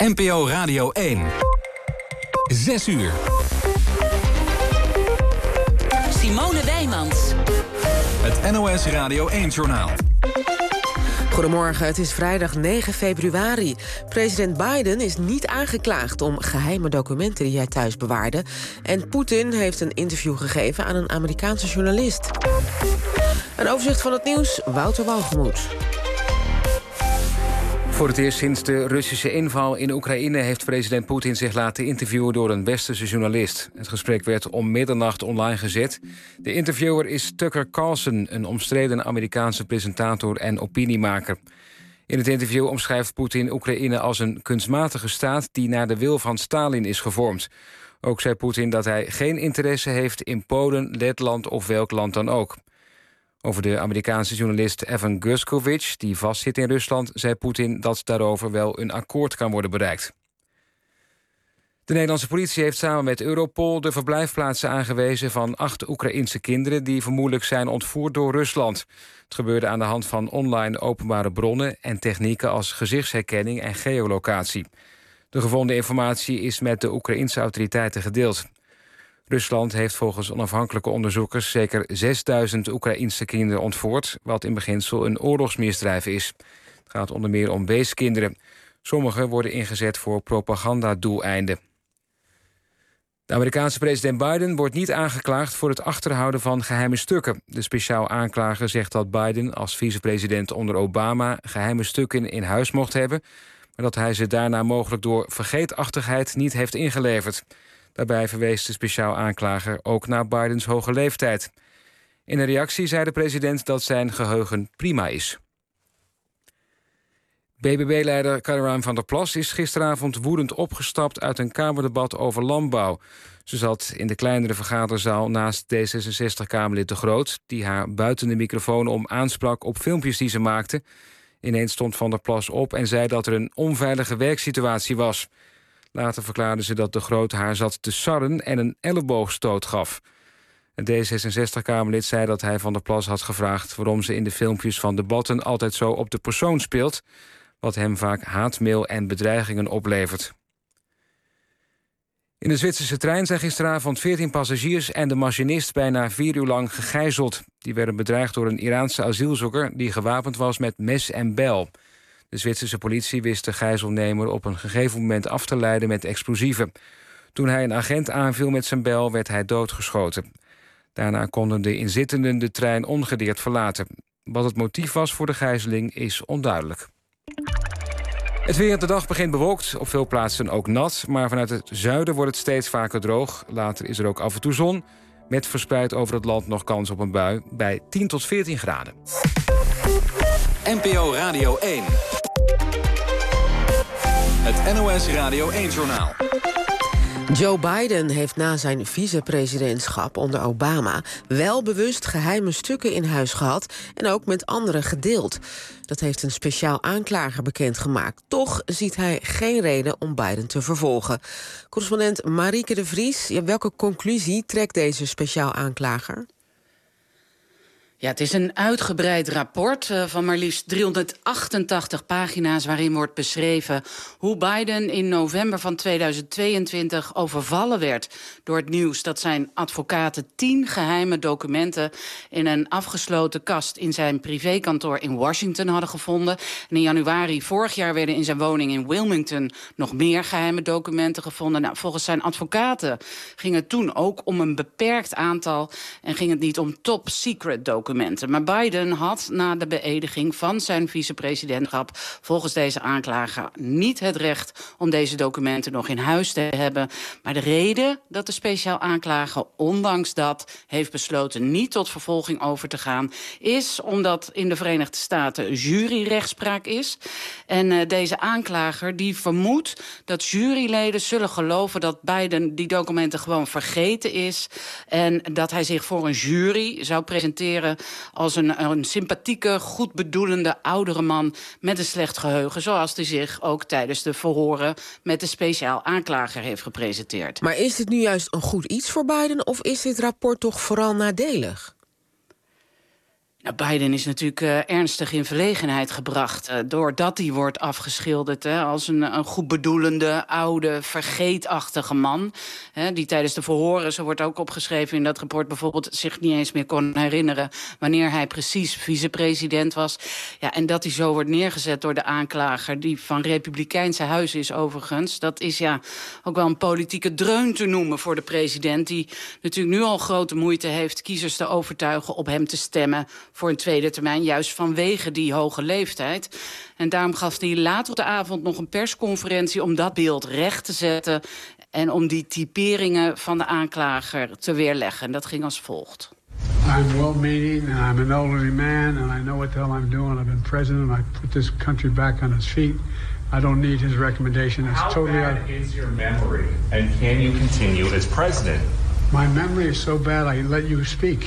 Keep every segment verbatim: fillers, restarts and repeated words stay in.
N P O Radio één. Zes uur. Simone Wijmans. Het N O S Radio één-journaal. Goedemorgen, het is vrijdag negen februari. President Biden is niet aangeklaagd om geheime documenten die hij thuis bewaarde. En Poetin heeft een interview gegeven aan een Amerikaanse journalist. Een overzicht van het nieuws, Wouter Walgemoed. Voor het eerst sinds de Russische inval in Oekraïne heeft president Poetin zich laten interviewen door een westerse journalist. Het gesprek werd om middernacht online gezet. De interviewer is Tucker Carlson, een omstreden Amerikaanse presentator en opiniemaker. In het interview omschrijft Poetin Oekraïne als een kunstmatige staat die naar de wil van Stalin is gevormd. Ook zei Poetin dat hij geen interesse heeft in Polen, Letland of welk land dan ook. Over de Amerikaanse journalist Evan Gershkovich, die vastzit in Rusland, zei Poetin dat daarover wel een akkoord kan worden bereikt. De Nederlandse politie heeft samen met Europol de verblijfplaatsen aangewezen van acht Oekraïense kinderen die vermoedelijk zijn ontvoerd door Rusland. Het gebeurde aan de hand van online openbare bronnen en technieken als gezichtsherkenning en geolocatie. De gevonden informatie is met de Oekraïense autoriteiten gedeeld. Rusland heeft volgens onafhankelijke onderzoekers zeker zesduizend Oekraïense kinderen ontvoerd, wat in beginsel een oorlogsmisdrijf is. Het gaat onder meer om weeskinderen. Sommige worden ingezet voor propagandadoeleinden. De Amerikaanse president Biden wordt niet aangeklaagd voor het achterhouden van geheime stukken. De speciaal aanklager zegt dat Biden als vicepresident onder Obama geheime stukken in huis mocht hebben, maar dat hij ze daarna mogelijk door vergeetachtigheid niet heeft ingeleverd. Daarbij verwees de speciaal aanklager ook naar Bidens hoge leeftijd. In een reactie zei de president dat zijn geheugen prima is. B B B-leider Caroline van der Plas is gisteravond woedend opgestapt uit een Kamerdebat over landbouw. Ze zat in de kleinere vergaderzaal naast D zesenzestig-Kamerlid De Groot, die haar buiten de microfoon om aansprak op filmpjes die ze maakte. Ineens stond Van der Plas op en zei dat er een onveilige werksituatie was. Later verklaarde ze dat De Groot haar zat te sarren en een elleboogstoot gaf. Het D zesenzestig-Kamerlid zei dat hij Van der Plas had gevraagd waarom ze in de filmpjes van debatten altijd zo op de persoon speelt, wat hem vaak haatmail en bedreigingen oplevert. In de Zwitserse trein zijn gisteravond veertien passagiers en de machinist bijna vier uur lang gegijzeld. Die werden bedreigd door een Iraanse asielzoeker die gewapend was met mes en bijl. De Zwitserse politie wist de gijzelnemer op een gegeven moment af te leiden met explosieven. Toen hij een agent aanviel met zijn bijl, werd hij doodgeschoten. Daarna konden de inzittenden de trein ongedeerd verlaten. Wat het motief was voor de gijzeling is onduidelijk. Het weer de dag begint bewolkt, op veel plaatsen ook nat, maar vanuit het zuiden wordt het steeds vaker droog. Later is er ook af en toe zon, met verspreid over het land nog kans op een bui bij tien tot veertien graden. N P O Radio één. Het N O S Radio één-journaal. Joe Biden heeft na zijn vicepresidentschap onder Obama wel bewust geheime stukken in huis gehad en ook met anderen gedeeld. Dat heeft een speciaal aanklager bekendgemaakt. Toch ziet hij geen reden om Biden te vervolgen. Correspondent Marieke de Vries, ja, welke conclusie trekt deze speciaal aanklager? Ja, het is een uitgebreid rapport uh, van maar liefst driehonderdachtentachtig pagina's... waarin wordt beschreven hoe Biden in november van tweeduizend tweeëntwintig overvallen werd door het nieuws dat zijn advocaten tien geheime documenten in een afgesloten kast in zijn privékantoor in Washington hadden gevonden. En in januari vorig jaar werden in zijn woning in Wilmington nog meer geheime documenten gevonden. Nou, volgens zijn advocaten ging het toen ook om een beperkt aantal en ging het niet om top-secret documenten. Maar Biden had na de beëdiging van zijn vicepresidentschap volgens deze aanklager niet het recht om deze documenten nog in huis te hebben. Maar de reden dat de speciaal aanklager ondanks dat heeft besloten niet tot vervolging over te gaan is omdat in de Verenigde Staten juryrechtspraak is. En uh, deze aanklager die vermoedt dat juryleden zullen geloven dat Biden die documenten gewoon vergeten is en dat hij zich voor een jury zou presenteren als een, een sympathieke, goedbedoelende oudere man met een slecht geheugen, zoals hij zich ook tijdens de verhoren met de speciaal aanklager heeft gepresenteerd. Maar is dit nu juist een goed iets voor Biden of is dit rapport toch vooral nadelig? Nou, Biden is natuurlijk uh, ernstig in verlegenheid gebracht... Uh, doordat hij wordt afgeschilderd hè, als een, een goedbedoelende, oude, vergeetachtige man. Hè, die tijdens de verhoren, zo wordt ook opgeschreven in dat rapport... bijvoorbeeld zich niet eens meer kon herinneren... wanneer hij precies vicepresident was. Ja, en dat hij zo wordt neergezet door de aanklager... die van Republikeinse huis is overigens... dat is ja ook wel een politieke dreun te noemen voor de president... die natuurlijk nu al grote moeite heeft kiezers te overtuigen op hem te stemmen... voor een tweede termijn, juist vanwege die hoge leeftijd. En daarom gaf hij later op de avond nog een persconferentie... om dat beeld recht te zetten... en om die typeringen van de aanklager te weerleggen. En dat ging als volgt. I'm well-meaning and I'm an elderly man... and I know what the hell I'm doing. I've been president. I put this country back on its feet. I don't need his recommendation. It's How totally bad out. is your memory? And can you continue as president? My memory is so bad I let you speak.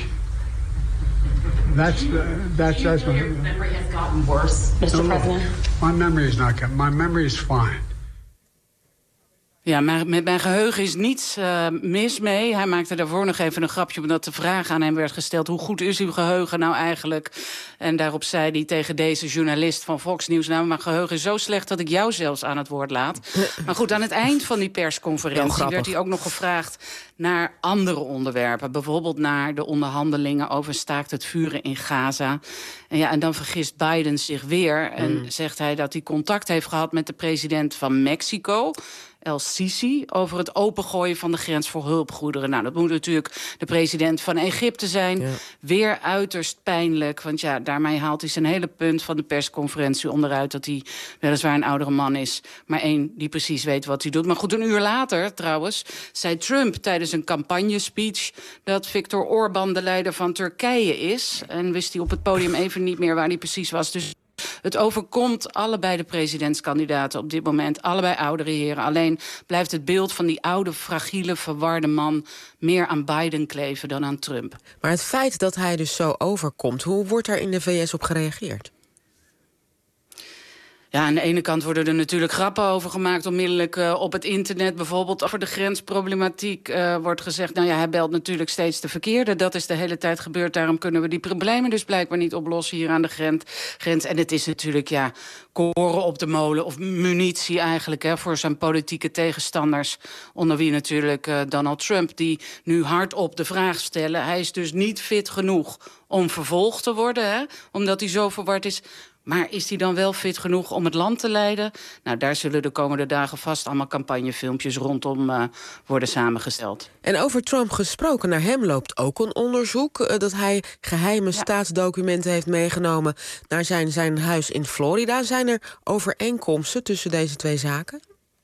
That's uh, that's that's my your memory has gotten worse, mister No, no. President. My memory is not good. My memory is fine. Ja, maar met mijn geheugen is niets uh, mis mee. Hij maakte daarvoor nog even een grapje... omdat de vraag aan hem werd gesteld... hoe goed is uw geheugen nou eigenlijk? En daarop zei hij tegen deze journalist van Fox News... nou, mijn geheugen is zo slecht dat ik jou zelfs aan het woord laat. Maar goed, aan het eind van die persconferentie... werd hij ook nog gevraagd naar andere onderwerpen. Bijvoorbeeld naar de onderhandelingen over staakt het vuren in Gaza. En, ja, en dan vergist Biden zich weer... en mm. zegt hij dat hij contact heeft gehad met de president van Mexico... El Sisi, over het opengooien van de grens voor hulpgoederen. Nou, dat moet natuurlijk de president van Egypte zijn. Ja. Weer uiterst pijnlijk, want ja, daarmee haalt hij zijn hele punt van de persconferentie onderuit... dat hij weliswaar een oudere man is, maar één die precies weet wat hij doet. Maar goed, een uur later, trouwens, zei Trump tijdens een campagnespeech... dat Viktor Orbán de leider van Turkije is. En wist hij op het podium even niet meer waar hij precies was. Dus het overkomt allebei de presidentskandidaten op dit moment. Allebei oudere heren. Alleen blijft het beeld van die oude, fragiele, verwarde man... meer aan Biden kleven dan aan Trump. Maar het feit dat hij dus zo overkomt... hoe wordt daar in de V S op gereageerd? Ja, aan de ene kant worden er natuurlijk grappen over gemaakt... onmiddellijk uh, op het internet bijvoorbeeld. Over de grensproblematiek uh, wordt gezegd... nou ja, hij belt natuurlijk steeds de verkeerde. Dat is de hele tijd gebeurd. Daarom kunnen we die problemen dus blijkbaar niet oplossen... hier aan de grens. grens. En het is natuurlijk, ja, koren op de molen... of munitie eigenlijk, hè, voor zijn politieke tegenstanders. Onder wie natuurlijk uh, Donald Trump... die nu hardop de vraag stellen... hij is dus niet fit genoeg om vervolgd te worden... Hè, omdat hij zo verward is... Maar is hij dan wel fit genoeg om het land te leiden? Nou, daar zullen de komende dagen vast allemaal campagnefilmpjes rondom uh, worden samengesteld. En over Trump gesproken, naar hem loopt ook een onderzoek... Uh, dat hij geheime ja. staatsdocumenten heeft meegenomen naar zijn, zijn huis in Florida. Zijn er overeenkomsten tussen deze twee zaken?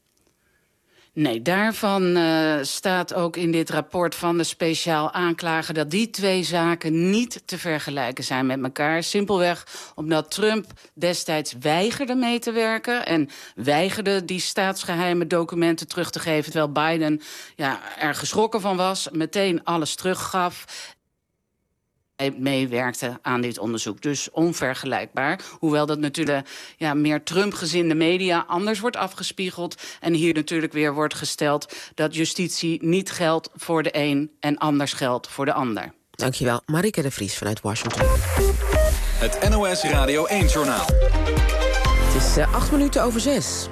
Nee, daarvan uh, staat ook in dit rapport van de speciaal aanklager... dat die twee zaken niet te vergelijken zijn met elkaar. Simpelweg omdat Trump destijds weigerde mee te werken... en weigerde die staatsgeheime documenten terug te geven... terwijl Biden ja, er geschrokken van was, meteen alles teruggaf... meewerkte aan dit onderzoek. Dus onvergelijkbaar. Hoewel dat natuurlijk ja, meer Trump-gezinde media anders wordt afgespiegeld... en hier natuurlijk weer wordt gesteld... dat justitie niet geldt voor de een en anders geldt voor de ander. Dankjewel, Marieke de Vries vanuit Washington. Het N O S Radio één-journaal. Het is uh, acht minuten over zes.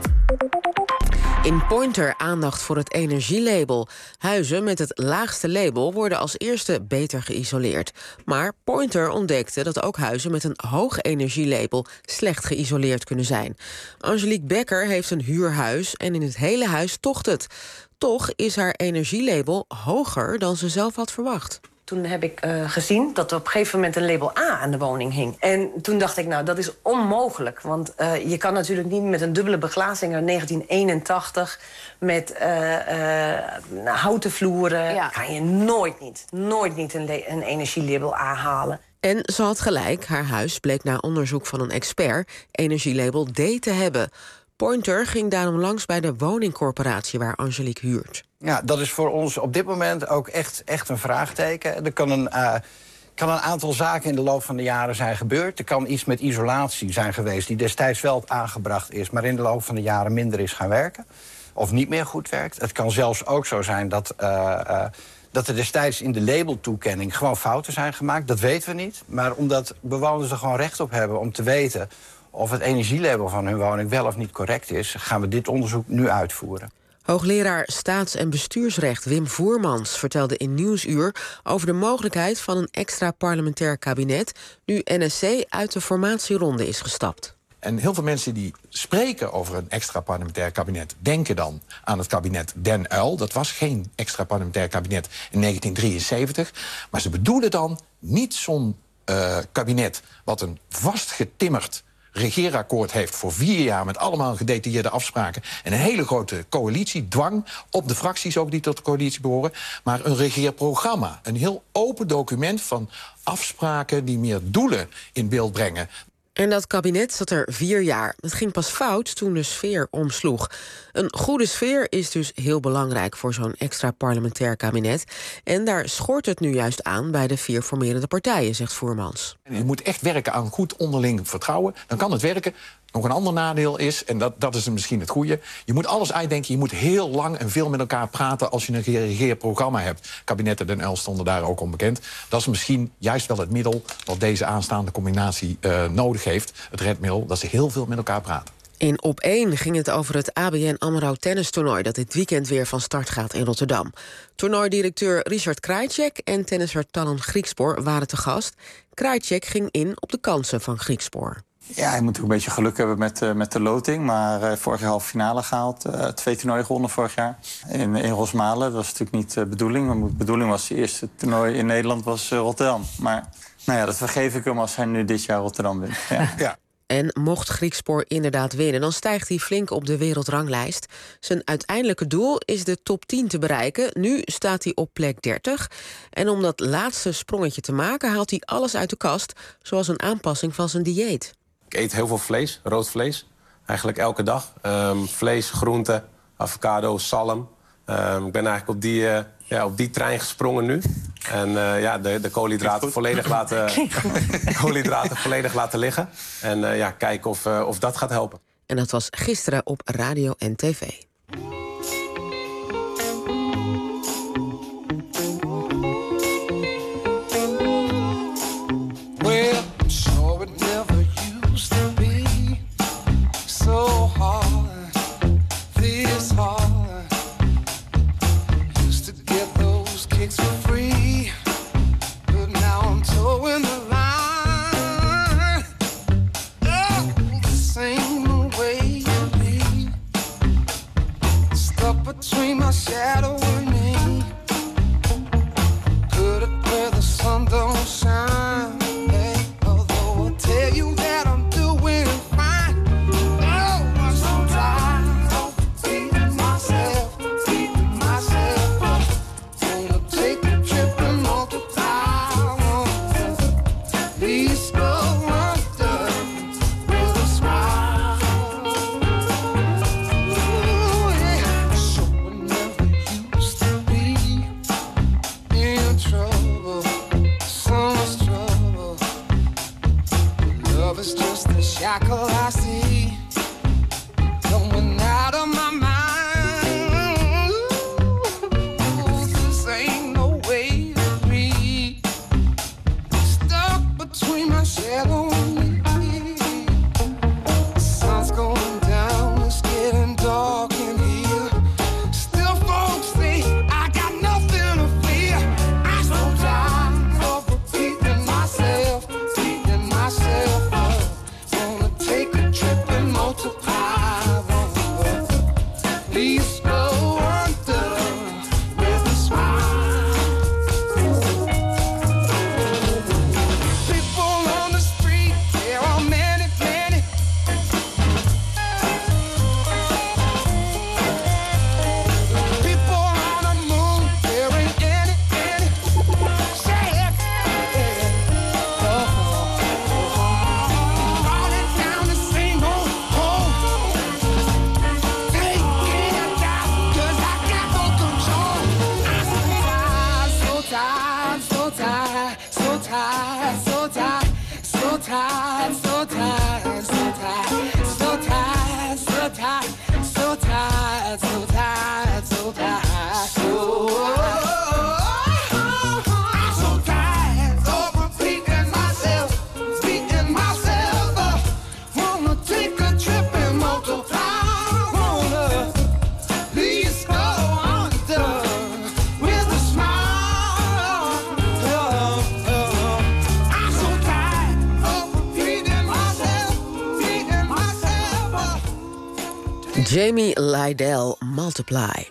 In Pointer aandacht voor het energielabel. Huizen met het laagste label worden als eerste beter geïsoleerd. Maar Pointer ontdekte dat ook huizen met een hoog energielabel slecht geïsoleerd kunnen zijn. Angelique Becker heeft een huurhuis en in het hele huis tocht het. Toch is haar energielabel hoger dan ze zelf had verwacht. Toen heb ik uh, gezien dat er op een gegeven moment een label A aan de woning hing. En toen dacht ik, nou, dat is onmogelijk. Want uh, je kan natuurlijk niet met een dubbele beglazing uit negentien eenentachtig... met uh, uh, houten vloeren, ja. kan je nooit niet, nooit niet een, een energielabel A halen. En ze had gelijk, haar huis bleek na onderzoek van een expert energielabel D te hebben. Pointer ging daarom langs bij de woningcorporatie waar Angelique huurt. Ja, dat is voor ons op dit moment ook echt, echt een vraagteken. Er kan een, uh, kan een aantal zaken in de loop van de jaren zijn gebeurd. Er kan iets met isolatie zijn geweest die destijds wel aangebracht is... maar in de loop van de jaren minder is gaan werken. Of niet meer goed werkt. Het kan zelfs ook zo zijn dat... Uh, uh, dat er destijds in de labeltoekenning gewoon fouten zijn gemaakt. Dat weten we niet. Maar omdat bewoners er gewoon recht op hebben om te weten of het energielabel van hun woning wel of niet correct is, gaan we dit onderzoek nu uitvoeren. Hoogleraar staats- en bestuursrecht Wim Voermans vertelde in Nieuwsuur over de mogelijkheid van een extra parlementair kabinet nu N S C uit de formatieronde is gestapt. En heel veel mensen die spreken over een extra parlementair kabinet denken dan aan het kabinet Den Uyl. Dat was geen extra parlementair kabinet in negentien drieënzeventig. Maar ze bedoelen dan niet zo'n uh, kabinet wat een vastgetimmerd regeerakkoord heeft voor vier jaar met allemaal gedetailleerde afspraken en een hele grote coalitie, dwang op de fracties ook die tot de coalitie behoren, maar een regeerprogramma. Een heel open document van afspraken die meer doelen in beeld brengen. En dat kabinet zat er vier jaar. Het ging pas fout toen de sfeer omsloeg. Een goede sfeer is dus heel belangrijk voor zo'n extra parlementair kabinet. En daar schort het nu juist aan bij de vier formerende partijen, zegt Voermans. Je moet echt werken aan goed onderling vertrouwen. Dan kan het werken. Nog een ander nadeel is, en dat, dat is misschien het goede, je moet alles uitdenken, je moet heel lang en veel met elkaar praten als je een regeerprogramma hebt. Kabinetten Den Uyl stonden daar ook onbekend. Dat is misschien juist wel het middel wat deze aanstaande combinatie uh, nodig heeft. Het redmiddel, dat ze heel veel met elkaar praten. In Op één ging het over het A B N AMRO tennistoernooi dat dit weekend weer van start gaat in Rotterdam. Toernooidirecteur Richard Krajicek en tennisser Talon Griekspoor waren te gast. Krajicek ging in op de kansen van Griekspoor. Ja, je moet ook een beetje geluk hebben met, uh, met de loting. Maar uh, vorig jaar halve finale gehaald. Uh, twee toernooien gewonnen vorig jaar. In, in Rosmalen. Dat was natuurlijk niet de uh, bedoeling. De bedoeling was het eerste toernooi in Nederland was uh, Rotterdam. Maar nou ja, dat vergeef ik hem als hij nu dit jaar Rotterdam wint. Ja. Ja. En mocht Griekspoor inderdaad winnen, dan stijgt hij flink op de wereldranglijst. Zijn uiteindelijke doel is de top tien te bereiken. Nu staat hij op plek dertig. En om dat laatste sprongetje te maken haalt hij alles uit de kast, zoals een aanpassing van zijn dieet. Ik eet heel veel vlees, rood vlees. Eigenlijk elke dag. Um, vlees, groenten, avocado, zalm. Um, ik ben eigenlijk op die, uh, ja, op die trein gesprongen nu. En uh, ja, de, de koolhydraten volledig laten, koolhydraten volledig laten liggen. En uh, ja, kijken of, uh, of dat gaat helpen. En dat was gisteren op radio en tv. Jamie Lydell, Multiply.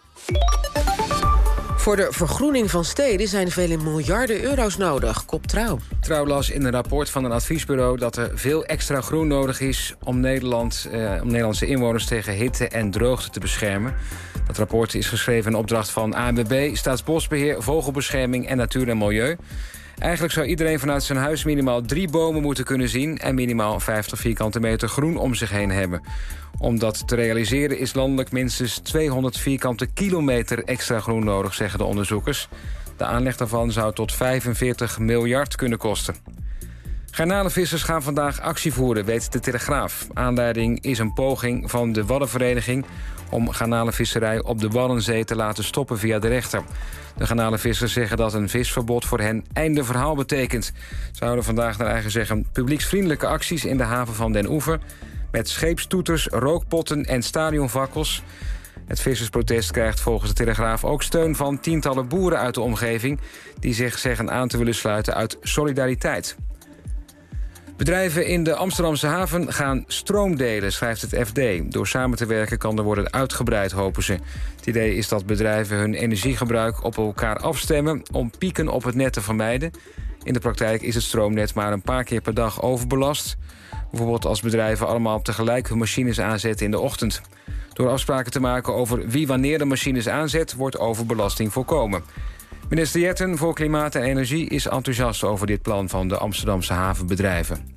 Voor de vergroening van steden zijn vele miljarden euro's nodig, kop Trouw. Trouw las in een rapport van een adviesbureau dat er veel extra groen nodig is om, Nederland, eh, om Nederlandse inwoners tegen hitte en droogte te beschermen. Dat rapport is geschreven in opdracht van A N W B, Staatsbosbeheer, Vogelbescherming en Natuur en Milieu. Eigenlijk zou iedereen vanuit zijn huis minimaal drie bomen moeten kunnen zien en minimaal vijftig vierkante meter groen om zich heen hebben. Om dat te realiseren is landelijk minstens tweehonderd vierkante kilometer extra groen nodig, zeggen de onderzoekers. De aanleg daarvan zou tot vijfenveertig miljard kunnen kosten. Garnalenvissers gaan vandaag actie voeren, weet de Telegraaf. Aanleiding is een poging van de Waddenvereniging om garnalenvisserij op de Waddenzee te laten stoppen via de rechter. De garnalenvissers zeggen dat een visverbod voor hen einde verhaal betekent. Ze houden vandaag naar eigen zeggen publieksvriendelijke acties in de haven van Den Oever, met scheepstoeters, rookpotten en stadionvakkels. Het vissersprotest krijgt volgens de Telegraaf ook steun van tientallen boeren uit de omgeving, die zich zeggen aan te willen sluiten uit solidariteit. Bedrijven in de Amsterdamse haven gaan stroom delen, schrijft het F D. Door samen te werken kan er worden uitgebreid, hopen ze. Het idee is dat bedrijven hun energiegebruik op elkaar afstemmen om pieken op het net te vermijden. In de praktijk is het stroomnet maar een paar keer per dag overbelast. Bijvoorbeeld als bedrijven allemaal tegelijk hun machines aanzetten in de ochtend. Door afspraken te maken over wie wanneer de machines aanzet, wordt overbelasting voorkomen. Minister Jetten voor Klimaat en Energie is enthousiast over dit plan van de Amsterdamse havenbedrijven.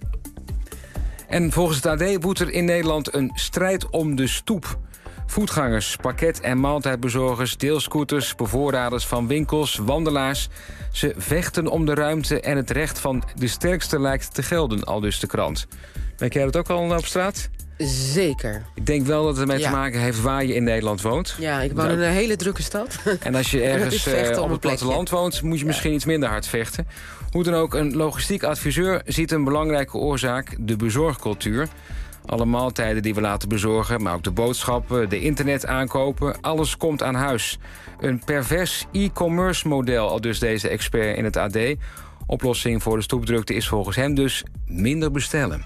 En volgens het A D woedt er in Nederland een strijd om de stoep. Voetgangers, pakket- en maaltijdbezorgers, deelscooters, bevoorraders van winkels, wandelaars. Ze vechten om de ruimte en het recht van de sterkste lijkt te gelden, aldus de krant. Merk jij dat ook al op straat? Zeker. Ik denk wel dat het ermee Ja. te maken heeft waar je in Nederland woont. Ja, ik woon in een hele drukke stad. En als je ergens uh, op het platteland woont, moet je misschien iets minder hard vechten. Hoe dan ook, een logistiek adviseur ziet een belangrijke oorzaak, de bezorgcultuur. Alle maaltijden die we laten bezorgen, maar ook de boodschappen, de internet aankopen, alles komt aan huis. Een pervers e-commerce model, al dus deze expert in het A D. Oplossing voor de stoepdrukte is volgens hem dus minder bestellen.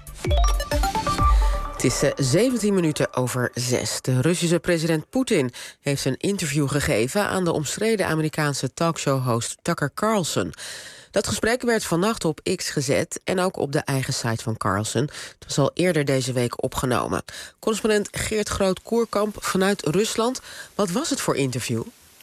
Het is zeventien minuten over zes. De Russische president Poetin heeft een interview gegeven aan de omstreden Amerikaanse talkshow-host Tucker Carlson. Dat gesprek werd vannacht op X gezet en ook op de eigen site van Carlson. Het was al eerder deze week opgenomen. Correspondent Geert Groot-Koerkamp vanuit Rusland. Wat was het voor interview?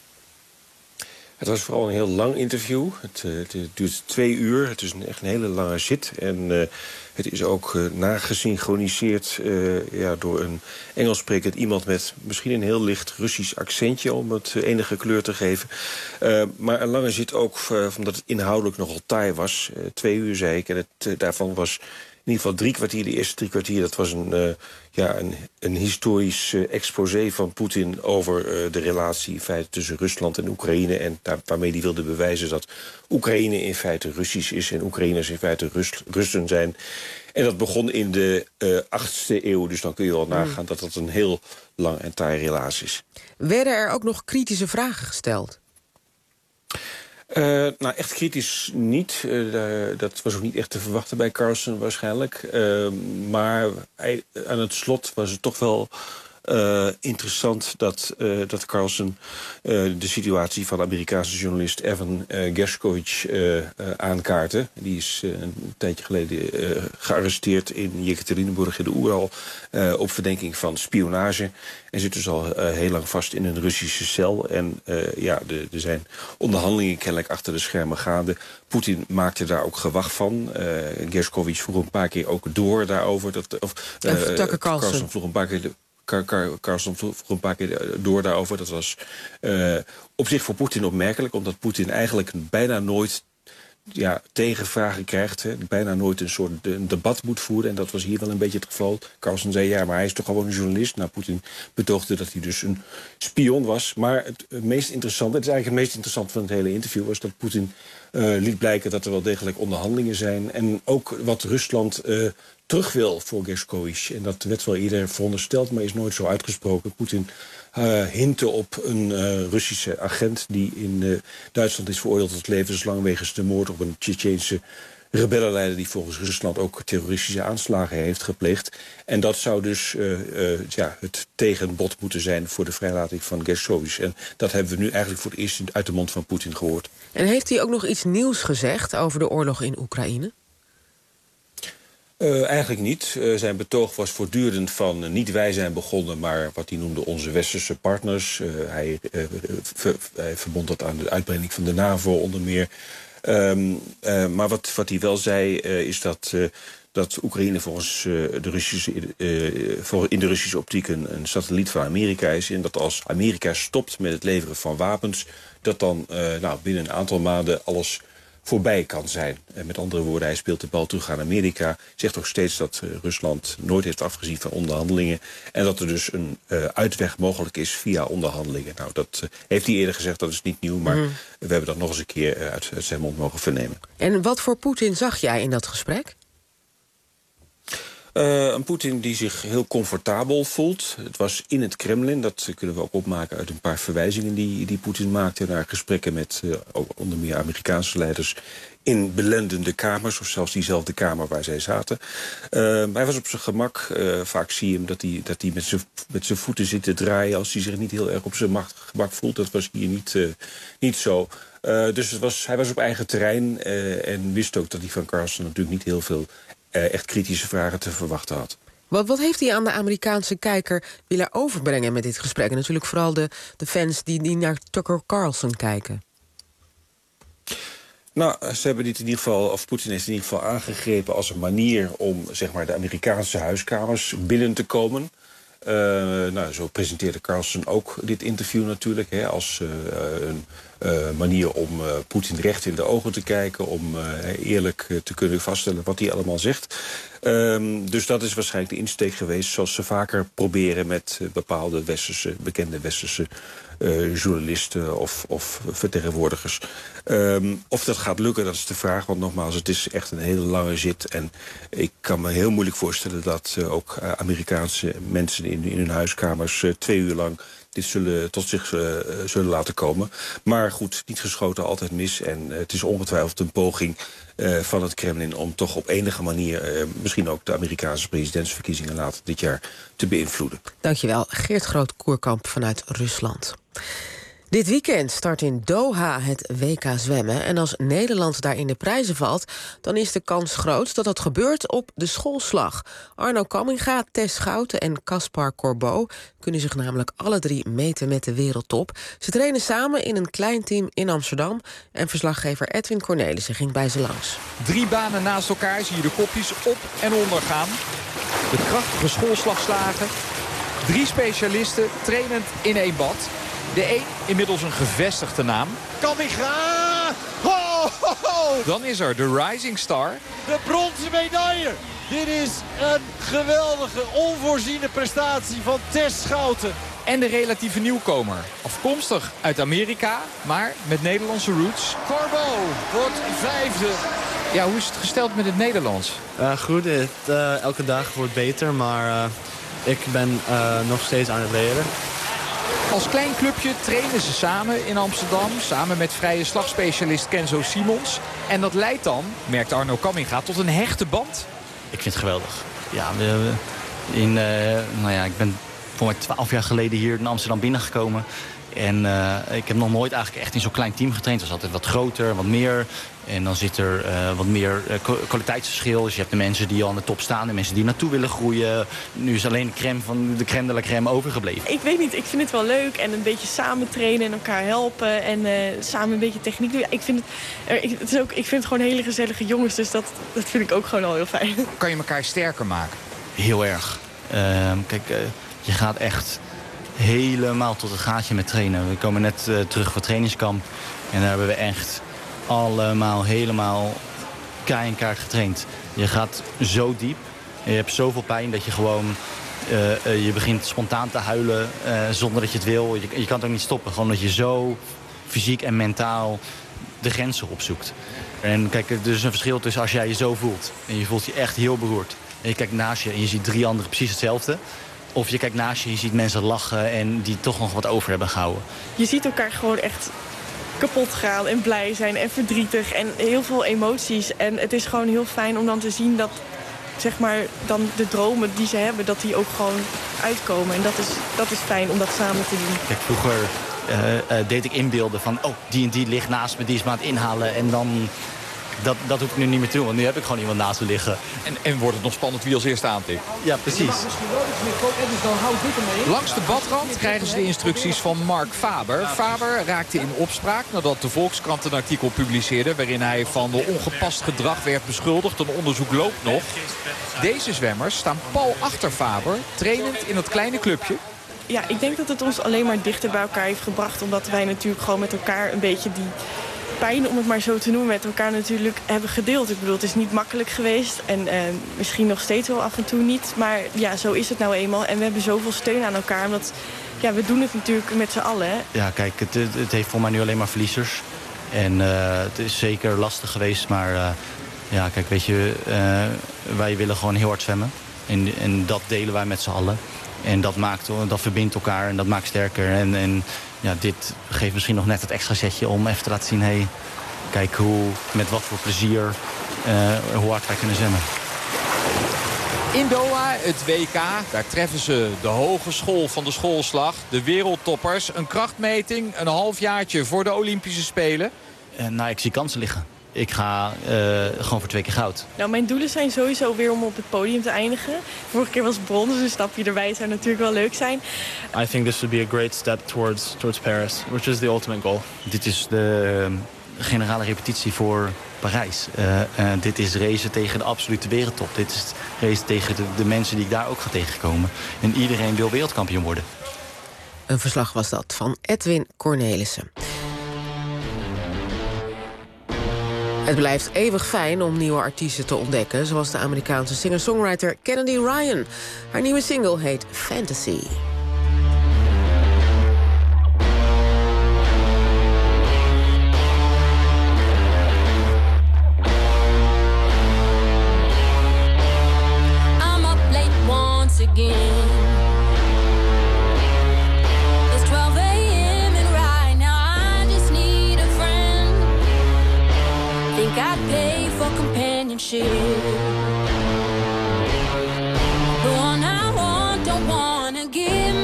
Het was vooral een heel lang interview. Het, uh, het duurt twee uur. Het is een, echt een hele lange zit. En uh, het is ook uh, nagesynchroniseerd uh, ja, door een Engels sprekend iemand met misschien een heel licht Russisch accentje om het uh, enige kleur te geven. Uh, maar een lange zit ook uh, omdat het inhoudelijk nogal taai was. Uh, twee uur zei ik. En het, uh, daarvan was in ieder geval drie kwartier, de eerste drie kwartier, dat was een, uh, ja, een, een historisch uh, exposé van Poetin over uh, de relatie in feite tussen Rusland en Oekraïne. En daar, waarmee hij wilde bewijzen dat Oekraïne in feite Russisch is en Oekraïners in feite Rus, Russen zijn. En dat begon in de uh, achtste eeuw, dus dan kun je wel nagaan mm. dat dat een heel lang en taai relaas is. Werden er ook nog kritische vragen gesteld? Uh, nou, echt kritisch niet. Uh, dat was ook niet echt te verwachten bij Carlson waarschijnlijk. Uh, maar hij, aan het slot was het toch wel uh, interessant dat, uh, dat Carlson uh, de situatie van de Amerikaanse journalist Evan uh, Gershkovich uh, uh, aankaartte. Die is uh, een tijdje geleden uh, gearresteerd in Jekaterinburg in de Oeral uh, op verdenking van spionage. En zit dus al uh, heel lang vast in een Russische cel. En uh, ja, de, er zijn onderhandelingen kennelijk achter de schermen gaande. Poetin maakte daar ook gewag van. Uh, Gershkovich vroeg een paar keer ook door daarover. Dat, of, uh, Tucker Carlson. Carlson vroeg een paar keer... De, Car Car Carlson vroeg een paar keer door daarover. Dat was uh, op zich voor Poetin opmerkelijk, omdat Poetin eigenlijk bijna nooit ja, tegenvragen krijgt. Hè. Bijna nooit een soort de, een debat moet voeren. En dat was hier wel een beetje het geval. Carlson zei ja, maar hij is toch gewoon een journalist. Nou, Poetin betoogde dat hij dus een spion was. Maar het, het meest interessante, het is eigenlijk het meest interessante van het hele interview, was dat Poetin uh, liet blijken dat er wel degelijk onderhandelingen zijn. En ook wat Rusland Uh, terug wil voor Gershkovich. En dat werd wel eerder verondersteld, maar is nooit zo uitgesproken. Poetin uh, hintte op een uh, Russische agent die in uh, Duitsland is veroordeeld tot levenslang wegens de moord op een Tsjetsjeense rebellenleider die volgens Rusland ook terroristische aanslagen heeft gepleegd. En dat zou dus uh, uh, ja, het tegenbod moeten zijn voor de vrijlating van Gershovich. En dat hebben we nu eigenlijk voor het eerst uit de mond van Poetin gehoord. En heeft hij ook nog iets nieuws gezegd over de oorlog in Oekraïne? Uh, eigenlijk niet. Uh, zijn betoog was voortdurend van uh, niet wij zijn begonnen, maar wat hij noemde onze westerse partners. Uh, hij, uh, ver, hij verbond dat aan de uitbreiding van de NAVO onder meer. Um, uh, maar wat, wat hij wel zei uh, is dat, uh, dat Oekraïne volgens uh, de Russische, uh, voor in de Russische optiek een, een satelliet van Amerika is. En dat als Amerika stopt met het leveren van wapens, dat dan uh, nou, binnen een aantal maanden alles voorbij kan zijn. En met andere woorden, hij speelt de bal terug aan Amerika. Zegt ook steeds dat uh, Rusland nooit heeft afgezien van onderhandelingen. En dat er dus een uh, uitweg mogelijk is via onderhandelingen. Nou, dat uh, heeft hij eerder gezegd, dat is niet nieuw. Maar mm. we hebben dat nog eens een keer uh, uit, uit zijn mond mogen vernemen. En wat voor Poetin zag jij in dat gesprek? Uh, een Poetin die zich heel comfortabel voelt. Het was in het Kremlin, dat kunnen we ook opmaken uit een paar verwijzingen die, die Poetin maakte naar gesprekken met uh, onder meer Amerikaanse leiders in belendende kamers, of zelfs diezelfde kamer waar zij zaten. Uh, hij was op zijn gemak. Uh, vaak zie je hem dat hij, dat hij met, zijn, met zijn voeten zit te draaien als hij zich niet heel erg op zijn gemak voelt. Dat was hier niet, uh, niet zo. Uh, dus het was, hij was op eigen terrein uh, en wist ook dat hij van Carlson natuurlijk niet heel veel Uh, echt kritische vragen te verwachten had. Wat, wat heeft hij aan de Amerikaanse kijker willen overbrengen met dit gesprek? En natuurlijk vooral de, de fans die, die naar Tucker Carlson kijken. Nou, ze hebben dit in ieder geval, of Poetin heeft in ieder geval aangegrepen als een manier om zeg maar de Amerikaanse huiskamers binnen te komen. Uh, nou, zo presenteerde Carlson ook dit interview natuurlijk hè, als uh, een uh, manier om uh, Poetin recht in de ogen te kijken, om uh, eerlijk uh, te kunnen vaststellen wat hij allemaal zegt. Um, dus dat is waarschijnlijk de insteek geweest, zoals ze vaker proberen met uh, bepaalde westerse, bekende westerse uh, journalisten of, of vertegenwoordigers. Um, of dat gaat lukken, dat is de vraag. Want nogmaals, het is echt een hele lange zit. En ik kan me heel moeilijk voorstellen dat uh, ook uh, Amerikaanse mensen in, in hun huiskamers uh, twee uur lang dit zullen tot zich uh, zullen laten komen. Maar goed, niet geschoten, altijd mis. En uh, het is ongetwijfeld een poging uh, van het Kremlin om toch op enige manier uh, misschien ook de Amerikaanse presidentsverkiezingen later dit jaar te beïnvloeden. Dankjewel, Geert Groot-Koerkamp vanuit Rusland. Dit weekend start in Doha het W K zwemmen. En als Nederland daar in de prijzen valt, dan is de kans groot dat dat gebeurt op de schoolslag. Arno Kamminga, Tess Schouten en Caspar Corbeau kunnen zich namelijk alle drie meten met de wereldtop. Ze trainen samen in een klein team in Amsterdam. En verslaggever Edwin Cornelissen ging bij ze langs. Drie banen naast elkaar zie je de kopjes op en onder gaan. De krachtige schoolslagslagen. Drie specialisten trainend in één bad. De een inmiddels een gevestigde naam. Kamminga! Ho, ho, ho! Dan is er de Rising Star. De bronzen medaille. Dit is een geweldige, onvoorziene prestatie van Tess Schouten. En de relatieve nieuwkomer. Afkomstig uit Amerika, maar met Nederlandse roots. Corbeau wordt vijfde. Ja, hoe is het gesteld met het Nederlands? Uh, goed, het, uh, elke dag wordt beter, maar uh, ik ben uh, nog steeds aan het leren. Als klein clubje trainen ze samen in Amsterdam, samen met vrije slagspecialist Kenzo Simons. En dat leidt dan, merkt Arno Kamminga, tot een hechte band. Ik vind het geweldig. Ja, we, in, uh, nou ja, ik ben voor mij twaalf jaar geleden hier in Amsterdam binnengekomen. En uh, ik heb nog nooit eigenlijk echt in zo'n klein team getraind. Het was altijd wat groter, wat meer. En dan zit er uh, wat meer uh, kwaliteitsverschil. Dus je hebt de mensen die al aan de top staan, de mensen die naartoe willen groeien. Nu is alleen de crème van de crème de la crème overgebleven. Ik weet niet, ik vind het wel leuk en een beetje samen trainen en elkaar helpen. En uh, samen een beetje techniek doen. Ik vind het, uh, het is ook, ik vind het gewoon hele gezellige jongens, dus dat, dat vind ik ook gewoon al heel fijn. Kan je elkaar sterker maken? Heel erg. Uh, kijk, uh, je gaat echt helemaal tot het gaatje met trainen. We komen net uh, terug voor trainingskamp en daar hebben we echt allemaal helemaal kei en kaart getraind. Je gaat zo diep. Je hebt zoveel pijn dat je gewoon Uh, uh, je begint spontaan te huilen uh, zonder dat je het wil. Je, je kan het ook niet stoppen. Gewoon dat je zo fysiek en mentaal de grenzen opzoekt. En kijk, er is een verschil tussen als jij je zo voelt. En je voelt je echt heel beroerd. En je kijkt naast je en je ziet drie anderen precies hetzelfde. Of je kijkt naast je en je ziet mensen lachen en die toch nog wat over hebben gehouden. Je ziet elkaar gewoon echt kapot gaan en blij zijn en verdrietig en heel veel emoties. En het is gewoon heel fijn om dan te zien dat, zeg maar, dan de dromen die ze hebben, dat die ook gewoon uitkomen. En dat is, dat is fijn om dat samen te doen. Kijk, vroeger uh, uh, deed ik inbeelden van, oh, die en die ligt naast me, die is me aan het inhalen. En dan, dat, dat hoef ik nu niet meer te doen, want nu heb ik gewoon iemand naast me liggen. En, en wordt het nog spannend wie als eerste aantikt. Ja, precies. Langs de badrand krijgen ze de instructies van Mark Faber. Faber raakte in opspraak nadat de Volkskrant een artikel publiceerde waarin hij van de ongepast gedrag werd beschuldigd. Een onderzoek loopt nog. Deze zwemmers staan pal achter Faber, trainend in het kleine clubje. Ja, ik denk dat het ons alleen maar dichter bij elkaar heeft gebracht, omdat wij natuurlijk gewoon met elkaar een beetje die pijn, om het maar zo te noemen, met elkaar natuurlijk hebben gedeeld. Ik bedoel, het is niet makkelijk geweest en eh, misschien nog steeds wel af en toe niet. Maar ja, zo is het nou eenmaal. En we hebben zoveel steun aan elkaar, omdat ja, we doen het natuurlijk met z'n allen. Hè? Ja, kijk, het, het heeft voor mij nu alleen maar verliezers. En uh, het is zeker lastig geweest, maar uh, ja, kijk, weet je, uh, wij willen gewoon heel hard zwemmen. En, en dat delen wij met z'n allen. En dat, maakt, dat verbindt elkaar en dat maakt sterker. En, en ja, dit geeft misschien nog net het extra setje om even te laten zien, hey, kijk hoe, met wat voor plezier, uh, hoe hard wij kunnen zwemmen. In Doha, het W K, daar treffen ze de hogeschool van de schoolslag, de wereldtoppers. Een krachtmeting, een halfjaartje voor de Olympische Spelen. Uh, nou, ik zie kansen liggen. Ik ga uh, gewoon voor twee keer goud. Nou, mijn doelen zijn sowieso weer om op het podium te eindigen. Vorige keer was brons, dus een stapje erbij zou natuurlijk wel leuk zijn. I think this would be a great step towards, towards Paris, which is the ultimate goal. Dit is de uh, generale repetitie voor Parijs. Uh, uh, dit is racen tegen de absolute wereldtop. Dit is racen tegen de, de mensen die ik daar ook ga tegenkomen. En iedereen wil wereldkampioen worden. Een verslag was dat van Edwin Cornelissen. Het blijft eeuwig fijn om nieuwe artiesten te ontdekken, zoals de Amerikaanse singer-songwriter Kennedy Ryan. Haar nieuwe single heet Fantasy. I'm up late once again. I'd pay for companionship. The one I want don't wanna give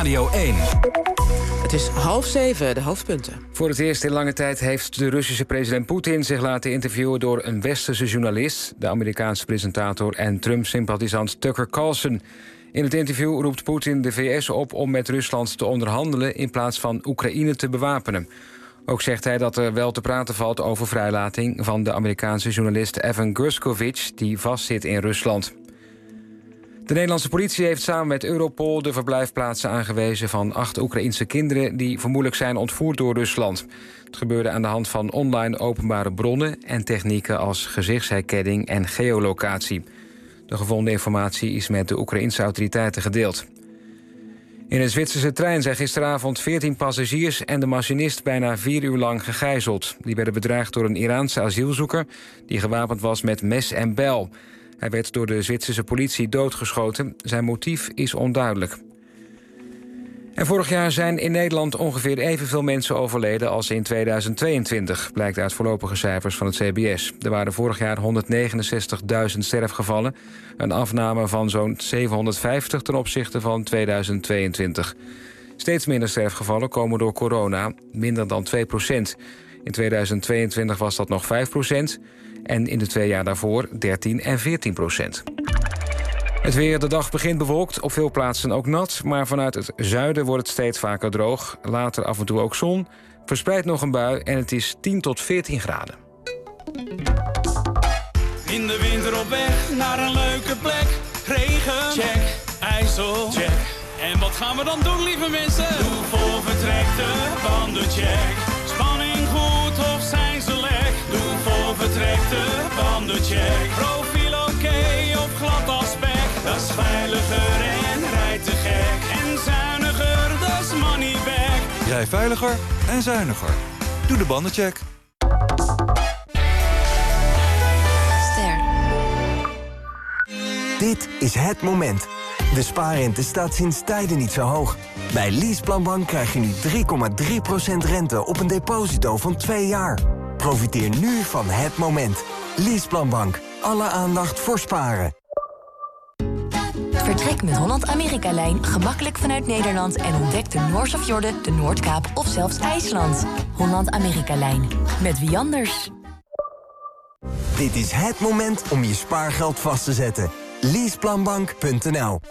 Radio één. Het is half zeven, de hoofdpunten. Voor het eerst in lange tijd heeft de Russische president Poetin zich laten interviewen door een westerse journalist, de Amerikaanse presentator en Trump-sympathisant Tucker Carlson. In het interview roept Poetin de V S op om met Rusland te onderhandelen in plaats van Oekraïne te bewapenen. Ook zegt hij dat er wel te praten valt over vrijlating van de Amerikaanse journalist Evan Gershkovich, die vastzit in Rusland. De Nederlandse politie heeft samen met Europol de verblijfplaatsen aangewezen van acht Oekraïense kinderen die vermoedelijk zijn ontvoerd door Rusland. Het gebeurde aan de hand van online openbare bronnen en technieken als gezichtsherkenning en geolocatie. De gevonden informatie is met de Oekraïense autoriteiten gedeeld. In een Zwitserse trein zijn gisteravond veertien passagiers en de machinist bijna vier uur lang gegijzeld. Die werden bedreigd door een Iraanse asielzoeker die gewapend was met mes en bijl. Hij werd door de Zwitserse politie doodgeschoten. Zijn motief is onduidelijk. En vorig jaar zijn in Nederland ongeveer evenveel mensen overleden als in tweeduizend tweeëntwintig, blijkt uit voorlopige cijfers van het C B S. Er waren vorig jaar honderdnegenenzestigduizend sterfgevallen, een afname van zo'n zevenhonderdvijftig ten opzichte van tweeduizend tweeëntwintig. Steeds minder sterfgevallen komen door corona, minder dan twee procent. In tweeduizend tweeëntwintig was dat nog vijf procent en in de twee jaar daarvoor dertien en veertien procent. Het weer, de dag begint bewolkt, op veel plaatsen ook nat, maar vanuit het zuiden wordt het steeds vaker droog. Later af en toe ook zon, verspreid nog een bui en het is tien tot veertien graden. In de winter op weg naar een leuke plek. Regen, check. IJssel, check. En wat gaan we dan doen, lieve mensen? Doe voor vertrek de banden, check. Spanning goed of zijn ze lek? Doe voor vertrek de banden, check. Profiel oké of glad als spek? Dat is veiliger en rijdt te gek. En zuiniger, dat is money back. Rij veiliger en zuiniger. Doe de bandencheck. Ster. Dit is het moment. De spaarrente staat sinds tijden niet zo hoog. Bij Leaseplanbank krijg je nu drie komma drie procent rente op een deposito van twee jaar. Profiteer nu van het moment. Leaseplanbank. Alle aandacht voor sparen. Vertrek met Holland-Amerika-lijn gemakkelijk vanuit Nederland en ontdek de Noors of Jorden, de Noordkaap of zelfs IJsland. Holland-Amerika-lijn. Met wie anders? Dit is het moment om je spaargeld vast te zetten. leaseplanbank punt n l.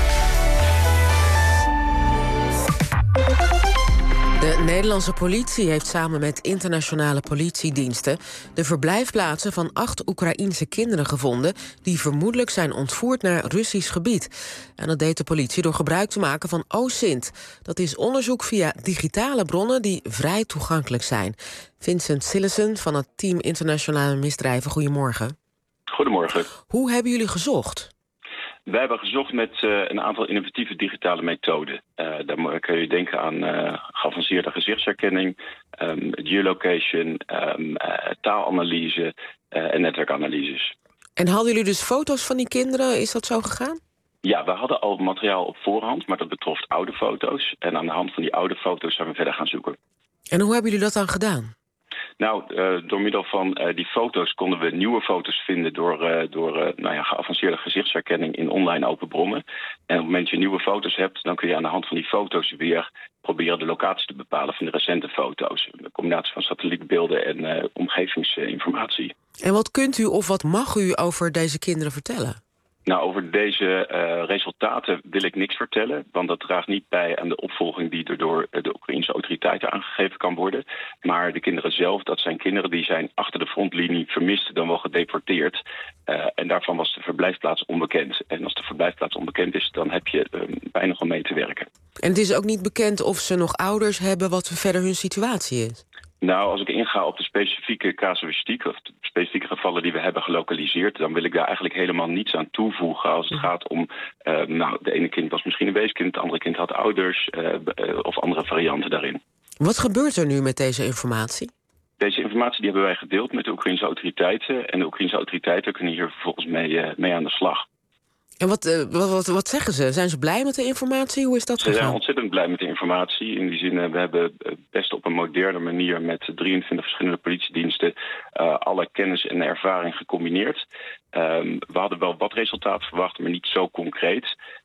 De Nederlandse politie heeft samen met internationale politiediensten de verblijfplaatsen van acht Oekraïense kinderen gevonden die vermoedelijk zijn ontvoerd naar Russisch gebied. En dat deed de politie door gebruik te maken van OSINT. Dat is onderzoek via digitale bronnen die vrij toegankelijk zijn. Vincent Sillessen van het team Internationale Misdrijven, goedemorgen. Goedemorgen. Hoe hebben jullie gezocht? Wij hebben gezocht met uh, een aantal innovatieve digitale methoden. Uh, daar kun je denken aan uh, geavanceerde gezichtsherkenning, um, geolocation, um, uh, taalanalyse uh, en netwerkanalyses. En hadden jullie dus foto's van die kinderen? Is dat zo gegaan? Ja, we hadden al materiaal op voorhand, maar dat betrof oude foto's. En aan de hand van die oude foto's zijn we verder gaan zoeken. En hoe hebben jullie dat dan gedaan? Nou, uh, door middel van uh, die foto's konden we nieuwe foto's vinden door, uh, door uh, nou ja, geavanceerde gezichtsherkenning in online open bronnen. En op het moment dat je nieuwe foto's hebt, dan kun je aan de hand van die foto's weer proberen de locatie te bepalen van de recente foto's. Een combinatie van satellietbeelden en uh, omgevingsinformatie. En wat kunt u of wat mag u over deze kinderen vertellen? Nou, over deze uh, resultaten wil ik niks vertellen, want dat draagt niet bij aan de opvolging die er door de Oekraïnse autoriteiten aangegeven kan worden. Maar de kinderen zelf, dat zijn kinderen die zijn achter de frontlinie vermist, dan wel gedeporteerd. Uh, en daarvan was de verblijfplaats onbekend. En als de verblijfplaats onbekend is, dan heb je um, weinig om mee te werken. En het is ook niet bekend of ze nog ouders hebben, wat verder hun situatie is? Nou, als ik inga op de specifieke casuïstiek, of de specifieke gevallen die we hebben gelokaliseerd, dan wil ik daar eigenlijk helemaal niets aan toevoegen als het gaat om, uh, nou, de ene kind was misschien een weeskind, het andere kind had ouders, uh, uh, of andere varianten daarin. Wat gebeurt er nu met deze informatie? Deze informatie die hebben wij gedeeld met de Oekraïnse autoriteiten en de Oekraïnse autoriteiten kunnen hier vervolgens mee, uh, mee aan de slag. En wat, uh, wat, wat, wat zeggen ze? Zijn ze blij met de informatie? Hoe is dat gegaan? Ze zijn ontzettend blij met de informatie. In die zin, uh, we hebben best op een moderne manier met drieëntwintig verschillende politiediensten uh, alle kennis en ervaring gecombineerd. Um, we hadden wel wat resultaten verwacht, maar niet zo concreet.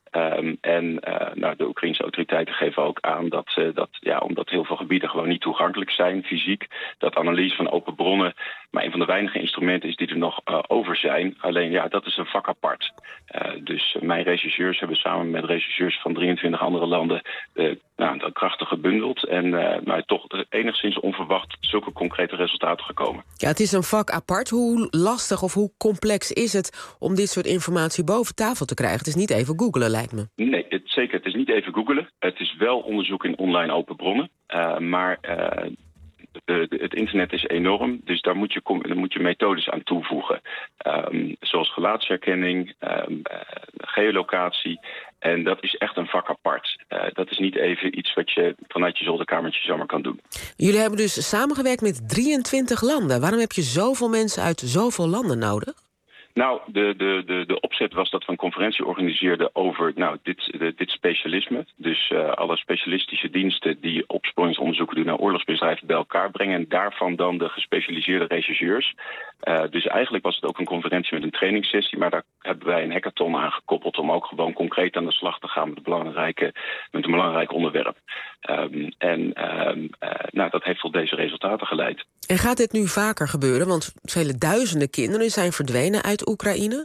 Um, en uh, nou, de Oekraïnse autoriteiten geven ook aan dat, uh, dat ja, omdat heel veel gebieden gewoon niet toegankelijk zijn, fysiek, dat analyse van open bronnen maar een van de weinige instrumenten is die er nog uh, over zijn. Alleen ja, dat is een vak apart. Uh, dus uh, mijn rechercheurs hebben samen met rechercheurs van drieëntwintig andere landen uh, nou, de krachten gebundeld en uh, nou, toch enigszins onverwacht zulke concrete resultaten gekomen. Ja, het is een vak apart. Hoe lastig of hoe complex is het om dit soort informatie boven tafel te krijgen? Het is niet even googlen, lijkt me. Nee, het, zeker. Het is niet even googlen. Het is wel onderzoek in online open bronnen. Uh, maar uh, de, de, het internet is enorm, dus daar moet je, daar moet je methodes aan toevoegen. Um, zoals gelaatsherkenning, um, uh, geolocatie. En dat is echt een vak apart. Uh, dat is niet even iets wat je vanuit je zolderkamertje zomaar kan doen. Jullie hebben dus samengewerkt met drieëntwintig landen. Waarom heb je zoveel mensen uit zoveel landen nodig? Nou, de, de, de, de opzet was dat we een conferentie organiseerden over nou, dit, de, dit specialisme. Dus uh, alle specialistische diensten die opsporingsonderzoeken doen naar oorlogsmisdrijven bij elkaar brengen. En daarvan dan de gespecialiseerde rechercheurs. Uh, dus eigenlijk was het ook een conferentie met een trainingssessie. Maar daar hebben wij een hackathon aan gekoppeld om ook gewoon concreet aan de slag te gaan met, de belangrijke, met een belangrijk onderwerp. Um, en um, uh, nou, dat heeft tot deze resultaten geleid. En gaat dit nu vaker gebeuren? Want vele duizenden kinderen zijn verdwenen uit Oekraïne?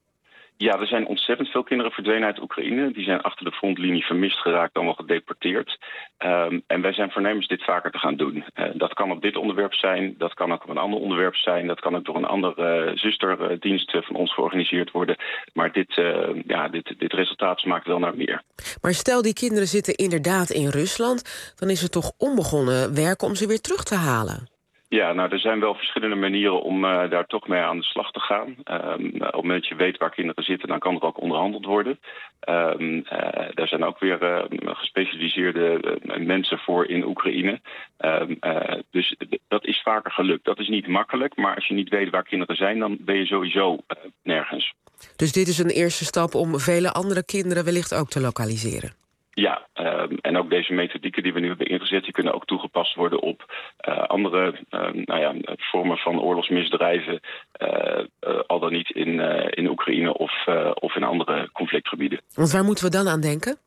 Ja, er zijn ontzettend veel kinderen verdwenen uit Oekraïne. Die zijn achter de frontlinie vermist geraakt, dan wel gedeporteerd. Um, en wij zijn voornemens dit vaker te gaan doen. Uh, dat kan op dit onderwerp zijn, dat kan ook op een ander onderwerp zijn. Dat kan ook door een andere uh, zusterdienst uh, van ons georganiseerd worden. Maar dit, uh, ja, dit, dit resultaat smaakt wel naar meer. Maar stel die kinderen zitten inderdaad in Rusland, dan is het toch onbegonnen werk om ze weer terug te halen? Ja, nou, er zijn wel verschillende manieren om uh, daar toch mee aan de slag te gaan. Um, op het moment dat je weet waar kinderen zitten, dan kan er ook onderhandeld worden. Um, uh, daar zijn ook weer uh, gespecialiseerde uh, mensen voor in Oekraïne. Um, uh, dus d- dat is vaker gelukt. Dat is niet makkelijk, maar als je niet weet waar kinderen zijn, dan ben je sowieso uh, nergens. Dus dit is een eerste stap om vele andere kinderen wellicht ook te lokaliseren? Ja, um, en ook deze methodieken die we nu hebben ingezet, die kunnen ook toegepast worden op uh, andere uh, nou ja, vormen van oorlogsmisdrijven, uh, uh, al dan niet in, uh, in Oekraïne of, uh, of in andere conflictgebieden. Want waar moeten we dan aan denken?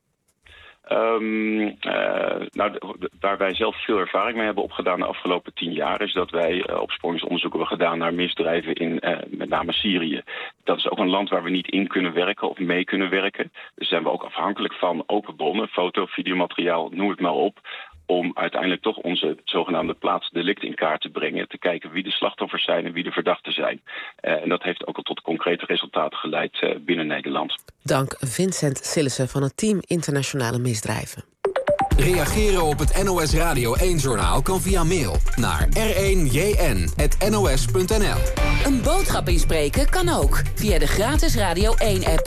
Um, uh, nou, waar wij zelf veel ervaring mee hebben opgedaan de afgelopen tien jaar is dat wij uh, opsporingsonderzoeken hebben gedaan naar misdrijven in uh, met name Syrië. Dat is ook een land waar we niet in kunnen werken of mee kunnen werken. Dus zijn we ook afhankelijk van open bronnen, foto, videomateriaal, noem het maar op, om uiteindelijk toch onze zogenaamde plaatsdelict in kaart te brengen. Te kijken wie de slachtoffers zijn en wie de verdachten zijn. Uh, en dat heeft ook al tot concrete resultaten geleid uh, binnen Nederland. Dank Vincent Sillissen van het team Internationale Misdrijven. Reageren op het N O S Radio één-journaal kan via mail naar r één j n punt n o s punt n l. Een boodschap inspreken kan ook via de gratis Radio één-app.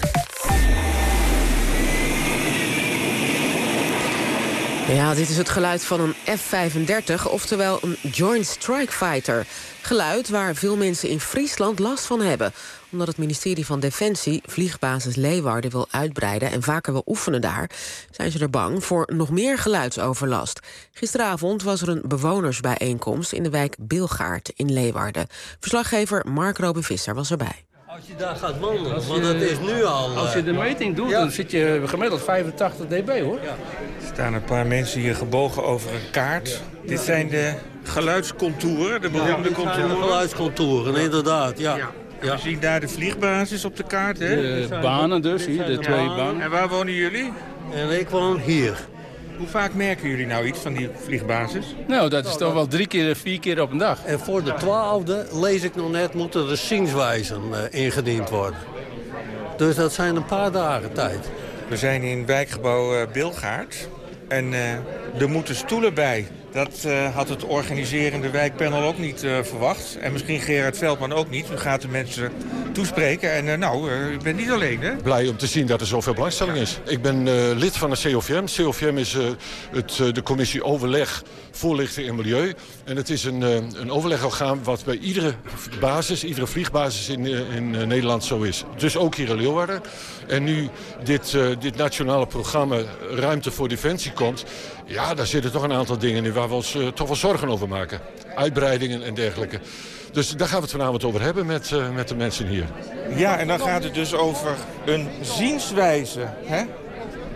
Ja, dit is het geluid van een F vijfendertig, oftewel een Joint Strike Fighter. Geluid waar veel mensen in Friesland last van hebben, omdat het ministerie van Defensie vliegbasis Leeuwarden wil uitbreiden en vaker wil oefenen daar, zijn ze er bang voor nog meer geluidsoverlast. Gisteravond was er een bewonersbijeenkomst in de wijk Bilgaard in Leeuwarden. Verslaggever Mark Robin-Visser was erbij. Als je daar gaat wandelen, want dat is nu al... Als je de meting doet, ja, dan zit je gemiddeld vijfentachtig dB, hoor. Ja. Er staan een paar mensen hier gebogen over een kaart. Dit zijn de geluidscontouren, de beroemde ja, contouren. De geluidscontouren, inderdaad, ja. ja. Ja. We zien daar de vliegbasis op de kaart, hè? De banen dus, hier, de twee banen. En waar wonen jullie? En ik woon hier. Hoe vaak merken jullie nou iets van die vliegbasis? Nou, dat is toch wel drie keer, vier keer op een dag. En voor de twaalfde, lees ik nog net, moeten de zienswijzen uh, ingediend worden. Dus dat zijn een paar dagen tijd. We zijn in wijkgebouw uh, Bilgaard. En uh, er moeten stoelen bij. Dat uh, had het organiserende wijkpanel ook niet uh, verwacht. En misschien Gerard Veldman ook niet. U gaat de mensen toespreken. En uh, nou, uh, u bent niet alleen, hè? Blij om te zien dat er zoveel belangstelling is. Ik ben uh, lid van de C O V M. C O V M is uh, het, uh, de commissie Overleg Voorlichting en Milieu. En het is een, uh, een overlegorgaan wat bij iedere basis, iedere vliegbasis in, uh, in uh, Nederland zo is. Dus ook hier in Leeuwarden. En nu dit, uh, dit nationale programma Ruimte voor Defensie komt, ja, daar zitten toch een aantal dingen in waar we ons uh, toch wel zorgen over maken. Uitbreidingen en dergelijke. Dus daar gaan we het vanavond over hebben met, uh, met de mensen hier. Ja, en dan gaat het dus over een zienswijze, hè?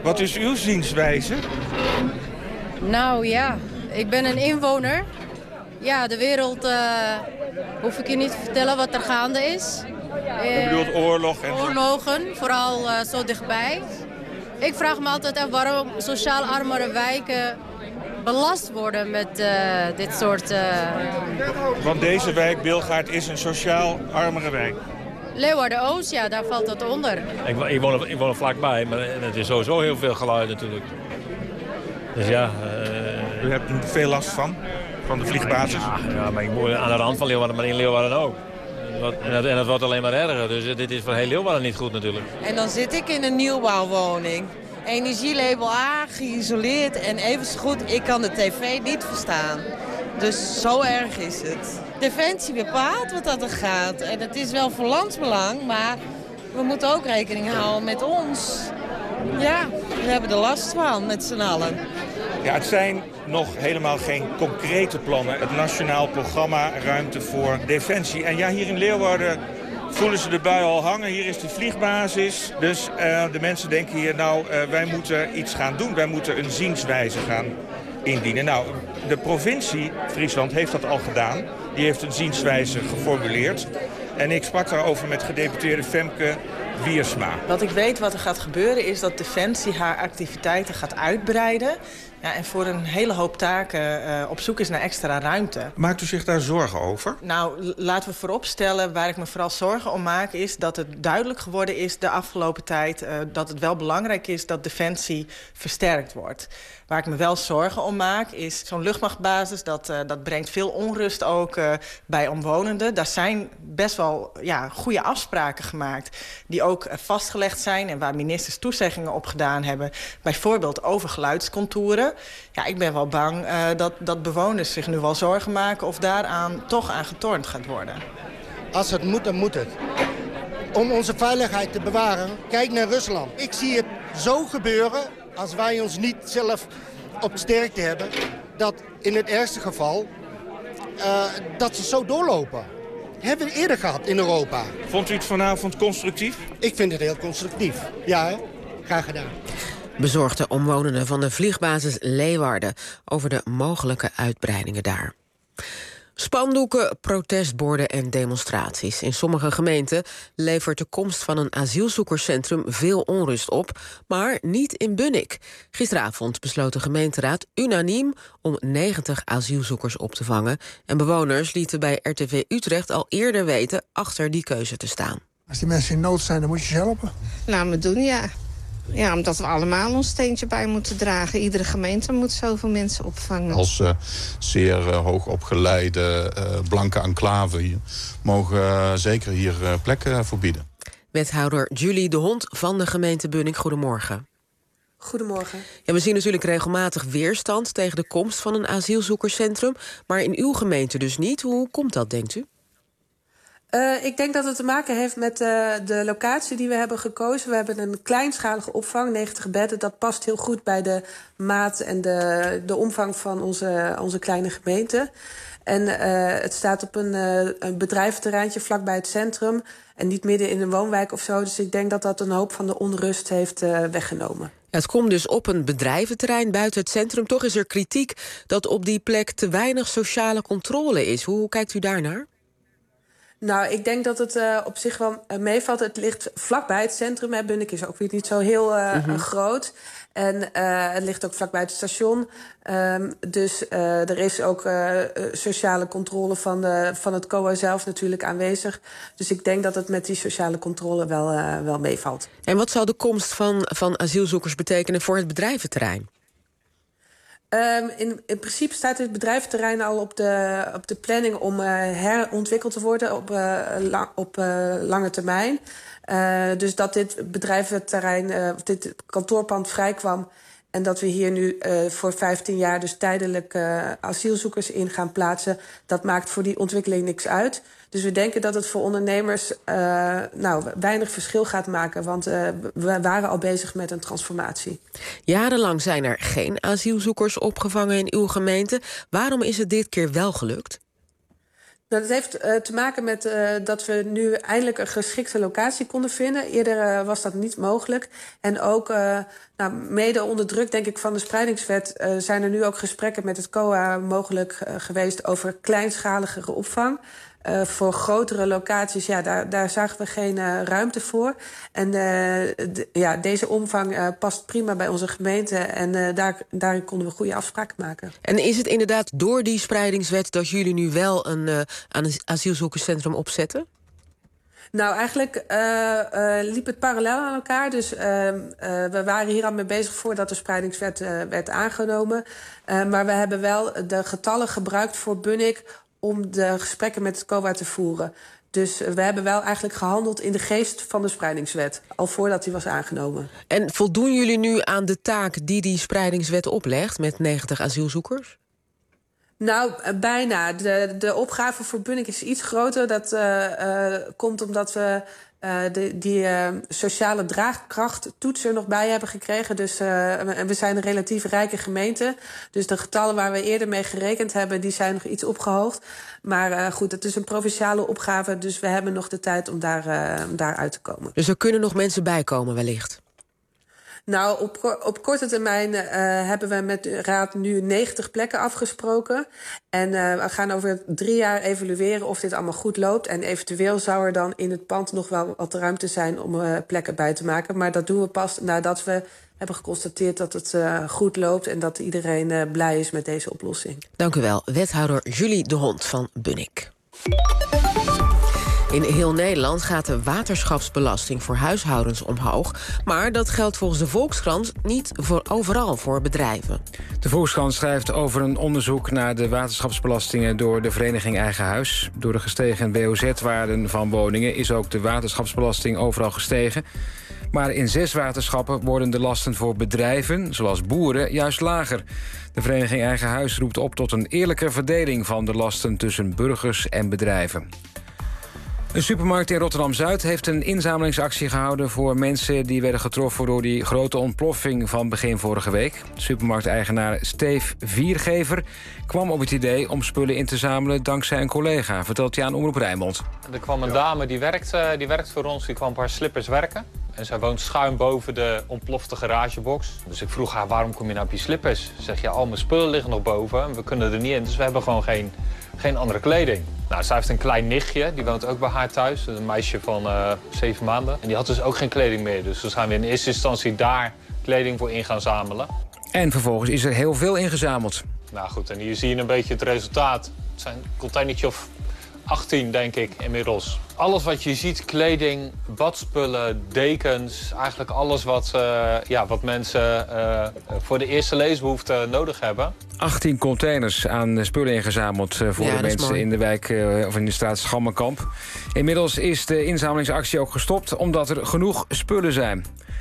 Wat is uw zienswijze? Nou ja, ik ben een inwoner. Ja, de wereld uh, hoef ik je niet te vertellen wat er gaande is. Uh, U bedoelt oorlog en oorlogen, vooral uh, zo dichtbij. Ik vraag me altijd af waarom sociaal armere wijken belast worden met uh, dit soort... Uh... Want deze wijk, Bilgaard, is een sociaal armere wijk. Leeuwarden-Oost, ja, daar valt dat onder. Ik, ik, woon er, ik woon er vlakbij, maar het is sowieso heel veel geluid natuurlijk. Dus ja... Uh... U hebt er veel last van? Van de vliegbasis? Ja, ja, maar ik moet aan de rand van Leeuwarden, maar in Leeuwarden ook. En dat, en dat wordt alleen maar erger, dus dit is voor heel Leeuwarden niet goed natuurlijk. En dan zit ik in een nieuwbouwwoning. Energielabel A, geïsoleerd en even zo goed, ik kan de tv niet verstaan. Dus zo erg is het. Defensie bepaalt wat dat er gaat. En het is wel voor landsbelang, maar we moeten ook rekening houden met ons. Ja, we hebben er last van met z'n allen. Ja, het zijn nog helemaal geen concrete plannen. Het Nationaal Programma Ruimte voor Defensie. En ja, hier in Leeuwarden voelen ze de bui al hangen. Hier is de vliegbasis. Dus uh, de mensen denken hier, nou, uh, wij moeten iets gaan doen. Wij moeten een zienswijze gaan indienen. Nou, de provincie Friesland heeft dat al gedaan. Die heeft een zienswijze geformuleerd. En ik sprak daarover met gedeputeerde Femke Wiersma. Wat ik weet wat er gaat gebeuren is dat Defensie haar activiteiten gaat uitbreiden. Ja, en voor een hele hoop taken uh, op zoek is naar extra ruimte. Maakt u zich daar zorgen over? Nou, laten we vooropstellen, waar ik me vooral zorgen om maak, is dat het duidelijk geworden is de afgelopen tijd uh, dat het wel belangrijk is dat Defensie versterkt wordt. Waar ik me wel zorgen om maak is zo'n luchtmachtbasis, dat, uh, dat brengt veel onrust ook uh, bij omwonenden. Daar zijn best wel ja, goede afspraken gemaakt die ook uh, vastgelegd zijn en waar ministers toezeggingen op gedaan hebben. Bijvoorbeeld over geluidskontouren. Ja, ik ben wel bang uh, dat, dat bewoners zich nu wel zorgen maken of daaraan toch aan getornd gaat worden. Als het moet, dan moet het. Om onze veiligheid te bewaren, kijk naar Rusland. Ik zie het zo gebeuren, als wij ons niet zelf op sterkte hebben, dat in het ergste geval, uh, dat ze zo doorlopen. Hebben we eerder gehad in Europa. Vond u het vanavond constructief? Ik vind het heel constructief. Ja, hè? Graag gedaan. Bezorgde omwonenden van de vliegbasis Leeuwarden over de mogelijke uitbreidingen daar. Spandoeken, protestborden en demonstraties. In sommige gemeenten levert de komst van een asielzoekerscentrum veel onrust op, maar niet in Bunnik. Gisteravond besloot de gemeenteraad unaniem om negentig asielzoekers op te vangen. En bewoners lieten bij R T V Utrecht al eerder weten achter die keuze te staan. Als die mensen in nood zijn, dan moet je ze helpen. Laat me doen, ja. Ja, omdat we allemaal ons steentje bij moeten dragen. Iedere gemeente moet zoveel mensen opvangen. Als uh, zeer uh, hoogopgeleide uh, blanke enclave hier, mogen uh, zeker hier uh, plekken voor bieden. Wethouder Julie de Hond van de gemeente Bunnik, goedemorgen. Goedemorgen. Ja, we zien natuurlijk regelmatig weerstand tegen de komst van een asielzoekerscentrum, maar in uw gemeente dus niet. Hoe komt dat, denkt u? Uh, ik denk dat het te maken heeft met uh, de locatie die we hebben gekozen. We hebben een kleinschalige opvang, negentig bedden. Dat past heel goed bij de maat en de, de omvang van onze, onze kleine gemeente. En uh, het staat op een, uh, een bedrijventerreintje vlakbij het centrum en niet midden in een woonwijk of zo. Dus ik denk dat dat een hoop van de onrust heeft uh, weggenomen. Ja, het komt dus op een bedrijventerrein buiten het centrum. Toch is er kritiek dat op die plek te weinig sociale controle is. Hoe, hoe kijkt u daarnaar? Nou, ik denk dat het uh, op zich wel uh, meevalt. Het ligt vlakbij het centrum. Hè. Bunnik is ook weer niet zo heel uh, mm-hmm. groot. En uh, het ligt ook vlakbij het station. Um, dus uh, er is ook uh, sociale controle van, de, van het C O A zelf natuurlijk aanwezig. Dus ik denk dat het met die sociale controle wel, uh, wel meevalt. En wat zal de komst van, van asielzoekers betekenen voor het bedrijventerrein? Um, in, in principe staat het bedrijventerrein al op de, op de planning om uh, herontwikkeld te worden op, uh, lang, op uh, lange termijn. Uh, dus dat dit bedrijventerrein, uh, dit kantoorpand vrijkwam en dat we hier nu uh, voor vijftien jaar dus tijdelijk uh, asielzoekers in gaan plaatsen, dat maakt voor die ontwikkeling niks uit. Dus we denken dat het voor ondernemers uh, nou, weinig verschil gaat maken, want uh, we waren al bezig met een transformatie. Jarenlang zijn er geen asielzoekers opgevangen in uw gemeente. Waarom is het dit keer wel gelukt? Nou, dat heeft uh, te maken met uh, dat we nu eindelijk een geschikte locatie konden vinden. Eerder uh, was dat niet mogelijk. En ook uh, nou, mede onder druk, denk ik, van de spreidingswet Uh, zijn er nu ook gesprekken met het C O A mogelijk uh, geweest over kleinschaligere opvang. Uh, voor grotere locaties, ja, daar, daar zagen we geen uh, ruimte voor. En uh, de, ja, deze omvang uh, past prima bij onze gemeente. En uh, daar, daarin konden we goede afspraken maken. En is het inderdaad door die spreidingswet dat jullie nu wel een, uh, een asielzoekerscentrum opzetten? Nou, eigenlijk uh, uh, liep het parallel aan elkaar. Dus uh, uh, we waren hier al mee bezig voordat de spreidingswet uh, werd aangenomen. Uh, maar we hebben wel de getallen gebruikt voor Bunnik om de gesprekken met het C O A te voeren. Dus we hebben wel eigenlijk gehandeld in de geest van de spreidingswet, al voordat die was aangenomen. En voldoen jullie nu aan de taak die die spreidingswet oplegt met negentig asielzoekers? Nou, bijna. De, de opgave voor Bunnik is iets groter. Dat uh, uh, komt omdat we uh, de, die uh, sociale draagkrachttoets er nog bij hebben gekregen. Dus uh, we zijn een relatief rijke gemeente. Dus de getallen waar we eerder mee gerekend hebben, die zijn nog iets opgehoogd. Maar uh, goed, het is een provinciale opgave, dus we hebben nog de tijd om daar, uh, daar uit te komen. Dus er kunnen nog mensen bijkomen wellicht? Nou, op, op korte termijn uh, hebben we met de Raad nu negentig plekken afgesproken. En uh, we gaan over drie jaar evalueren of dit allemaal goed loopt. En eventueel zou er dan in het pand nog wel wat ruimte zijn om uh, plekken bij te maken. Maar dat doen we pas nadat we hebben geconstateerd dat het uh, goed loopt en dat iedereen uh, blij is met deze oplossing. Dank u wel, wethouder Julie de Hond van Bunnik. In heel Nederland gaat de waterschapsbelasting voor huishoudens omhoog. Maar dat geldt volgens de Volkskrant niet voor overal voor bedrijven. De Volkskrant schrijft over een onderzoek naar de waterschapsbelastingen door de vereniging Eigen Huis. Door de gestegen W O Z-waarden van woningen is ook de waterschapsbelasting overal gestegen. Maar in zes waterschappen worden de lasten voor bedrijven, zoals boeren, juist lager. De vereniging Eigen Huis roept op tot een eerlijke verdeling van de lasten tussen burgers en bedrijven. Een supermarkt in Rotterdam-Zuid heeft een inzamelingsactie gehouden voor mensen die werden getroffen door die grote ontploffing van begin vorige week. Supermarkteigenaar Steef Viergever kwam op het idee om spullen in te zamelen dankzij een collega, vertelt hij aan Omroep Rijnmond. Er kwam een dame die werkt, die werkt voor ons, die kwam op haar slippers werken. En zij woont schuin boven de ontplofte garagebox. Dus ik vroeg haar, waarom kom je nou op je slippers? Zeg je, al mijn spullen liggen nog boven en we kunnen er niet in, dus we hebben gewoon geen, geen andere kleding. Nou, zij heeft een klein nichtje, die woont ook bij haar thuis. Een meisje van uh, zeven maanden. En die had dus ook geen kleding meer. Dus we zijn we in eerste instantie daar kleding voor in gaan zamelen. En vervolgens is er heel veel ingezameld. Nou goed, en hier zie je een beetje het resultaat. Het zijn een containertje of achttien, denk ik, inmiddels. Alles wat je ziet, kleding, badspullen, dekens... eigenlijk alles wat, uh, ja, wat mensen uh, voor de eerste leesbehoefte nodig hebben. achttien containers aan spullen ingezameld uh, voor ja, de mensen in de wijk uh, of in de straat Schammenkamp. Inmiddels is de inzamelingsactie ook gestopt omdat er genoeg spullen zijn.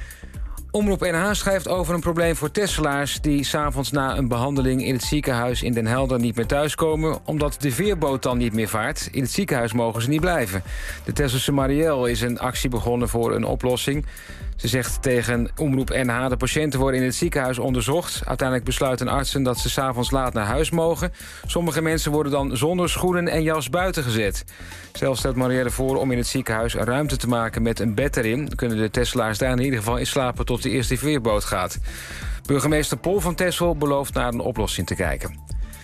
Omroep N H schrijft over een probleem voor Tesselaars die 's avonds na een behandeling in het ziekenhuis in Den Helder niet meer thuiskomen, omdat de veerboot dan niet meer vaart. In het ziekenhuis mogen ze niet blijven. De Tesselse Marielle is een actie begonnen voor een oplossing. Ze zegt tegen Omroep N H, de patiënten worden in het ziekenhuis onderzocht. Uiteindelijk besluiten artsen dat ze 's avonds laat naar huis mogen. Sommige mensen worden dan zonder schoenen en jas buiten gezet. Zelf stelt Marielle voor om in het ziekenhuis ruimte te maken met een bed erin. Dan kunnen de Tesselaars daar in ieder geval in slapen tot de eerste veerboot gaat. Burgemeester Pol van Texel belooft naar een oplossing te kijken.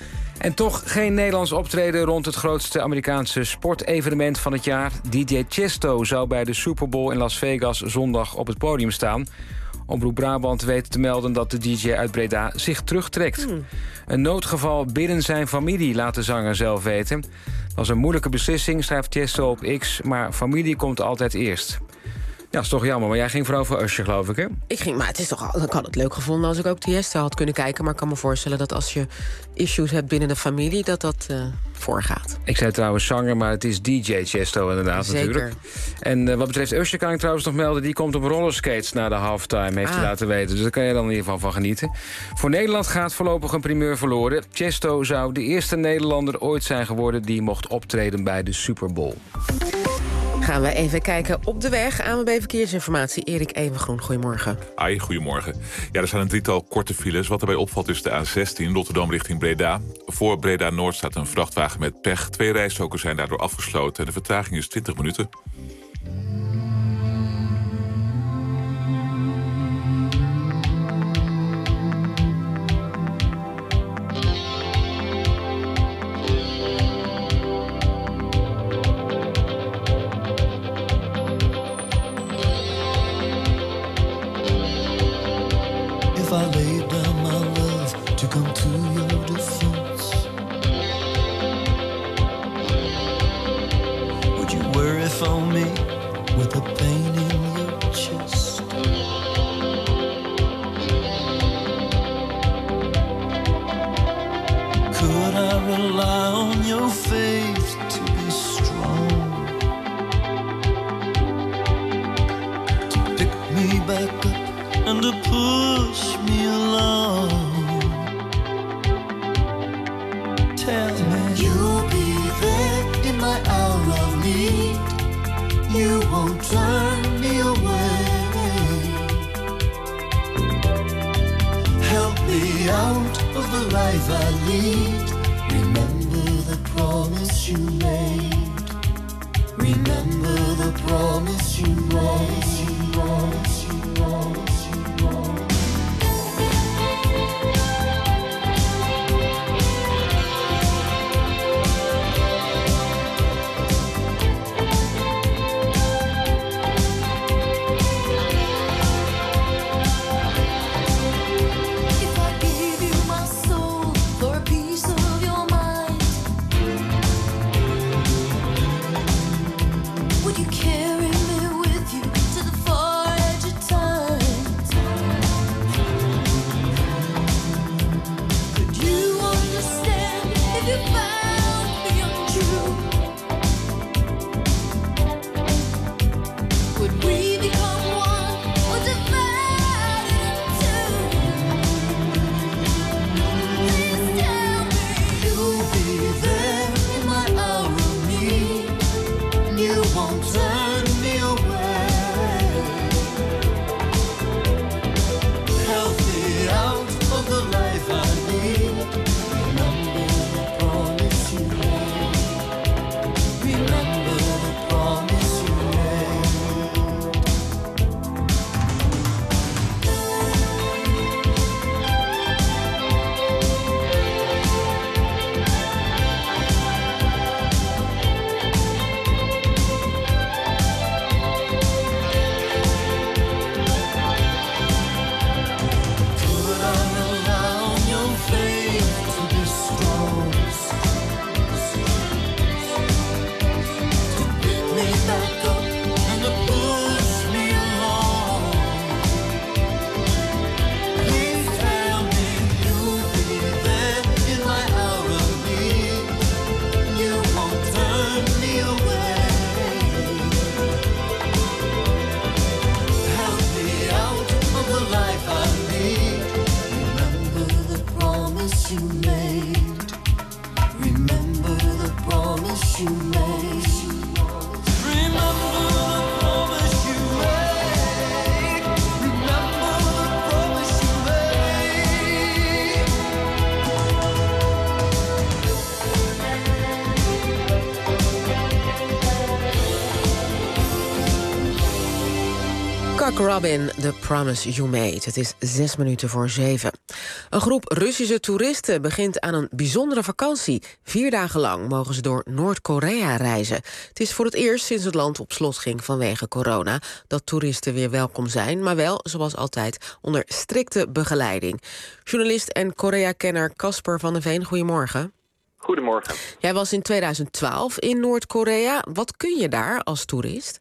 En toch geen Nederlands optreden rond het grootste Amerikaanse sportevenement van het jaar. D J Chesto zou bij de Super Bowl in Las Vegas zondag op het podium staan. Omroep Brabant weet te melden dat de D J uit Breda zich terugtrekt. Hmm. Een noodgeval binnen zijn familie, laat de zanger zelf weten. Dat was een moeilijke beslissing, schrijft Chesto op X, maar familie komt altijd eerst. Ja, dat is toch jammer, maar jij ging vooral voor Usher, geloof ik, hè? Ik ging, maar het is toch, ik had het leuk gevonden als ik ook Tiesto had kunnen kijken. Maar ik kan me voorstellen dat als je issues hebt binnen de familie, dat dat uh, voorgaat. Ik zei trouwens zanger, maar het is D J Chesto inderdaad. Zeker. Natuurlijk. En uh, wat betreft Usher kan ik trouwens nog melden, die komt op rollerskates na de halftime, heeft ah. hij laten weten. Dus daar kan je dan in ieder geval van genieten. Voor Nederland gaat voorlopig een primeur verloren. Chesto zou de eerste Nederlander ooit zijn geworden die mocht optreden bij de Super Bowl. Gaan we even kijken op de weg. A N W B Verkeersinformatie, Erik Evengroen. Goedemorgen. Ai, goedemorgen. Ja, er zijn een drietal korte files. Wat erbij opvalt is de A zestien, Rotterdam richting Breda. Voor Breda-Noord staat een vrachtwagen met pech. Twee rijstroken zijn daardoor afgesloten en de vertraging is twintig minuten. If I laid down my love to come to your defense, would you worry for me with the pain in your chest? Could I rely on your faith to be strong, to pick me back up and to push me along? Tell me you'll be there in my hour of need. You won't turn me away. Help me out of the life I lead. Remember the promise you made. Remember the promise you made. You promise you promise. Robin, The Promise You Made. Het is zes minuten voor zeven. Een groep Russische toeristen begint aan een bijzondere vakantie. Vier dagen lang mogen ze door Noord-Korea reizen. Het is voor het eerst sinds het land op slot ging vanwege corona... dat toeristen weer welkom zijn, maar wel, zoals altijd, onder strikte begeleiding. Journalist en Korea-kenner Casper van der Veen, goedemorgen. Goedemorgen. Jij was in tweeduizend twaalf in Noord-Korea. Wat kun je daar als toerist?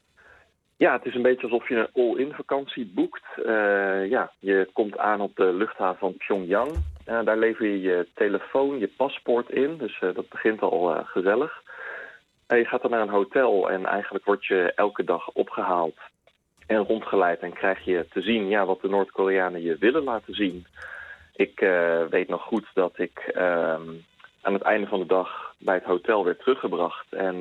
Ja, het is een beetje alsof je een all-in vakantie boekt. Uh, ja, je komt aan op de luchthaven van Pyongyang. Uh, daar lever je je telefoon, je paspoort in. Dus uh, dat begint al uh, gezellig. Uh, je gaat dan naar een hotel en eigenlijk word je elke dag opgehaald en rondgeleid. En krijg je te zien ja, wat de Noord-Koreanen je willen laten zien. Ik uh, weet nog goed dat ik uh, aan het einde van de dag bij het hotel werd teruggebracht. En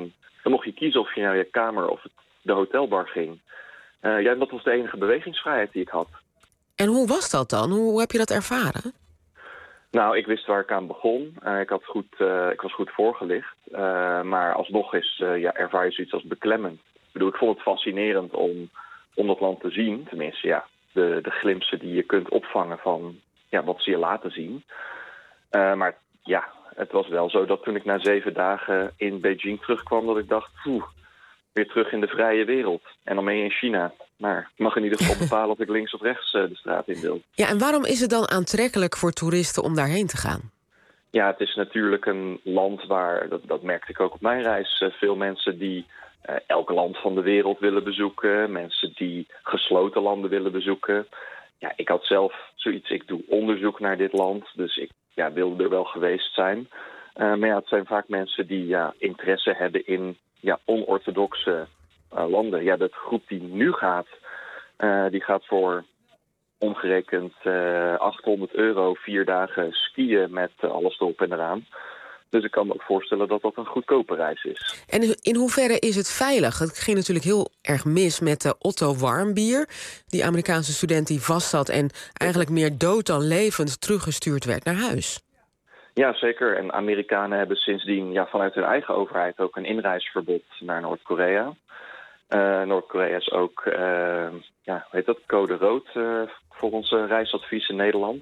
Dan mocht je kiezen of je naar je kamer of de hotelbar ging. Uh, ja, dat was de enige bewegingsvrijheid die ik had. En hoe was dat dan? Hoe, hoe heb je dat ervaren? Nou, ik wist waar ik aan begon. Uh, ik, had goed, uh, ik was goed voorgelicht. Uh, maar alsnog is, uh, ja, ervaar je zoiets als beklemmend. Ik bedoel, ik vond het fascinerend om, om dat land te zien. Tenminste, ja, de, de glimpsen die je kunt opvangen van ja, wat ze je laten zien. Uh, maar ja, het was wel zo dat toen ik na zeven dagen in Beijing terugkwam, dat ik dacht, poeh, weer terug in de vrije wereld. En dan ben je in China. Maar ik mag in ieder geval bepalen of ik links of rechts uh, de straat in wil. Ja, en waarom is het dan aantrekkelijk voor toeristen om daarheen te gaan? Ja, het is natuurlijk een land waar, dat, dat merkte ik ook op mijn reis, uh, veel mensen die uh, elk land van de wereld willen bezoeken. Mensen die gesloten landen willen bezoeken. Ja, ik had zelf zoiets, ik doe onderzoek naar dit land, dus ik ja, wilde er wel geweest zijn. Uh, maar ja, het zijn vaak mensen die ja, interesse hebben in ja, onorthodoxe uh, landen. Ja, de groep die nu gaat, uh, die gaat voor omgerekend uh, achthonderd euro vier dagen skiën met uh, alles erop en eraan. Dus ik kan me ook voorstellen dat dat een goedkope reis is. En in hoeverre is het veilig? Het ging natuurlijk heel erg mis met de Otto Warmbier, die Amerikaanse student die vastzat en eigenlijk meer dood dan levend teruggestuurd werd naar huis. Ja, zeker. En Amerikanen hebben sindsdien ja, vanuit hun eigen overheid ook een inreisverbod naar Noord-Korea. Uh, Noord-Korea is ook, uh, ja, hoe heet dat, code rood uh, voor onze reisadvies in Nederland.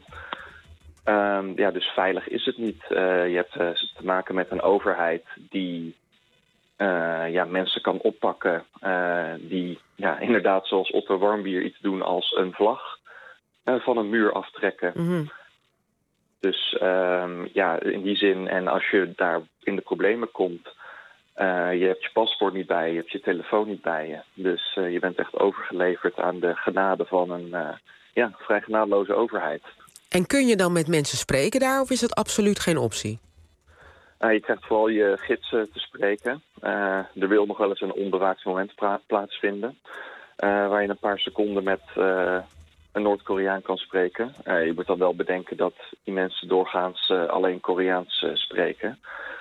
Um, ja, dus veilig is het niet. Uh, je hebt uh, te maken met een overheid die uh, ja, mensen kan oppakken. Uh, die ja, inderdaad zoals Otto Warmbier iets doen als een vlag uh, van een muur aftrekken. Mm-hmm. Dus um, ja, in die zin, en als je daar in de problemen komt, uh, je hebt je paspoort niet bij je, je hebt je telefoon niet bij je. Dus uh, je bent echt overgeleverd aan de genade van een uh, ja, vrij genadeloze overheid. En kun je dan met mensen spreken daar, of is dat absoluut geen optie? Uh, je krijgt vooral je gidsen te spreken. Uh, er wil nog wel eens een onbewaakt moment pra- plaatsvinden, uh, waar je een paar seconden met uh, een Noord-Koreaan kan spreken. Uh, je moet dan wel bedenken dat die mensen doorgaans uh, alleen Koreaans uh, spreken.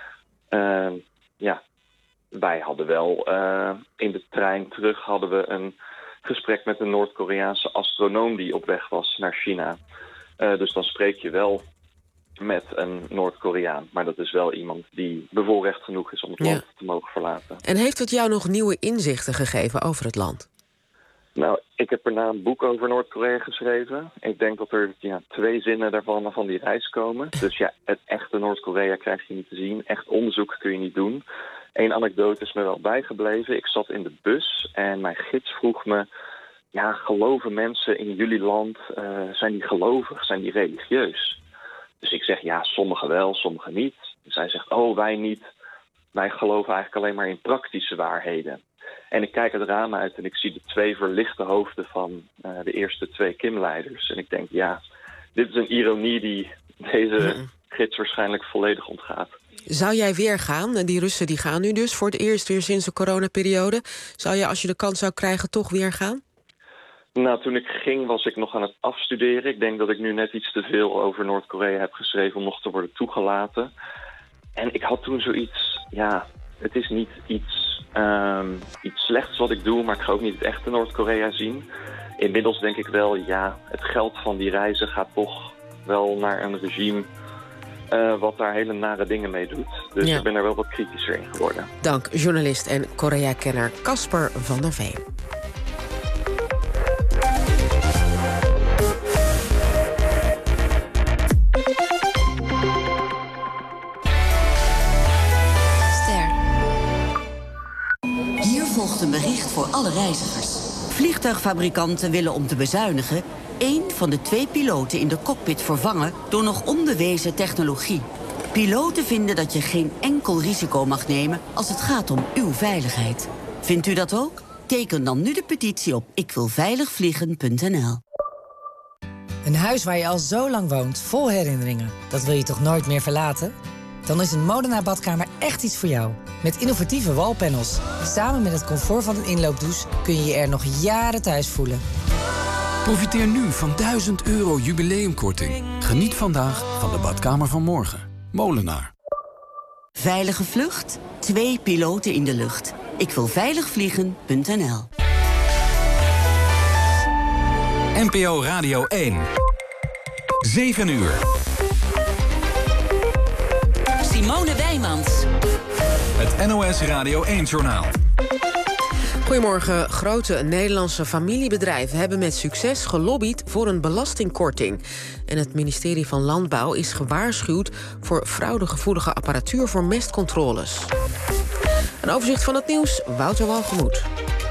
Uh, ja, wij hadden wel uh, in de trein terug hadden we een gesprek met een Noord-Koreaanse astronoom die op weg was naar China. Uh, dus dan spreek je wel met een Noord-Koreaan. Maar dat is wel iemand die bevoorrecht genoeg is om het ja. land te mogen verlaten. En heeft het jou nog nieuwe inzichten gegeven over het land? Nou, ik heb erna een boek over Noord-Korea geschreven. Ik denk dat er ja, twee zinnen daarvan van die reis komen. Dus ja, het echte Noord-Korea krijg je niet te zien. Echt onderzoek kun je niet doen. Eén anekdote is me wel bijgebleven. Ik zat in de bus en mijn gids vroeg me, ja, geloven mensen in jullie land, uh, zijn die gelovig, zijn die religieus? Dus ik zeg, ja, sommigen wel, sommigen niet. Dus hij zegt, oh, wij niet. Wij geloven eigenlijk alleen maar in praktische waarheden. En ik kijk het raam uit en ik zie de twee verlichte hoofden van uh, de eerste twee Kim-leiders. En ik denk, ja, dit is een ironie die deze gids waarschijnlijk volledig ontgaat. Zou jij weer gaan? Die Russen die gaan nu dus voor het eerst weer sinds de coronaperiode. Zou je, als je de kans zou krijgen, toch weer gaan? Nou, toen ik ging was ik nog aan het afstuderen. Ik denk dat ik nu net iets te veel over Noord-Korea heb geschreven om nog te worden toegelaten. En ik had toen zoiets, ja, het is niet iets, um, iets slechts wat ik doe, maar ik ga ook niet het echte Noord-Korea zien. Inmiddels denk ik wel, ja, het geld van die reizen gaat toch wel naar een regime uh, wat daar hele nare dingen mee doet. Dus ja. Ik ben er wel wat kritischer in geworden. Dank, journalist en Korea-kenner Casper van der Veen. Volgt een bericht voor alle reizigers. Vliegtuigfabrikanten willen om te bezuinigen één van de twee piloten in de cockpit vervangen door nog onbewezen technologie. Piloten vinden dat je geen enkel risico mag nemen als het gaat om uw veiligheid. Vindt u dat ook? Teken dan nu de petitie op ik wil veilig vliegen punt n l. Een huis waar je al zo lang woont, vol herinneringen. Dat wil je toch nooit meer verlaten? Dan is een Modena badkamer echt iets voor jou. Met innovatieve wallpanels. Samen met het comfort van een inloopdouche kun je je er nog jaren thuis voelen. Profiteer nu van duizend euro jubileumkorting. Geniet vandaag van de badkamer van morgen. Molenaar. Veilige vlucht? Twee piloten in de lucht. Ik wil veilig vliegen punt n l. N P O Radio één. zeven uur. Simone Wijmans. Het N O S Radio één-journaal. Goedemorgen. Grote Nederlandse familiebedrijven hebben met succes gelobbyd voor een belastingkorting. En het ministerie van Landbouw is gewaarschuwd voor fraudegevoelige apparatuur voor mestcontroles. Een overzicht van het nieuws, Wouter Walgemoed.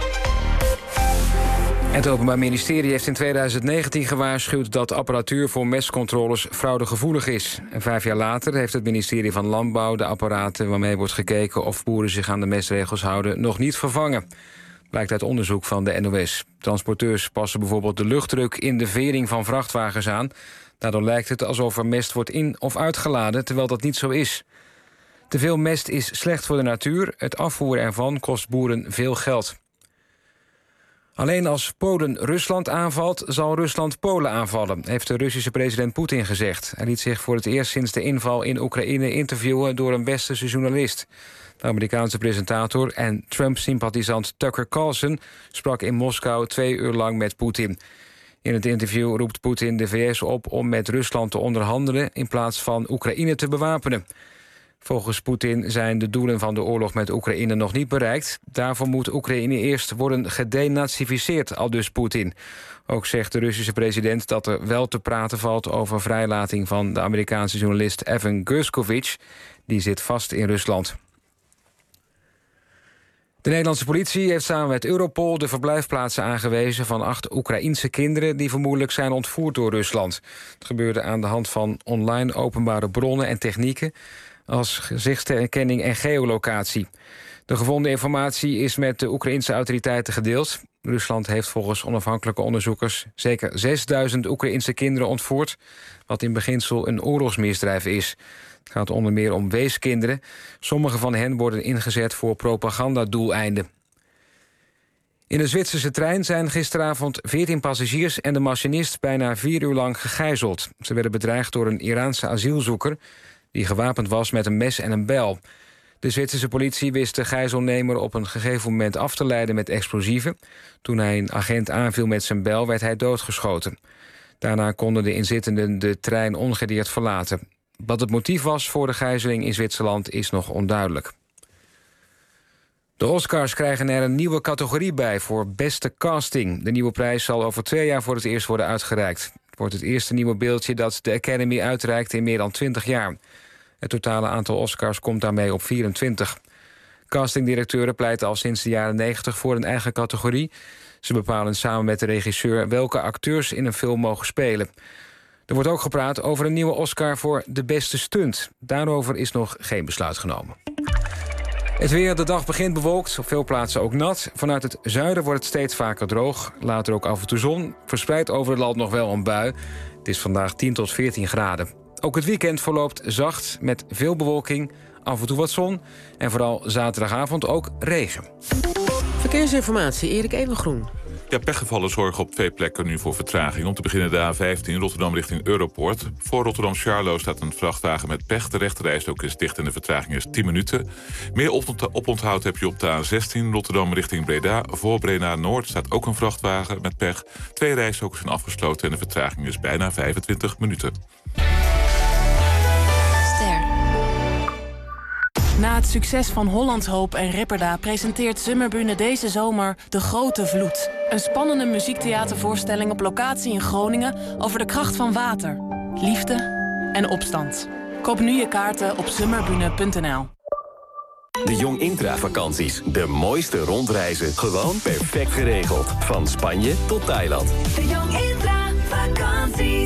Het Openbaar Ministerie heeft in tweeduizend negentien gewaarschuwd dat apparatuur voor mestcontroles fraudegevoelig is. En vijf jaar later heeft het ministerie van Landbouw de apparaten waarmee wordt gekeken of boeren zich aan de mestregels houden nog niet vervangen. Blijkt uit onderzoek van de N O S. Transporteurs passen bijvoorbeeld de luchtdruk in de vering van vrachtwagens aan. Daardoor lijkt het alsof er mest wordt in- of uitgeladen, terwijl dat niet zo is. Te veel mest is slecht voor de natuur. Het afvoeren ervan kost boeren veel geld. Alleen als Polen Rusland aanvalt, zal Rusland Polen aanvallen, heeft de Russische president Poetin gezegd. Hij liet zich voor het eerst sinds de inval in Oekraïne interviewen door een westerse journalist. De Amerikaanse presentator en Trump-sympathisant Tucker Carlson sprak in Moskou twee uur lang met Poetin. In het interview roept Poetin de V S op om met Rusland te onderhandelen in plaats van Oekraïne te bewapenen. Volgens Poetin zijn de doelen van de oorlog met Oekraïne nog niet bereikt. Daarvoor moet Oekraïne eerst worden gedenazificeerd, aldus Poetin. Ook zegt de Russische president dat er wel te praten valt over vrijlating van de Amerikaanse journalist Evan Gershkovich. Die zit vast in Rusland. De Nederlandse politie heeft samen met Europol de verblijfplaatsen aangewezen van acht Oekraïense kinderen die vermoedelijk zijn ontvoerd door Rusland. Het gebeurde aan de hand van online openbare bronnen en technieken als gezichtsherkenning en geolocatie. De gevonden informatie is met de Oekraïense autoriteiten gedeeld. Rusland heeft volgens onafhankelijke onderzoekers zeker zesduizend Oekraïense kinderen ontvoerd, wat in beginsel een oorlogsmisdrijf is. Het gaat onder meer om weeskinderen. Sommige van hen worden ingezet voor propagandadoeleinden. In de Zwitserse trein zijn gisteravond veertien passagiers en de machinist bijna vier uur lang gegijzeld. Ze werden bedreigd door een Iraanse asielzoeker die gewapend was met een mes en een bijl. De Zwitserse politie wist de gijzelnemer op een gegeven moment af te leiden met explosieven. Toen hij een agent aanviel met zijn bijl werd hij doodgeschoten. Daarna konden de inzittenden de trein ongedeerd verlaten. Wat het motief was voor de gijzeling in Zwitserland is nog onduidelijk. De Oscars krijgen er een nieuwe categorie bij voor beste casting. De nieuwe prijs zal over twee jaar voor het eerst worden uitgereikt. Het wordt het eerste nieuwe beeldje dat de Academy uitreikt in meer dan twintig jaar. Het totale aantal Oscars komt daarmee op vierentwintig. Castingdirecteuren pleiten al sinds de jaren negentig voor een eigen categorie. Ze bepalen samen met de regisseur welke acteurs in een film mogen spelen. Er wordt ook gepraat over een nieuwe Oscar voor de beste stunt. Daarover is nog geen besluit genomen. Het weer, de dag begint bewolkt, op veel plaatsen ook nat. Vanuit het zuiden wordt het steeds vaker droog. Later ook af en toe zon. Verspreid over het land nog wel een bui. Het is vandaag tien tot veertien graden. Ook het weekend verloopt zacht met veel bewolking, af en toe wat zon. En vooral zaterdagavond ook regen. Verkeersinformatie, Erik Evengroen. Ja, pechgevallen zorgen op twee plekken nu voor vertraging. Om te beginnen de A vijftien Rotterdam richting Europoort. Voor Rotterdam-Charlo staat een vrachtwagen met pech. De rechterrijstrook is dicht en de vertraging is tien minuten. Meer oponthoud heb je op de A zestien Rotterdam richting Breda. Voor Breda-Noord staat ook een vrachtwagen met pech. Twee rijstroken zijn afgesloten en de vertraging is bijna vijfentwintig minuten. Na het succes van Hollands Hoop en Ripperda presenteert Summerbühne deze zomer De Grote Vloed. Een spannende muziektheatervoorstelling op locatie in Groningen over de kracht van water, liefde en opstand. Koop nu je kaarten op summerbühne punt n l. De Jong Intra vakanties. De mooiste rondreizen. Gewoon perfect geregeld. Van Spanje tot Thailand. De Jong Intra vakanties.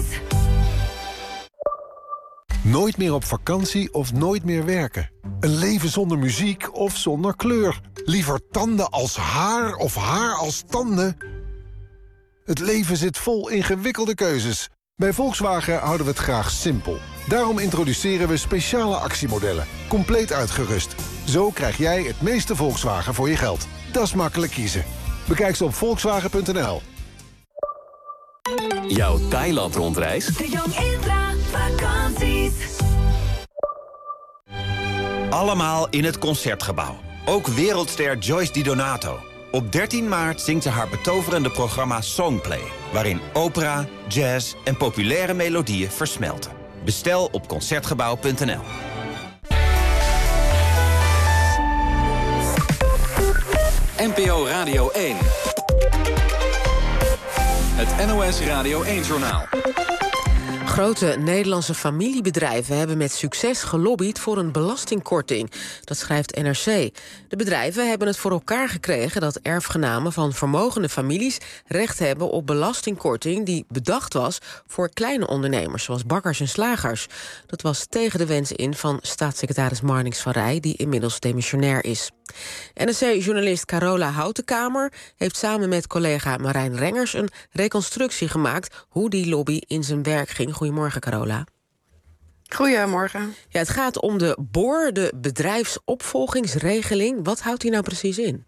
Nooit meer op vakantie of nooit meer werken. Een leven zonder muziek of zonder kleur. Liever tanden als haar of haar als tanden. Het leven zit vol ingewikkelde keuzes. Bij Volkswagen houden we het graag simpel. Daarom introduceren we speciale actiemodellen. Compleet uitgerust. Zo krijg jij het meeste Volkswagen voor je geld. Dat is makkelijk kiezen. Bekijk ze op volkswagen punt n l. Jouw Thailand-rondreis? De Jong Intra vakanties. Allemaal in het Concertgebouw. Ook wereldster Joyce Di Donato. Op dertien maart zingt ze haar betoverende programma Songplay, waarin opera, jazz en populaire melodieën versmelten. Bestel op concertgebouw punt n l. N P O Radio één. Het N O S Radio één-journaal. Grote Nederlandse familiebedrijven hebben met succes gelobbyd voor een belastingkorting. Dat schrijft N R C. De bedrijven hebben het voor elkaar gekregen dat erfgenamen van vermogende families recht hebben op belastingkorting die bedacht was voor kleine ondernemers, zoals bakkers en slagers. Dat was tegen de wens in van staatssecretaris Marnix van Rij, die inmiddels demissionair is. N R C-journalist Carola Houtenkamer heeft samen met collega Marijn Rengers een reconstructie gemaakt hoe die lobby in zijn werk ging. Goedemorgen, Carola. Goedemorgen. Ja, het gaat om de B O R, de bedrijfsopvolgingsregeling. Wat houdt die nou precies in?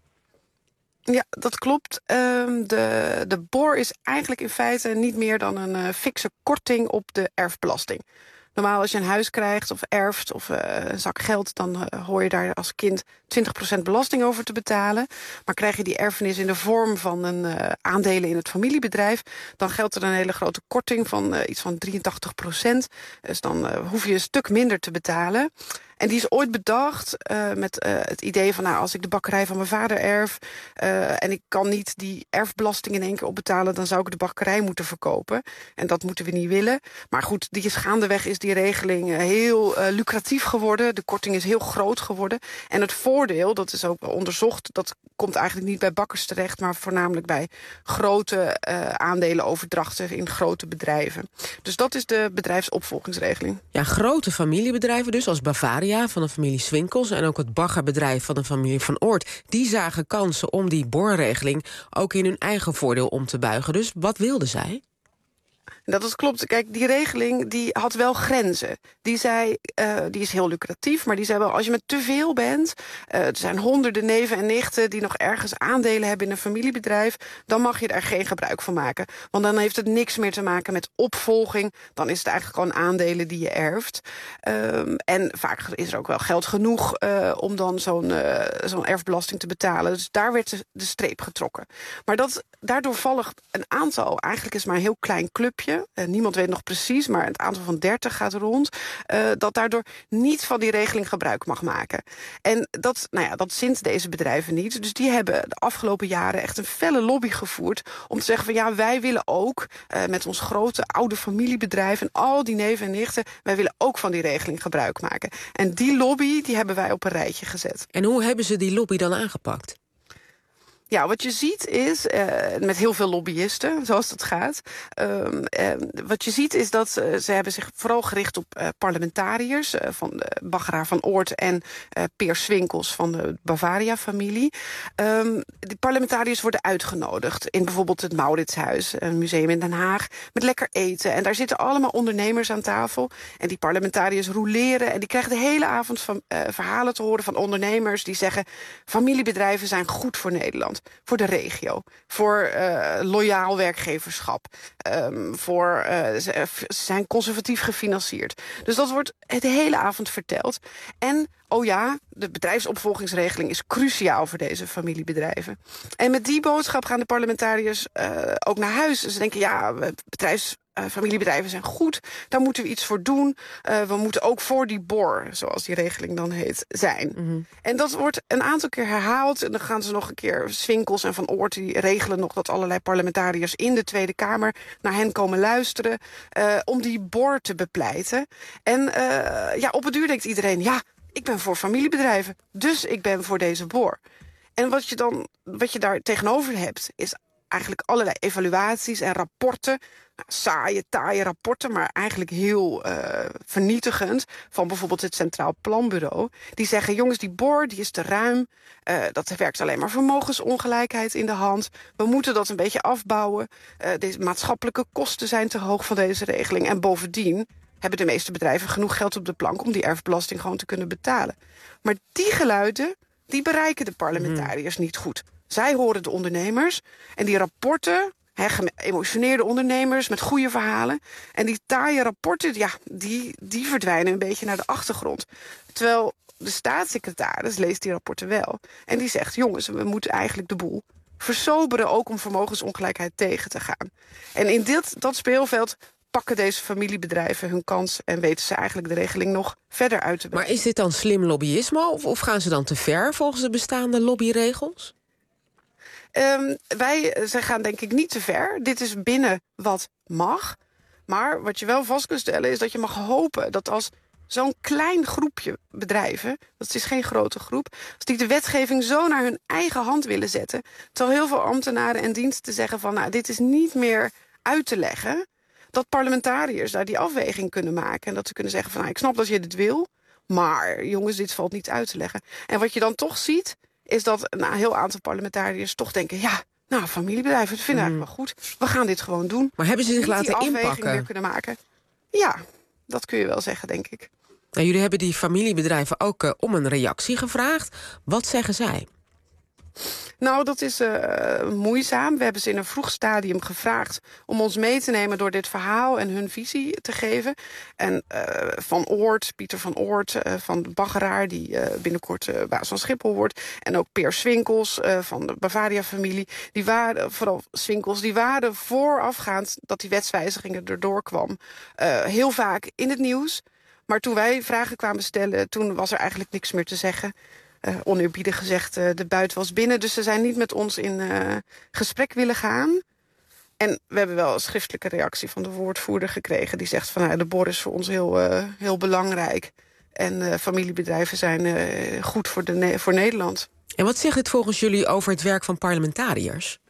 Ja, dat klopt. Um, de, de B O R is eigenlijk in feite niet meer dan een uh, fikse korting op de erfbelasting. Normaal als je een huis krijgt of erft of uh, een zak geld, dan uh, hoor je daar als kind twintig procent belasting over te betalen. Maar krijg je die erfenis in de vorm van een uh, aandelen in het familiebedrijf, dan geldt er een hele grote korting van uh, iets van drieëntachtig procent. Dus dan uh, hoef je een stuk minder te betalen. En die is ooit bedacht uh, met uh, het idee van, nou, als ik de bakkerij van mijn vader erf uh, en ik kan niet die erfbelasting in één keer opbetalen, dan zou ik de bakkerij moeten verkopen. En dat moeten we niet willen. Maar goed, die is gaandeweg is die regeling uh, heel uh, lucratief geworden. De korting is heel groot geworden. En het voordeel, dat is ook onderzocht, dat komt eigenlijk niet bij bakkers terecht, maar voornamelijk bij grote uh, aandelenoverdrachten in grote bedrijven. Dus dat is de bedrijfsopvolgingsregeling. Ja, grote familiebedrijven dus, als Bavaria van de familie Swinkels en ook het baggerbedrijf van de familie Van Oort, die zagen kansen om die B O R-regeling ook in hun eigen voordeel om te buigen. Dus wat wilden zij? Dat is klopt. Kijk, die regeling die had wel grenzen. Die zei, uh, die is heel lucratief, maar die zei wel, als je met te veel bent, uh, er zijn honderden neven en nichten die nog ergens aandelen hebben in een familiebedrijf, dan mag je er geen gebruik van maken. Want dan heeft het niks meer te maken met opvolging. Dan is het eigenlijk gewoon aandelen die je erft. Um, en vaak is er ook wel geld genoeg uh, om dan zo'n uh, zo'n erfbelasting te betalen. Dus daar werd de, de streep getrokken. Maar dat, daardoor vallen een aantal, eigenlijk is maar een heel klein clubje, Uh, niemand weet nog precies, maar het aantal van dertig gaat rond, Uh, dat daardoor niet van die regeling gebruik mag maken. En dat, nou ja, dat zint deze bedrijven niet. Dus die hebben de afgelopen jaren echt een felle lobby gevoerd om te zeggen van ja, wij willen ook uh, met ons grote oude familiebedrijf en al die neven en nichten, wij willen ook van die regeling gebruik maken. En die lobby, die hebben wij op een rijtje gezet. En hoe hebben ze die lobby dan aangepakt? Ja, wat je ziet is, uh, met heel veel lobbyisten, zoals dat gaat, Uh, uh, wat je ziet is dat uh, ze hebben zich vooral gericht op uh, parlementariërs, uh, van de Baggeraar van Oort en uh, Peer Swinkels van de Bavaria-familie. Um, die parlementariërs worden uitgenodigd in bijvoorbeeld het Mauritshuis, een museum in Den Haag, met lekker eten. En daar zitten allemaal ondernemers aan tafel. En die parlementariërs roleren en die krijgen de hele avond van, uh, verhalen te horen van ondernemers die zeggen, familiebedrijven zijn goed voor Nederland. Voor de regio, voor uh, loyaal werkgeverschap, um, voor uh, ze zijn conservatief gefinancierd. Dus dat wordt de hele avond verteld. En, oh ja, de bedrijfsopvolgingsregeling is cruciaal voor deze familiebedrijven. En met die boodschap gaan de parlementariërs uh, ook naar huis. Ze denken, ja, bedrijfs... Uh, familiebedrijven zijn goed, daar moeten we iets voor doen. Uh, we moeten ook voor die B O R, zoals die regeling dan heet, zijn. Mm-hmm. En dat wordt een aantal keer herhaald. En dan gaan ze nog een keer, Swinkels en Van Oort, die regelen nog dat allerlei parlementariërs in de Tweede Kamer naar hen komen luisteren, uh, om die B O R te bepleiten. En uh, ja, op het duur denkt iedereen, ja, ik ben voor familiebedrijven, dus ik ben voor deze B O R. En wat je dan, wat je daar tegenover hebt, is eigenlijk allerlei evaluaties en rapporten. Nou, saaie, taaie rapporten, maar eigenlijk heel uh, vernietigend, van bijvoorbeeld het Centraal Planbureau. Die zeggen, jongens, die B O R die is te ruim. Uh, dat werkt alleen maar vermogensongelijkheid in de hand. We moeten dat een beetje afbouwen. Uh, deze maatschappelijke kosten zijn te hoog van deze regeling. En bovendien hebben de meeste bedrijven genoeg geld op de plank om die erfbelasting gewoon te kunnen betalen. Maar die geluiden, die bereiken de parlementariërs mm. niet goed. Zij horen de ondernemers en die rapporten, He, geëmotioneerde ondernemers met goede verhalen. En die taaie rapporten, ja, die, die verdwijnen een beetje naar de achtergrond. Terwijl de staatssecretaris leest die rapporten wel. En die zegt, jongens, we moeten eigenlijk de boel versoberen, ook om vermogensongelijkheid tegen te gaan. En in dit, dat speelveld pakken deze familiebedrijven hun kans en weten ze eigenlijk de regeling nog verder uit te brengen. Maar is dit dan slim lobbyisme of, of gaan ze dan te ver volgens de bestaande lobbyregels? Um, wij ze gaan denk ik niet te ver. Dit is binnen wat mag. Maar wat je wel vast kunt stellen is dat je mag hopen dat als zo'n klein groepje bedrijven, dat is geen grote groep, als die de wetgeving zo naar hun eigen hand willen zetten, terwijl heel veel ambtenaren en diensten zeggen van, nou, dit is niet meer uit te leggen, dat parlementariërs daar die afweging kunnen maken en dat ze kunnen zeggen van, nou, ik snap dat je dit wil, maar jongens, dit valt niet uit te leggen. En wat je dan toch ziet, is dat een heel aantal parlementariërs toch denken, ja, nou, familiebedrijven, dat vinden we eigenlijk wel goed. We gaan dit gewoon doen. Maar hebben ze zich Niet laten die afweging inpakken? weer kunnen maken. Ja, dat kun je wel zeggen, denk ik. Nou, jullie hebben die familiebedrijven ook uh, om een reactie gevraagd. Wat zeggen zij? Nou, dat is uh, moeizaam. We hebben ze in een vroeg stadium gevraagd om ons mee te nemen door dit verhaal en hun visie te geven. En uh, Van Oort, Pieter van Oort uh, van de Baggeraar, die uh, binnenkort uh, baas van Schiphol wordt. En ook Peer Swinkels uh, van de Bavaria-familie. Die waren, vooral Swinkels, die waren voorafgaand dat die wetswijzigingen erdoor kwam. Uh, heel vaak in het nieuws. Maar toen wij vragen kwamen stellen, toen was er eigenlijk niks meer te zeggen. Uh, oneerbiedig gezegd, uh, de buit was binnen. Dus ze zijn niet met ons in uh, gesprek willen gaan. En we hebben wel een schriftelijke reactie van de woordvoerder gekregen. Die zegt van, nou, de bor is voor ons heel, uh, heel belangrijk. En uh, familiebedrijven zijn uh, goed voor, de ne- voor Nederland. En wat zegt dit volgens jullie over het werk van parlementariërs?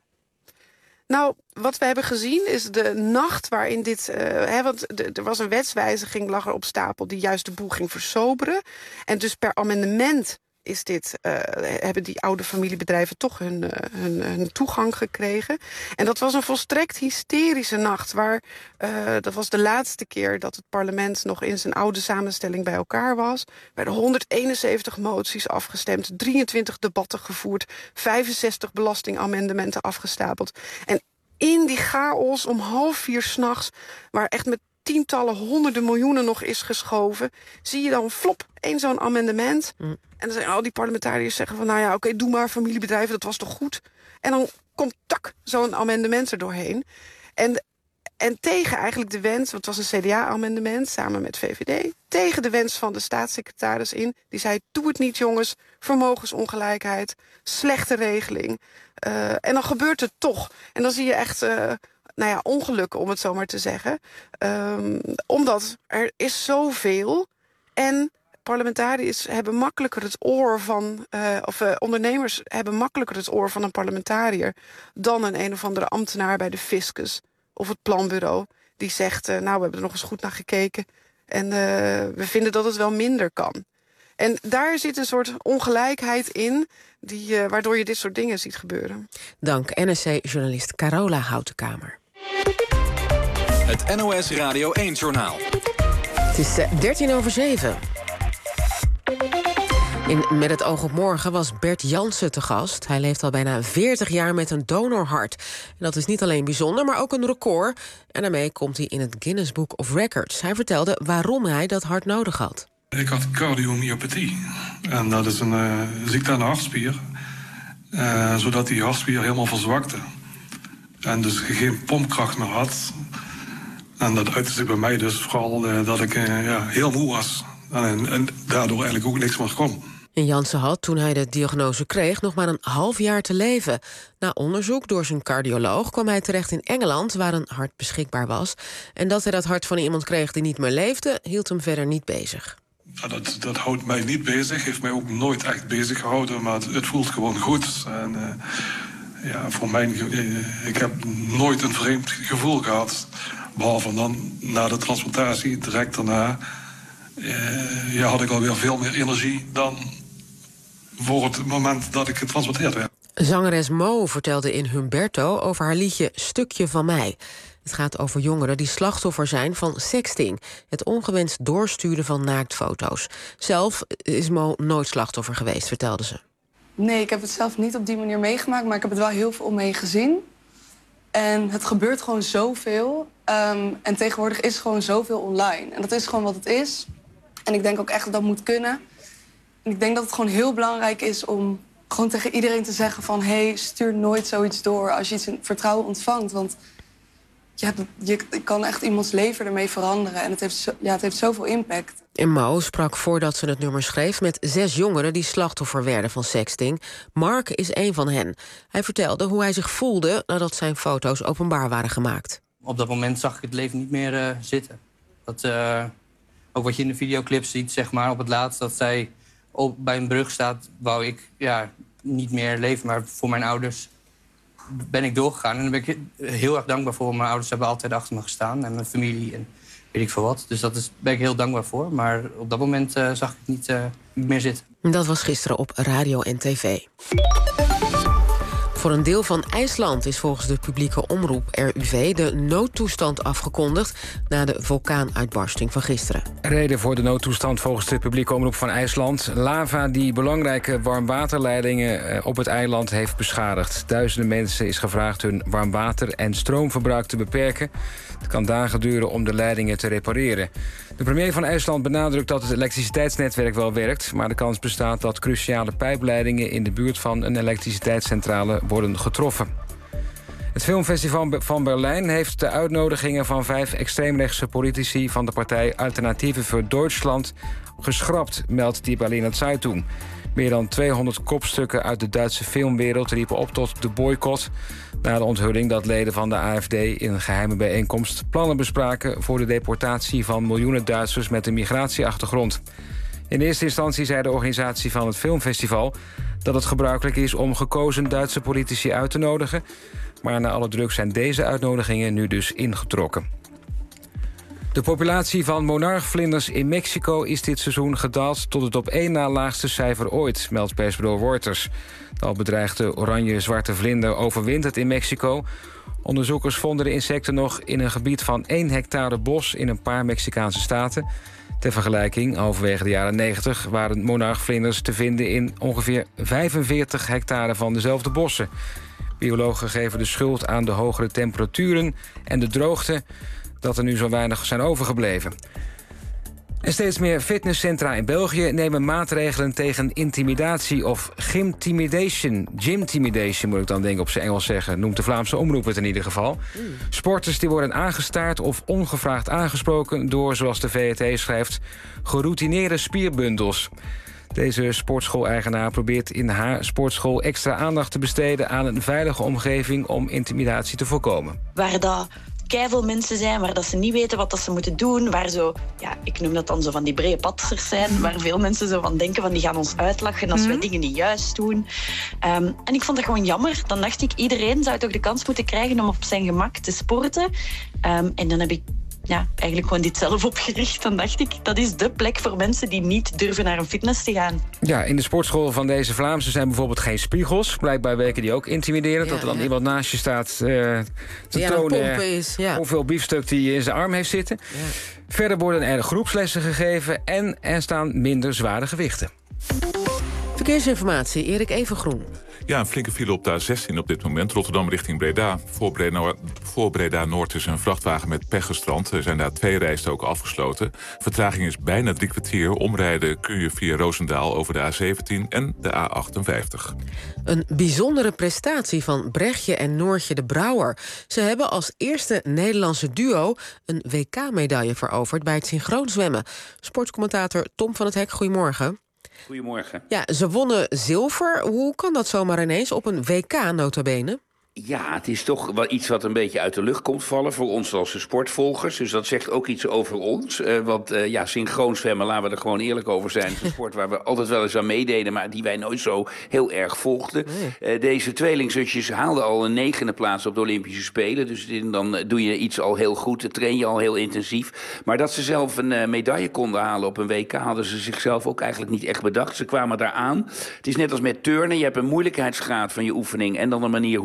Nou, wat we hebben gezien is de nacht waarin dit... Uh, hè, want de, er was een wetswijziging, lag er op stapel, die juist de boel ging versoberen. En dus per amendement is dit, uh, hebben die oude familiebedrijven toch hun, uh, hun, hun toegang gekregen. En dat was een volstrekt hysterische nacht. Waar, uh, dat was de laatste keer dat het parlement nog in zijn oude samenstelling bij elkaar was. Er werden honderdeenenzeventig moties afgestemd, drieëntwintig debatten gevoerd, vijfenzestig belastingamendementen afgestapeld. En in die chaos om half vier 's nachts, waar echt met tientallen, honderden miljoenen nog is geschoven, zie je dan flop, één zo'n amendement. Mm. En dan zijn al die parlementariërs zeggen van, nou ja, oké, okay, doe maar familiebedrijven, dat was toch goed? En dan komt tak zo'n amendement er doorheen. En, en tegen eigenlijk de wens, want het was een C D A-amendement samen met V V D, tegen de wens van de staatssecretaris in, die zei, doe het niet jongens, vermogensongelijkheid, slechte regeling. Uh, en dan gebeurt het toch. En dan zie je echt Uh, nou ja, ongelukken, om het zo maar te zeggen. Um, omdat er is zoveel. En parlementariërs hebben makkelijker het oor van... Uh, of uh, ondernemers hebben makkelijker het oor van een parlementariër dan een een of andere ambtenaar bij de fiscus of het planbureau. Die zegt, uh, nou, we hebben er nog eens goed naar gekeken. En uh, we vinden dat het wel minder kan. En daar zit een soort ongelijkheid in, die, uh, waardoor je dit soort dingen ziet gebeuren. Dank N R C-journalist Carola Houtenkamer. Het N O S Radio één-journaal. Het is dertien over zeven. In Met het oog op morgen was Bert Jansen te gast. Hij leeft al bijna veertig jaar met een donorhart. En dat is niet alleen bijzonder, maar ook een record. En daarmee komt hij in het Guinness Book of Records. Hij vertelde waarom hij dat hart nodig had. Ik had cardiomyopathie. En dat is een uh, ziekte aan de hartspier. Uh, zodat die hartspier helemaal verzwakte. En dus geen pompkracht meer had. En dat uitte zich bij mij dus vooral uh, dat ik uh, ja, heel moe was. En, en daardoor eigenlijk ook niks meer kon. En Jansen had, toen hij de diagnose kreeg, nog maar een half jaar te leven. Na onderzoek door zijn cardioloog kwam hij terecht in Engeland, waar een hart beschikbaar was. En dat hij dat hart van iemand kreeg die niet meer leefde, hield hem verder niet bezig. Ja, dat, dat houdt mij niet bezig, heeft mij ook nooit echt bezig gehouden. Maar het, het voelt gewoon goed. En uh, ja, voor mij, uh, ik heb nooit een vreemd gevoel gehad. Behalve dan na de transplantatie, direct daarna, uh, ja, had ik alweer veel meer energie dan voor het moment dat ik getransplanteerd werd. Zangeres Mo vertelde in Humberto over haar liedje Stukje van mij. Het gaat over jongeren die slachtoffer zijn van sexting, het ongewenst doorsturen van naaktfoto's. Zelf is Mo nooit slachtoffer geweest, vertelde ze. Nee, ik heb het zelf niet op die manier meegemaakt, maar ik heb het wel heel veel om me heen gezien. En het gebeurt gewoon zoveel. Um, en tegenwoordig is gewoon zoveel online. En dat is gewoon wat het is. En ik denk ook echt dat dat moet kunnen. ik denk dat het gewoon heel belangrijk is om gewoon tegen iedereen te zeggen van... hé, hey, stuur nooit zoiets door als je iets in vertrouwen ontvangt. Want ja, je kan echt iemands leven ermee veranderen. En het heeft, zo, ja, het heeft zoveel impact. En Mo sprak voordat ze het nummer schreef met zes jongeren die slachtoffer werden van sexting. Mark is een van hen. Hij vertelde hoe hij zich voelde nadat zijn foto's openbaar waren gemaakt. Op dat moment zag ik het leven niet meer uh, zitten. Dat, uh, ook wat je in de videoclip ziet, zeg maar, op het laatst... dat zij op, bij een brug staat, wou ik ja, niet meer leven. Maar voor mijn ouders ben ik doorgegaan. En daar ben ik heel erg dankbaar voor. Mijn ouders hebben altijd achter me gestaan. En mijn familie en weet ik veel wat. Dus daar ben ik heel dankbaar voor. Maar op dat moment uh, zag ik het niet, uh, niet meer zitten. Dat was gisteren op radio en tv. Voor een deel van IJsland is volgens de publieke omroep R U V... de noodtoestand afgekondigd na de vulkaanuitbarsting van gisteren. Reden voor de noodtoestand volgens de publieke omroep van IJsland. Lava die belangrijke warmwaterleidingen op het eiland heeft beschadigd. Duizenden mensen is gevraagd hun warmwater- en stroomverbruik te beperken. Het kan dagen duren om de leidingen te repareren. De premier van IJsland benadrukt dat het elektriciteitsnetwerk wel werkt... maar de kans bestaat dat cruciale pijpleidingen in de buurt van een elektriciteitscentrale worden getroffen. Het filmfestival van Berlijn heeft de uitnodigingen van vijf extreemrechtse politici van de partij Alternatieven voor Duitsland geschrapt, meldt die Berliner Zeitung. Meer dan tweehonderd kopstukken uit de Duitse filmwereld riepen op tot de boycott, na de onthulling dat leden van de A F D in een geheime bijeenkomst plannen bespraken voor de deportatie van miljoenen Duitsers met een migratieachtergrond. In eerste instantie zei de organisatie van het filmfestival dat het gebruikelijk is om gekozen Duitse politici uit te nodigen, maar na alle druk zijn deze uitnodigingen nu dus ingetrokken. De populatie van monarchvlinders in Mexico is dit seizoen gedaald tot het op één na laagste cijfer ooit, meldt persbureau Reuters. De al bedreigde oranje-zwarte vlinder overwint het in Mexico. Onderzoekers vonden de insecten nog in een gebied van één hectare bos in een paar Mexicaanse staten. Ter vergelijking, halverwege de jaren negentig waren monarchvlinders te vinden in ongeveer vijfenveertig hectare van dezelfde bossen. Biologen geven de schuld aan de hogere temperaturen en de droogte dat er nu zo weinig zijn overgebleven. En steeds meer fitnesscentra in België nemen maatregelen tegen intimidatie of gymtimidation. Gymtimidation moet ik dan denk ik op zijn Engels zeggen, noemt de Vlaamse omroep het in ieder geval. Mm. Sporters die worden aangestaard of ongevraagd aangesproken door, zoals de V R T schrijft, geroutineerde spierbundels. Deze sportschool-eigenaar probeert in haar sportschool extra aandacht te besteden aan een veilige omgeving om intimidatie te voorkomen. Waar dat keiveel mensen zijn, waar dat ze niet weten wat dat ze moeten doen, waar zo, ja, ik noem dat dan zo van die brede patsers zijn, waar veel mensen zo van denken van die gaan ons uitlachen als mm. wij dingen niet juist doen. Um, en ik vond dat gewoon jammer. Dan dacht ik, iedereen zou toch de kans moeten krijgen om op zijn gemak te sporten. Um, en dan heb ik ja, eigenlijk gewoon dit zelf opgericht. Dan dacht ik, dat is de plek voor mensen die niet durven naar een fitness te gaan. Ja, in de sportschool van deze Vlaamse zijn bijvoorbeeld geen spiegels. Blijkbaar werken die ook intimiderend. Ja, dat er dan ja. iemand naast je staat uh, te ja, tonen is, ja. hoeveel biefstuk die in zijn arm heeft zitten. Ja. Verder worden er groepslessen gegeven en er staan minder zware gewichten. Verkeersinformatie, Erik Evengroen. Ja, een flinke file op de A zestien op dit moment. Rotterdam richting Breda. Voor Breda, voor Breda Noord is een vrachtwagen met pech gestrand. Er zijn daar twee rijstroken afgesloten. Vertraging is bijna drie kwartier. Omrijden kun je via Roosendaal over de A zeventien en de A achtenvijftig. Een bijzondere prestatie van Brechtje en Noortje de Brouwer. Ze hebben als eerste Nederlandse duo een W K-medaille veroverd bij het synchroonzwemmen. Sportcommentator Tom van het Hek, goedemorgen. Goedemorgen. Ja, ze wonnen zilver. Hoe kan dat zomaar ineens op een W K nota bene? Ja, het is toch wel iets wat een beetje uit de lucht komt vallen voor ons als sportvolgers. Dus dat zegt ook iets over ons. Uh, want uh, ja, synchroon zwemmen, laten we er gewoon eerlijk over zijn. Het is een sport waar we altijd wel eens aan meededen, maar die wij nooit zo heel erg volgden. Nee. Uh, deze tweelingzusjes haalden al een negende plaats op de Olympische Spelen. Dus dan doe je iets al heel goed, dan train je al heel intensief. Maar dat ze zelf een uh, medaille konden halen op een W K, hadden ze zichzelf ook eigenlijk niet echt bedacht. Ze kwamen daar aan. Het is net als met turnen. Je hebt een moeilijkheidsgraad van je oefening en dan een manier hoe je hem uit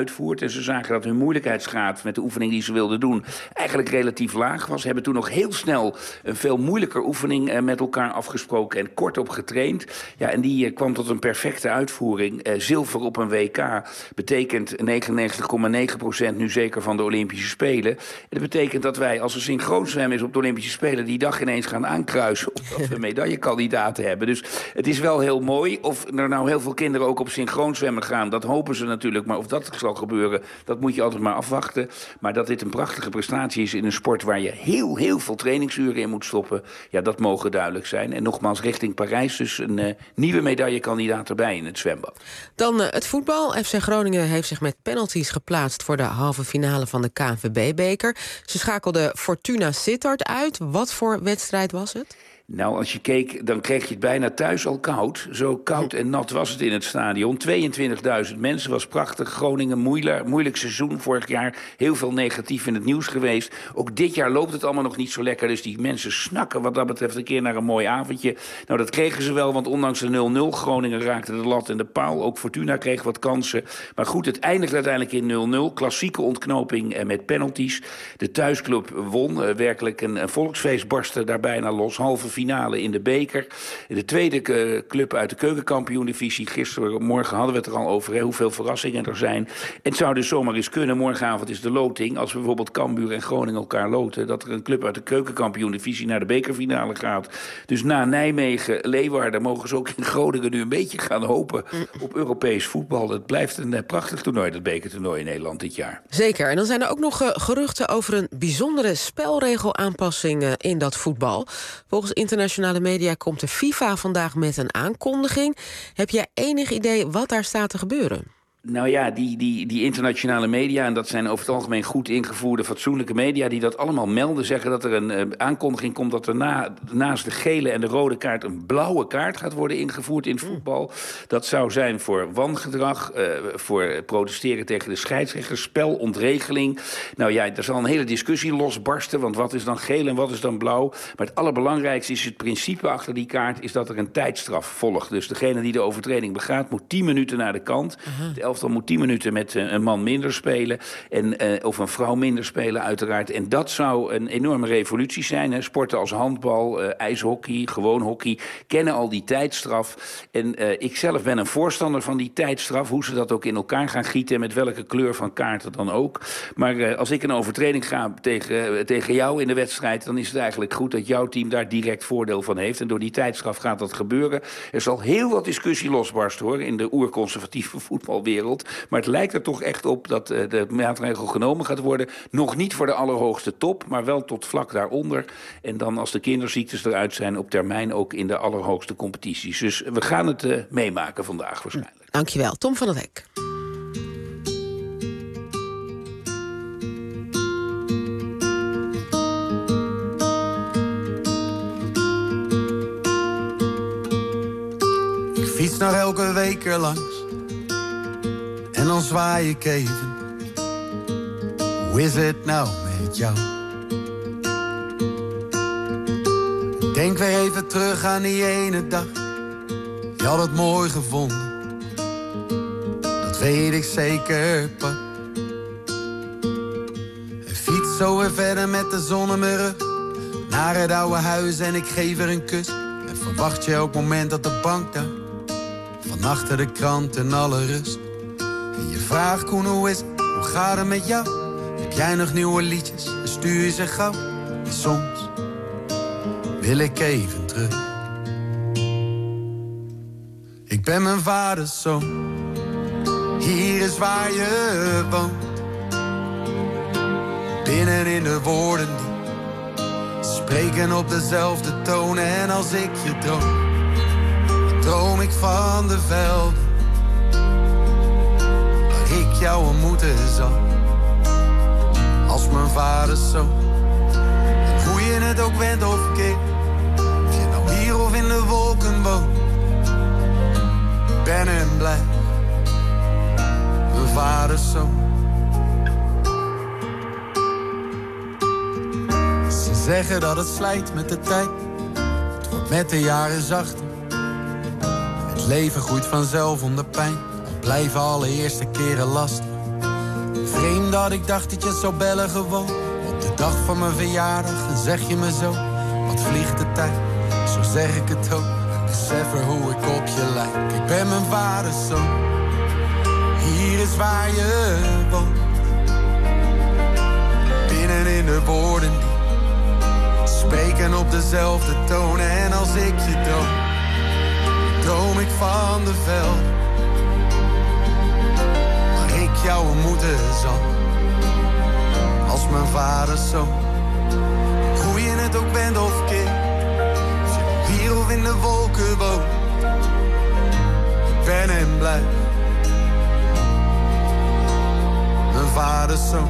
uitvoert. En ze zagen dat hun moeilijkheidsgraad met de oefening die ze wilden doen eigenlijk relatief laag was. Ze hebben toen nog heel snel een veel moeilijker oefening uh, met elkaar afgesproken en kort op getraind. Ja, en die uh, kwam tot een perfecte uitvoering. Uh, zilver op een W K betekent negenennegentig komma negen procent nu zeker van de Olympische Spelen. En dat betekent dat wij, als er synchroonzwemmen is op de Olympische Spelen, die dag ineens gaan aankruisen omdat we medaillekandidaten hebben. Dus het is wel heel mooi. Of er nou heel veel kinderen ook op synchroonzwemmen gaan, dat hopen ze natuurlijk. Maar of dat zal gebeuren, dat moet je altijd maar afwachten. Maar dat dit een prachtige prestatie is in een sport waar je heel, heel veel trainingsuren in moet stoppen, ja, dat mogen duidelijk zijn. En nogmaals, richting Parijs dus een uh, nieuwe medaillekandidaat erbij in het zwembad. Dan uh, het voetbal. F C Groningen heeft zich met penalties geplaatst voor de halve finale van de K N V B-beker. Ze schakelde Fortuna Sittard uit. Wat voor wedstrijd was het? Nou, als je keek, dan kreeg je het bijna thuis al koud. Zo koud en nat was het in het stadion. tweeëntwintigduizend mensen, was prachtig. Groningen, moeilijk, moeilijk seizoen vorig jaar. Heel veel negatief in het nieuws geweest. Ook dit jaar loopt het allemaal nog niet zo lekker. Dus die mensen snakken wat dat betreft een keer naar een mooi avondje. Nou, dat kregen ze wel, want ondanks de nul nul... Groningen raakte de lat en de paal. Ook Fortuna kreeg wat kansen. Maar goed, het eindigt uiteindelijk in nul nul. Klassieke ontknoping met penalties. De thuisclub won. Uh, werkelijk een, een volksfeest barstte daar bijna los. Halve finale in de beker. De tweede uh, club uit de keukenkampioen-divisie. Gisteren, morgen hadden we het er al over, hè, hoeveel verrassingen er zijn. En het zou dus zomaar eens kunnen. Morgenavond is de loting. Als we bijvoorbeeld Cambuur en Groningen elkaar loten, dat er een club uit de keukenkampioen-divisie naar de bekerfinale gaat. Dus na Nijmegen, Leeuwarden, mogen ze ook in Groningen nu een beetje gaan hopen op Europees voetbal. Het blijft een uh, prachtig toernooi, dat bekertoernooi in Nederland dit jaar. Zeker. En dan zijn er ook nog uh, geruchten over een bijzondere spelregelaanpassing uh, in dat voetbal. Volgens internationale media komt de FIFA vandaag met een aankondiging. Heb jij enig idee wat daar staat te gebeuren? Nou ja, die, die, die internationale media, en dat zijn over het algemeen goed ingevoerde, fatsoenlijke media, die dat allemaal melden, zeggen dat er een uh, aankondiging komt dat er na, naast de gele en de rode kaart een blauwe kaart gaat worden ingevoerd in voetbal. Dat zou zijn voor wangedrag, uh, voor protesteren tegen de scheidsrechter, spelontregeling. Nou ja, er zal een hele discussie losbarsten, want wat is dan geel en wat is dan blauw? Maar het allerbelangrijkste is het principe achter die kaart, is dat er een tijdstraf volgt. Dus degene die de overtreding begaat, moet tien minuten naar de kant. Uh-huh. De elftal moet tien minuten met uh, een man minder spelen. En, uh, of een vrouw minder spelen, uiteraard. En dat zou een enorme revolutie zijn. Hè. Sporten als handbal, uh, ijshockey, gewoon hockey, kennen al die tijdstraf. En uh, ik zelf ben een voorstander van die tijdstraf. Hoe ze dat ook in elkaar gaan gieten, met welke kleur van kaarten dan ook. Maar uh, als ik een overtreding ga tegen, uh, tegen jou in de wedstrijd, dan is het eigenlijk goed dat jouw team daar direct voordeel van heeft. En door die tijdstraf gaat dat gebeuren. Er zal heel wat discussie losbarsten, hoor, in de oerconservatieve voetbalwereld. Maar het lijkt er toch echt op dat uh, de maatregel genomen gaat worden. Nog niet voor de allerhoogste top, maar wel tot vlak daaronder. En dan als de kinderziektes eruit zijn, op termijn ook in de allerhoogste competities. Dus we gaan het uh, meemaken vandaag waarschijnlijk. Dankjewel, Tom van der Hek. Ik fiets nog elke week er langs. En dan zwaai ik even. Hoe is het nou met jou? Denk weer even terug aan die ene dag. Je had het mooi gevonden. Dat weet ik zeker, pa. En fiets zo weer verder met de zon in mijn rug. Naar het oude huis en ik geef er een kus. En verwacht je elk moment dat de bank daar. Van achter de krant en alle rust. En je vraagt, Koen, hoe is het? Hoe gaat het met jou? Heb jij nog nieuwe liedjes? En stuur je ze gauw? En soms wil ik even terug. Ik ben mijn vaders zoon. Hier is waar je woont. Binnen in de woorden die spreken op dezelfde toon. En als ik je droom, droom ik van de velden ik jou ontmoeten zal. Als mijn vaders zoon. En hoe je het ook bent of keert. Of je nou hier of in de wolken woont. Ben en blij. Mijn vaders zoon. Ze zeggen dat het slijt met de tijd. Het wordt met de jaren zachter. Het leven groeit vanzelf onder pijn. Blijven alle eerste keren lastig. dat ik dacht dat je zou bellen gewoon. Op de dag van mijn verjaardag en zeg je me zo. Wat vliegt de tijd, zo zeg ik het ook. Besef er hoe ik op je lijk. Ik ben mijn vaders zoon. Hier is waar je woont. Binnen in de woorden die spreken op dezelfde toon. En als ik je droom, droom ik van de veld. Waar ik jou ontmoeten zal. Als mijn vaders zoon. Hoe je het ook bent of kind. Of je hier of in de wolken woont. Ik ben en blijf mijn vaders zoon.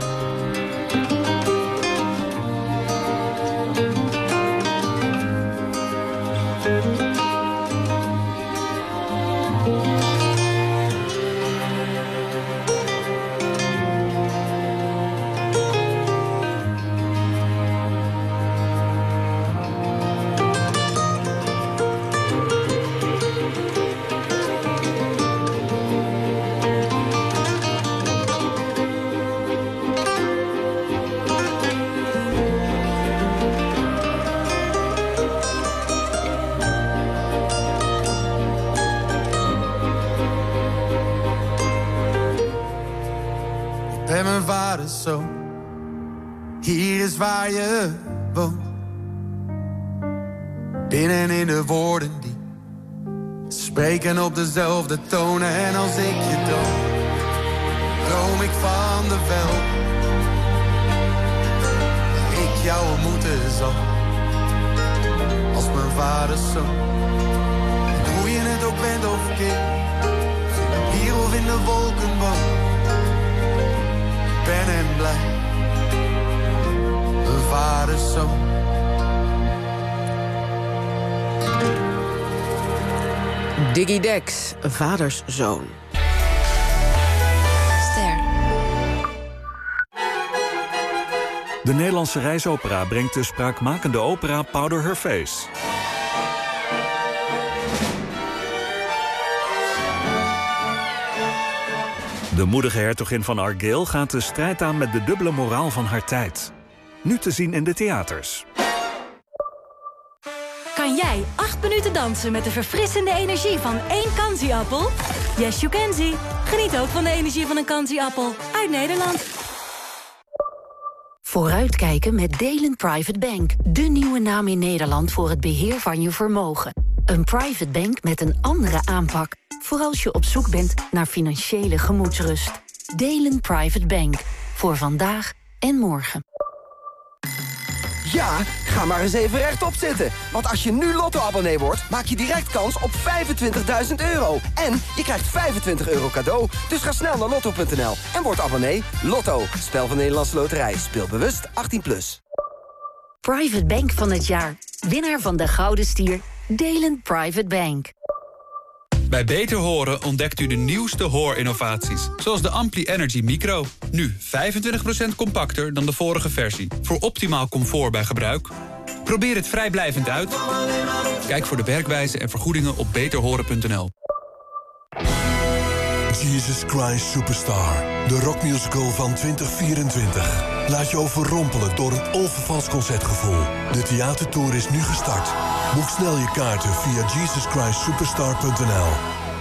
En mijn vaders zoon. Hier is waar je woont. Binnen in de woorden die spreken op dezelfde tonen. En als ik je droom, droom ik van de veld. Waar ik jou ontmoeten zal. Als mijn vaders zoon. En hoe je het ook bent of kind. Hier of in de wolken woont. Ben en blij, mijn vaders zoon. Diggy Dex, vaders zoon. Ster. De Nederlandse Reisopera brengt de spraakmakende opera Powder Her Face. De moedige hertogin van Argyll gaat de strijd aan met de dubbele moraal van haar tijd. Nu te zien in de theaters. Kan jij acht minuten dansen met de verfrissende energie van één Kanzi-appel? Yes, you can see. Geniet ook van de energie van een Kanzi-appel uit Nederland. Vooruitkijken met Delen Private Bank. De nieuwe naam in Nederland voor het beheer van je vermogen. Een private bank met een andere aanpak. Voor als je op zoek bent naar financiële gemoedsrust. Delen Private Bank. Voor vandaag en morgen. Ja, ga maar eens even rechtop zitten. Want als je nu Lotto-abonnee wordt, maak je direct kans op vijfentwintigduizend euro. En je krijgt vijfentwintig euro cadeau. Dus ga snel naar lotto punt n l en word abonnee. Lotto, spel van Nederlandse Loterij. Speel bewust achttien plus. Private Bank van het jaar. Winnaar van de Gouden Stier. Delen Private Bank. Bij Beter Horen ontdekt u de nieuwste hoorinnovaties. Zoals de Ampli Energy Micro. Nu vijfentwintig procent compacter dan de vorige versie. Voor optimaal comfort bij gebruik. Probeer het vrijblijvend uit. Kijk voor de werkwijze en vergoedingen op beter horen punt n l. Jesus Christ Superstar. De rockmusical van twintig vierentwintig. Laat je overrompelen door een onvervals concertgevoel. De theatertour is nu gestart. Boek snel je kaarten via jesus christ superstar punt n l.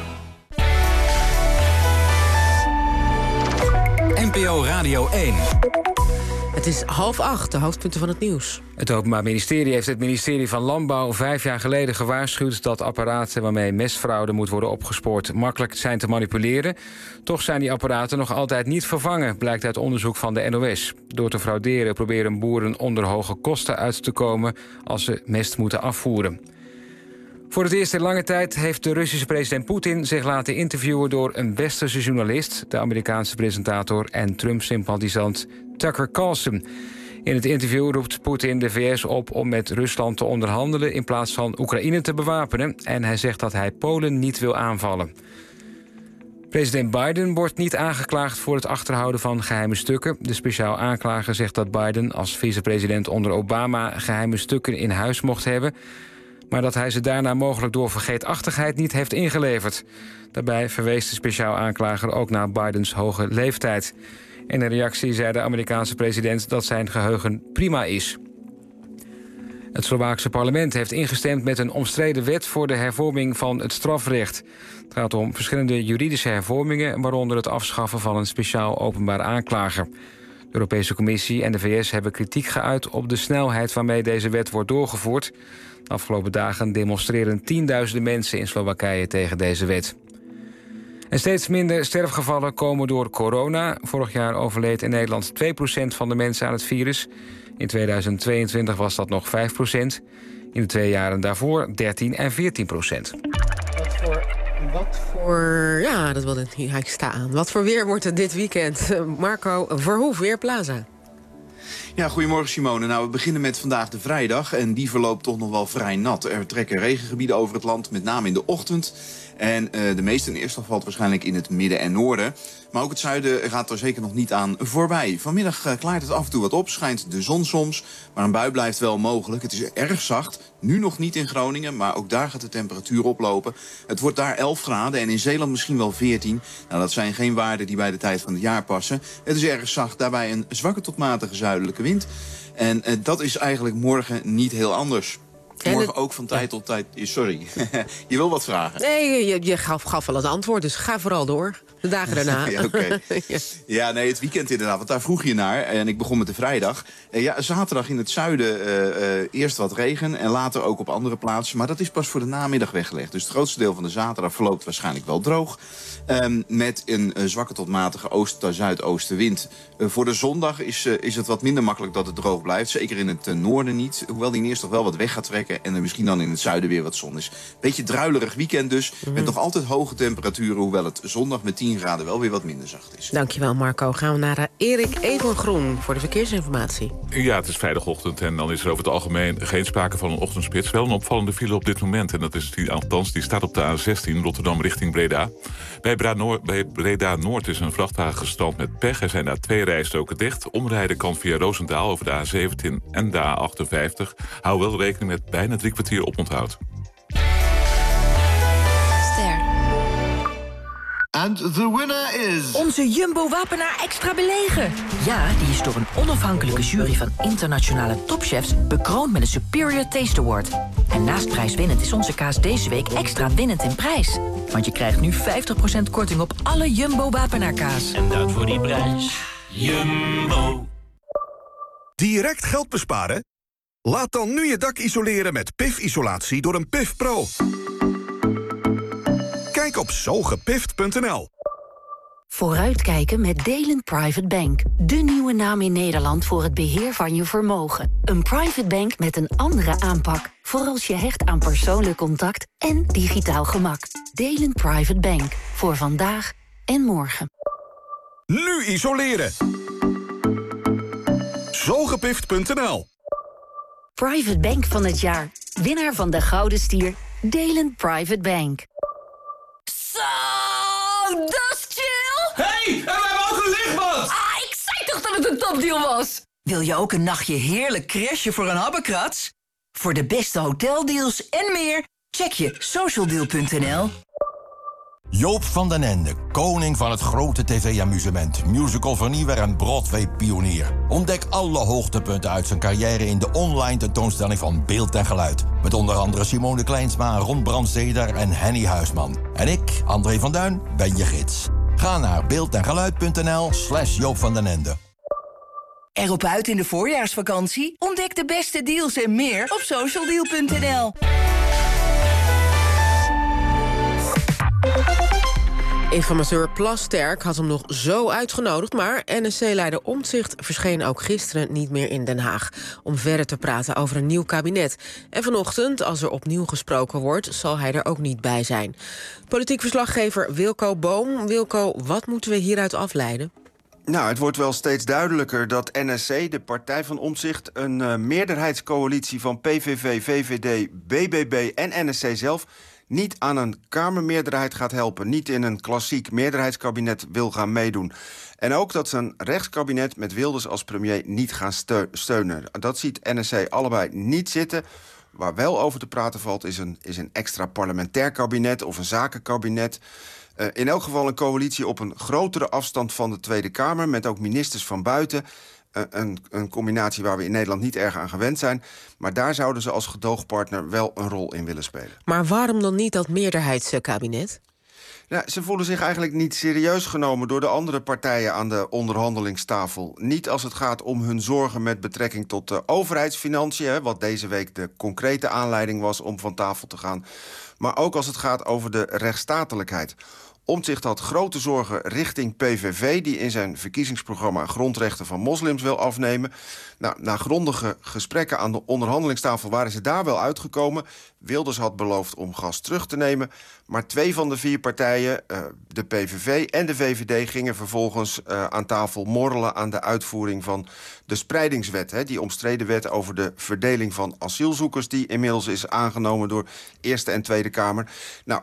N P O Radio één. Het is half acht, de hoofdpunten van het nieuws. Het Openbaar Ministerie heeft het ministerie van Landbouw vijf jaar geleden gewaarschuwd dat apparaten waarmee mestfraude moet worden opgespoord makkelijk zijn te manipuleren. Toch zijn die apparaten nog altijd niet vervangen, blijkt uit onderzoek van de N O S. Door te frauderen proberen boeren onder hoge kosten uit te komen als ze mest moeten afvoeren. Voor het eerst in lange tijd heeft de Russische president Poetin zich laten interviewen door een westerse journalist, de Amerikaanse presentator en Trump-sympathisant Tucker Carlson. In het interview roept Poetin de V S op om met Rusland te onderhandelen in plaats van Oekraïne te bewapenen. En hij zegt dat hij Polen niet wil aanvallen. President Biden wordt niet aangeklaagd voor het achterhouden van geheime stukken. De speciaal aanklager zegt dat Biden als vicepresident onder Obama geheime stukken in huis mocht hebben, maar dat hij ze daarna mogelijk door vergeetachtigheid niet heeft ingeleverd. Daarbij verwees de speciaal aanklager ook naar Bidens hoge leeftijd. In een reactie zei de Amerikaanse president dat zijn geheugen prima is. Het Slovaakse parlement heeft ingestemd met een omstreden wet voor de hervorming van het strafrecht. Het gaat om verschillende juridische hervormingen, waaronder het afschaffen van een speciaal openbaar aanklager. De Europese Commissie en de V S hebben kritiek geuit op de snelheid waarmee deze wet wordt doorgevoerd. De afgelopen dagen demonstreren tienduizenden mensen in Slowakije tegen deze wet. En steeds minder sterfgevallen komen door corona. Vorig jaar overleed in Nederland twee procent van de mensen aan het virus. In tweeduizend tweeëntwintig was dat nog vijf procent. In de twee jaren daarvoor dertien en veertien procent. Wat voor, wat voor... Ja, dat wilde niet. Hij staat aan. Wat voor weer wordt het dit weekend? Marco Verhoef, Weerplaza. Ja, goedemorgen Simone. Nou, we beginnen met vandaag de vrijdag en die verloopt toch nog wel vrij nat. Er trekken regengebieden over het land, met name in de ochtend. En uh, de meeste neerslag valt waarschijnlijk in het midden en noorden. Maar ook het zuiden gaat er zeker nog niet aan voorbij. Vanmiddag uh, klaart het af en toe wat op, schijnt de zon soms. Maar een bui blijft wel mogelijk. Het is erg zacht. Nu nog niet in Groningen, maar ook daar gaat de temperatuur oplopen. Het wordt daar elf graden en in Zeeland misschien wel veertien. Nou, dat zijn geen waarden die bij de tijd van het jaar passen. Het is erg zacht, daarbij een zwakke tot matige zuidelijke wind. En uh, dat is eigenlijk morgen niet heel anders. Morgen ook van tijd tot tijd... Sorry, je wil wat vragen? Nee, je, je gaf, gaf wel het antwoord, dus ga vooral door. De dagen daarna. ja, okay. ja. ja, nee, het weekend inderdaad, want daar vroeg je naar. En ik begon met de vrijdag. Uh, ja, zaterdag in het zuiden uh, uh, eerst wat regen en later ook op andere plaatsen. Maar dat is pas voor de namiddag weggelegd. Dus het grootste deel van de zaterdag verloopt waarschijnlijk wel droog. Um, met een uh, zwakke tot matige oost- tot zuidoostenwind. Uh, voor de zondag is, uh, is het wat minder makkelijk dat het droog blijft. Zeker in het uh, noorden niet. Hoewel die eerst toch wel wat weg gaat trekken. En er misschien dan in het zuiden weer wat zon is. Beetje druilerig weekend dus. Mm-hmm. Met nog altijd hoge temperaturen. Hoewel het zondag met tien graden wel weer wat minder zacht is. Dankjewel Marco. Gaan we naar uh, Erik Evengroen voor de verkeersinformatie. Ja, het is vrijdagochtend en dan is er over het algemeen geen sprake van een ochtendspits. Wel een opvallende file op dit moment. En dat is die, althans, die staat op de A zestien Rotterdam richting Breda. Bij Breda Noord, bij Breda Noord is een vrachtwagen gestrand met pech. Er zijn daar twee rijstroken dicht. Omrijden kan via Roosendaal over de A zeventien en de A achtenvijftig. Hou wel rekening met bijna drie kwartier oponthoud. Ster. And the winner is... Onze Jumbo-Wapenaar Extra Belegen. Ja, die is door een onafhankelijke jury van internationale topchefs bekroond met een Superior Taste Award. En naast prijswinnend is onze kaas deze week extra winnend in prijs. Want je krijgt nu vijftig procent korting op alle Jumbo-Wapenaar kaas. En dat voor die prijs. Jumbo. Direct geld besparen? Laat dan nu je dak isoleren met P I F-isolatie door een P I F Pro. Kijk op zogepift punt n l. Vooruitkijken met Delen Private Bank. De nieuwe naam in Nederland voor het beheer van je vermogen. Een private bank met een andere aanpak. Voor als je hecht aan persoonlijk contact en digitaal gemak. Delen Private Bank. Voor vandaag en morgen. Nu isoleren. zogepift punt n l. Private Bank van het jaar. Winnaar van de Gouden Stier. Delen Private Bank. Zo, dat is chill! Hey, en we hebben ook een lichtbad! Ah, ik zei toch dat het een topdeal was? Wil je ook een nachtje heerlijk crashen voor een habbekrats? Voor de beste hoteldeals en meer, check je socialdeal punt n l. Joop van den Ende, koning van het grote tv-amusement, musical vernieuwer en Broadway-pionier. Ontdek alle hoogtepunten uit zijn carrière in de online tentoonstelling van Beeld en Geluid. Met onder andere Simone Kleinsma, Ron Brandsteder en Henny Huisman. En ik, André van Duin, ben je gids. Ga naar beeld en geluid punt n l slash Joop van den Ende. Erop uit in de voorjaarsvakantie? Ontdek de beste deals en meer op socialdeal punt n l. Informateur Plasterk had hem nog zo uitgenodigd, maar N S C-leider Omtzigt verscheen ook gisteren niet meer in Den Haag om verder te praten over een nieuw kabinet. En vanochtend, als er opnieuw gesproken wordt, zal hij er ook niet bij zijn. Politiek verslaggever Wilco Boom. Wilco, wat moeten we hieruit afleiden? Nou, het wordt wel steeds duidelijker dat N S C, de partij van Omtzigt, een uh, meerderheidscoalitie van P V V, V V D, B B B en N S C zelf niet aan een Kamermeerderheid gaat helpen, niet in een klassiek meerderheidskabinet wil gaan meedoen. En ook dat ze een rechtskabinet met Wilders als premier niet gaan steunen. Dat ziet N S C allebei niet zitten. Waar wel over te praten valt is een, is een extra parlementair kabinet of een zakenkabinet. Uh, in elk geval een coalitie op een grotere afstand van de Tweede Kamer, met ook ministers van buiten. Uh, een, een combinatie waar we in Nederland niet erg aan gewend zijn. Maar daar zouden ze als gedoogpartner wel een rol in willen spelen. Maar waarom dan niet dat meerderheidskabinet? Nou, ze voelen zich eigenlijk niet serieus genomen door de andere partijen aan de onderhandelingstafel. Niet als het gaat om hun zorgen met betrekking tot de overheidsfinanciën, wat deze week de concrete aanleiding was om van tafel te gaan. Maar ook als het gaat over de rechtsstatelijkheid. Omtzigt had grote zorgen richting P V V, die in zijn verkiezingsprogramma grondrechten van moslims wil afnemen. Nou, na grondige gesprekken aan de onderhandelingstafel waren ze daar wel uitgekomen. Wilders had beloofd om gas terug te nemen. Maar twee van de vier partijen, uh, de P V V en de V V D, gingen vervolgens uh, aan tafel morrelen aan de uitvoering van de spreidingswet. Hè, die omstreden wet over de verdeling van asielzoekers, die inmiddels is aangenomen door Eerste en Tweede Kamer. Nou,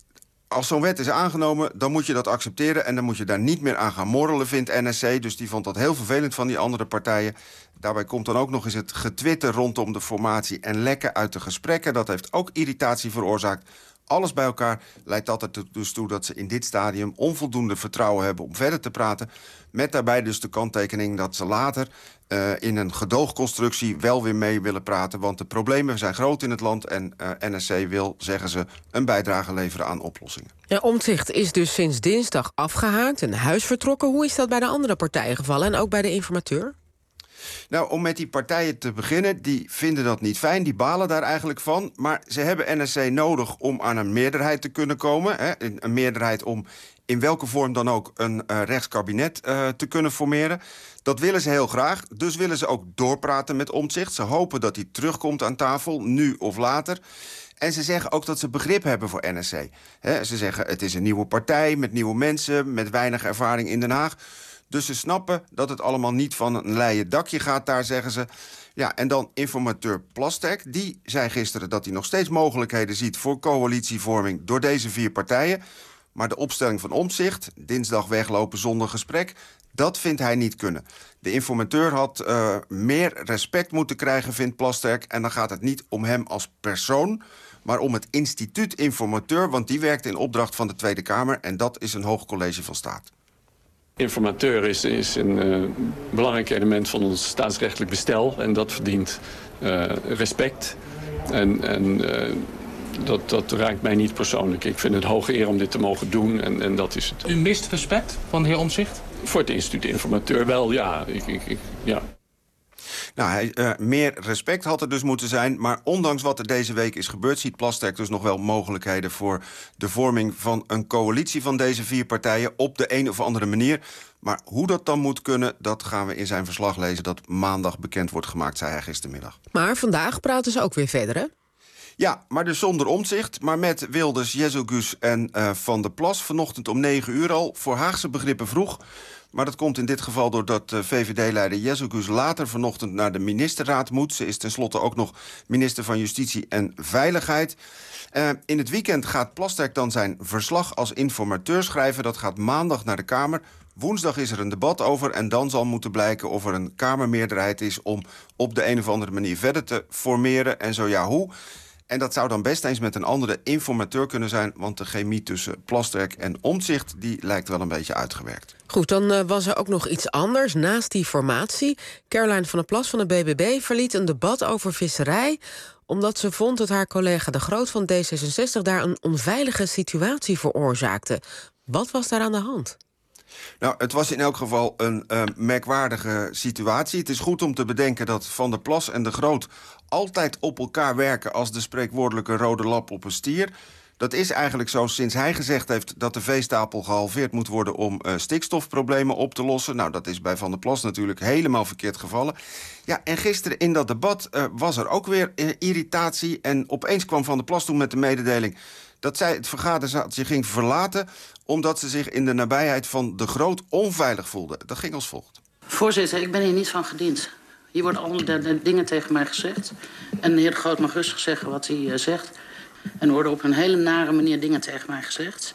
als zo'n wet is aangenomen, dan moet je dat accepteren en dan moet je daar niet meer aan gaan morrelen, vindt N S C. Dus die vond dat heel vervelend van die andere partijen. Daarbij komt dan ook nog eens het getwitter rondom de formatie en lekken uit de gesprekken. Dat heeft ook irritatie veroorzaakt. Alles bij elkaar leidt dat er dus toe dat ze in dit stadium onvoldoende vertrouwen hebben om verder te praten. Met daarbij dus de kanttekening dat ze later uh, in een gedoogconstructie wel weer mee willen praten. Want de problemen zijn groot in het land en uh, N S C wil, zeggen ze, een bijdrage leveren aan oplossingen. Ja, Omtzigt is dus sinds dinsdag afgehaakt en huis vertrokken. Hoe is dat bij de andere partijen gevallen en ook bij de informateur? Nou, om met die partijen te beginnen, die vinden dat niet fijn, die balen daar eigenlijk van. Maar ze hebben N S C nodig om aan een meerderheid te kunnen komen. Hè? Een meerderheid om in welke vorm dan ook een uh, rechtskabinet uh, te kunnen formeren. Dat willen ze heel graag, dus willen ze ook doorpraten met Omtzigt. Ze hopen dat hij terugkomt aan tafel, nu of later. En ze zeggen ook dat ze begrip hebben voor N S C. Hè? Ze zeggen, het is een nieuwe partij met nieuwe mensen, met weinig ervaring in Den Haag. Dus ze snappen dat het allemaal niet van een leien dakje gaat, daar zeggen ze. Ja, en dan informateur Plasterk. Die zei gisteren dat hij nog steeds mogelijkheden ziet voor coalitievorming door deze vier partijen. Maar de opstelling van Omtzigt, dinsdag weglopen zonder gesprek, dat vindt hij niet kunnen. De informateur had uh, meer respect moeten krijgen, vindt Plasterk. En dan gaat het niet om hem als persoon, maar om het instituut informateur, want die werkt in opdracht van de Tweede Kamer en dat is een hoog college van staat. Informateur is, is een uh, belangrijk element van ons staatsrechtelijk bestel. En dat verdient uh, respect. En, en uh, dat, dat raakt mij niet persoonlijk. Ik vind het hoge eer om dit te mogen doen. En, en dat is het. U mist respect van de heer Omtzigt? Voor het instituut informateur wel, ja. Ik, ik, ik, ja. Nou, hij, uh, meer respect had er dus moeten zijn. Maar ondanks wat er deze week is gebeurd, ziet Plasterk dus nog wel mogelijkheden voor de vorming van een coalitie van deze vier partijen op de een of andere manier. Maar hoe dat dan moet kunnen, dat gaan we in zijn verslag lezen dat maandag bekend wordt gemaakt, zei hij gistermiddag. Maar vandaag praten ze ook weer verder, hè? Ja, maar dus zonder Omtzigt, maar met Wilders, Jezelgus en uh, Van der Plas. Vanochtend om negen uur al, voor Haagse begrippen vroeg. Maar dat komt in dit geval doordat uh, V V D-leider Jezelgus later vanochtend naar de ministerraad moet. Ze is tenslotte ook nog minister van Justitie en Veiligheid. Uh, in het weekend gaat Plasterk dan zijn verslag als informateur schrijven. Dat gaat maandag naar de Kamer. Woensdag is er een debat over en dan zal moeten blijken of er een Kamermeerderheid is om op de een of andere manier verder te formeren. En zo ja, hoe? En dat zou dan best eens met een andere informateur kunnen zijn, want de chemie tussen Plasterk en Omtzigt die lijkt wel een beetje uitgewerkt. Goed, dan uh, was er ook nog iets anders naast die formatie. Caroline van der Plas van de B B B verliet een debat over visserij, omdat ze vond dat haar collega De Groot van D zesenzestig daar een onveilige situatie veroorzaakte. Wat was daar aan de hand? Nou, het was in elk geval een uh, merkwaardige situatie. Het is goed om te bedenken dat Van der Plas en De Groot altijd op elkaar werken als de spreekwoordelijke rode lap op een stier. Dat is eigenlijk zo sinds hij gezegd heeft dat de veestapel gehalveerd moet worden om uh, stikstofproblemen op te lossen. Nou, dat is bij Van der Plas natuurlijk helemaal verkeerd gevallen. Ja, en gisteren in dat debat uh, was er ook weer uh, irritatie. En opeens kwam Van der Plas toen met de mededeling dat zij het vergaderzaaltje ging verlaten omdat ze zich in de nabijheid van De Groot onveilig voelde. Dat ging als volgt. Voorzitter, ik ben hier niet van gediend. Hier worden allerlei dingen tegen mij gezegd. En de heer De Groot mag rustig zeggen wat hij uh, zegt. En er worden op een hele nare manier dingen tegen mij gezegd.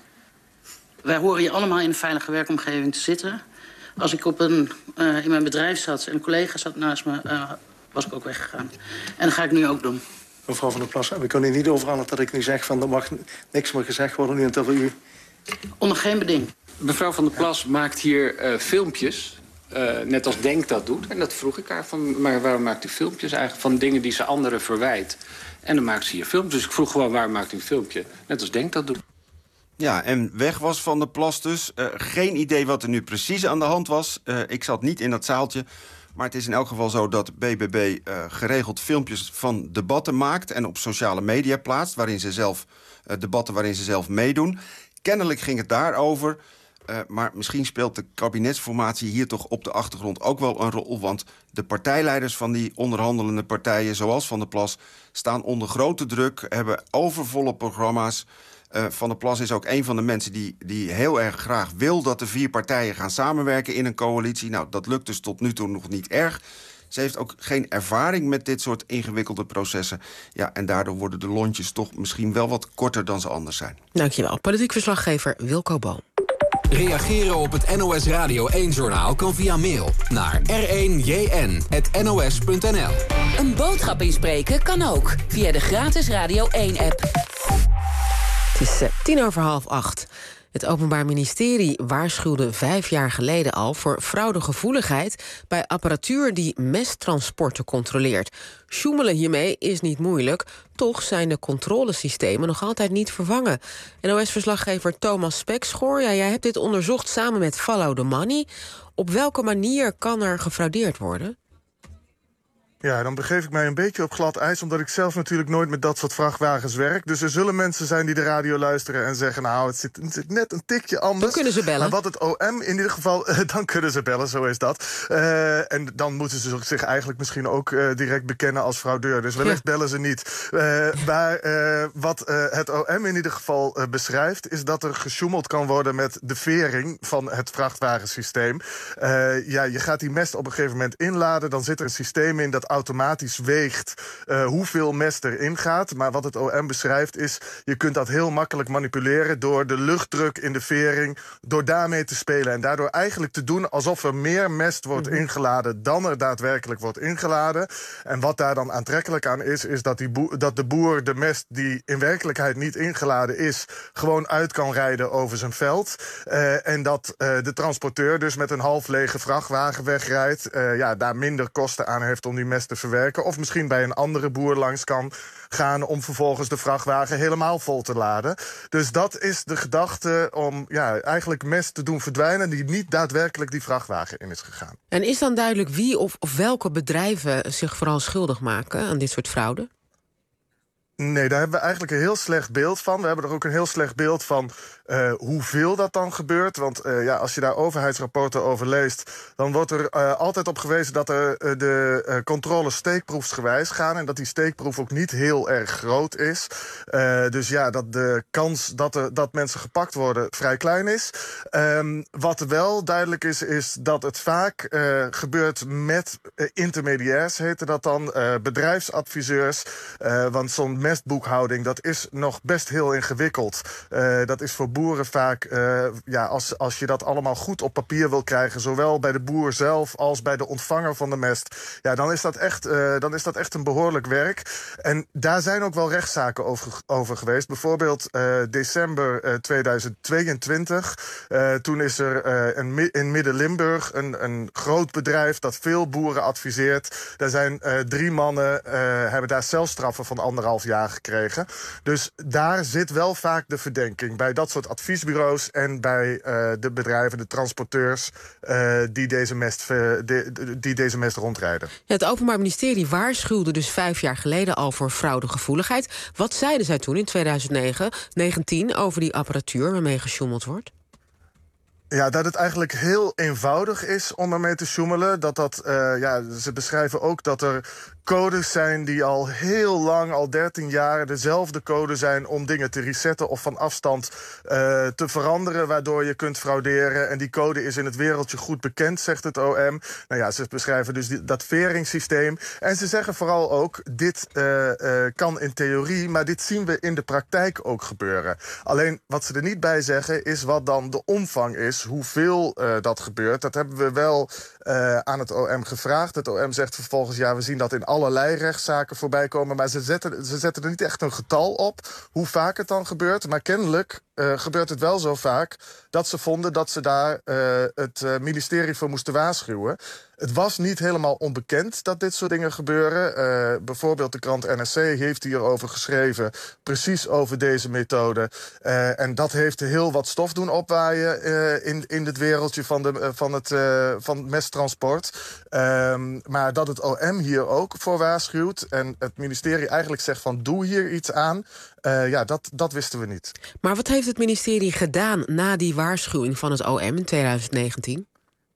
Wij horen hier allemaal in een veilige werkomgeving te zitten. Als ik op een, uh, in mijn bedrijf zat en een collega zat naast me, uh, was ik ook weggegaan. En dat ga ik nu ook doen. Mevrouw Van der Plas, we kunnen hier niet overal dat ik nu zeg van er mag niks meer gezegd worden nu terwijl u Onder geen beding. Mevrouw Van der Plas maakt hier uh, filmpjes, uh, net als Denk dat doet. En dat vroeg ik haar, van, maar waarom maakt u filmpjes eigenlijk van dingen die ze anderen verwijt? En dan maakt ze hier filmpjes. Dus ik vroeg gewoon, waarom maakt u een filmpje? Net als Denk dat doet. Ja, en weg was Van der Plas dus. Uh, geen idee wat er nu precies aan de hand was. Uh, ik zat niet in dat zaaltje. Maar het is in elk geval zo dat B B B uh, geregeld filmpjes van debatten maakt en op sociale media plaatst, waarin ze zelf, uh, debatten waarin ze zelf meedoen. Kennelijk ging het daarover. Uh, maar misschien speelt de kabinetsformatie hier toch op de achtergrond ook wel een rol. Want de partijleiders van die onderhandelende partijen, zoals Van der Plas, staan onder grote druk, hebben overvolle programma's. Uh, Van der Plas is ook een van de mensen die, die heel erg graag wil dat de vier partijen gaan samenwerken in een coalitie. Nou, dat lukt dus tot nu toe nog niet erg. Ze heeft ook geen ervaring met dit soort ingewikkelde processen. Ja, en daardoor worden de lontjes toch misschien wel wat korter dan ze anders zijn. Dankjewel. Politiek verslaggever Wilco Boom. Reageren op het N O S Radio één-journaal kan via mail naar r één j n punt n o s punt n l. Een boodschap inspreken kan ook via de gratis Radio één-app. Het is uh, tien over half acht. Het Openbaar Ministerie waarschuwde vijf jaar geleden al voor fraudegevoeligheid bij apparatuur die mesttransporten controleert. Sjoemelen hiermee is niet moeilijk, toch zijn de controlesystemen nog altijd niet vervangen. N O S-verslaggever Thomas Spekschoor, ja, jij hebt dit onderzocht samen met Follow the Money. Op welke manier kan er gefraudeerd worden? Ja, dan begeef ik mij een beetje op glad ijs, omdat ik zelf natuurlijk nooit met dat soort vrachtwagens werk. Dus er zullen mensen zijn die de radio luisteren en zeggen, nou, het zit, het zit net een tikje anders. Dan kunnen ze bellen. Maar wat het O M in ieder geval, uh, dan kunnen ze bellen, zo is dat. Uh, en dan moeten ze zich eigenlijk misschien ook uh, direct bekennen als fraudeur. Dus wellicht ja. bellen ze niet. Uh, maar uh, wat uh, het O M in ieder geval uh, beschrijft, is dat er gesjoemeld kan worden met de vering van het vrachtwagensysteem. Uh, ja, je gaat die mest op een gegeven moment inladen, dan zit er een systeem in dat automatisch weegt uh, hoeveel mest erin gaat. Maar wat het O M beschrijft is, je kunt dat heel makkelijk manipuleren door de luchtdruk in de vering, door daarmee te spelen. En daardoor eigenlijk te doen alsof er meer mest wordt mm-hmm. ingeladen dan er daadwerkelijk wordt ingeladen. En wat daar dan aantrekkelijk aan is, is dat, die boer, dat de boer de mest die in werkelijkheid niet ingeladen is, gewoon uit kan rijden over zijn veld. Uh, en dat uh, de transporteur dus met een half lege vrachtwagen wegrijdt. Uh, ja, daar minder kosten aan heeft om die mest te verwerken. Of misschien bij een andere boer langs kan gaan om vervolgens de vrachtwagen helemaal vol te laden. Dus dat is de gedachte om ja, eigenlijk mest te doen verdwijnen die niet daadwerkelijk die vrachtwagen in is gegaan. En is dan duidelijk wie of, of welke bedrijven zich vooral schuldig maken aan dit soort fraude? Nee, daar hebben we eigenlijk een heel slecht beeld van. We hebben er ook een heel slecht beeld van uh, hoeveel dat dan gebeurt. Want uh, ja, als je daar overheidsrapporten over leest, dan wordt er uh, altijd op gewezen dat er, uh, de uh, controles steekproefsgewijs gaan en dat die steekproef ook niet heel erg groot is. Uh, dus ja, dat de kans dat, er, dat mensen gepakt worden vrij klein is. Um, wat wel duidelijk is, is dat het vaak uh, gebeurt met uh, intermediairs, heette dat dan, uh, bedrijfsadviseurs. Uh, want zo'n mestboekhouding, dat is nog best heel ingewikkeld. Uh, dat is voor boeren vaak, uh, ja, als, als je dat allemaal goed op papier wil krijgen, zowel bij de boer zelf als bij de ontvanger van de mest, ja, dan is dat echt, uh, dan is dat echt een behoorlijk werk. En daar zijn ook wel rechtszaken over, over geweest. Bijvoorbeeld uh, december uh, tweeduizend tweeëntwintig. Uh, toen is er uh, een, in Midden-Limburg een, een groot bedrijf dat veel boeren adviseert. Daar zijn uh, drie mannen, uh, hebben daar celstraffen van anderhalf jaar gekregen. Dus daar zit wel vaak de verdenking bij dat soort adviesbureaus en bij uh, de bedrijven, de transporteurs uh, die, deze mest, uh, de, die deze mest rondrijden. Ja, het Openbaar Ministerie waarschuwde dus vijf jaar geleden al voor fraudegevoeligheid. Wat zeiden zij toen in tweeduizend negentien over die apparatuur waarmee gesjoemeld wordt? Ja, dat het eigenlijk heel eenvoudig is om ermee te sjoemelen. Dat dat, uh, ja, ze beschrijven ook dat er codes zijn die al heel lang, al dertien jaar, dezelfde code zijn om dingen te resetten of van afstand uh, te veranderen, waardoor je kunt frauderen. En die code is in het wereldje goed bekend, zegt het O M. Nou ja, ze beschrijven dus die, dat veringssysteem. En ze zeggen vooral ook, dit uh, uh, kan in theorie, maar dit zien we in de praktijk ook gebeuren. Alleen wat ze er niet bij zeggen is wat dan de omvang is, hoeveel uh, dat gebeurt. Dat hebben we wel uh, aan het O M gevraagd. Het O M zegt vervolgens, ja, we zien dat in allerlei rechtszaken voorbij komen. Maar ze zetten, ze zetten er niet echt een getal op hoe vaak het dan gebeurt. Maar kennelijk uh, gebeurt het wel zo vaak dat ze vonden dat ze daar uh, het uh, ministerie voor moesten waarschuwen. Het was niet helemaal onbekend dat dit soort dingen gebeuren. Uh, bijvoorbeeld de krant N R C heeft hierover geschreven, precies over deze methode. Uh, en dat heeft heel wat stof doen opwaaien uh, in, in het wereldje van, de, uh, van het uh, van mesttransport. Um, maar dat het O M hier ook voor waarschuwt en het ministerie eigenlijk zegt van doe hier iets aan, uh, ja, dat, dat wisten we niet. Maar wat heeft het ministerie gedaan na die waarschuwing van het O M in twintig negentien?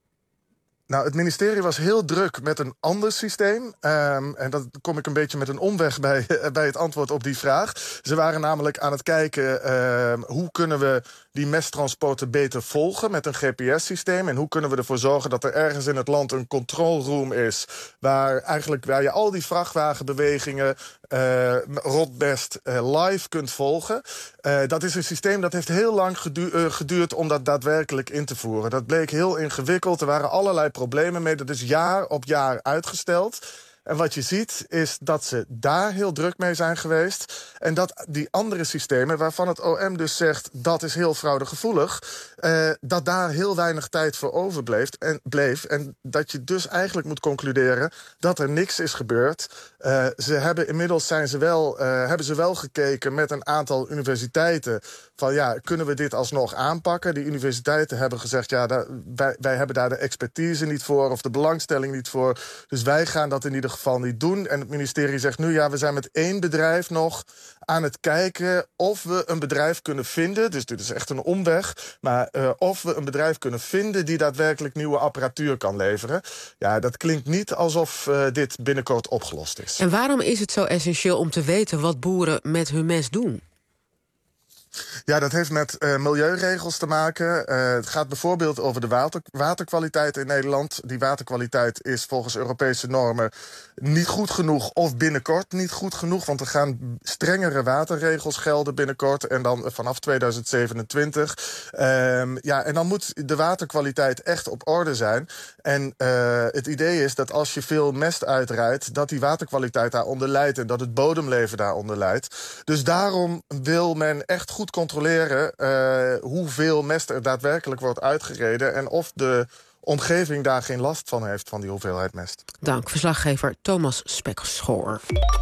Nou, het ministerie was heel druk met een ander systeem. Um, en dan kom ik een beetje met een omweg bij, bij het antwoord op die vraag. Ze waren namelijk aan het kijken um, hoe kunnen we die mesttransporten beter volgen met een G P S-systeem. En hoe kunnen we ervoor zorgen dat er ergens in het land een control room is, waar eigenlijk waar je al die vrachtwagenbewegingen uh, rotbest uh, live kunt volgen. Uh, dat is een systeem dat heeft heel lang gedu- uh, geduurd om dat daadwerkelijk in te voeren. Dat bleek heel ingewikkeld. Er waren allerlei problemen mee. Dat is jaar op jaar uitgesteld. En wat je ziet is dat ze daar heel druk mee zijn geweest. En dat die andere systemen, waarvan het O M dus zegt dat is heel fraudegevoelig, uh, dat daar heel weinig tijd voor overbleef. En, bleef, en dat je dus eigenlijk moet concluderen dat er niks is gebeurd. Uh, ze hebben inmiddels zijn ze wel, uh, hebben ze wel gekeken met een aantal universiteiten van ja, kunnen we dit alsnog aanpakken? Die universiteiten hebben gezegd, ja, daar, wij, wij hebben daar de expertise niet voor of de belangstelling niet voor. Dus wij gaan dat in ieder geval niet doen. En het ministerie zegt nu, ja, we zijn met één bedrijf nog aan het kijken of we een bedrijf kunnen vinden. Dus dit is echt een omweg. Maar uh, of we een bedrijf kunnen vinden die daadwerkelijk nieuwe apparatuur kan leveren. Ja, dat klinkt niet alsof uh, dit binnenkort opgelost is. En waarom is het zo essentieel om te weten wat boeren met hun mest doen? Ja, dat heeft met uh, milieuregels te maken. Uh, het gaat bijvoorbeeld over de water, waterkwaliteit in Nederland. Die waterkwaliteit is volgens Europese normen niet goed genoeg of binnenkort niet goed genoeg. Want er gaan strengere waterregels gelden binnenkort en dan vanaf tweeduizend zevenentwintig. Um, ja, en dan moet de waterkwaliteit echt op orde zijn. En uh, het idee is dat als je veel mest uitrijdt, dat die waterkwaliteit daaronder leidt en dat het bodemleven daaronder leidt. Dus daarom wil men echt goed controleren uh, hoeveel mest er daadwerkelijk wordt uitgereden en of de omgeving daar geen last van heeft van die hoeveelheid mest. Dank, verslaggever Thomas Spekschoor.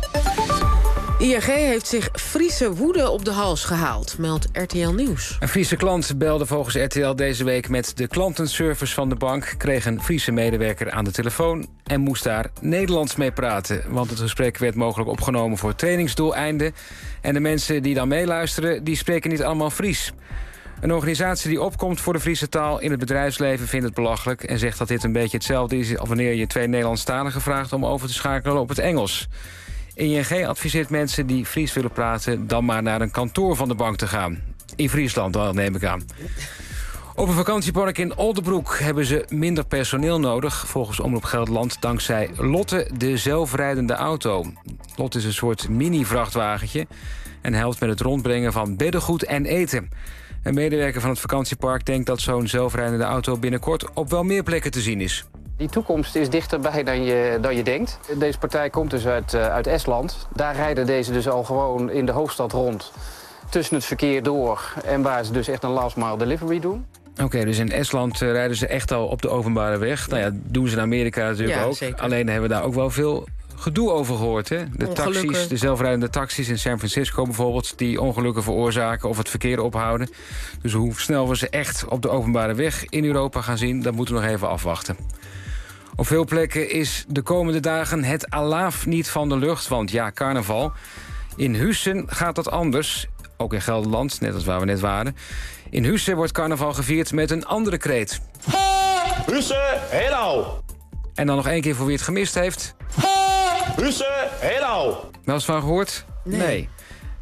I N G heeft zich Friese woede op de hals gehaald, meldt R T L Nieuws. Een Friese klant belde volgens R T L deze week met de klantenservice van de bank, kreeg een Friese medewerker aan de telefoon en moest daar Nederlands mee praten. Want het gesprek werd mogelijk opgenomen voor trainingsdoeleinden. En de mensen die dan meeluisteren, die spreken niet allemaal Fries. Een organisatie die opkomt voor de Friese taal in het bedrijfsleven vindt het belachelijk en zegt dat dit een beetje hetzelfde is als wanneer je twee Nederlandstaligen vraagt om over te schakelen op het Engels. I N G adviseert mensen die Fries willen praten dan maar naar een kantoor van de bank te gaan. In Friesland, dan neem ik aan. Op een vakantiepark in Oldebroek hebben ze minder personeel nodig, volgens Omroep Gelderland, dankzij Lotte, de zelfrijdende auto. Lotte is een soort mini-vrachtwagentje en helpt met het rondbrengen van beddengoed en eten. Een medewerker van het vakantiepark denkt dat zo'n zelfrijdende auto binnenkort op wel meer plekken te zien is. Die toekomst is dichterbij dan je, dan je denkt. Deze partij komt dus uit, uh, uit Estland. Daar rijden deze dus al gewoon in de hoofdstad rond, tussen het verkeer door en waar ze dus echt een last mile delivery doen. Oké, okay, dus in Estland uh, rijden ze echt al op de openbare weg. Nou ja, doen ze in Amerika natuurlijk ja, ook. Zeker. Alleen hebben we daar ook wel veel gedoe over gehoord, hè? De taxis, de zelfrijdende taxis in San Francisco bijvoorbeeld, die ongelukken veroorzaken of het verkeer ophouden. Dus hoe snel we ze echt op de openbare weg in Europa gaan zien, dat moeten we nog even afwachten. Op veel plekken is de komende dagen het alaaf niet van de lucht, want ja, carnaval. In Huissen gaat dat anders, ook in Gelderland, net als waar we net waren. In Huissen wordt carnaval gevierd met een andere kreet. Huissen, hello! En dan nog één keer voor wie het gemist heeft. Huissen, hello! Wel eens van gehoord? Nee. nee.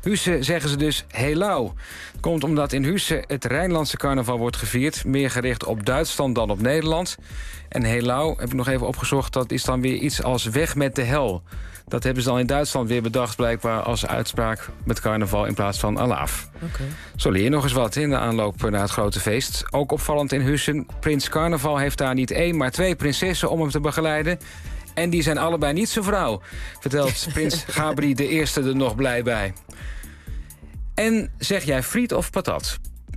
Husse zeggen ze dus Helau. Komt omdat in Husse het Rijnlandse carnaval wordt gevierd. Meer gericht op Duitsland dan op Nederland. En Helau, heb ik nog even opgezocht, dat is dan weer iets als weg met de hel. Dat hebben ze dan in Duitsland weer bedacht, blijkbaar als uitspraak met carnaval in plaats van Alaaf. Okay. Zo leer je nog eens wat in de aanloop naar het grote feest. Ook opvallend in Hussen, Prins Carnaval heeft daar niet één, maar twee prinsessen om hem te begeleiden. En die zijn allebei niet zijn vrouw, vertelt prins Gabri de Eerste er nog blij bij. En zeg jij friet of patat?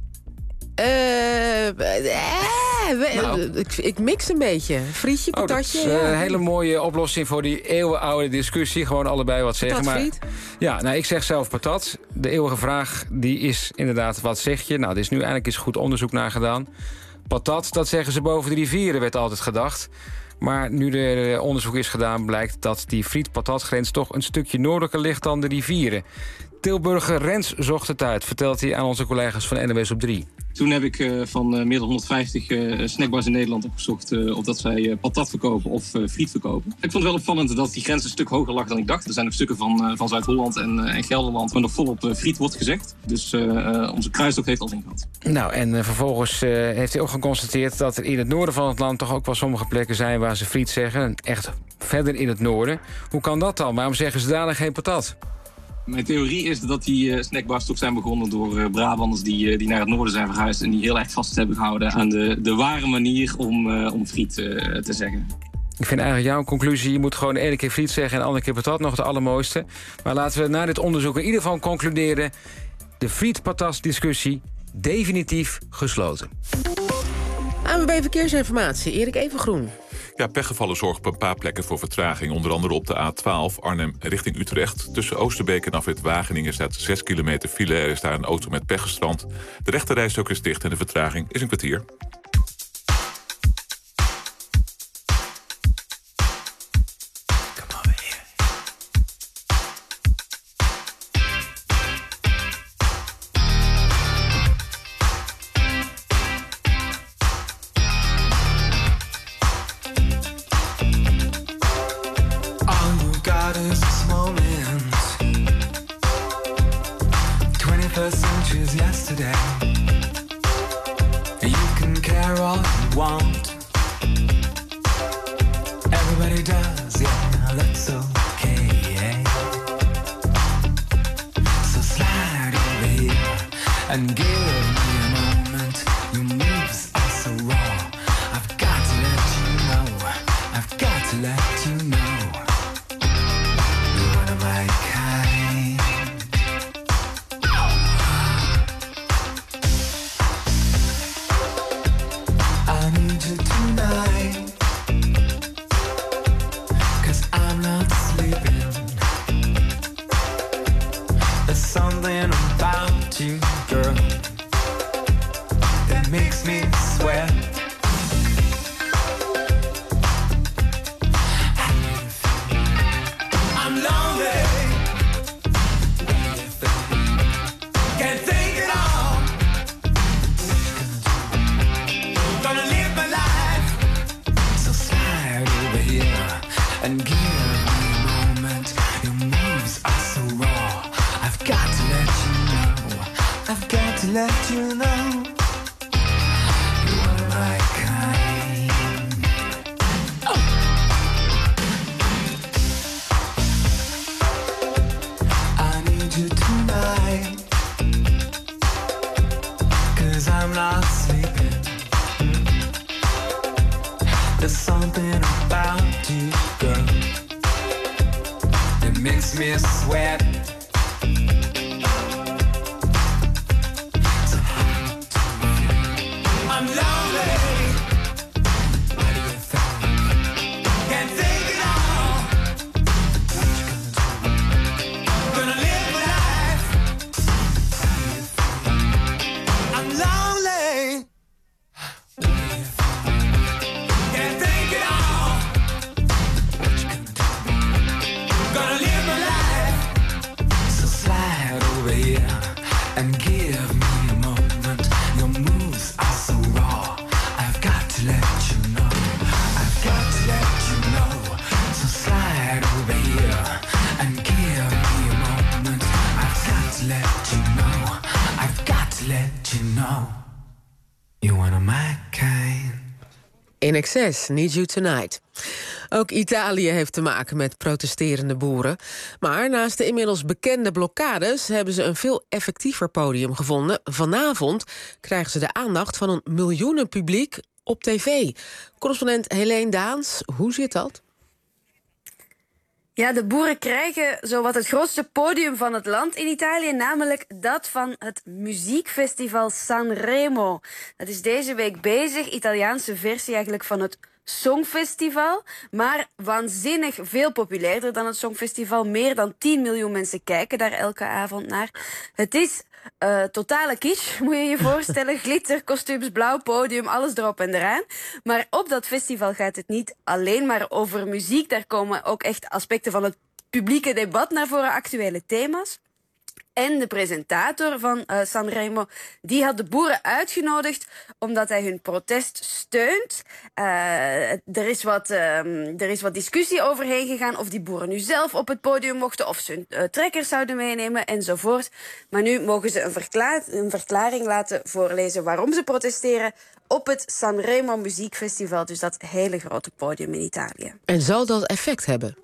Uh, uh, nou. ik, ik mix een beetje. Frietje, patatje. Oh, dat is ja. een hele mooie oplossing voor die eeuwenoude discussie. Gewoon allebei wat zeggen. Patat, maar, friet? Ja, nou, ik zeg zelf patat. De eeuwige vraag die is inderdaad, wat zeg je? Nou, er is nu eindelijk eens goed onderzoek naar gedaan. Patat, dat zeggen ze boven de rivieren, werd altijd gedacht. Maar nu er onderzoek is gedaan, blijkt dat die friet-patatgrens toch een stukje noordelijker ligt dan de rivieren. Tilburger Rens zocht het uit, vertelt hij aan onze collega's van N O S op drie. Toen heb ik uh, van uh, meer dan honderdvijftig uh, snackbars in Nederland opgezocht uh, of dat zij uh, patat verkopen of uh, friet verkopen. Ik vond het wel opvallend dat die grens een stuk hoger lag dan ik dacht. Er zijn ook stukken van, uh, van Zuid-Holland en, uh, en Gelderland waar nog volop uh, friet wordt gezegd. Dus uh, uh, onze kruistocht heeft al zin gehad. Nou, en uh, vervolgens uh, heeft hij ook geconstateerd dat er in het noorden van het land toch ook wel sommige plekken zijn waar ze friet zeggen. Echt verder in het noorden. Hoe kan dat dan? Waarom zeggen ze daar dan geen patat? Mijn theorie is dat die uh, snackbars toch zijn begonnen door uh, Brabanders die, uh, die naar het noorden zijn verhuisd en die heel erg vast hebben gehouden aan de, de ware manier om, uh, om friet uh, te zeggen. Ik vind eigenlijk jouw conclusie, je moet gewoon de ene keer friet zeggen en de andere keer patat, nog de allermooiste. Maar laten we na dit onderzoek in ieder geval concluderen, de friet-patat-discussie definitief gesloten. A N W B Verkeersinformatie, Erik Evengroen. Ja, pechgevallen zorgen op een paar plekken voor vertraging. Onder andere op de A twaalf, Arnhem richting Utrecht. Tussen Oosterbeek en afrit Wageningen staat zes kilometer file. Er is daar een auto met pech gestrand. De rechterrijstrook is dicht en de vertraging is een kwartier. to let you know, I've got to let you know, you're one of my kind. In excess, Need You Tonight. Ook Italië heeft te maken met protesterende boeren. Maar naast de inmiddels bekende blokkades hebben ze een veel effectiever podium gevonden. Vanavond krijgen ze de aandacht van een miljoenenpubliek op tv. Correspondent Helene Daans, hoe zit dat? Ja, de boeren krijgen zowat het grootste podium van het land in Italië, namelijk dat van het muziekfestival Sanremo. Dat is deze week bezig, Italiaanse versie eigenlijk van het Songfestival, maar waanzinnig veel populairder dan het Songfestival. Meer dan tien miljoen mensen kijken daar elke avond naar. Het is uh, totale kitsch, moet je je voorstellen. Glitter, kostuums, blauw podium, alles erop en eraan. Maar op dat festival gaat het niet alleen maar over muziek. Daar komen ook echt aspecten van het publieke debat naar voren, actuele thema's. En de presentator van uh, Sanremo, die had de boeren uitgenodigd omdat hij hun protest steunt. Uh, er, is wat, uh, er is wat discussie overheen gegaan of die boeren nu zelf op het podium mochten, of ze hun uh, trekkers zouden meenemen enzovoort. Maar nu mogen ze een, verkla- een verklaring laten voorlezen waarom ze protesteren op het Sanremo Muziekfestival, dus dat hele grote podium in Italië. En zal dat effect hebben?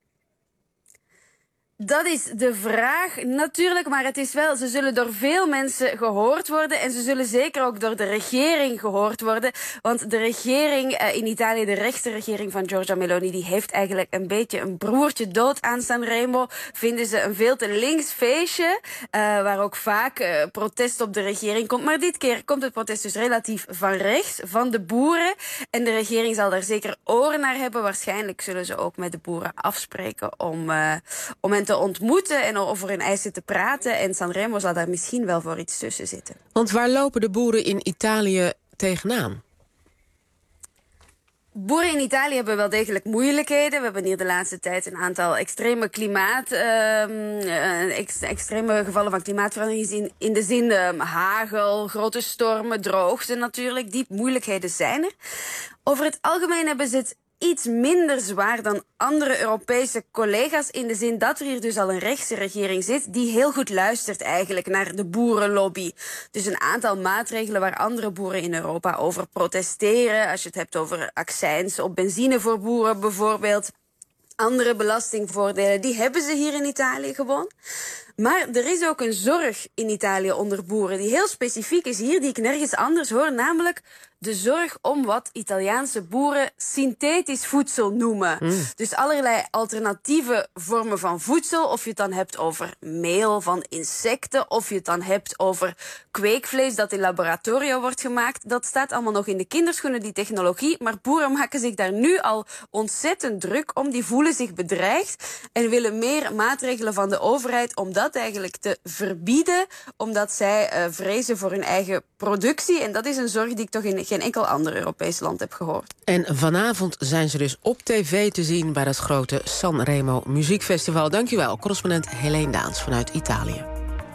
Dat is de vraag natuurlijk, maar het is wel, ze zullen door veel mensen gehoord worden en ze zullen zeker ook door de regering gehoord worden. Want de regering uh, in Italië, de rechtse regering van Giorgia Meloni, die heeft eigenlijk een beetje een broertje dood aan Sanremo. Vinden ze een veel te links feestje, uh, waar ook vaak uh, protest op de regering komt. Maar dit keer komt het protest dus relatief van rechts, van de boeren. En de regering zal daar zeker oren naar hebben. Waarschijnlijk zullen ze ook met de boeren afspreken om, uh, om hen te ontmoeten en over hun eisen te praten. En Sanremo zal daar misschien wel voor iets tussen zitten. Want waar lopen de boeren in Italië tegenaan? Boeren in Italië hebben wel degelijk moeilijkheden. We hebben hier de laatste tijd een aantal extreme klimaat, uh, ex- extreme gevallen van klimaatverandering gezien. In de zin uh, hagel, grote stormen, droogte natuurlijk. Die moeilijkheden zijn er. Over het algemeen hebben ze het iets minder zwaar dan andere Europese collega's, in de zin dat er hier dus al een rechtse regering zit die heel goed luistert eigenlijk naar de boerenlobby. Dus een aantal maatregelen waar andere boeren in Europa over protesteren. Als je het hebt over accijns op benzine voor boeren bijvoorbeeld. Andere belastingvoordelen, die hebben ze hier in Italië gewoon. Maar er is ook een zorg in Italië onder boeren die heel specifiek is hier, die ik nergens anders hoor, namelijk de zorg om wat Italiaanse boeren synthetisch voedsel noemen. Mm. Dus allerlei alternatieve vormen van voedsel, of je het dan hebt over meel van insecten, of je het dan hebt over kweekvlees dat in laboratorio wordt gemaakt. Dat staat allemaal nog in de kinderschoenen, die technologie, maar boeren maken zich daar nu al ontzettend druk om. Die voelen zich bedreigd en willen meer maatregelen van de overheid om dat eigenlijk te verbieden, omdat zij uh, vrezen voor hun eigen productie. En dat is een zorg die ik toch in geen enkel ander Europees land heb gehoord. En vanavond zijn ze dus op tv te zien bij dat grote Sanremo Muziekfestival. Dankjewel, correspondent Helene Daans vanuit Italië.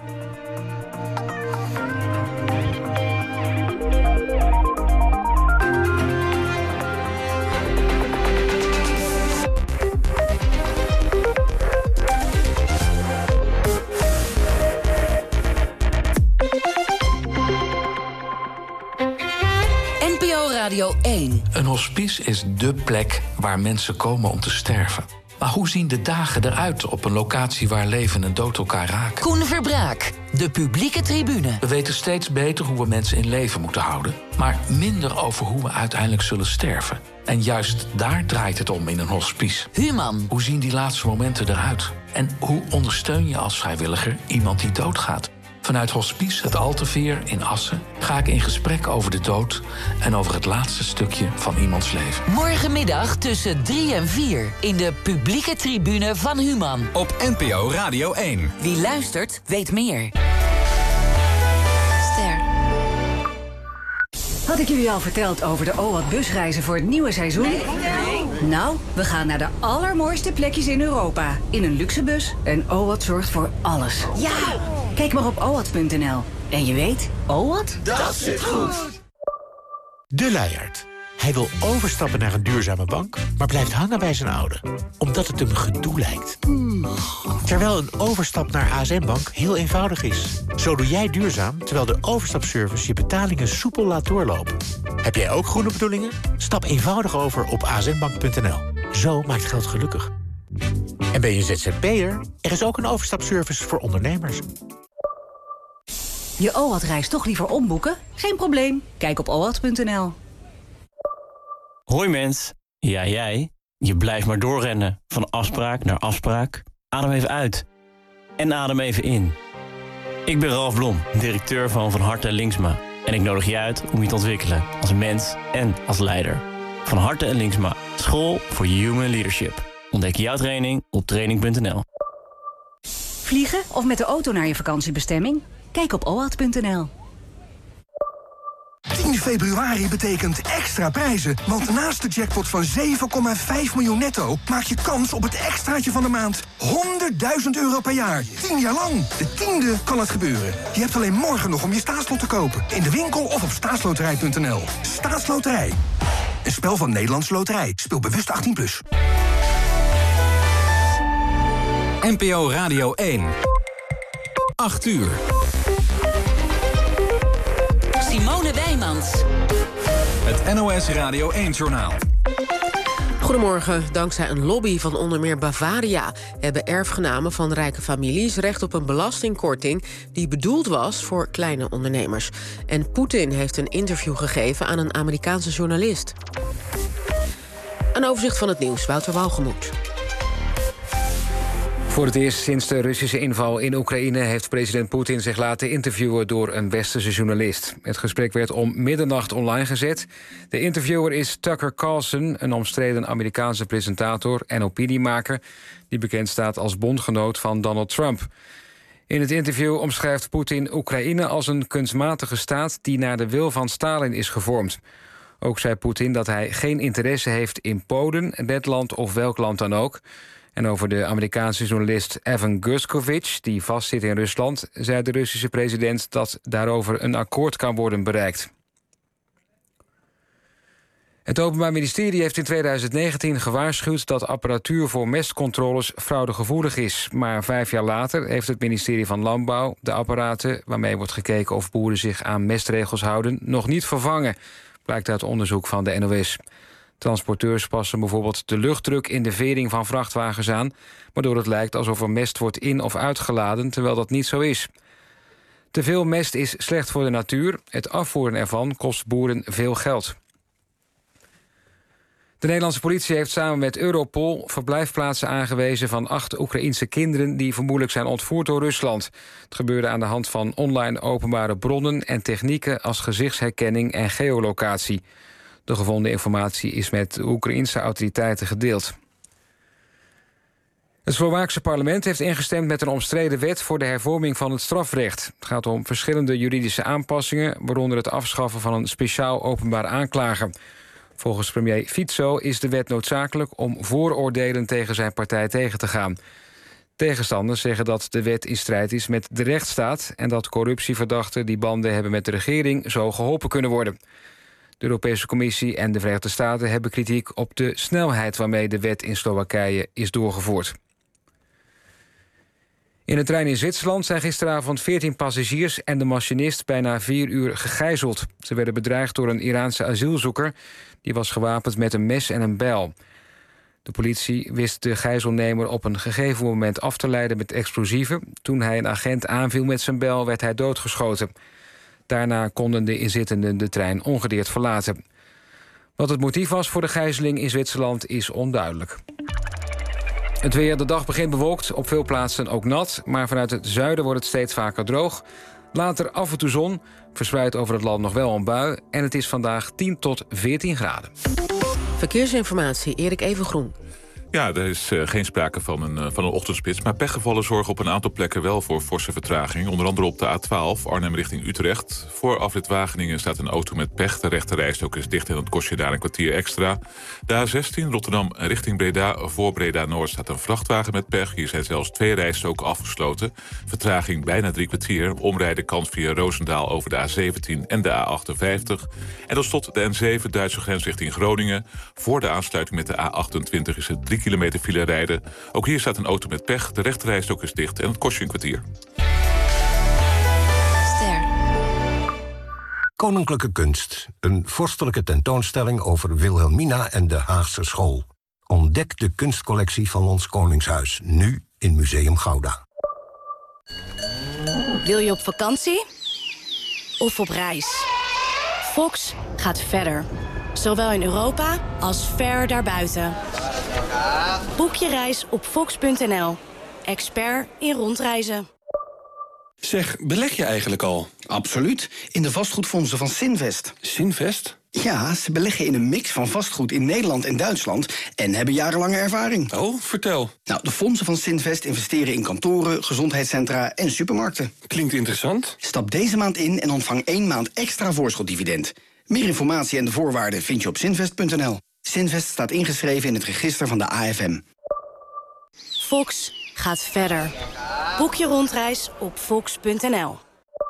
Radio één. Een hospice is dé plek waar mensen komen om te sterven. Maar hoe zien de dagen eruit op een locatie waar leven en dood elkaar raken? Koen Verbraak, de publieke tribune. We weten steeds beter hoe we mensen in leven moeten houden, maar minder over hoe we uiteindelijk zullen sterven. En juist daar draait het om in een hospice. Human. Hoe zien die laatste momenten eruit? En hoe ondersteun je als vrijwilliger iemand die doodgaat? Vanuit Hospice het Alteveer in Assen ga ik in gesprek over de dood en over het laatste stukje van iemands leven. Morgenmiddag tussen drie en vier in de publieke tribune van Human. Op N P O Radio één. Wie luistert, weet meer. Ster. Had ik jullie al verteld over de O W A T busreizen voor het nieuwe seizoen? Nee. nee. Nou, we gaan naar de allermooiste plekjes in Europa. In een luxe bus en O W A T zorgt voor alles. Ja! Kijk maar op owat punt n l. En je weet, O W A T? Dat zit goed. De Leiert. Hij wil overstappen naar een duurzame bank, maar blijft hangen bij zijn oude. Omdat het hem gedoe lijkt. Terwijl een overstap naar A S N-Bank heel eenvoudig is. Zo doe jij duurzaam, terwijl de overstapservice je betalingen soepel laat doorlopen. Heb jij ook groene bedoelingen? Stap eenvoudig over op a s n bank punt n l. Zo maakt geld gelukkig. En ben je Z Z P'er? Er is ook een overstapservice voor ondernemers. Je O A D-reis toch liever omboeken? Geen probleem. Kijk op o a d punt n l. Hoi mens. Ja, jij. Je blijft maar doorrennen. Van afspraak naar afspraak. Adem even uit. En adem even in. Ik ben Ralf Blom, directeur van Van Harte en Linksma. En ik nodig je uit om je te ontwikkelen als mens en als leider. Van Harte en Linksma. School voor Human Leadership. Ontdek jouw training op training punt n l. Vliegen of met de auto naar je vakantiebestemming? Kijk op o a d punt n l. tien februari betekent extra prijzen, want naast de jackpot van zeven komma vijf miljoen netto maak je kans op het extraatje van de maand honderdduizend euro per jaar. tien jaar lang. De tiende kan het gebeuren. Je hebt alleen morgen nog om je staatslot te kopen. In de winkel of op staatsloterij punt n l. Staatsloterij. Een spel van Nederlandse Loterij. Speel bewust achttien plus. N P O Radio één. acht uur. Simone Wijmans. Het N O S Radio één-journaal. Goedemorgen. Dankzij een lobby van onder meer Bavaria hebben erfgenamen van rijke families recht op een belastingkorting die bedoeld was voor kleine ondernemers. En Poetin heeft een interview gegeven aan een Amerikaanse journalist. Een overzicht van het nieuws, Wouter Walgemoed. Voor het eerst sinds de Russische inval in Oekraïne heeft president Poetin zich laten interviewen door een westerse journalist. Het gesprek werd om middernacht online gezet. De interviewer is Tucker Carlson, een omstreden Amerikaanse presentator en opiniemaker die bekend staat als bondgenoot van Donald Trump. In het interview omschrijft Poetin Oekraïne als een kunstmatige staat die naar de wil van Stalin is gevormd. Ook zei Poetin dat hij geen interesse heeft in Polen, Letland of welk land dan ook. En over de Amerikaanse journalist Evan Gershkovich, die vastzit in Rusland, zei de Russische president dat daarover een akkoord kan worden bereikt. Het Openbaar Ministerie heeft in tweeduizend negentien gewaarschuwd dat apparatuur voor mestcontroles fraudegevoelig is. Maar vijf jaar later heeft het ministerie van Landbouw de apparaten waarmee wordt gekeken of boeren zich aan mestregels houden nog niet vervangen, blijkt uit onderzoek van de N O S. Transporteurs passen bijvoorbeeld de luchtdruk in de vering van vrachtwagens aan, waardoor het lijkt alsof er mest wordt in- of uitgeladen, terwijl dat niet zo is. Te veel mest is slecht voor de natuur. Het afvoeren ervan kost boeren veel geld. De Nederlandse politie heeft samen met Europol verblijfplaatsen aangewezen van acht Oekraïense kinderen die vermoedelijk zijn ontvoerd door Rusland. Het gebeurde aan de hand van online openbare bronnen en technieken als gezichtsherkenning en geolocatie. De gevonden informatie is met de Oekraïense autoriteiten gedeeld. Het Slovaakse parlement heeft ingestemd met een omstreden wet voor de hervorming van het strafrecht. Het gaat om verschillende juridische aanpassingen, waaronder het afschaffen van een speciaal openbaar aanklager. Volgens premier Fico is de wet noodzakelijk om vooroordelen tegen zijn partij tegen te gaan. Tegenstanders zeggen dat de wet in strijd is met de rechtsstaat en dat corruptieverdachten die banden hebben met de regering zo geholpen kunnen worden. De Europese Commissie en de Verenigde Staten hebben kritiek op de snelheid waarmee de wet in Slowakije is doorgevoerd. In een trein in Zwitserland zijn gisteravond veertien passagiers en de machinist bijna vier uur gegijzeld. Ze werden bedreigd door een Iraanse asielzoeker. Die was gewapend met een mes en een bijl. De politie wist de gijzelnemer op een gegeven moment af te leiden met explosieven. Toen hij een agent aanviel met zijn bijl werd hij doodgeschoten. Daarna konden de inzittenden de trein ongedeerd verlaten. Wat het motief was voor de gijzeling in Zwitserland is onduidelijk. Het weer, de dag begint bewolkt, op veel plaatsen ook nat, maar vanuit het zuiden wordt het steeds vaker droog. Later af en toe zon, verspreidt over het land nog wel een bui en het is vandaag tien tot veertien graden. Verkeersinformatie, Erik Evengroen. Ja, er is uh, geen sprake van een, uh, van een ochtendspits. Maar pechgevallen zorgen op een aantal plekken wel voor forse vertraging. Onder andere op de A twaalf, Arnhem richting Utrecht. Voor afrit Wageningen staat een auto met pech. De rechterrijstrook is dicht en dat kost je daar een kwartier extra. De A zestien, Rotterdam richting Breda. Voor Breda-Noord staat een vrachtwagen met pech. Hier zijn zelfs twee rijstroken afgesloten. Vertraging bijna drie kwartier. Omrijden kan via Roosendaal over de A zeventien en de A achtenvijftig. En tot slot de N zeven, Duitse grens richting Groningen. Voor de aansluiting met de A achtentwintig is het drie kilometer file rijden. Ook hier staat een auto met pech. De rechterrijstrook is dicht en het kost je een kwartier. Ster. Koninklijke Kunst. Een vorstelijke tentoonstelling over Wilhelmina en de Haagse school. Ontdek de kunstcollectie van ons Koningshuis. Nu in Museum Gouda. Wil je op vakantie? Of op reis? Fox gaat verder. Zowel in Europa als ver daarbuiten. Boek je reis op fox punt n l. Expert in rondreizen. Zeg, beleg je eigenlijk al? Absoluut. In de vastgoedfondsen van Sinvest. Sinvest? Ja, ze beleggen in een mix van vastgoed in Nederland en Duitsland en hebben jarenlange ervaring. Oh, vertel. Nou, de fondsen van Sinvest investeren in kantoren, gezondheidscentra en supermarkten. Klinkt interessant. Stap deze maand in en ontvang één maand extra voorschotdividend. Meer informatie en de voorwaarden vind je op sinvest punt n l. Sinvest staat ingeschreven in het register van de A F M. Fox gaat verder. Boek je rondreis op fox punt n l.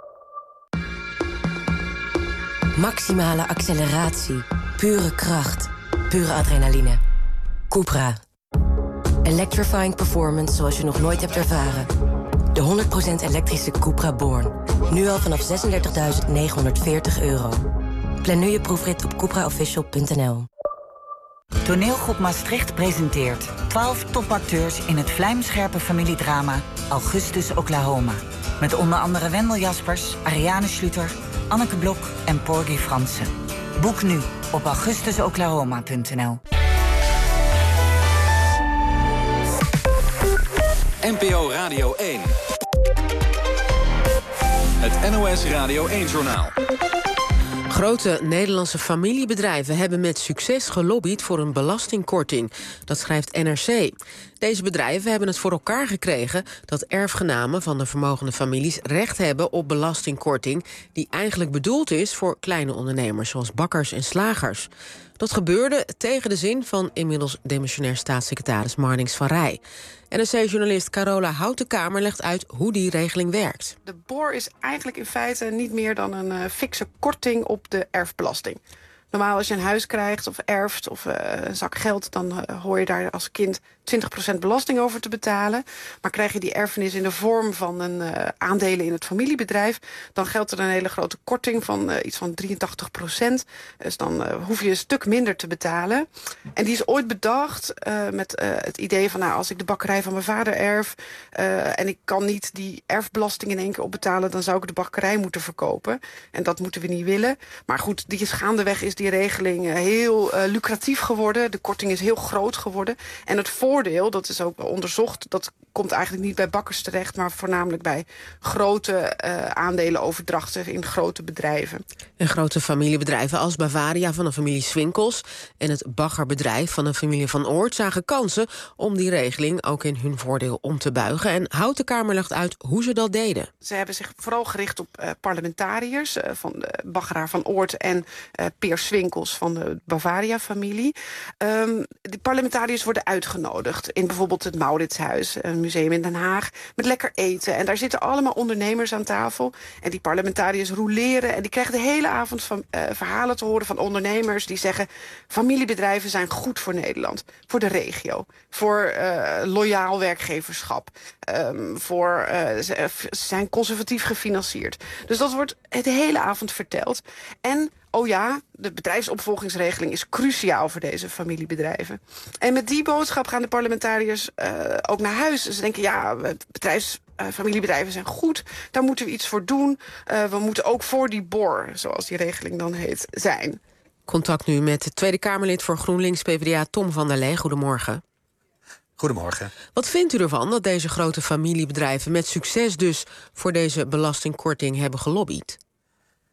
Maximale acceleratie, pure kracht, pure adrenaline. Cupra. Electrifying performance zoals je nog nooit hebt ervaren. De honderd procent elektrische Cupra Born. Nu al vanaf zesendertigduizend negenhonderdveertig euro. Plan nu je proefrit op cupra official punt n l. Toneelgroep Maastricht presenteert twaalf topacteurs in het vlijmscherpe familiedrama Augustus Oklahoma. Met onder andere Wendel Jaspers, Ariane Schluter, Anneke Blok en Porgy Fransen. Boek nu op augustus oklahoma punt n l. N P O Radio één. Het N O S Radio één-journaal. Grote Nederlandse familiebedrijven hebben met succes gelobbyd voor een belastingkorting. Dat schrijft N R C. Deze bedrijven hebben het voor elkaar gekregen dat erfgenamen van de vermogende families recht hebben op belastingkorting die eigenlijk bedoeld is voor kleine ondernemers zoals bakkers en slagers. Dat gebeurde tegen de zin van inmiddels demissionair staatssecretaris Marnix van Rij. N R C-journalist Carola Houtenkamer legt uit hoe die regeling werkt. De B O R is eigenlijk in feite niet meer dan een uh, fikse korting op de erfbelasting. Normaal als je een huis krijgt of erft of uh, een zak geld, dan uh, hoor je daar als kind twintig procent belasting over te betalen. Maar krijg je die erfenis in de vorm van een uh, aandelen in het familiebedrijf, dan geldt er een hele grote korting van uh, iets van drieëntachtig procent. Dus dan uh, hoef je een stuk minder te betalen. En die is ooit bedacht uh, met uh, het idee van, nou, als ik de bakkerij van mijn vader erf uh, en ik kan niet die erfbelasting in één keer opbetalen, dan zou ik de bakkerij moeten verkopen. En dat moeten we niet willen. Maar goed, die is gaandeweg is die regeling uh, heel uh, lucratief geworden. De korting is heel groot geworden. En het voordeel, dat is ook onderzocht, dat komt eigenlijk niet bij bakkers terecht, maar voornamelijk bij grote uh, aandelenoverdrachten in grote bedrijven. En grote familiebedrijven als Bavaria van de familie Swinkels en het baggerbedrijf van de familie Van Oort zagen kansen om die regeling ook in hun voordeel om te buigen. En Houtenkamer legt uit hoe ze dat deden. Ze hebben zich vooral gericht op uh, parlementariërs uh, van de baggeraar Van Oort en uh, Peer Swinkels van de Bavaria-familie. Um, die parlementariërs worden uitgenodigd in bijvoorbeeld het Mauritshuis, een museum in Den Haag, met lekker eten. En daar zitten allemaal ondernemers aan tafel. En die parlementariërs roleren en die krijgen de hele avond van, uh, verhalen te horen van ondernemers die zeggen, familiebedrijven zijn goed voor Nederland, voor de regio, voor uh, loyaal werkgeverschap, um, voor uh, ze zijn conservatief gefinancierd. Dus dat wordt de hele avond verteld. En oh ja, de bedrijfsopvolgingsregeling is cruciaal voor deze familiebedrijven. En met die boodschap gaan de parlementariërs uh, ook naar huis. Ze denken, ja, bedrijfs, uh, familiebedrijven zijn goed, daar moeten we iets voor doen. Uh, we moeten ook voor die B O R, zoals die regeling dan heet, zijn. Contact nu met de Tweede Kamerlid voor GroenLinks P v d A Tom van der Lee. Goedemorgen. Goedemorgen. Wat vindt u ervan dat deze grote familiebedrijven met succes dus voor deze belastingkorting hebben gelobbyd?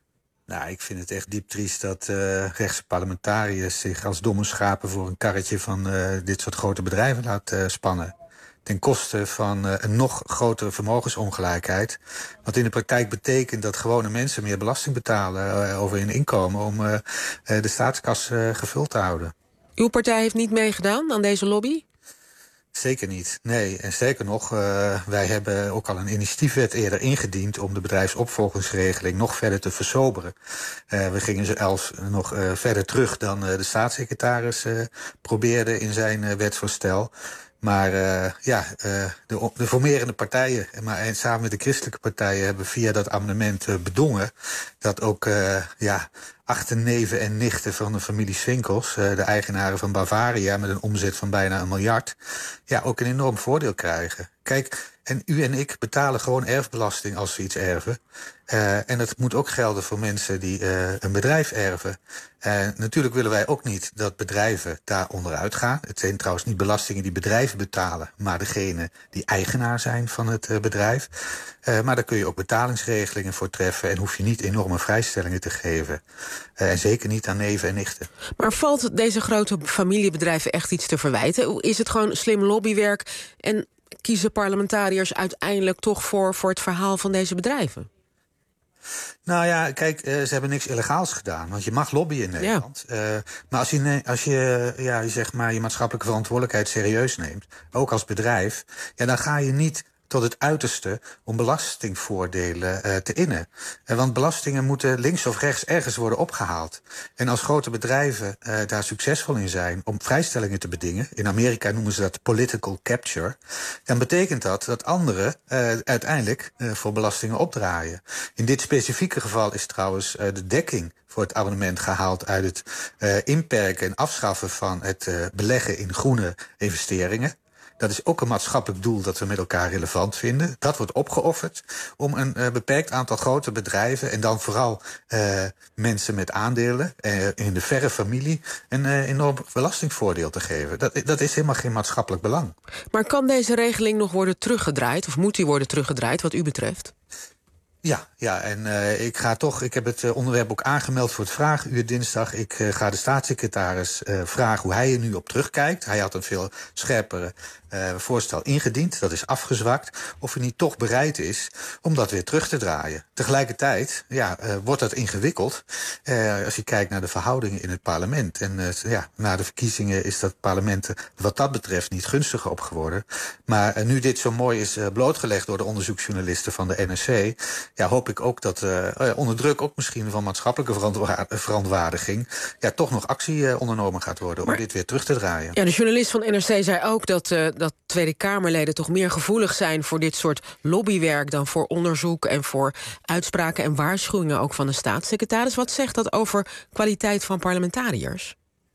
Nou, ik vind het echt diep triest dat uh, rechtse parlementariërs zich als domme schapen voor een karretje van uh, dit soort grote bedrijven laten uh, spannen. Ten koste van uh, een nog grotere vermogensongelijkheid. Wat in de praktijk betekent dat gewone mensen meer belasting betalen uh, over hun inkomen om uh, uh, de staatskas uh, gevuld te houden. Uw partij heeft niet meegedaan aan deze lobby? Zeker niet, nee. En sterker nog, uh, wij hebben ook al een initiatiefwet eerder ingediend om de bedrijfsopvolgingsregeling nog verder te versoberen. Uh, we gingen zelfs nog uh, verder terug dan uh, de staatssecretaris uh, probeerde in zijn uh, wetsvoorstel. Maar uh, ja, uh, de, de formerende partijen, maar en samen met de christelijke partijen, hebben via dat amendement uh, bedongen dat ook uh, ja, achterneven en nichten van de familie Swinkels, uh, de eigenaren van Bavaria met een omzet van bijna een miljard, ja, ook een enorm voordeel krijgen. Kijk, en u en ik betalen gewoon erfbelasting als we iets erven. Uh, en dat moet ook gelden voor mensen die uh, een bedrijf erven. Uh, natuurlijk willen wij ook niet dat bedrijven daar onderuit gaan. Het zijn trouwens niet belastingen die bedrijven betalen, maar degene die eigenaar zijn van het uh, bedrijf. Uh, maar daar kun je ook betalingsregelingen voor treffen en hoef je niet enorme vrijstellingen te geven. Uh, en zeker niet aan neven en nichten. Maar valt deze grote familiebedrijven echt iets te verwijten? Is het gewoon slim lobbywerk en kiezen parlementariërs uiteindelijk toch voor, voor het verhaal van deze bedrijven? Nou ja, kijk, uh, ze hebben niks illegaals gedaan. Want je mag lobbyen in Nederland. Ja. Uh, maar als je, als je, ja, je, zeg maar, je maatschappelijke verantwoordelijkheid serieus neemt, ook als bedrijf, ja, dan ga je niet tot het uiterste om belastingvoordelen uh, te innen. Uh, want belastingen moeten links of rechts ergens worden opgehaald. En als grote bedrijven uh, daar succesvol in zijn om vrijstellingen te bedingen, in Amerika noemen ze dat political capture, dan betekent dat dat anderen uh, uiteindelijk uh, voor belastingen opdraaien. In dit specifieke geval is trouwens uh, de dekking voor het abonnement gehaald uit het uh, inperken en afschaffen van het uh, beleggen in groene investeringen. Dat is ook een maatschappelijk doel dat we met elkaar relevant vinden. Dat wordt opgeofferd om een uh, beperkt aantal grote bedrijven en dan vooral uh, mensen met aandelen uh, in de verre familie een uh, enorm belastingvoordeel te geven. Dat, dat is helemaal geen maatschappelijk belang. Maar kan deze regeling nog worden teruggedraaid, of moet die worden teruggedraaid wat u betreft? Ja, ja, en uh, ik ga toch, ik heb het uh, onderwerp ook aangemeld voor het Vragenuur dinsdag. Ik uh, ga de staatssecretaris uh, vragen hoe hij er nu op terugkijkt. Hij had een veel scherpere uh, voorstel ingediend, dat is afgezwakt. Of hij niet toch bereid is om dat weer terug te draaien. Tegelijkertijd, ja, uh, wordt dat ingewikkeld uh, als je kijkt naar de verhoudingen in het parlement. En uh, ja, na de verkiezingen is dat parlement wat dat betreft niet gunstiger op geworden. Maar uh, nu dit zo mooi is uh, blootgelegd door de onderzoeksjournalisten van de N R C, ja, hoop ik ook dat uh, onder druk ook misschien van maatschappelijke verantwa- verontwaardiging ja, toch nog actie uh, ondernomen gaat worden om maar, dit weer terug te draaien. Ja, de journalist van N R C zei ook dat, uh, dat Tweede Kamerleden toch meer gevoelig zijn voor dit soort lobbywerk dan voor onderzoek en voor uitspraken en waarschuwingen ook van de staatssecretaris. Wat zegt dat over kwaliteit van parlementariërs?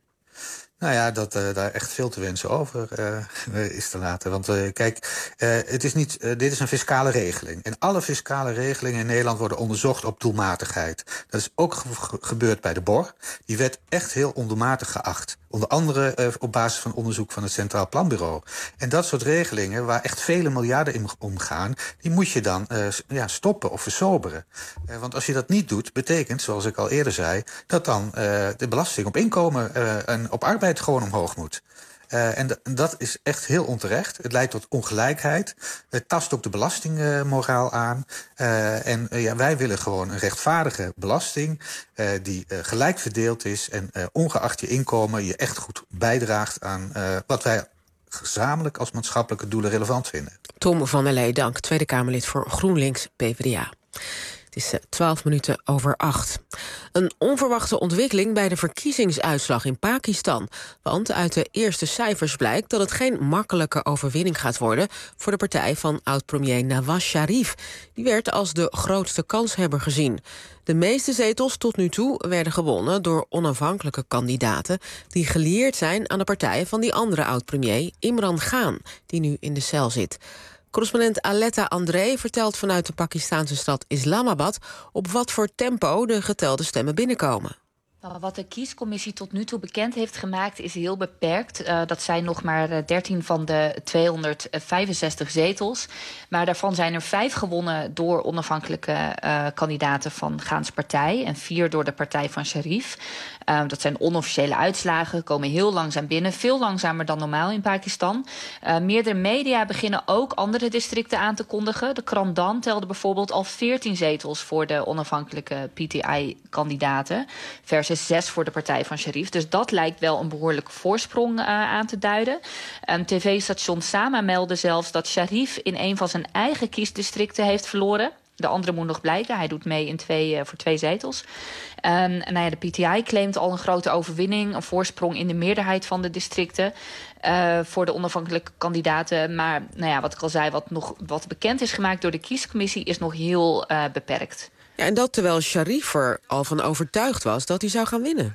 Nou ja, dat uh, daar echt veel te wensen over uh, is te laten. Want uh, kijk, uh, het is niet, uh, dit is een fiscale regeling. En alle fiscale regelingen in Nederland worden onderzocht op doelmatigheid. Dat is ook ge- gebeurd bij de B O R. Die werd echt heel ondoelmatig geacht. Onder andere uh, op basis van onderzoek van het Centraal Planbureau. En dat soort regelingen, waar echt vele miljarden in omgaan, die moet je dan uh, ja, stoppen of versoberen. Uh, want als je dat niet doet, betekent, zoals ik al eerder zei, dat dan uh, de belasting op inkomen uh, en op arbeid gewoon omhoog moet. Uh, en d- dat is echt heel onterecht. Het leidt tot ongelijkheid. Het tast ook de belastingmoraal uh, aan. Uh, en uh, ja, wij willen gewoon een rechtvaardige belasting uh, die uh, gelijk verdeeld is en uh, ongeacht je inkomen je echt goed bijdraagt aan uh, wat wij gezamenlijk als maatschappelijke doelen relevant vinden. Tom van der Lee, dank. Tweede Kamerlid voor GroenLinks P v d A. Het is twaalf minuten over acht. Een onverwachte ontwikkeling bij de verkiezingsuitslag in Pakistan. Want uit de eerste cijfers blijkt dat het geen makkelijke overwinning gaat worden voor de partij van oud-premier Nawaz Sharif. Die werd als de grootste kanshebber gezien. De meeste zetels tot nu toe werden gewonnen door onafhankelijke kandidaten die gelieerd zijn aan de partij van die andere oud-premier Imran Khan, die nu in de cel zit. Correspondent Aletta André vertelt vanuit de Pakistaanse stad Islamabad op wat voor tempo de getelde stemmen binnenkomen. Nou, wat de kiescommissie tot nu toe bekend heeft gemaakt is heel beperkt. Uh, dat zijn nog maar dertien van de tweehonderdvijfenzestig zetels. Maar daarvan zijn er vijf gewonnen door onafhankelijke uh, kandidaten van Gaans partij en vier door de partij van Sharif. Uh, dat zijn onofficiële uitslagen, komen heel langzaam binnen. Veel langzamer dan normaal in Pakistan. Uh, meerdere media beginnen ook andere districten aan te kondigen. De krant Dan telde bijvoorbeeld al veertien zetels voor de onafhankelijke P T I-kandidaten. Versus zes voor de partij van Sharif. Dus dat lijkt wel een behoorlijke voorsprong uh, aan te duiden. Um, T V-station Sama meldde zelfs dat Sharif in een van zijn eigen kiesdistricten heeft verloren. De andere moet nog blijken. Hij doet mee in twee, uh, voor twee zetels. Um, nou ja, de P T I claimt al een grote overwinning, een voorsprong in de meerderheid van de districten uh, voor de onafhankelijke kandidaten. Maar nou ja, wat ik al zei, wat, nog, wat bekend is gemaakt door de kiescommissie is nog heel uh, beperkt. Ja, en dat terwijl Sharif er al van overtuigd was dat hij zou gaan winnen.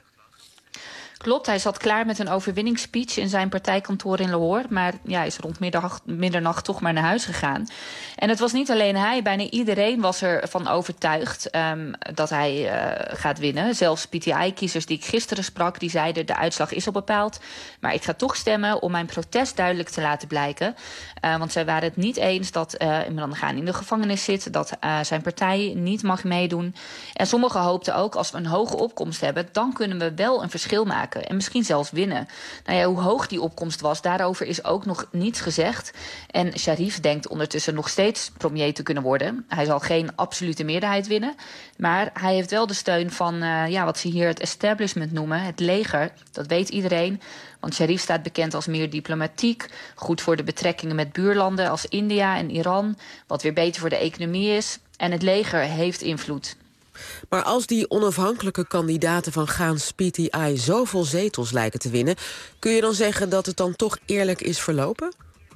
Klopt, hij zat klaar met een overwinningsspeech in zijn partijkantoor in Lahore. Maar ja, is rond middag, middernacht toch maar naar huis gegaan. En het was niet alleen hij, bijna iedereen was ervan overtuigd um, dat hij uh, gaat winnen. Zelfs P T I-kiezers die ik gisteren sprak, die zeiden de uitslag is al bepaald. Maar ik ga toch stemmen om mijn protest duidelijk te laten blijken. Uh, want zij waren het niet eens dat uh, Imran Khan in de gevangenis zit. Dat uh, zijn partij niet mag meedoen. En sommigen hoopten ook, als we een hoge opkomst hebben, dan kunnen we wel een verschil maken. En misschien zelfs winnen. Nou ja, hoe hoog die opkomst was, daarover is ook nog niets gezegd. En Sharif denkt ondertussen nog steeds premier te kunnen worden. Hij zal geen absolute meerderheid winnen. Maar hij heeft wel de steun van uh, ja, wat ze hier het establishment noemen, het leger. Dat weet iedereen. Want Sharif staat bekend als meer diplomatiek. Goed voor de betrekkingen met buurlanden als India en Iran. Wat weer beter voor de economie is. En het leger heeft invloed. Maar als die onafhankelijke kandidaten van Gaans P T I zoveel zetels lijken te winnen, kun je dan zeggen dat het dan toch eerlijk is verlopen?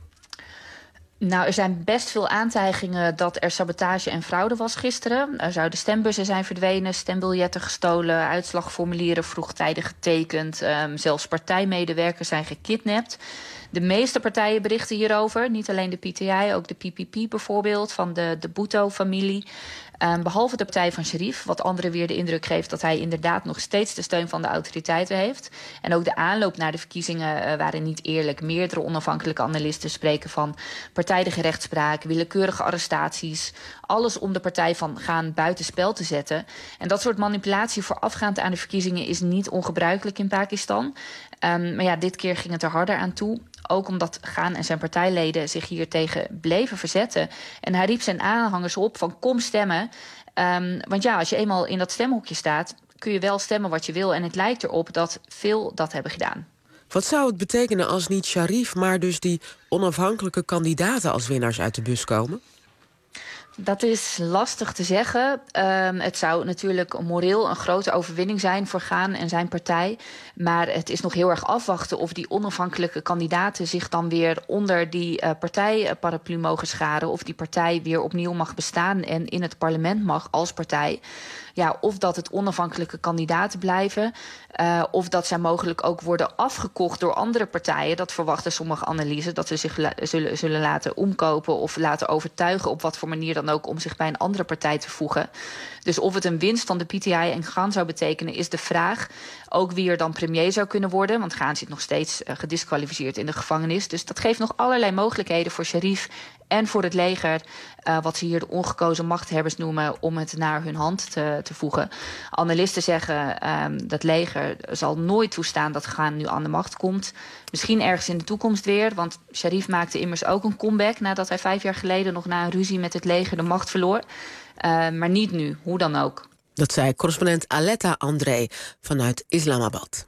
Nou, er zijn best veel aantijgingen dat er sabotage en fraude was gisteren. Er zouden stembussen zijn verdwenen, stembiljetten gestolen, uitslagformulieren vroegtijdig getekend. Um, zelfs partijmedewerkers zijn gekidnapt. De meeste partijen berichten hierover. Niet alleen de P T I, ook de P P P bijvoorbeeld, van de, de Bhutto-familie. Um, behalve de partij van Sharif, wat anderen weer de indruk geeft dat hij inderdaad nog steeds de steun van de autoriteiten heeft. En ook de aanloop naar de verkiezingen uh, waren niet eerlijk. Meerdere onafhankelijke analisten spreken van partijdige rechtspraak, willekeurige arrestaties. Alles om de partij van Gaan buitenspel te zetten. En dat soort manipulatie voorafgaand aan de verkiezingen is niet ongebruikelijk in Pakistan. Um, maar ja, dit keer ging het er harder aan toe. Ook omdat Gaan en zijn partijleden zich hier tegen bleven verzetten. En hij riep zijn aanhangers op van kom stemmen. Um, want ja, als je eenmaal in dat stemhokje staat, kun je wel stemmen wat je wil. En het lijkt erop dat veel dat hebben gedaan. Wat zou het betekenen als niet Sharif, maar dus die onafhankelijke kandidaten als winnaars uit de bus komen? Dat is lastig te zeggen. Um, het zou natuurlijk moreel een grote overwinning zijn voor Gaan en zijn partij. Maar het is nog heel erg afwachten of die onafhankelijke kandidaten zich dan weer onder die uh, partijparaplu mogen scharen. Of die partij weer opnieuw mag bestaan en in het parlement mag als partij. Ja, of dat het onafhankelijke kandidaten blijven. Uh, of dat zij mogelijk ook worden afgekocht door andere partijen. Dat verwachten sommige analyses. Dat ze zich la- zullen, zullen laten omkopen of laten overtuigen op wat voor manier dan ook om zich bij een andere partij te voegen. Dus of het een winst van de P T I en Gaan zou betekenen is de vraag. Ook wie er dan premier zou kunnen worden. Want Gaan zit nog steeds uh, gedisqualificeerd in de gevangenis. Dus dat geeft nog allerlei mogelijkheden voor Sharif en voor het leger, uh, wat ze hier de ongekozen machthebbers noemen, om het naar hun hand te, te voegen. Analisten zeggen um, dat leger zal nooit toestaan dat Gaan nu aan de macht komt. Misschien ergens in de toekomst weer, want Sharif maakte immers ook een comeback nadat hij vijf jaar geleden nog na een ruzie met het leger de macht verloor. Uh, maar niet nu, hoe dan ook. Dat zei correspondent Aletta André vanuit Islamabad.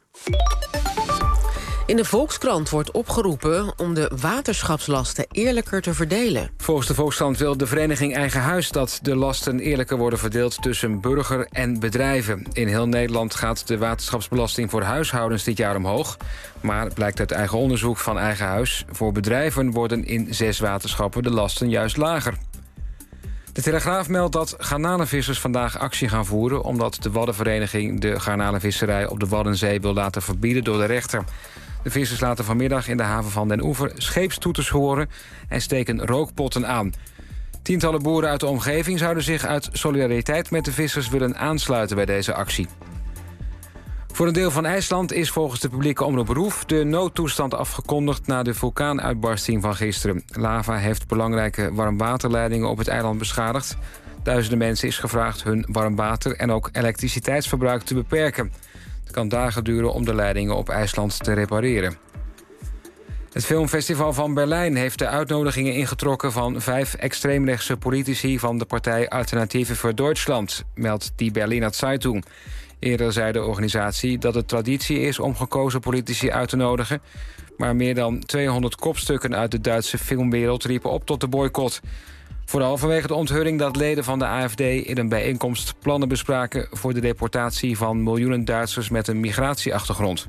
In de Volkskrant wordt opgeroepen om de waterschapslasten eerlijker te verdelen. Volgens de Volkskrant wil de vereniging Eigen Huis dat de lasten eerlijker worden verdeeld tussen burger en bedrijven. In heel Nederland gaat de waterschapsbelasting voor huishoudens dit jaar omhoog. Maar blijkt uit eigen onderzoek van Eigen Huis, voor bedrijven worden in zes waterschappen de lasten juist lager. De Telegraaf meldt dat garnalenvissers vandaag actie gaan voeren, omdat de Waddenvereniging de garnalenvisserij op de Waddenzee wil laten verbieden door de rechter. De vissers laten vanmiddag in de haven van Den Oever scheepstoeters horen en steken rookpotten aan. Tientallen boeren uit de omgeving zouden zich uit solidariteit met de vissers willen aansluiten bij deze actie. Voor een deel van IJsland is volgens de publieke omroep Roef de noodtoestand afgekondigd na de vulkaanuitbarsting van gisteren. Lava heeft belangrijke warmwaterleidingen op het eiland beschadigd. Duizenden mensen is gevraagd hun warmwater en ook elektriciteitsverbruik te beperken. Het kan dagen duren om de leidingen op IJsland te repareren. Het filmfestival van Berlijn heeft de uitnodigingen ingetrokken van vijf extreemrechtse politici van de partij Alternative für Deutschland, meldt die Berliner Zeitung. Eerder zei de organisatie dat het traditie is om gekozen politici uit te nodigen, maar meer dan tweehonderd kopstukken uit de Duitse filmwereld riepen op tot de boycott. Vooral vanwege de onthulling dat leden van de A F D in een bijeenkomst plannen bespraken voor de deportatie van miljoenen Duitsers met een migratieachtergrond.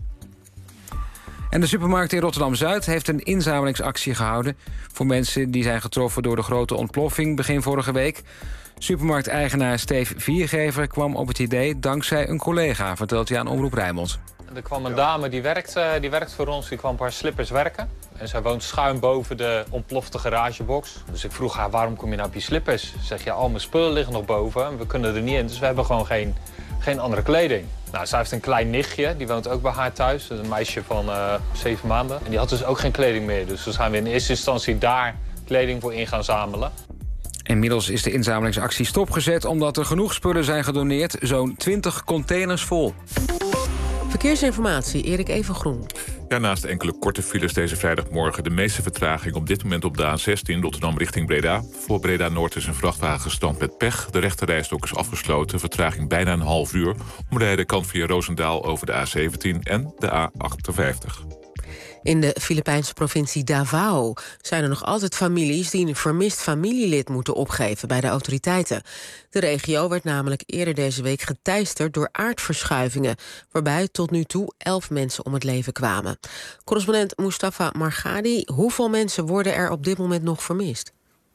En de supermarkt in Rotterdam-Zuid heeft een inzamelingsactie gehouden voor mensen die zijn getroffen door de grote ontploffing begin vorige week. Supermarkteigenaar Steve Viergever kwam op het idee dankzij een collega, vertelt hij aan Omroep Rijnmond. Er kwam een dame die werkt, uh, die werkt voor ons, die kwam op haar slippers werken. En zij woont schuin boven de ontplofte garagebox. Dus ik vroeg haar, waarom kom je nou op je slippers? Zeg je, al mijn spullen liggen nog boven en we kunnen er niet in, dus we hebben gewoon geen, geen andere kleding. Nou, zij heeft een klein nichtje, die woont ook bij haar thuis. Een meisje van uh, zeven maanden. En die had dus ook geen kleding meer. Dus toen zijn we in eerste instantie daar kleding voor in gaan zamelen. Inmiddels is de inzamelingsactie stopgezet omdat er genoeg spullen zijn gedoneerd. Zo'n twintig containers vol. Verkeersinformatie, Erik Evengroen. Ja, naast enkele korte files deze vrijdagmorgen de meeste vertraging op dit moment op de A zestien Rotterdam richting Breda. Voor Breda Noord is een vrachtwagen gestrand met pech. De rechterrijstok is afgesloten, vertraging bijna een half uur. Omrijden kan via Roosendaal over de A zeventien en de A achtenvijftig. In de Filipijnse provincie Davao zijn er nog altijd families die een vermist familielid moeten opgeven bij de autoriteiten. De regio werd namelijk eerder deze week geteisterd door aardverschuivingen, waarbij tot nu toe elf mensen om het leven kwamen. Correspondent Mustafa Margadi, hoeveel mensen worden er op dit moment nog vermist?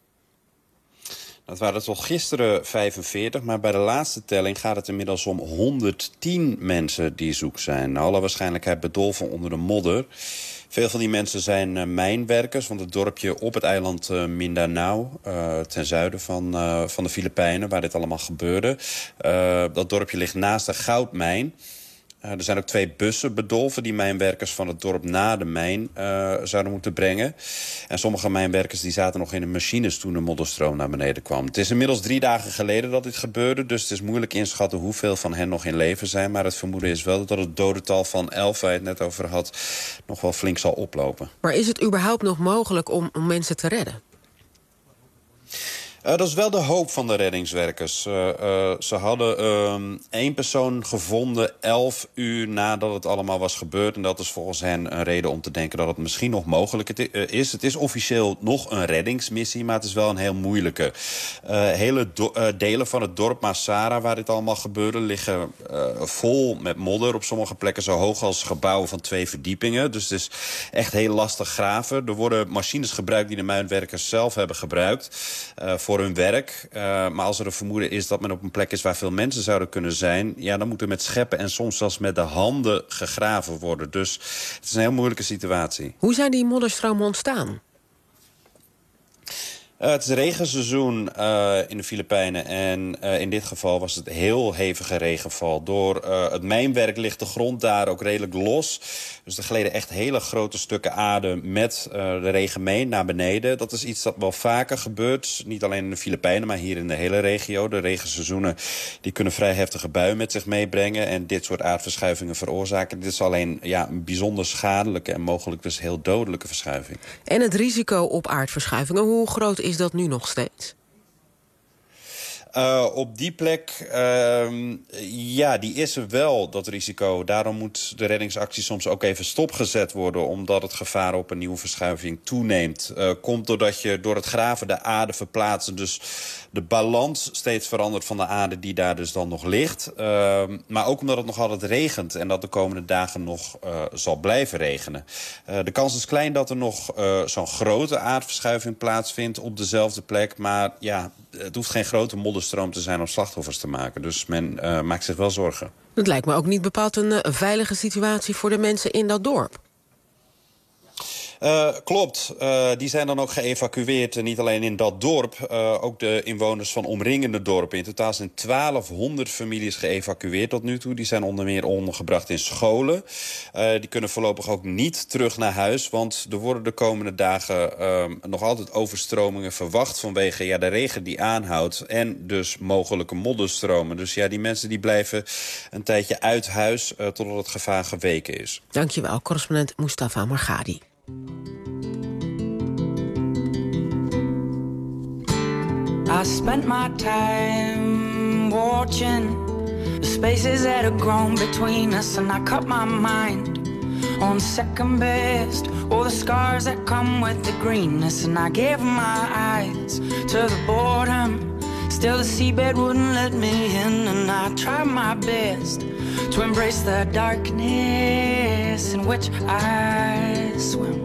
Dat waren tot gisteren vijfenveertig, maar bij de laatste telling gaat het inmiddels om honderdtien mensen die zoek zijn. Naar alle waarschijnlijkheid bedolven onder de modder. Veel van die mensen zijn uh, mijnwerkers, want het dorpje op het eiland uh, Mindanao, uh, ten zuiden van, uh, van de Filipijnen, waar dit allemaal gebeurde. Uh, dat dorpje ligt naast een goudmijn. Uh, er zijn ook twee bussen bedolven die mijnwerkers van het dorp naar de mijn uh, zouden moeten brengen. En sommige mijnwerkers die zaten nog in de machines toen de modderstroom naar beneden kwam. Het is inmiddels drie dagen geleden dat dit gebeurde, dus het is moeilijk inschatten hoeveel van hen nog in leven zijn. Maar het vermoeden is wel dat het dodental van elf, waar je het net over had, nog wel flink zal oplopen. Maar is het überhaupt nog mogelijk om, om mensen te redden? Uh, dat is wel de hoop van de reddingswerkers. Uh, uh, ze hadden uh, één persoon gevonden elf uur nadat het allemaal was gebeurd. En dat is volgens hen een reden om te denken dat het misschien nog mogelijk is. Het is officieel nog een reddingsmissie, maar het is wel een heel moeilijke. Uh, hele do- uh, delen van het dorp Masara, waar dit allemaal gebeurde, liggen uh, vol met modder. Op sommige plekken zo hoog als gebouwen van twee verdiepingen. Dus het is echt heel lastig graven. Er worden machines gebruikt die de mijnwerkers zelf hebben gebruikt Uh, voor hun werk. Uh, maar als er een vermoeden is dat men op een plek is waar veel mensen zouden kunnen zijn, ja, dan moet er met scheppen en soms zelfs met de handen gegraven worden. Dus het is een heel moeilijke situatie. Hoe zijn die modderstromen ontstaan? Uh, het is regenseizoen uh, in de Filipijnen en uh, in dit geval was het heel hevige regenval. Door uh, het mijnwerk ligt de grond daar ook redelijk los. Dus er gleden echt hele grote stukken aarde met uh, de regen mee naar beneden. Dat is iets dat wel vaker gebeurt. Niet alleen in de Filipijnen, maar hier in de hele regio. De regenseizoenen die kunnen vrij heftige buien met zich meebrengen en dit soort aardverschuivingen veroorzaken. Dit is alleen ja, een bijzonder schadelijke en mogelijk dus heel dodelijke verschuiving. En het risico op aardverschuivingen, hoe groot is Is dat nu nog steeds? Uh, op die plek, uh, ja, die is er wel, dat risico. Daarom moet de reddingsactie soms ook even stopgezet worden, omdat het gevaar op een nieuwe verschuiving toeneemt. Uh, komt doordat je door het graven de aarde verplaatst, dus de balans steeds verandert van de aarde die daar dus dan nog ligt. Uh, maar ook omdat het nog altijd regent en dat de komende dagen nog uh, zal blijven regenen. Uh, de kans is klein dat er nog uh, zo'n grote aardverschuiving plaatsvindt op dezelfde plek, maar ja, het hoeft geen grote modderstroom te zijn om slachtoffers te maken. Dus men uh, maakt zich wel zorgen. Het lijkt me ook niet bepaald een uh, veilige situatie voor de mensen in dat dorp. Uh, klopt, uh, die zijn dan ook geëvacueerd. Uh, niet alleen in dat dorp, uh, ook de inwoners van omringende dorpen. In totaal zijn twaalfhonderd families geëvacueerd tot nu toe. Die zijn onder meer ondergebracht in scholen. Uh, die kunnen voorlopig ook niet terug naar huis. Want er worden de komende dagen uh, nog altijd overstromingen verwacht... vanwege ja, de regen die aanhoudt en dus mogelijke modderstromen. Dus ja, die mensen die blijven een tijdje uit huis uh, totdat het gevaar geweken is. Dankjewel, correspondent Mustafa Margadi. I spent my time watching the spaces that have grown between us, and I cut my mind on second best, all the scars that come with the greenness, and I gave my eyes to the boredom. Still the seabed wouldn't let me in, and I tried my best to embrace the darkness in which I swim.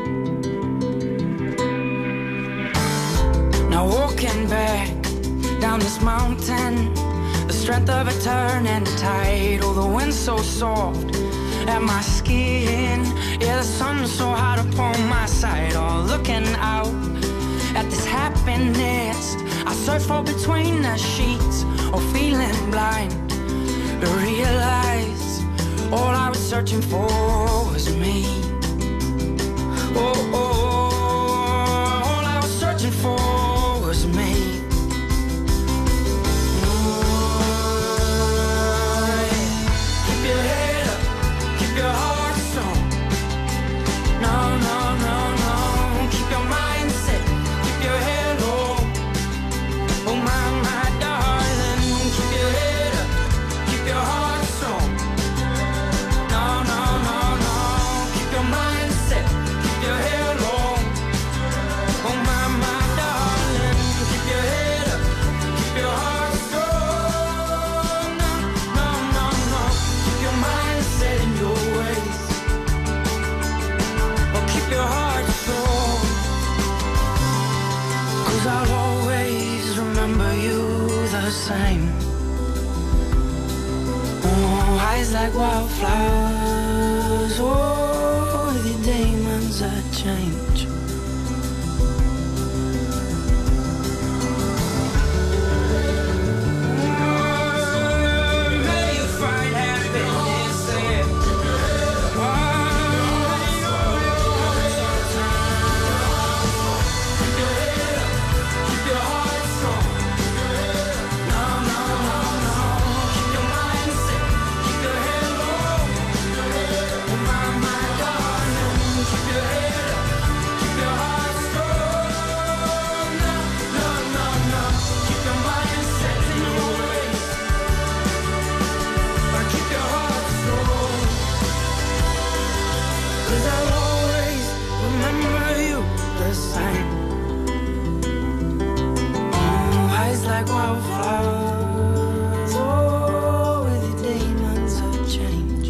Now walking back down this mountain, the strength of a turning tide. Oh, the wind's so soft at my skin, yeah, the sun's so hot upon my side. Oh, looking out at this happiness I search for between the sheets, or feeling blind to realize all I was searching for was me. Oh, oh, all I was searching for was me. Oh, keep your head up, keep your heart strong. No, no, no, no, keep your mind set, keep your head low. Oh my, my darling, keep your head up, keep your heart strong. No, no, no, no, keep your mind set, keep your head low. Oh my, my darling, keep your head up, keep your heart strong. No, no, no, no, keep your mind set in your ways. Oh, keep your heart strong, 'cause I'll always remember you the same. Oh, eyes like wildflowers, oh, with your demons that change. May you find happiness there. Keep your head up, keep your heart strong. No, no, no, no, keep your mind set, keep your head low. Oh my, my darling, keep your head up, keep your heart strong. No, no, no, no, keep your mind set in your ways. But keep your heart strong, 'cause I'll always remember you the same. Oh, eyes like wildflowers, oh, with your demons of change.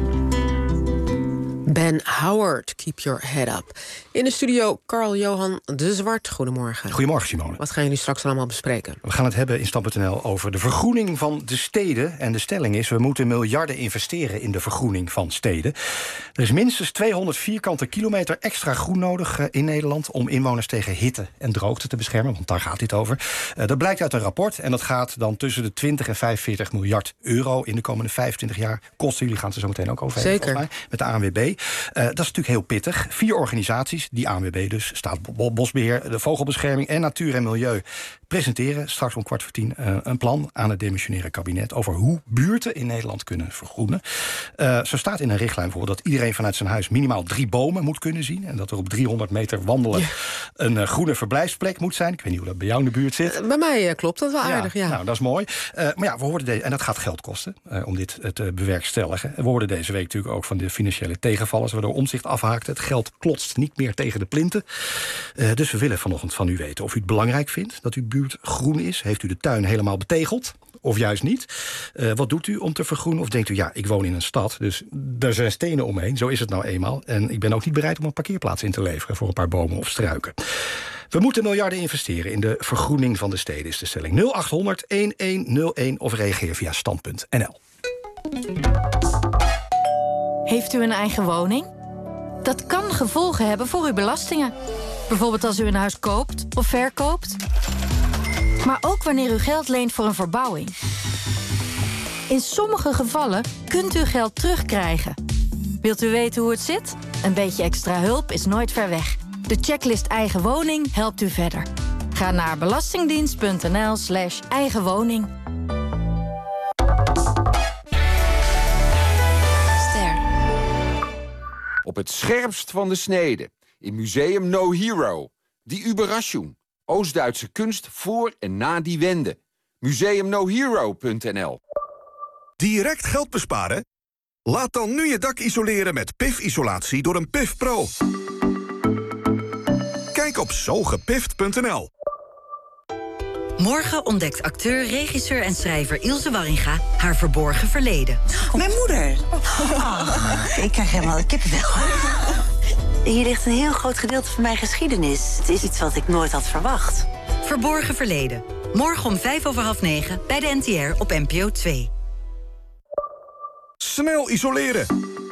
Ben Howard, Keep Your Head Up. In de studio Carl-Johan de Zwart. Goedemorgen. Goedemorgen, Simone. Wat gaan jullie straks allemaal bespreken? We gaan het hebben in Stand punt n l over de vergroening van de steden. En de stelling is, we moeten miljarden investeren in de vergroening van steden. Er is minstens tweehonderd vierkante kilometer extra groen nodig uh, in Nederland om inwoners tegen hitte en droogte te beschermen, want daar gaat dit over. Uh, dat blijkt uit een rapport en dat gaat dan tussen de twintig en vijfenveertig miljard euro in de komende vijfentwintig jaar kosten. Jullie gaan het er zo meteen ook over hebben, Zeker. Mij, met de A N W B. Uh, dat is natuurlijk heel pittig. Vier organisaties, die A N W B dus, Staatsbosbeheer, de Vogelbescherming en Natuur en Milieu, presenteren straks om kwart voor tien uh, een plan aan het demissionaire kabinet over hoe buurten in Nederland kunnen vergroenen. Uh, zo staat in een richtlijn bijvoorbeeld dat iedereen vanuit zijn huis minimaal drie bomen moet kunnen zien en dat er op driehonderd meter wandelen ja. een uh, groene verblijfsplek moet zijn. Ik weet niet hoe dat bij jou in de buurt zit. Uh, bij mij uh, klopt dat wel ja, aardig, ja. Nou, dat is mooi. Uh, maar ja, we hoorden deze, en dat gaat geld kosten uh, om dit uh, te bewerkstelligen. We hoorden deze week natuurlijk ook van de financiële tegenvallers waardoor Omtzigt afhaakte. Het geld klotst niet meer tegen de plinten. Uh, dus we willen vanochtend van u weten of u het belangrijk vindt dat uw buurt groen is. Heeft u de tuin helemaal betegeld? Of juist niet? Uh, wat doet u om te vergroenen? Of denkt u, ja, ik woon in een stad, dus er zijn stenen omheen. Zo is het nou eenmaal. En ik ben ook niet bereid om een parkeerplaats in te leveren voor een paar bomen of struiken. We moeten miljarden investeren in de vergroening van de steden, is de stelling. nul acht honderd elf nul één of reageer via stand punt n l. Heeft u een eigen woning? Dat kan gevolgen hebben voor uw belastingen. Bijvoorbeeld als u een huis koopt of verkoopt. Maar ook wanneer u geld leent voor een verbouwing. In sommige gevallen kunt u geld terugkrijgen. Wilt u weten hoe het zit? Een beetje extra hulp is nooit ver weg. De checklist Eigen Woning helpt u verder. Ga naar belastingdienst.nl slash eigenwoning. Ster. Op het scherpst van de snede. In Museum No Hero. Die Überraschung. Oost-Duitse kunst voor en na die wende. museum no hero punt n l. Direct geld besparen? Laat dan nu je dak isoleren met P I F-isolatie door een P I F Pro. Kijk op zogepift punt n l. Morgen ontdekt acteur, regisseur en schrijver Ilse Warringa haar verborgen verleden. Mijn moeder. Oh, ik krijg helemaal de kippenvel. Hier ligt een heel groot gedeelte van mijn geschiedenis. Het is iets wat ik nooit had verwacht. Verborgen verleden. Morgen om vijf over half negen bij de N T R op N P O twee. Snel isoleren.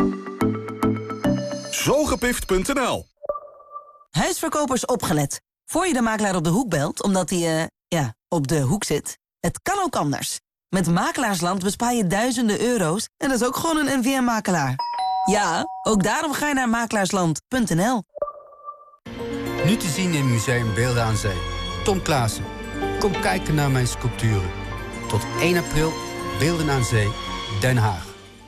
zogepift punt n l. Huisverkopers opgelet. Voor je de makelaar op de hoek belt, omdat hij, uh, ja, op de hoek zit. Het kan ook anders. Met Makelaarsland bespaar je duizenden euro's en dat is ook gewoon een N V M-makelaar. Ja, ook daarom ga je naar makelaarsland punt n l. Nu te zien in Museum Beelden aan Zee. Tom Klaassen. Kom kijken naar mijn sculpturen. Tot één april, Beelden aan Zee, Den Haag.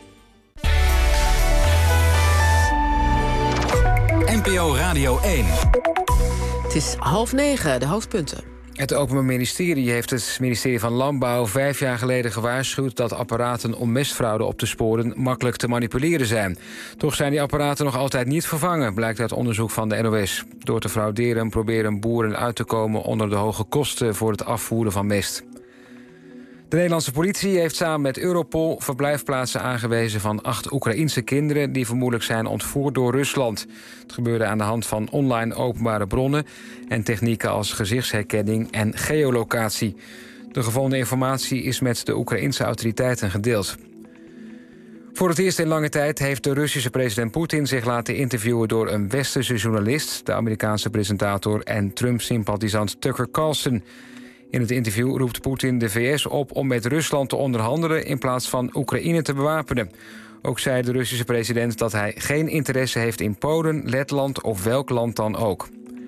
N P O Radio één. Het is half negen, de hoofdpunten. Het Openbaar Ministerie heeft het ministerie van Landbouw vijf jaar geleden gewaarschuwd dat apparaten om mestfraude op te sporen makkelijk te manipuleren zijn. Toch zijn die apparaten nog altijd niet vervangen, blijkt uit onderzoek van de N O S. Door te frauderen proberen boeren uit te komen onder de hoge kosten voor het afvoeren van mest. De Nederlandse politie heeft samen met Europol verblijfplaatsen aangewezen van acht Oekraïense kinderen die vermoedelijk zijn ontvoerd door Rusland. Het gebeurde aan de hand van online openbare bronnen en technieken als gezichtsherkenning en geolocatie. De gevonden informatie is met de Oekraïense autoriteiten gedeeld. Voor het eerst in lange tijd heeft de Russische president Poetin zich laten interviewen door een westerse journalist, de Amerikaanse presentator en Trump-sympathisant Tucker Carlson. In het interview roept Poetin de V S op om met Rusland te onderhandelen in plaats van Oekraïne te bewapenen. Ook zei de Russische president dat hij geen interesse heeft in Polen, Letland of welk land dan ook.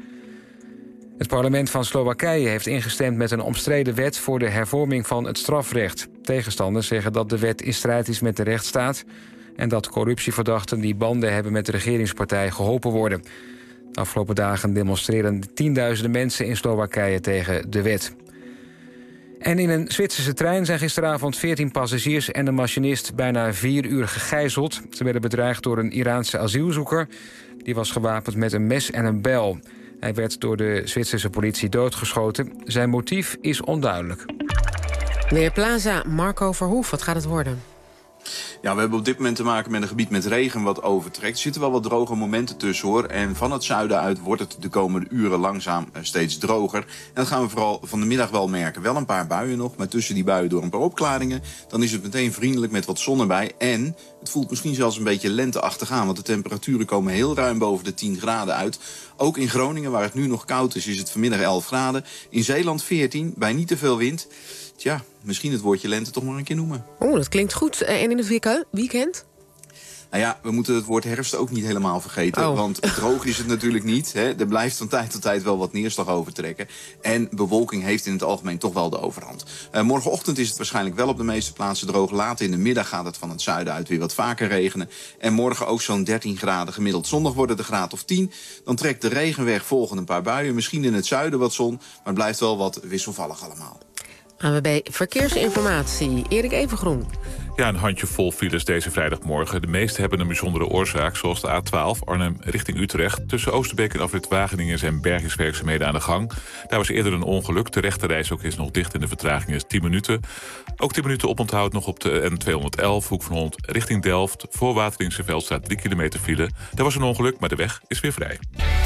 Het parlement van Slowakije heeft ingestemd met een omstreden wet voor de hervorming van het strafrecht. Tegenstanders zeggen dat de wet in strijd is met de rechtsstaat en dat corruptieverdachten die banden hebben met de regeringspartij geholpen worden. De afgelopen dagen demonstreren tienduizenden mensen in Slowakije tegen de wet. En in een Zwitserse trein zijn gisteravond veertien passagiers en de machinist bijna vier uur gegijzeld. Ze werden bedreigd door een Iraanse asielzoeker. Die was gewapend met een mes en een bijl. Hij werd door de Zwitserse politie doodgeschoten. Zijn motief is onduidelijk. Weerplaza, Marco Verhoef, wat gaat het worden? Ja, we hebben op dit moment te maken met een gebied met regen wat overtrekt. Er zitten wel wat droge momenten tussen, hoor. En van het zuiden uit wordt het de komende uren langzaam steeds droger. En dat gaan we vooral van de middag wel merken. Wel een paar buien nog, maar tussen die buien door een paar opklaringen. Dan is het meteen vriendelijk met wat zon erbij. En het voelt misschien zelfs een beetje lenteachtig aan, want de temperaturen komen heel ruim boven de tien graden uit. Ook in Groningen, waar het nu nog koud is, is het vanmiddag elf graden. In Zeeland veertien, bij niet te veel wind. Tja, misschien het woordje lente toch maar een keer noemen. Oeh, dat klinkt goed. En in het weekend? Nou ja, we moeten het woord herfst ook niet helemaal vergeten. Oh. Want droog is het natuurlijk niet. Hè. Er blijft van tijd tot tijd wel wat neerslag overtrekken. En bewolking heeft in het algemeen toch wel de overhand. Uh, morgenochtend is het waarschijnlijk wel op de meeste plaatsen droog. Later in de middag gaat het van het zuiden uit weer wat vaker regenen. En morgen ook zo'n dertien graden gemiddeld. Zondag wordt het een graad of tien. Dan trekt de regen weg, volgen een paar buien. Misschien in het zuiden wat zon. Maar het blijft wel wat wisselvallig allemaal. A W B Verkeersinformatie, Erik Evengroen. Ja, een handjevol files deze vrijdagmorgen. De meeste hebben een bijzondere oorzaak, zoals de A twaalf Arnhem richting Utrecht. Tussen Oosterbeek en afrit Wageningen zijn bergingswerkzaamheden aan de gang. Daar was eerder een ongeluk. De rechterreis ook is nog dicht en de vertraging is tien minuten. Ook tien minuten oponthoud nog op de N tweehonderdelf, Hoek van Holland richting Delft. Voor Wateringse staat drie kilometer file. Daar was een ongeluk, maar de weg is weer vrij.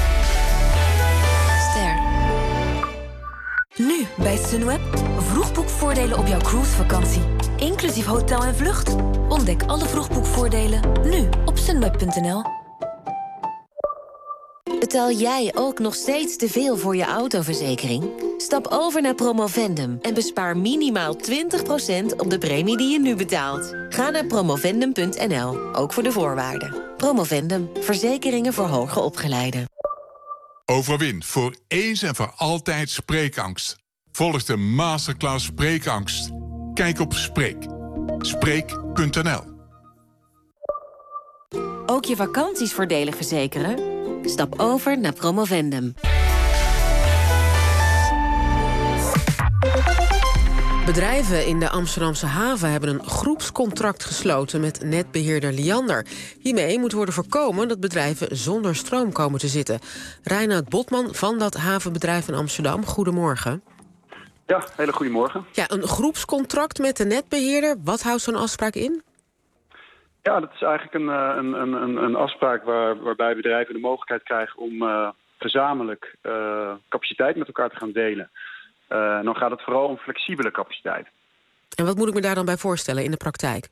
Nu bij Sunweb. Vroegboekvoordelen op jouw cruisevakantie. Inclusief hotel en vlucht. Ontdek alle vroegboekvoordelen nu op sunweb punt n l. Betaal jij ook nog steeds te veel voor je autoverzekering? Stap over naar Promovendum en bespaar minimaal twintig procent op de premie die je nu betaalt. Ga naar promovendum punt n l, ook voor de voorwaarden. Promovendum, verzekeringen voor hoger opgeleiden. Overwin voor eens en voor altijd spreekangst. Volg de masterclass Spreekangst. Kijk op Spreek. Spreek punt n l. Ook je vakanties voordelig verzekeren? Stap over naar Promovendum. Bedrijven in de Amsterdamse haven hebben een groepscontract gesloten met netbeheerder Liander. Hiermee moet worden voorkomen dat bedrijven zonder stroom komen te zitten. Reinoud Botman van dat havenbedrijf in Amsterdam, goedemorgen. Ja, hele goedemorgen. Ja, een groepscontract met de netbeheerder, wat houdt zo'n afspraak in? Ja, dat is eigenlijk een, een, een, een afspraak waar, waarbij bedrijven de mogelijkheid krijgen om uh, gezamenlijk uh, capaciteit met elkaar te gaan delen. Uh, dan gaat het vooral om flexibele capaciteit. En wat moet ik me daar dan bij voorstellen in de praktijk?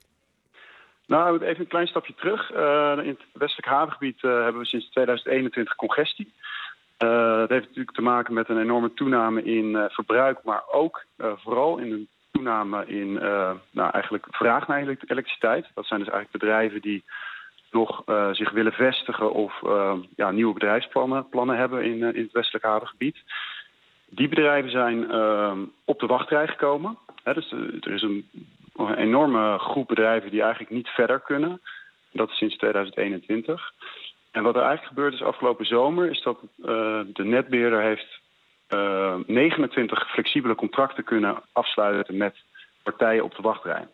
Nou, even een klein stapje terug. Uh, in het westelijk havengebied uh, hebben we sinds tweeduizend eenentwintig congestie. Uh, dat heeft natuurlijk te maken met een enorme toename in uh, verbruik, maar ook uh, vooral in een toename in uh, nou, eigenlijk vraag naar elektriciteit. Dat zijn dus eigenlijk bedrijven die nog uh, zich willen vestigen of uh, ja, nieuwe bedrijfsplannen plannen hebben in, uh, in het westelijk havengebied. Die bedrijven zijn uh, op de wachtrij gekomen. He, dus uh, er is een, een enorme groep bedrijven die eigenlijk niet verder kunnen. Dat is sinds tweeduizend eenentwintig. En wat er eigenlijk gebeurd is afgelopen zomer is dat uh, de netbeheerder heeft uh, negenentwintig flexibele contracten kunnen afsluiten met partijen op de wachtrij.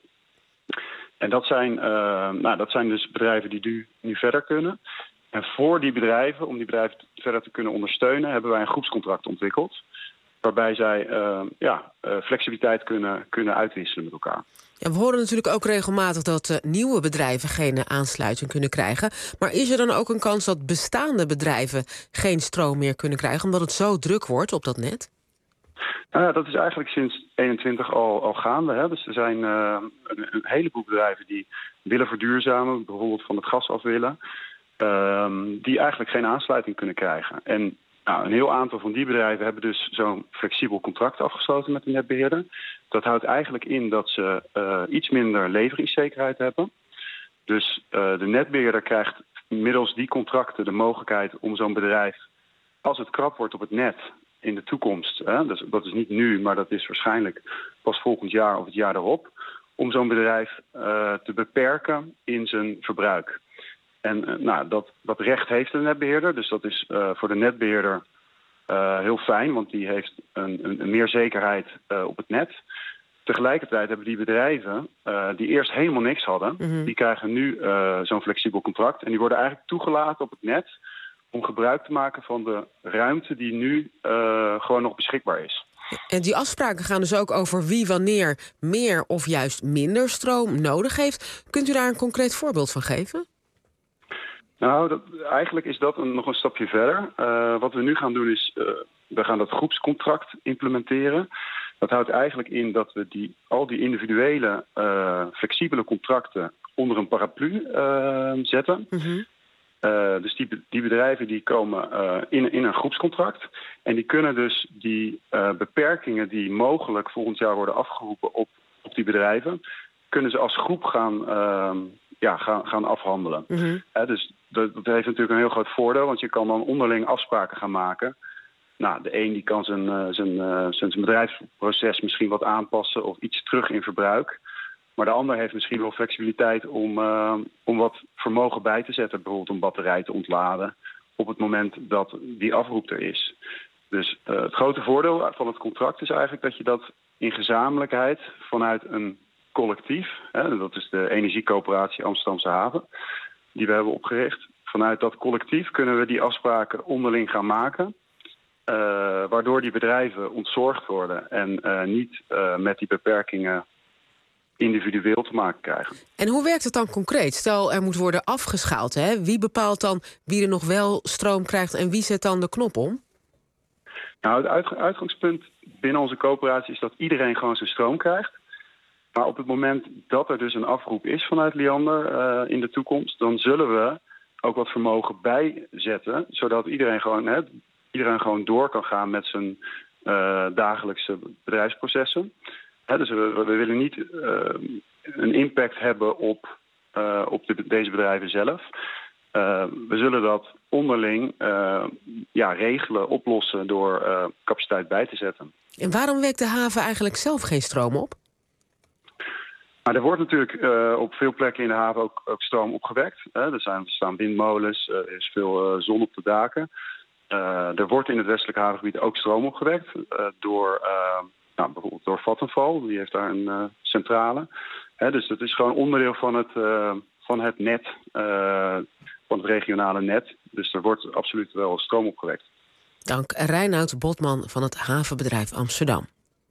En dat zijn, uh, nou, dat zijn dus bedrijven die nu, nu verder kunnen. En voor die bedrijven, om die bedrijven verder te kunnen ondersteunen, hebben wij een groepscontract ontwikkeld. Waarbij zij uh, ja, uh, flexibiliteit kunnen, kunnen uitwisselen met elkaar. Ja, we horen natuurlijk ook regelmatig dat uh, nieuwe bedrijven geen aansluiting kunnen krijgen. Maar is er dan ook een kans dat bestaande bedrijven geen stroom meer kunnen krijgen, omdat het zo druk wordt op dat net? Nou ja, dat is eigenlijk sinds eenentwintig al, al gaande. Hè. Dus er zijn uh, een, een heleboel bedrijven die willen verduurzamen, bijvoorbeeld van het gas af willen, uh, die eigenlijk geen aansluiting kunnen krijgen. En nou, een heel aantal van die bedrijven hebben dus zo'n flexibel contract afgesloten met de netbeheerder. Dat houdt eigenlijk in dat ze uh, iets minder leveringszekerheid hebben. Dus uh, de netbeheerder krijgt middels die contracten de mogelijkheid om zo'n bedrijf, als het krap wordt op het net in de toekomst, hè, dus dat is niet nu, maar dat is waarschijnlijk pas volgend jaar of het jaar daarop, om zo'n bedrijf uh, te beperken in zijn verbruik. En uh, nou, dat, dat recht heeft de netbeheerder, dus dat is uh, voor de netbeheerder uh, heel fijn, want die heeft een, een, een meer zekerheid uh, op het net. Tegelijkertijd hebben die bedrijven uh, die eerst helemaal niks hadden, mm-hmm. die krijgen nu uh, zo'n flexibel contract en die worden eigenlijk toegelaten op het net om gebruik te maken van de ruimte die nu uh, gewoon nog beschikbaar is. En die afspraken gaan dus ook over wie wanneer meer of juist minder stroom nodig heeft. Kunt u daar een concreet voorbeeld van geven? Nou, dat, eigenlijk is dat een, nog een stapje verder. Uh, wat we nu gaan doen is, uh, we gaan dat groepscontract implementeren. Dat houdt eigenlijk in dat we die, al die individuele uh, flexibele contracten onder een paraplu uh, zetten. Mm-hmm. Uh, dus die, die bedrijven die komen uh, in, in een groepscontract. En die kunnen dus die uh, beperkingen die mogelijk volgend jaar worden afgeroepen op, op die bedrijven, kunnen ze als groep gaan, uh, ja, gaan, gaan afhandelen. Mm-hmm. Uh, dus dat, dat heeft natuurlijk een heel groot voordeel, want je kan dan onderling afspraken gaan maken. Nou, de een die kan zijn, uh, zijn, uh, zijn bedrijfsproces misschien wat aanpassen of iets terug in verbruik. Maar de ander heeft misschien wel flexibiliteit om, uh, om wat vermogen bij te zetten. Bijvoorbeeld een batterij te ontladen op het moment dat die afroep er is. Dus uh, het grote voordeel van het contract is eigenlijk dat je dat in gezamenlijkheid vanuit een collectief, hè, dat is de Energiecoöperatie Amsterdamse Haven, die we hebben opgericht. Vanuit dat collectief kunnen we die afspraken onderling gaan maken. Uh, waardoor die bedrijven ontzorgd worden en uh, niet uh, met die beperkingen individueel te maken krijgen. En hoe werkt het dan concreet? Stel, er moet worden afgeschaald. Hè? Wie bepaalt dan wie er nog wel stroom krijgt en wie zet dan de knop om? Nou, het uitg- uitgangspunt binnen onze coöperatie is dat iedereen gewoon zijn stroom krijgt. Maar op het moment dat er dus een afroep is vanuit Liander uh, in de toekomst, dan zullen we ook wat vermogen bijzetten, zodat iedereen gewoon, hè, iedereen gewoon door kan gaan met zijn uh, dagelijkse bedrijfsprocessen. Hè, dus we, we willen niet uh, een impact hebben op, uh, op de, deze bedrijven zelf. Uh, we zullen dat onderling uh, ja, regelen, oplossen door uh, capaciteit bij te zetten. En waarom wekt de haven eigenlijk zelf geen stroom op? Maar er wordt natuurlijk uh, op veel plekken in de haven ook, ook stroom opgewekt. Hè. Er, zijn, er staan windmolens, uh, er is veel uh, zon op de daken. Uh, er wordt in het westelijke havengebied ook stroom opgewekt uh, door, uh, nou, bijvoorbeeld door Vattenfall. Die heeft daar een uh, centrale. Hè, dus dat is gewoon onderdeel van het, uh, van het net, uh, van het regionale net. Dus er wordt absoluut wel stroom opgewekt. Dank Reinoud Botman van het havenbedrijf Amsterdam.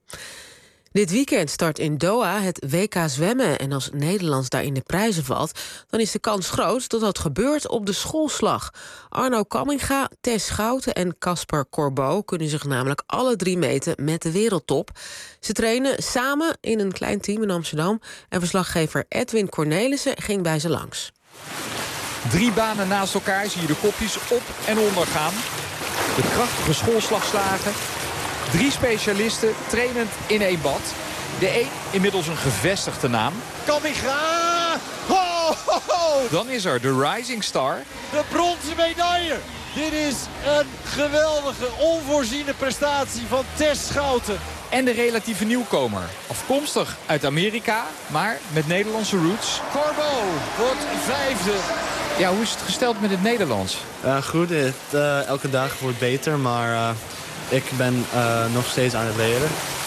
Dit weekend start in Doha het W K zwemmen. En als Nederland daar in de prijzen valt, dan is de kans groot dat dat gebeurt op de schoolslag. Arno Kamminga, Tess Schouten en Casper Corbeau kunnen zich namelijk alle drie meten met de wereldtop. Ze trainen samen in een klein team in Amsterdam. En verslaggever Edwin Cornelissen ging bij ze langs. Drie banen naast elkaar zie je de kopjes op en onder gaan. De krachtige schoolslagslagen. Drie specialisten trainend in één bad. De een inmiddels een gevestigde naam. Kamminga! Ho, ho, ho! Dan is er de Rising Star. De bronzen medaille. Dit is een geweldige, onvoorziene prestatie van Tess Schouten. En de relatieve nieuwkomer. Afkomstig uit Amerika, maar met Nederlandse roots. Corbeau wordt vijfde. Ja, hoe is het gesteld met het Nederlands? Uh, goed, het, uh, elke dag wordt beter, maar uh, ik ben uh, nog steeds aan het leren.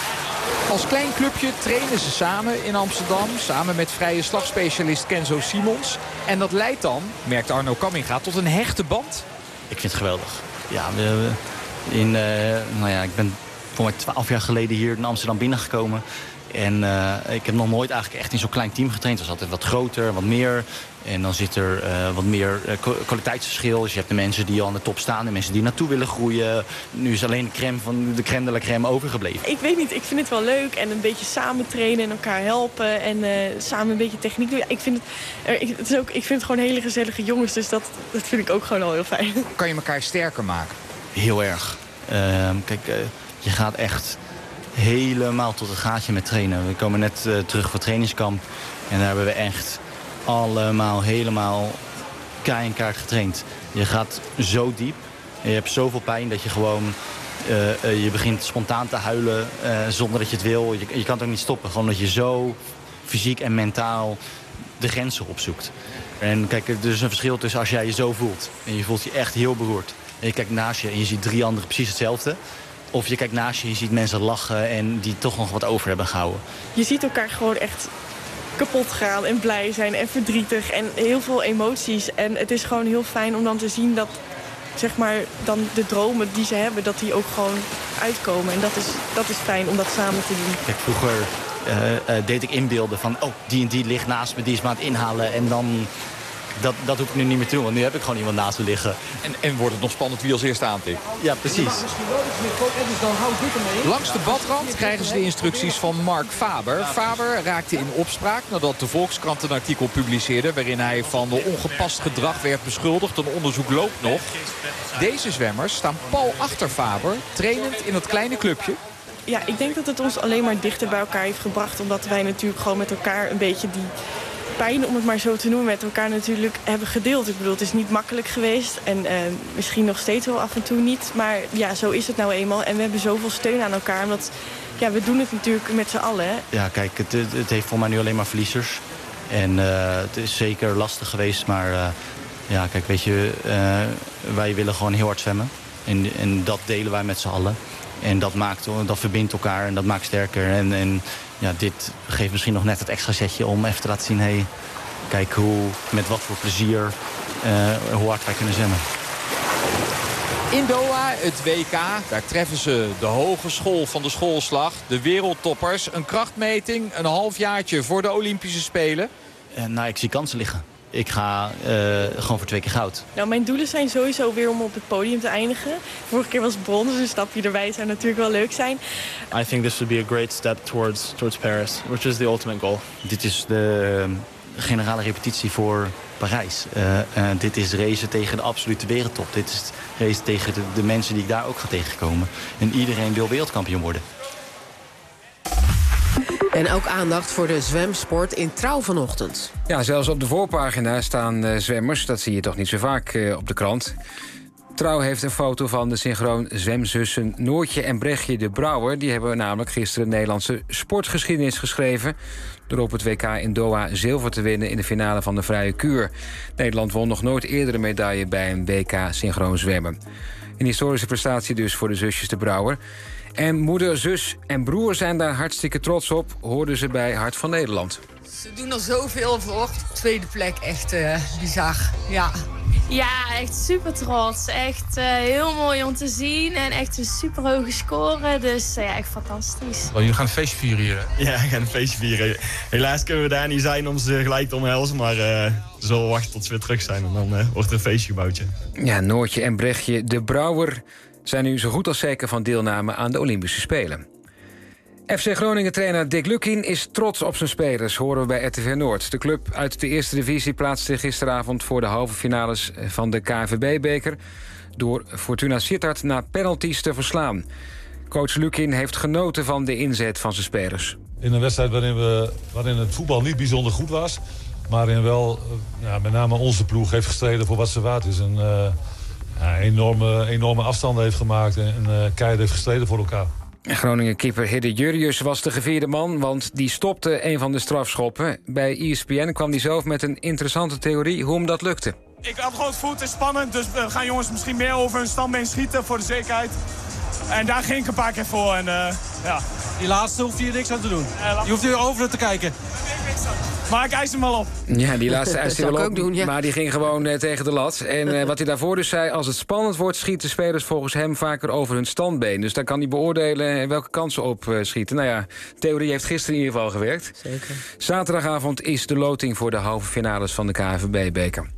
Als klein clubje trainen ze samen in Amsterdam, samen met vrije slagspecialist Kenzo Simons. En dat leidt dan, merkt Arno Kamminga, tot een hechte band. Ik vind het geweldig. Ja, we, in, uh, nou ja, ik ben voor mij twaalf jaar geleden hier in Amsterdam binnengekomen. En uh, ik heb nog nooit eigenlijk echt in zo'n klein team getraind. Het was altijd wat groter, wat meer. En dan zit er uh, wat meer uh, kwaliteitsverschil. Dus je hebt de mensen die al aan de top staan, de mensen die naartoe willen groeien. Nu is alleen de crème van de crème de la crème overgebleven. Ik weet niet, ik vind het wel leuk. En een beetje samen trainen en elkaar helpen. En uh, samen een beetje techniek doen. Ja, ik, vind het, uh, ik, het is ook, ik vind het gewoon hele gezellige jongens. Dus dat, dat vind ik ook gewoon al heel fijn. Kan je elkaar sterker maken? Heel erg. Uh, kijk, uh, je gaat echt helemaal tot het gaatje met trainen. We komen net uh, terug van trainingskamp. En daar hebben we echt allemaal helemaal kei en kaart getraind. Je gaat zo diep. En je hebt zoveel pijn dat je gewoon Uh, uh, je begint spontaan te huilen uh, zonder dat je het wil. Je, je kan het ook niet stoppen. Gewoon dat je zo fysiek en mentaal de grenzen opzoekt. En kijk, er is een verschil tussen als jij je zo voelt. En je voelt je echt heel beroerd. En je kijkt naast je en je ziet drie anderen precies hetzelfde. Of je kijkt naast je en je ziet mensen lachen en die toch nog wat over hebben gehouden. Je ziet elkaar gewoon echt kapot gaan en blij zijn en verdrietig en heel veel emoties. En het is gewoon heel fijn om dan te zien dat, zeg maar, dan de dromen die ze hebben, dat die ook gewoon uitkomen. En dat is, dat is fijn om dat samen te doen. Kijk, vroeger uh, uh, deed ik inbeelden van, oh, die en die ligt naast me, die is me aan het inhalen. En dan, dat, dat hoef ik nu niet meer te doen, want nu heb ik gewoon iemand naast me liggen. En, en wordt het nog spannend wie als eerste aantikt? Ja, precies. Langs de badrand krijgen ze de instructies van Mark Faber. Faber raakte in opspraak nadat de Volkskrant een artikel publiceerde waarin hij van de ongepast gedrag werd beschuldigd. Een onderzoek loopt nog. Deze zwemmers staan pal achter Faber, trainend in dat kleine clubje. Ja, ik denk dat het ons alleen maar dichter bij elkaar heeft gebracht, omdat wij natuurlijk gewoon met elkaar een beetje die pijn, om het maar zo te noemen, met elkaar natuurlijk hebben gedeeld. Ik bedoel, het is niet makkelijk geweest en uh, misschien nog steeds wel af en toe niet. Maar ja, zo is het nou eenmaal. En we hebben zoveel steun aan elkaar, omdat ja, we doen het natuurlijk met z'n allen. Hè? Ja, kijk, het, het heeft voor mij nu alleen maar verliezers. En uh, het is zeker lastig geweest, maar uh, ja, kijk, weet je, uh, wij willen gewoon heel hard zwemmen. En, en dat delen wij met z'n allen. En dat, maakt, dat verbindt elkaar en dat maakt sterker. En, en ja, dit geeft misschien nog net het extra setje om even te laten zien, hey, kijk hoe, met wat voor plezier, uh, hoe hard wij kunnen zwemmen. In Doha, het W K, daar treffen ze de hogeschool van de schoolslag, de wereldtoppers. Een krachtmeting, een halfjaartje voor de Olympische Spelen. Uh, nou, ik zie kansen liggen. Ik ga uh, gewoon voor twee keer goud. Nou, mijn doelen zijn sowieso weer om op het podium te eindigen. Vorige keer was het brons, dus een stapje erbij zou natuurlijk wel leuk zijn. I think this would be a great step towards, towards Paris, which is the ultimate goal. Dit is de, generale repetitie voor Parijs. Uh, uh, dit is racen tegen de absolute wereldtop. Dit is racen tegen de, de mensen die ik daar ook ga tegenkomen. En iedereen wil wereldkampioen worden. En ook aandacht voor de zwemsport in Trouw vanochtend. Ja, zelfs op de voorpagina staan uh, zwemmers. Dat zie je toch niet zo vaak uh, op de krant. Trouw heeft een foto van de synchroon zwemzussen Noortje en Brechtje de Brouwer. Die hebben namelijk gisteren Nederlandse sportgeschiedenis geschreven door op het W K in Doha zilver te winnen in de finale van de vrije kuur. Nederland won nog nooit eerder een medaille bij een W K synchroon zwemmen. Een historische prestatie dus voor de zusjes de Brouwer. En moeder, zus en broer zijn daar hartstikke trots op, hoorden ze bij Hart van Nederland. Ze doen er zoveel voor. Tweede plek, echt uh, bizar, ja. Ja, echt super trots. Echt uh, heel mooi om te zien en echt een super hoge score. Dus uh, ja, echt fantastisch. Oh, jullie gaan een feestje vieren hier, hè? Ja, we gaan een feestje vieren. Helaas kunnen we daar niet zijn om ze gelijk te omhelzen. Maar uh, we zullen wachten tot ze weer terug zijn en dan uh, wordt er een feestje gebouwd. Ja, ja, Noortje en Brechtje de Brouwer zijn nu zo goed als zeker van deelname aan de Olympische Spelen. F C Groningen-trainer Dick Lukien is trots op zijn spelers, horen we bij R T V Noord. De club uit de eerste divisie plaatste gisteravond voor de halve finales van de K N V B-beker door Fortuna Sittard na penalties te verslaan. Coach Lukien heeft genoten van de inzet van zijn spelers. In een wedstrijd waarin, we, waarin het voetbal niet bijzonder goed was, maar waarin wel ja, met name onze ploeg heeft gestreden voor wat ze waard is. En uh, ja, enorme, enorme afstanden heeft gemaakt en uh, keihard heeft gestreden voor elkaar. Groningen-keeper Hidde Jurrius was de gevierde man, want die stopte een van de strafschoppen. Bij E S P N kwam hij zelf met een interessante theorie hoe hem dat lukte. Ik had gewoon het gevoel, het is spannend, dus we gaan jongens misschien meer over hun standbeen schieten voor de zekerheid. En daar ging ik een paar keer voor en uh, ja. Die laatste hoeft hier niks aan te doen. Je hoeft hier over te kijken. Maar ik eis hem al op. Ja, die laatste eist hij wel op, doen, ja. Maar die ging gewoon uh, tegen de lat. En uh, wat hij daarvoor dus zei, als het spannend wordt, schieten spelers volgens hem vaker over hun standbeen. Dus daar kan hij beoordelen welke kansen op uh, schieten. Nou ja, de theorie heeft gisteren in ieder geval gewerkt. Zeker. Zaterdagavond is de loting voor de halve finales van de K N V B-beker.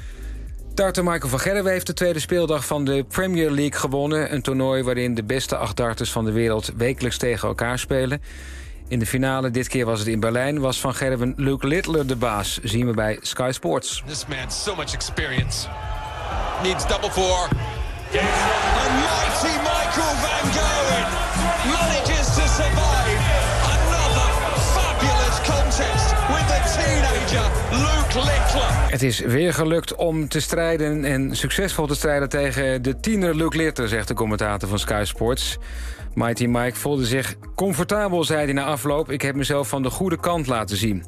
Darter Michael van Gerwen heeft de tweede speeldag van de Premier League gewonnen. Een toernooi waarin de beste acht darters van de wereld wekelijks tegen elkaar spelen. In de finale, dit keer was het in Berlijn, was Van Gerwen Luke Littler de baas. Zien we bij Sky Sports. This man so much experience. Needs double four. And mighty Michael van Gerwen manages to survive another fabulous contest with the teenager Luke Littler. Het is weer gelukt om te strijden en succesvol te strijden tegen de tiener Luke Littler, zegt de commentator van Sky Sports. Mighty Mike voelde zich comfortabel, zei hij na afloop. Ik heb mezelf van de goede kant laten zien.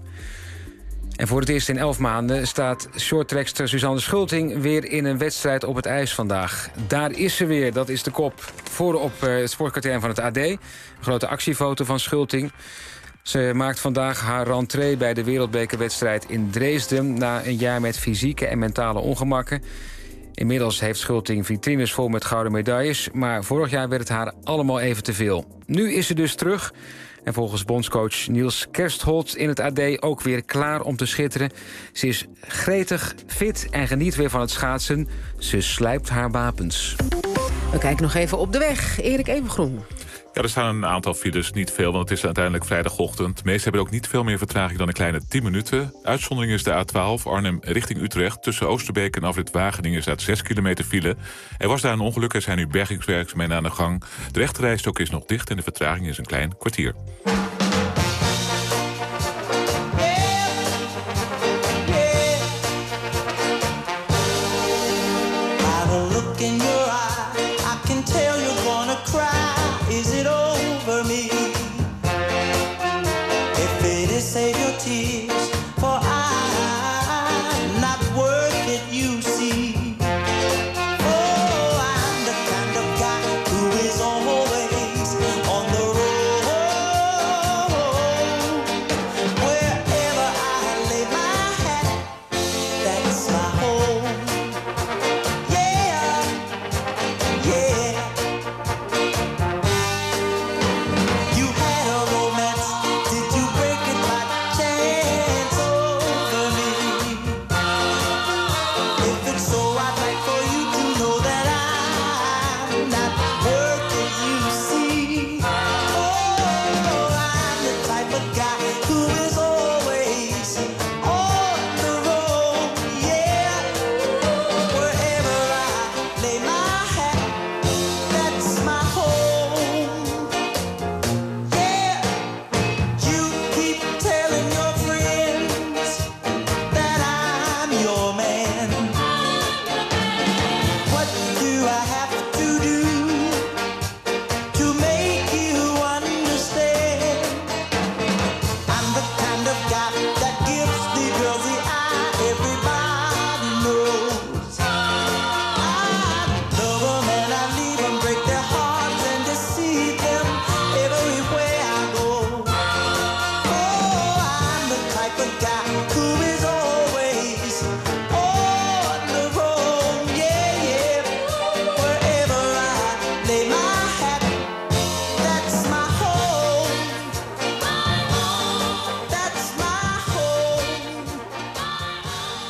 En voor het eerst in elf maanden staat shorttrackster Suzanne Schulting weer in een wedstrijd op het ijs vandaag. Daar is ze weer, dat is de kop. Voor op het sportkatern van het A D. Een grote actiefoto van Schulting. Ze maakt vandaag haar rentree bij de wereldbekerwedstrijd in Dresden na een jaar met fysieke en mentale ongemakken. Inmiddels heeft Schulting vitrines vol met gouden medailles, maar vorig jaar werd het haar allemaal even te veel. Nu is ze dus terug en volgens bondscoach Niels Kerstholt in het A D ook weer klaar om te schitteren. Ze is gretig, fit en geniet weer van het schaatsen. Ze slijpt haar wapens. We kijken nog even op de weg. Erik Evengroen. Ja, er staan een aantal files, niet veel, want het is uiteindelijk vrijdagochtend. De meeste hebben ook niet veel meer vertraging dan een kleine tien minuten. Uitzondering is de A twaalf, Arnhem richting Utrecht. Tussen Oosterbeek en afrit Wageningen staat zes kilometer file. Er was daar een ongeluk, er zijn nu bergingswerkzaamheden aan de gang. De rechterrijstok is nog dicht en de vertraging is een klein kwartier.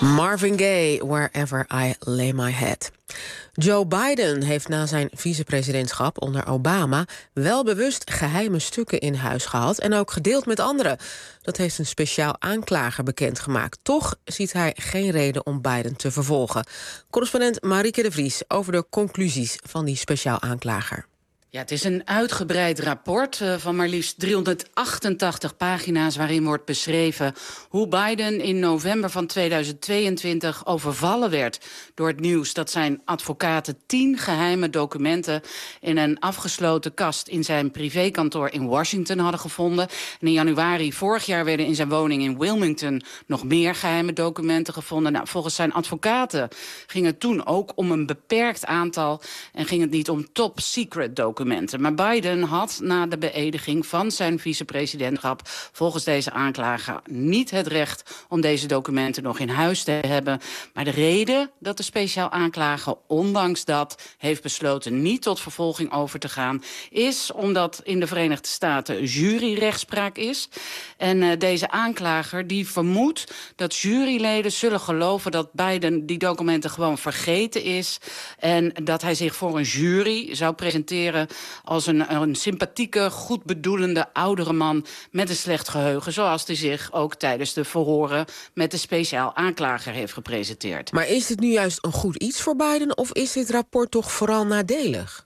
Marvin Gaye, Wherever I Lay My Head. Joe Biden heeft na zijn vicepresidentschap onder Obama wel bewust geheime stukken in huis gehad en ook gedeeld met anderen. Dat heeft een speciaal aanklager bekendgemaakt. Toch ziet hij geen reden om Biden te vervolgen. Correspondent Marieke de Vries over de conclusies van die speciaal aanklager. Ja, het is een uitgebreid rapport uh, van maar liefst driehonderdachtentachtig pagina's... waarin wordt beschreven hoe Biden in november van tweeduizend tweeëntwintig overvallen werd door het nieuws dat zijn advocaten tien geheime documenten in een afgesloten kast in zijn privékantoor in Washington hadden gevonden. En in januari vorig jaar werden in zijn woning in Wilmington nog meer geheime documenten gevonden. Nou, volgens zijn advocaten ging het toen ook om een beperkt aantal en ging het niet om top secret documenten. Maar Biden had na de beëdiging van zijn vicepresidentschap volgens deze aanklager niet het recht om deze documenten nog in huis te hebben. Maar de reden dat de speciaal aanklager ondanks dat heeft besloten niet tot vervolging over te gaan is omdat in de Verenigde Staten juryrechtspraak is. En uh, deze aanklager die vermoedt dat juryleden zullen geloven dat Biden die documenten gewoon vergeten is en dat hij zich voor een jury zou presenteren als een, een sympathieke, goed bedoelende oudere man met een slecht geheugen, zoals hij zich ook tijdens de verhoren met de speciaal aanklager heeft gepresenteerd. Maar is dit nu juist een goed iets voor Biden of is dit rapport toch vooral nadelig?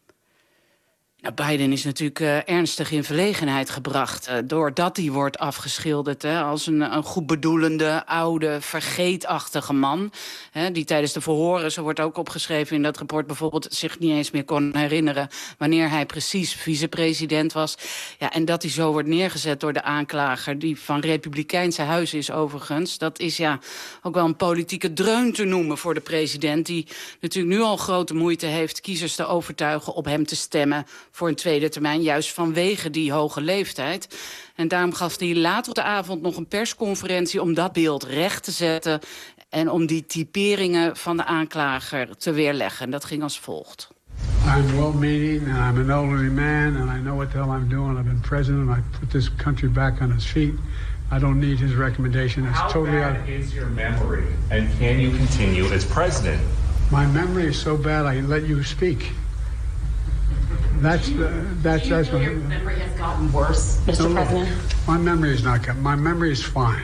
Nou, Biden is natuurlijk uh, ernstig in verlegenheid gebracht uh, doordat hij wordt afgeschilderd hè, als een, een goedbedoelende, oude, vergeetachtige man. Hè, die tijdens de verhoren, zo wordt ook opgeschreven in dat rapport, bijvoorbeeld zich niet eens meer kon herinneren wanneer hij precies vicepresident was. Ja, en dat hij zo wordt neergezet door de aanklager, die van Republikeinse huis is overigens. Dat is ja ook wel een politieke dreun te noemen voor de president, die natuurlijk nu al grote moeite heeft kiezers te overtuigen op hem te stemmen voor een tweede termijn, juist vanwege die hoge leeftijd. En daarom gaf hij later op de avond nog een persconferentie om dat beeld recht te zetten en om die typeringen van de aanklager te weerleggen. En dat ging als volgt. I'm well-meaning and I'm an elderly man and I know what the hell I'm doing. I've been president. I put this country back on its feet. I don't need his recommendation. It's How totally bad out. is your memory and can you continue as president? My memory is so bad I let you speak. That's uh, that's that's my your memory has gotten worse, mister No, President. My memory is not good. My memory is fine.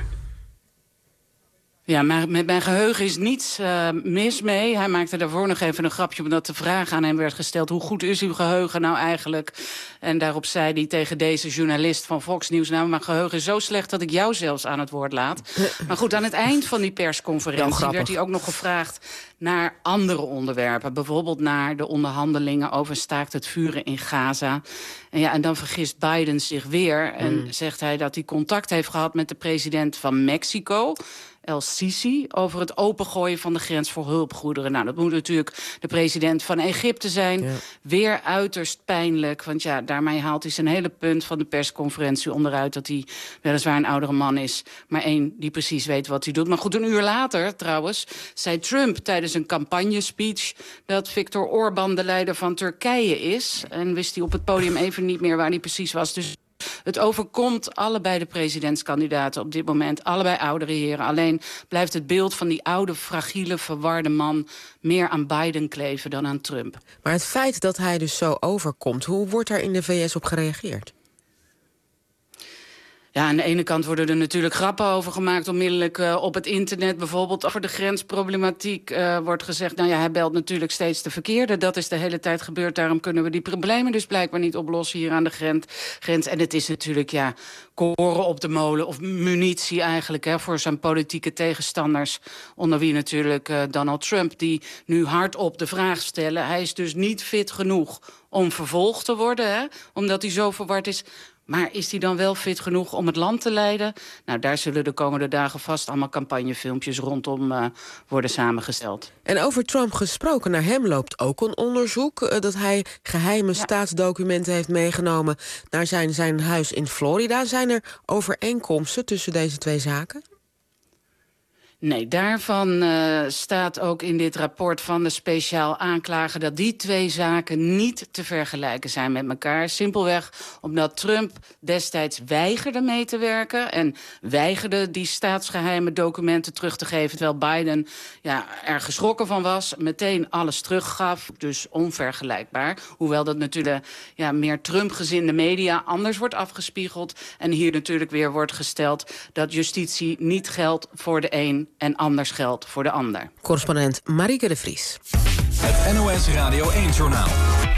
Ja, maar met mijn geheugen is niets uh, mis mee. Hij maakte daarvoor nog even een grapje omdat de vraag aan hem werd gesteld: hoe goed is uw geheugen nou eigenlijk? En daarop zei hij tegen deze journalist van Fox News: nou, mijn geheugen is zo slecht dat ik jou zelfs aan het woord laat. Maar goed, aan het eind van die persconferentie werd hij ook nog gevraagd naar andere onderwerpen. Bijvoorbeeld naar de onderhandelingen over staakt het vuren in Gaza. En, ja, en dan vergist Biden zich weer en mm. zegt hij dat hij contact heeft gehad met de president van Mexico, El Sisi, over het opengooien van de grens voor hulpgoederen. Nou, dat moet natuurlijk de president van Egypte zijn. Ja. Weer uiterst pijnlijk, want ja, daarmee haalt hij zijn hele punt van de persconferentie onderuit dat hij weliswaar een oudere man is, maar één die precies weet wat hij doet. Maar goed, een uur later trouwens zei Trump tijdens een campagnespeech dat Viktor Orbán de leider van Turkije is. En wist hij op het podium even niet meer waar hij precies was. Dus het overkomt allebei de presidentskandidaten op dit moment. Allebei oudere heren. Alleen blijft het beeld van die oude, fragiele, verwarde man meer aan Biden kleven dan aan Trump. Maar het feit dat hij dus zo overkomt, hoe wordt daar in de V S op gereageerd? Ja, aan de ene kant worden er natuurlijk grappen over gemaakt, onmiddellijk uh, op het internet. Bijvoorbeeld over de grensproblematiek uh, wordt gezegd, nou ja, hij belt natuurlijk steeds de verkeerde. Dat is de hele tijd gebeurd, daarom kunnen we die problemen dus blijkbaar niet oplossen hier aan de grens. grens. En het is natuurlijk, ja, koren op de molen of munitie eigenlijk hè, voor zijn politieke tegenstanders. Onder wie natuurlijk uh, Donald Trump, die nu hardop de vraag stellen. Hij is dus niet fit genoeg om vervolgd te worden, hè, omdat hij zo verward is. Maar is hij dan wel fit genoeg om het land te leiden? Nou, daar zullen de komende dagen vast allemaal campagnefilmpjes rondom uh, worden samengesteld. En over Trump gesproken, naar hem loopt ook een onderzoek uh, dat hij geheime ja. staatsdocumenten heeft meegenomen naar zijn, zijn huis in Florida. Zijn er overeenkomsten tussen deze twee zaken? Nee, daarvan uh, staat ook in dit rapport van de speciaal aanklager dat die twee zaken niet te vergelijken zijn met elkaar. Simpelweg omdat Trump destijds weigerde mee te werken en weigerde die staatsgeheime documenten terug te geven, terwijl Biden ja, er geschrokken van was, meteen alles teruggaf, dus onvergelijkbaar. Hoewel dat natuurlijk ja, meer Trump-gezinde media anders wordt afgespiegeld en hier natuurlijk weer wordt gesteld dat justitie niet geldt voor de een en anders geldt voor de ander. Correspondent Marieke de Vries. Het N O S Radio één-journaal.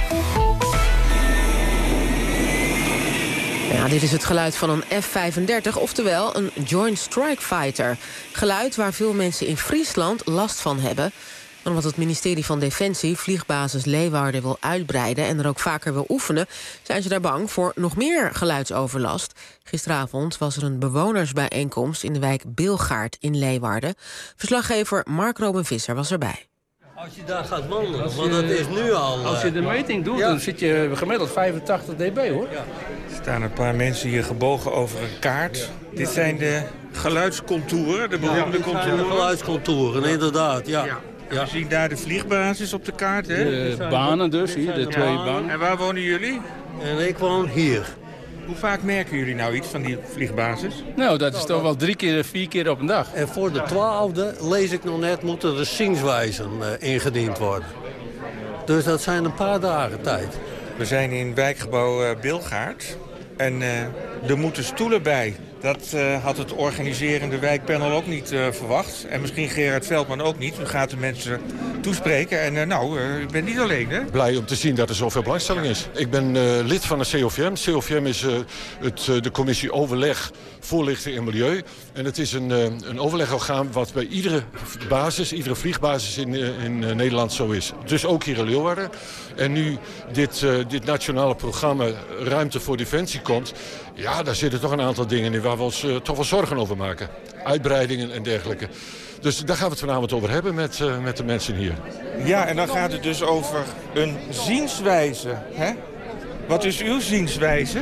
Ja, dit is het geluid van een F vijfendertig, oftewel een Joint Strike Fighter. Geluid waar veel mensen in Friesland last van hebben. Omdat het ministerie van Defensie vliegbasis Leeuwarden wil uitbreiden en er ook vaker wil oefenen, zijn ze daar bang voor nog meer geluidsoverlast. Gisteravond was er een bewonersbijeenkomst in de wijk Bilgaard in Leeuwarden. Verslaggever Mark Robin Visser was erbij. Als je daar gaat wandelen, want dat is nu al... Als je de meting doet, ja. dan zit je gemiddeld vijfentachtig decibel, hoor. Ja. Er staan een paar mensen hier gebogen over een kaart. Ja. Dit zijn de geluidscontouren, de beroemde ja, contouren. De geluidscontouren, inderdaad, ja. ja. Ja. We zien daar de vliegbasis op de kaart, hè? De banen dus, hier, de twee banen. En waar wonen jullie? En ik woon hier. Hoe vaak merken jullie nou iets van die vliegbasis? Nou, dat is toch wel drie keer, vier keer op een dag. En voor de twaalfde, lees ik nog net, moeten de zienswijzen uh, ingediend worden. Dus dat zijn een paar dagen tijd. We zijn in wijkgebouw uh, Bilgaard. En uh, er moeten stoelen bij. Dat uh, had het organiserende wijkpanel ook niet uh, verwacht. En misschien Gerard Veldman ook niet. U gaat de mensen toespreken. En uh, nou, uh, u bent niet alleen, hè? Blij om te zien dat er zoveel belangstelling is. Ik ben uh, lid van de C O V M. C O V M is uh, het, uh, de commissie Overleg Voorlichting en Milieu. En het is een, uh, een overlegorgaan wat bij iedere basis, iedere vliegbasis in, uh, in uh, Nederland zo is. Dus ook hier in Leeuwarden. En nu dit, uh, dit nationale programma Ruimte voor Defensie komt, ja, daar zitten toch een aantal dingen in waar we ons uh, toch wel zorgen over maken. Uitbreidingen en dergelijke. Dus daar gaan we het vanavond over hebben met, uh, met de mensen hier. Ja, en dan gaat het dus over een zienswijze, hè? Wat is uw zienswijze?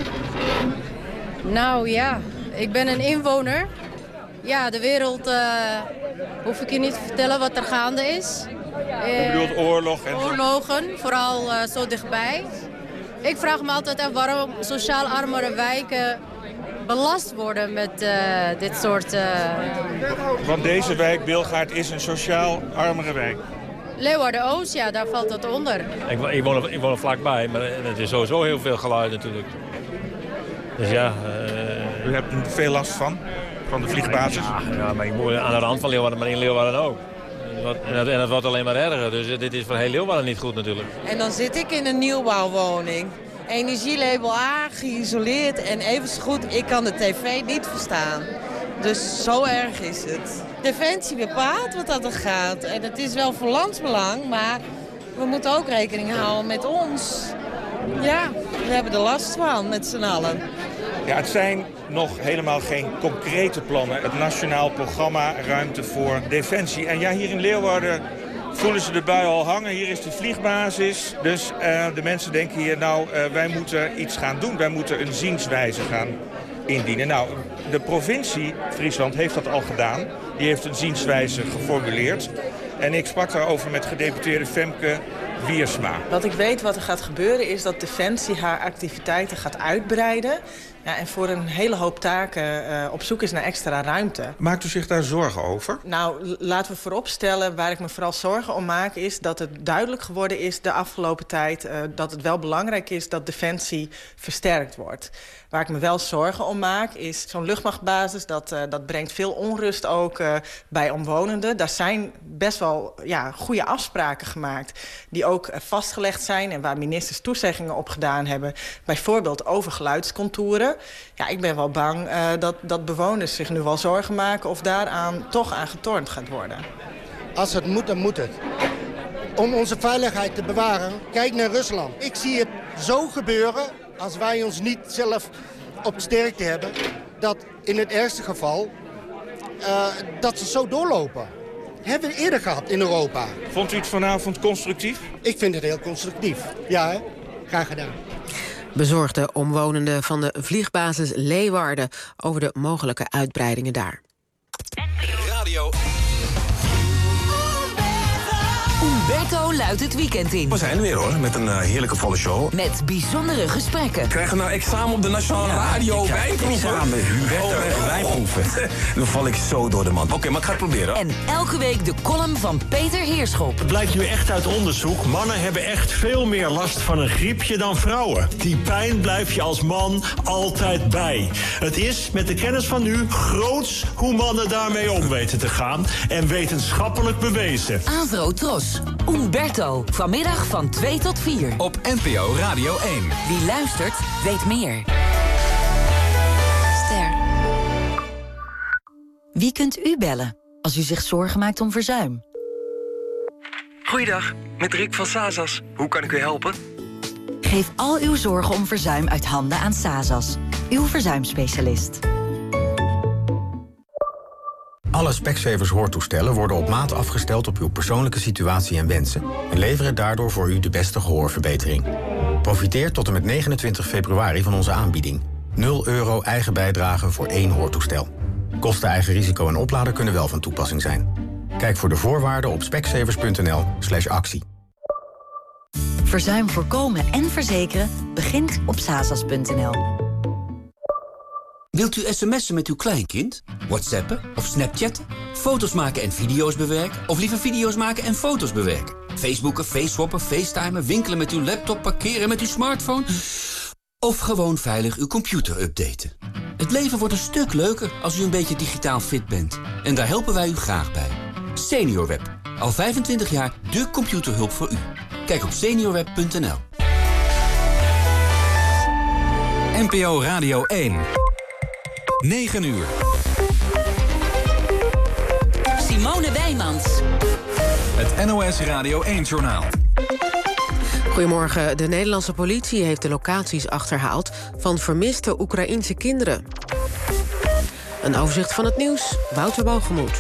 Nou ja, ik ben een inwoner. Ja, de wereld uh, hoef ik je niet te vertellen wat er gaande is. U bedoelt oorlog en oorlogen, vooral uh, zo dichtbij. Ik vraag me altijd af waarom sociaal armere wijken belast worden met uh, dit soort... Uh... Want deze wijk, Bilgaard, is een sociaal armere wijk. Leeuwarden-Oost, ja, daar valt dat onder. Ik, ik, woon er, ik woon er vlakbij, maar het is sowieso heel veel geluid natuurlijk. Dus ja... Uh... U hebt er veel last van, van de vliegbasis? Ja, ja, maar ik woon aan de rand van Leeuwarden, maar in Leeuwarden ook. En dat, en dat wordt alleen maar erger, dus dit is voor heel Leeuwarden niet goed natuurlijk. En dan zit ik in een nieuwbouwwoning. Energielabel A, geïsoleerd en even zo goed, ik kan de tv niet verstaan. Dus zo erg is het. Defensie bepaalt wat dat er gaat. En het is wel voor landsbelang, maar we moeten ook rekening houden met ons. Ja, we hebben er last van met z'n allen. Ja, het zijn nog helemaal geen concrete plannen. Het nationaal programma Ruimte voor Defensie. En ja, hier in Leeuwarden voelen ze de bui al hangen. Hier is de vliegbasis. Dus uh, de mensen denken hier, nou, uh, wij moeten iets gaan doen. Wij moeten een zienswijze gaan indienen. Nou, de provincie Friesland heeft dat al gedaan. Die heeft een zienswijze geformuleerd. En ik sprak daarover met gedeputeerde Femke Wiersma. Wat ik weet wat er gaat gebeuren is dat Defensie haar activiteiten gaat uitbreiden. Ja, en voor een hele hoop taken uh, op zoek is naar extra ruimte. Maakt u zich daar zorgen over? Nou, laten we vooropstellen, waar ik me vooral zorgen om maak, is dat het duidelijk geworden is de afgelopen tijd uh, dat het wel belangrijk is dat Defensie versterkt wordt. Waar ik me wel zorgen om maak is zo'n luchtmachtbasis, dat, uh, dat brengt veel onrust ook uh, bij omwonenden. Daar zijn best wel ja, goede afspraken gemaakt die ook uh, vastgelegd zijn en waar ministers toezeggingen op gedaan hebben. Bijvoorbeeld over geluidscontouren. Ja, ik ben wel bang uh, dat, dat bewoners zich nu wel zorgen maken of daaraan toch aan getornd gaat worden. Als het moet, dan moet het. Om onze veiligheid te bewaren, kijk naar Rusland. Ik zie het zo gebeuren, als wij ons niet zelf op sterkte hebben, dat in het ergste geval, uh, dat ze zo doorlopen. Hebben we eerder gehad in Europa. Vond u het vanavond constructief? Ik vind het heel constructief. Ja, hè? Graag gedaan. Bezorgde omwonenden van de vliegbasis Leeuwarden over de mogelijke uitbreidingen daar. Radio Umberto luidt het weekend in. We zijn er weer hoor, met een uh, heerlijke volle show. Met bijzondere gesprekken. Krijgen we nou examen op de Nationale ja, Radio wijnproeven? Examen, Humberto oh, wijnproeven. Dan val ik zo door de man. Oké, okay, maar ik ga het proberen. En elke week de column van Peter Heerschop. Het blijkt nu echt uit onderzoek. Mannen hebben echt veel meer last van een griepje dan vrouwen. Die pijn blijf je als man altijd bij. Het is met de kennis van nu groots hoe mannen daarmee om weten te gaan. En wetenschappelijk bewezen. Avro Tros. Umberto. Vanmiddag van twee tot vier. Op N P O Radio één. Wie luistert, weet meer. Ster. Wie kunt u bellen als u zich zorgen maakt om verzuim? Goeiedag, met Rick van Sazas. Hoe kan ik u helpen? Geef al uw zorgen om verzuim uit handen aan Sazas. Uw verzuimspecialist. Alle Specsavers hoortoestellen worden op maat afgesteld op uw persoonlijke situatie en wensen en leveren daardoor voor u de beste gehoorverbetering. Profiteer tot en met negenentwintig februari van onze aanbieding. nul euro eigen bijdrage voor één hoortoestel. Kosten, eigen risico en oplader kunnen wel van toepassing zijn. Kijk voor de voorwaarden op specsavers.nl slash actie. Verzuim voorkomen en verzekeren begint op sazas punt n l. Wilt u sms'en met uw kleinkind? WhatsAppen of Snapchatten? Foto's maken en video's bewerken? Of liever video's maken en foto's bewerken? Facebooken, faceswappen, facetimen, winkelen met uw laptop, parkeren met uw smartphone? Of gewoon veilig uw computer updaten? Het leven wordt een stuk leuker als u een beetje digitaal fit bent. En daar helpen wij u graag bij. SeniorWeb. Al vijfentwintig jaar de computerhulp voor u. Kijk op seniorweb punt n l. N P O Radio één. negen uur. Simone Wijmans. Het N O S Radio één-journaal. Goedemorgen. De Nederlandse politie heeft de locaties achterhaald van vermiste Oekraïense kinderen. Een overzicht van het nieuws, Wouter Bogemoed.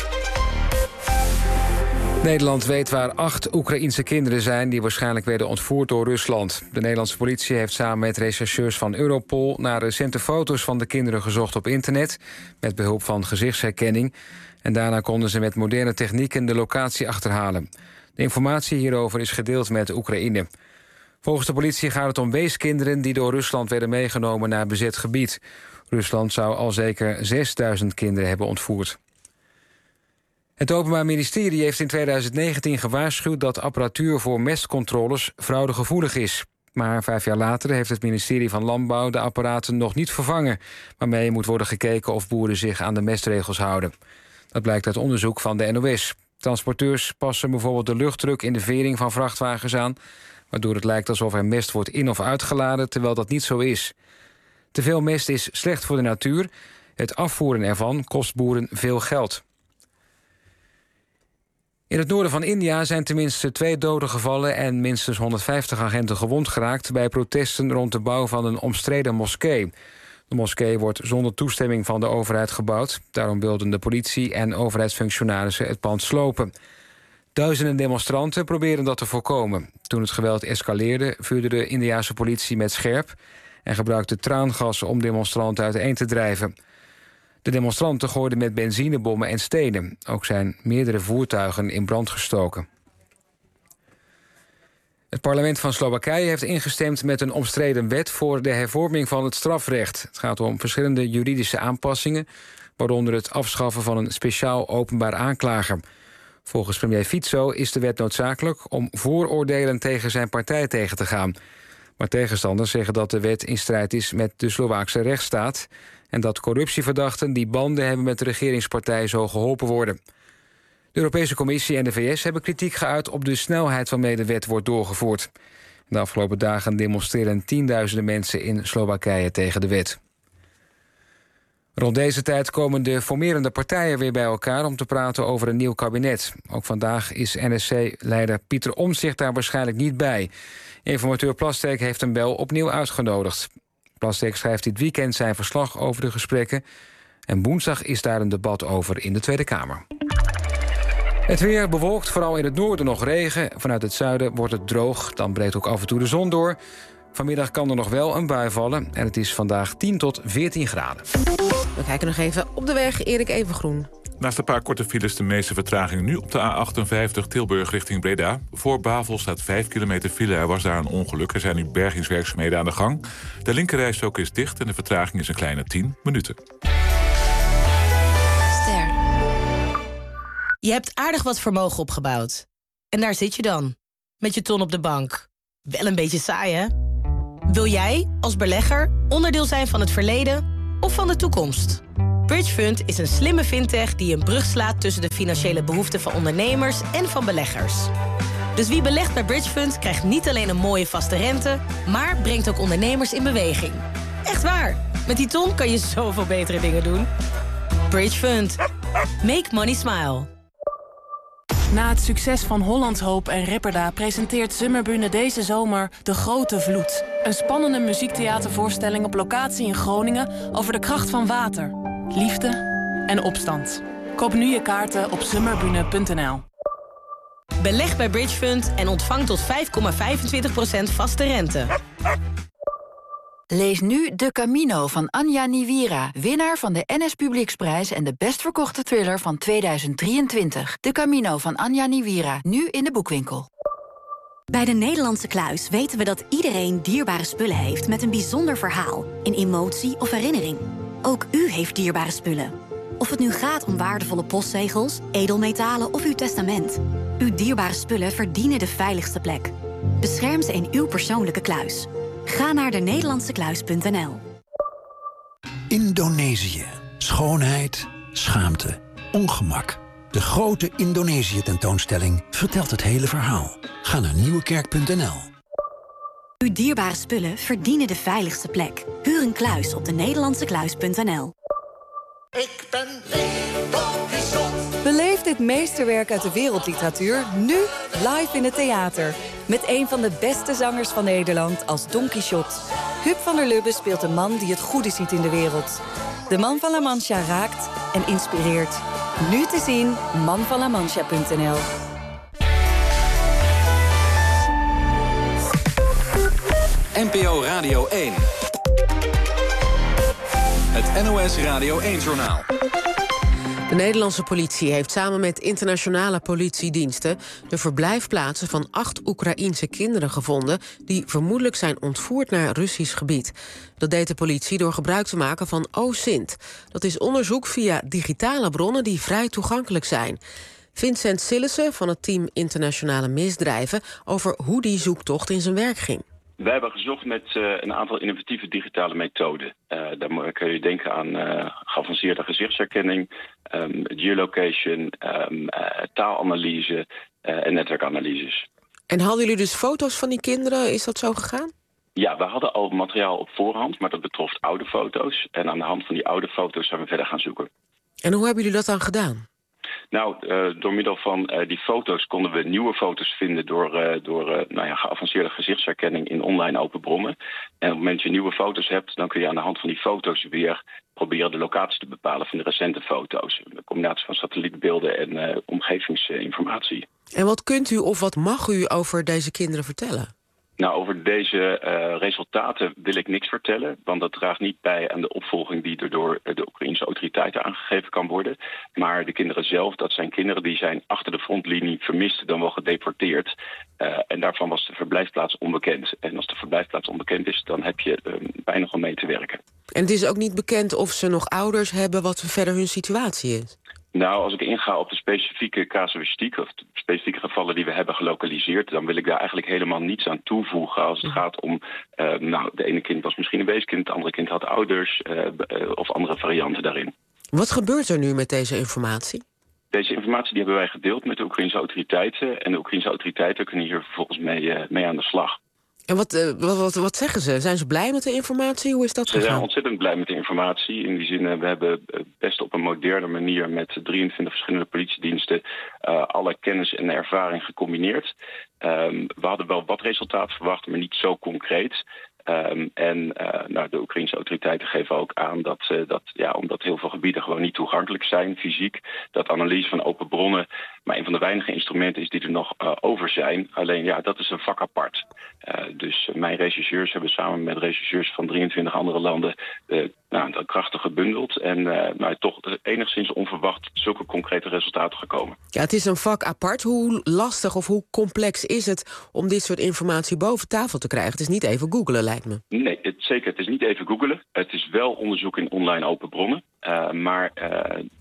Nederland weet waar acht Oekraïense kinderen zijn die waarschijnlijk werden ontvoerd door Rusland. De Nederlandse politie heeft samen met rechercheurs van Europol naar recente foto's van de kinderen gezocht op internet, met behulp van gezichtsherkenning. En daarna konden ze met moderne technieken de locatie achterhalen. De informatie hierover is gedeeld met Oekraïne. Volgens de politie gaat het om weeskinderen die door Rusland werden meegenomen naar bezet gebied. Rusland zou al zeker zesduizend kinderen hebben ontvoerd. Het Openbaar Ministerie heeft in tweeduizend negentien gewaarschuwd dat apparatuur voor mestcontroles fraudegevoelig is. Maar vijf jaar later heeft het ministerie van Landbouw de apparaten nog niet vervangen, waarmee moet worden gekeken of boeren zich aan de mestregels houden. Dat blijkt uit onderzoek van de N O S. Transporteurs passen bijvoorbeeld de luchtdruk in de vering van vrachtwagens aan, waardoor het lijkt alsof er mest wordt in- of uitgeladen, terwijl dat niet zo is. Te veel mest is slecht voor de natuur. Het afvoeren ervan kost boeren veel geld. In het noorden van India zijn tenminste twee doden gevallen en minstens honderdvijftig agenten gewond geraakt bij protesten rond de bouw van een omstreden moskee. De moskee wordt zonder toestemming van de overheid gebouwd. Daarom wilden de politie en overheidsfunctionarissen het pand slopen. Duizenden demonstranten proberen dat te voorkomen. Toen het geweld escaleerde, vuurde de Indiase politie met scherp en gebruikte traangas om demonstranten uiteen te drijven. De demonstranten gooiden met benzinebommen en stenen. Ook zijn meerdere voertuigen in brand gestoken. Het parlement van Slowakije heeft ingestemd met een omstreden wet voor de hervorming van het strafrecht. Het gaat om verschillende juridische aanpassingen, waaronder het afschaffen van een speciaal openbaar aanklager. Volgens premier Fico is de wet noodzakelijk om vooroordelen tegen zijn partij tegen te gaan. Maar tegenstanders zeggen dat de wet in strijd is met de Slovaakse rechtsstaat en dat corruptieverdachten die banden hebben met de regeringspartij zo geholpen worden. De Europese Commissie en de V S hebben kritiek geuit op de snelheid waarmee de wet wordt doorgevoerd. De afgelopen dagen demonstreren tienduizenden mensen in Slowakije tegen de wet. Rond deze tijd komen de formerende partijen weer bij elkaar om te praten over een nieuw kabinet. Ook vandaag is N S C-leider Pieter Omtzigt daar waarschijnlijk niet bij. Informateur Plasterk heeft hem wel opnieuw uitgenodigd. Plasterk schrijft dit weekend zijn verslag over de gesprekken en woensdag is daar een debat over in de Tweede Kamer. Het weer bewolkt, vooral in het noorden nog regen. Vanuit het zuiden wordt het droog, dan breekt ook af en toe de zon door. Vanmiddag kan er nog wel een bui vallen en het is vandaag tien tot veertien graden. We kijken nog even op de weg, Erik Evengroen. Naast een paar korte files de meeste vertragingen nu op de A achtenvijftig Tilburg richting Breda. Voor Bavel staat vijf kilometer file. Er was daar een ongeluk. Er zijn nu bergingswerkzaamheden aan de gang. De linkerrijstrook is dicht en de vertraging is een kleine tien minuten. Ster. Je hebt aardig wat vermogen opgebouwd. En daar zit je dan, met je ton op de bank. Wel een beetje saai, hè? Wil jij, als belegger, onderdeel zijn van het verleden of van de toekomst? Bridgefund is een slimme fintech die een brug slaat tussen de financiële behoeften van ondernemers en van beleggers. Dus wie belegt bij Bridgefund krijgt niet alleen een mooie vaste rente, maar brengt ook ondernemers in beweging. Echt waar, met die ton kan je zoveel betere dingen doen. Bridgefund. Make money smile. Na het succes van Hollands Hoop en Ripperda presenteert Summerbühne deze zomer De Grote Vloed. Een spannende muziektheatervoorstelling op locatie in Groningen over de kracht van water, liefde en opstand. Koop nu je kaarten op summerbühne punt n l. Beleg bij Bridgefund en ontvang tot vijf komma vijfentwintig procent vaste rente. Lees nu De Camino van Anja Niwira, winnaar van de N S Publieksprijs en de best verkochte thriller van tweeduizend drieëntwintig. De Camino van Anja Niwira, nu in de boekwinkel. Bij de Nederlandse Kluis weten we dat iedereen dierbare spullen heeft met een bijzonder verhaal, een emotie of herinnering. Ook u heeft dierbare spullen. Of het nu gaat om waardevolle postzegels, edelmetalen of uw testament. Uw dierbare spullen verdienen de veiligste plek. Bescherm ze in uw persoonlijke kluis. Ga naar de nederlandse kluis punt n l. Indonesië. Schoonheid, schaamte, ongemak. De grote Indonesië-tentoonstelling vertelt het hele verhaal. Ga naar nieuwekerk punt n l. Uw dierbare spullen verdienen de veiligste plek. Huur een kluis op de nederlandse kluis punt n l. Ik ben Don Quixote. Beleef dit meesterwerk uit de wereldliteratuur nu live in het theater. Met een van de beste zangers van Nederland als Don Quixote. Huub van der Lubbe speelt een man die het goede ziet in de wereld. De Man van La Mancha raakt en inspireert. Nu te zien, man van la mancha punt n l. N P O Radio één. Het N O S Radio één-journaal. De Nederlandse politie heeft samen met internationale politiediensten de verblijfplaatsen van acht Oekraïense kinderen gevonden die vermoedelijk zijn ontvoerd naar Russisch gebied. Dat deed de politie door gebruik te maken van O S I N T. Dat is onderzoek via digitale bronnen die vrij toegankelijk zijn. Vincent Sillissen van het team Internationale Misdrijven over hoe die zoektocht in zijn werk ging. Wij hebben gezocht met uh, een aantal innovatieve digitale methoden. Uh, daar kun je denken aan uh, geavanceerde gezichtsherkenning, um, geolocation, um, uh, taalanalyse uh, en netwerkanalyses. En hadden jullie dus foto's van die kinderen? Is dat zo gegaan? Ja, we hadden al materiaal op voorhand, maar dat betrof oude foto's. En aan de hand van die oude foto's zijn we verder gaan zoeken. En hoe hebben jullie dat dan gedaan? Nou, uh, door middel van uh, die foto's konden we nieuwe foto's vinden door, uh, door uh, nou ja, geavanceerde gezichtsherkenning in online open bronnen. En op het moment dat je nieuwe foto's hebt, dan kun je aan de hand van die foto's weer proberen de locatie te bepalen van de recente foto's. Een combinatie van satellietbeelden en uh, omgevingsinformatie. En wat kunt u of wat mag u over deze kinderen vertellen? Nou, over deze uh, resultaten wil ik niks vertellen, want dat draagt niet bij aan de opvolging die er door de Oekraïnse autoriteiten aangegeven kan worden. Maar de kinderen zelf, dat zijn kinderen die zijn achter de frontlinie vermist, dan wel gedeporteerd. Uh, en daarvan was de verblijfplaats onbekend. En als de verblijfplaats onbekend is, dan heb je uh, weinig om mee te werken. En het is ook niet bekend of ze nog ouders hebben, wat verder hun situatie is? Nou, als ik inga op de specifieke casuïstiek, of de specifieke gevallen die we hebben gelokaliseerd, dan wil ik daar eigenlijk helemaal niets aan toevoegen als het gaat om, uh, nou, de ene kind was misschien een weeskind, het andere kind had ouders, uh, uh, of andere varianten daarin. Wat gebeurt er nu met deze informatie? Deze informatie die hebben wij gedeeld met de Oekraïnse autoriteiten en de Oekraïnse autoriteiten kunnen hier vervolgens mee, uh, mee aan de slag. En wat, uh, wat, wat, wat zeggen ze? Zijn ze blij met de informatie? Hoe is dat gegaan? Ze zijn ontzettend blij met de informatie. In die zin, uh, we hebben best op een moderne manier met drieëntwintig verschillende politiediensten uh, alle kennis en ervaring gecombineerd. Um, we hadden wel wat resultaten verwacht, maar niet zo concreet. Um, en uh, nou, de Oekraïnse autoriteiten geven ook aan dat, uh, dat ja, omdat heel veel gebieden gewoon niet toegankelijk zijn, fysiek, dat analyse van open bronnen maar een van de weinige instrumenten is die er nog uh, over zijn. Alleen ja, dat is een vak apart. Uh, dus uh, mijn rechercheurs hebben samen met rechercheurs van drieëntwintig andere landen uh, nou, krachten gebundeld en uh, nou, toch enigszins onverwacht zulke concrete resultaten gekomen. Ja, het is een vak apart. Hoe lastig of hoe complex is het om dit soort informatie boven tafel te krijgen? Het is niet even googlen, lijkt me. Nee, het, zeker. Het is niet even googlen. Het is wel onderzoek in online open bronnen. Uh, maar uh,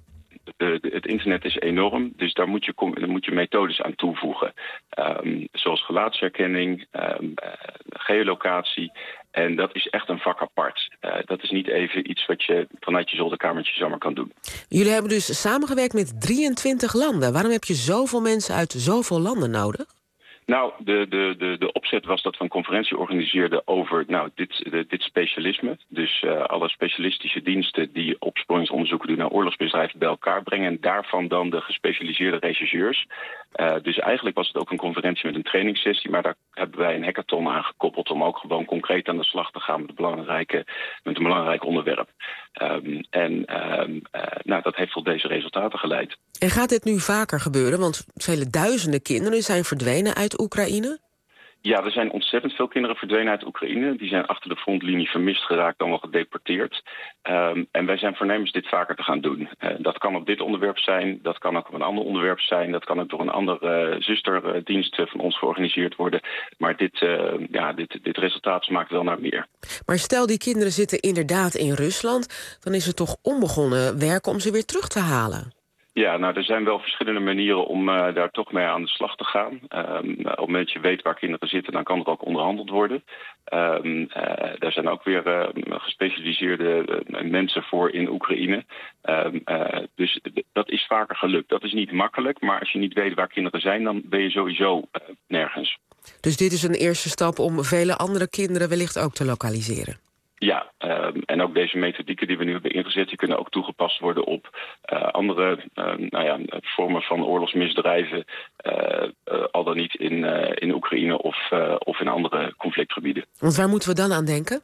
de, de, het internet is enorm, dus daar moet je, daar moet je methodes aan toevoegen. Um, zoals gelaatsherkenning, um, uh, geolocatie. En dat is echt een vak apart. Uh, dat is niet even iets wat je vanuit je zolderkamertje zomaar kan doen. Jullie hebben dus samengewerkt met drieëntwintig landen. Waarom heb je zoveel mensen uit zoveel landen nodig? Nou, de, de, de, de opzet was dat we een conferentie organiseerden over nou, dit, de, dit specialisme. Dus uh, alle specialistische diensten die opsporingsonderzoeken doen naar oorlogsmisdrijven bij elkaar brengen. En daarvan dan de gespecialiseerde rechercheurs. Uh, dus eigenlijk was het ook een conferentie met een trainingssessie. Maar daar hebben wij een hackathon aan gekoppeld om ook gewoon concreet aan de slag te gaan met, belangrijke, met een belangrijk onderwerp. Um, en um, uh, nou, dat heeft tot deze resultaten geleid. En gaat dit nu vaker gebeuren? Want vele duizenden kinderen zijn verdwenen uit Oekraïne? Ja, er zijn ontzettend veel kinderen verdwenen uit Oekraïne. Die zijn achter de frontlinie vermist geraakt, dan wel gedeporteerd. Um, en wij zijn voornemens dit vaker te gaan doen. Uh, dat kan op dit onderwerp zijn, dat kan ook op een ander onderwerp zijn. Dat kan ook door een andere uh, zusterdienst uh, van ons georganiseerd worden. Maar dit, uh, ja, dit, dit resultaat smaakt wel naar meer. Maar stel, die kinderen zitten inderdaad in Rusland, dan is het toch onbegonnen werk om ze weer terug te halen? Ja, nou, er zijn wel verschillende manieren om uh, daar toch mee aan de slag te gaan. Um, op het moment dat je weet waar kinderen zitten, dan kan er ook onderhandeld worden. Um, uh, daar zijn ook weer uh, gespecialiseerde uh, mensen voor in Oekraïne. Um, uh, dus d- dat is vaker gelukt. Dat is niet makkelijk, maar als je niet weet waar kinderen zijn, dan ben je sowieso uh, nergens. Dus dit is een eerste stap om vele andere kinderen wellicht ook te lokaliseren? Ja, um, en ook deze methodieken die we nu hebben ingezet, die kunnen ook toegepast worden op uh, andere uh, nou ja, vormen van oorlogsmisdrijven, uh, uh, al dan niet in, uh, in Oekraïne of, uh, of in andere conflictgebieden. Want waar moeten we dan aan denken?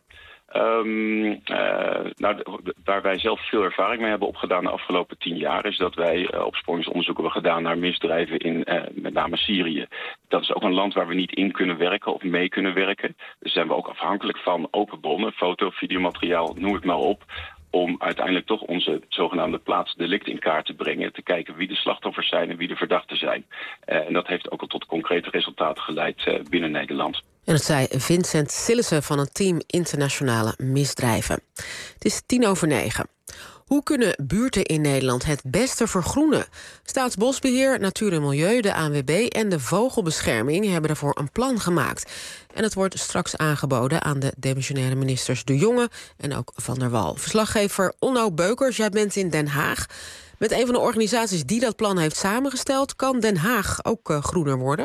Um, uh, nou, waar wij zelf veel ervaring mee hebben opgedaan de afgelopen tien jaar is dat wij uh, opsporingsonderzoeken hebben gedaan naar misdrijven in uh, met name Syrië. Dat is ook een land waar we niet in kunnen werken of mee kunnen werken. Dus zijn we ook afhankelijk van open bronnen, foto, videomateriaal, noem het maar op, om uiteindelijk toch onze zogenaamde plaatsdelict in kaart te brengen. Te kijken wie de slachtoffers zijn en wie de verdachten zijn. Uh, en dat heeft ook al tot concrete resultaten geleid uh, binnen Nederland. En dat zei Vincent Sillissen van het team Internationale Misdrijven. Het is tien over negen. Hoe kunnen buurten in Nederland het beste vergroenen? Staatsbosbeheer, Natuur en Milieu, de A N W B en de Vogelbescherming hebben daarvoor een plan gemaakt. En het wordt straks aangeboden aan de demissionaire ministers De Jonge en ook Van der Wal. Verslaggever Onno Beukers, jij bent in Den Haag. Met een van de organisaties die dat plan heeft samengesteld, kan Den Haag ook uh, groener worden?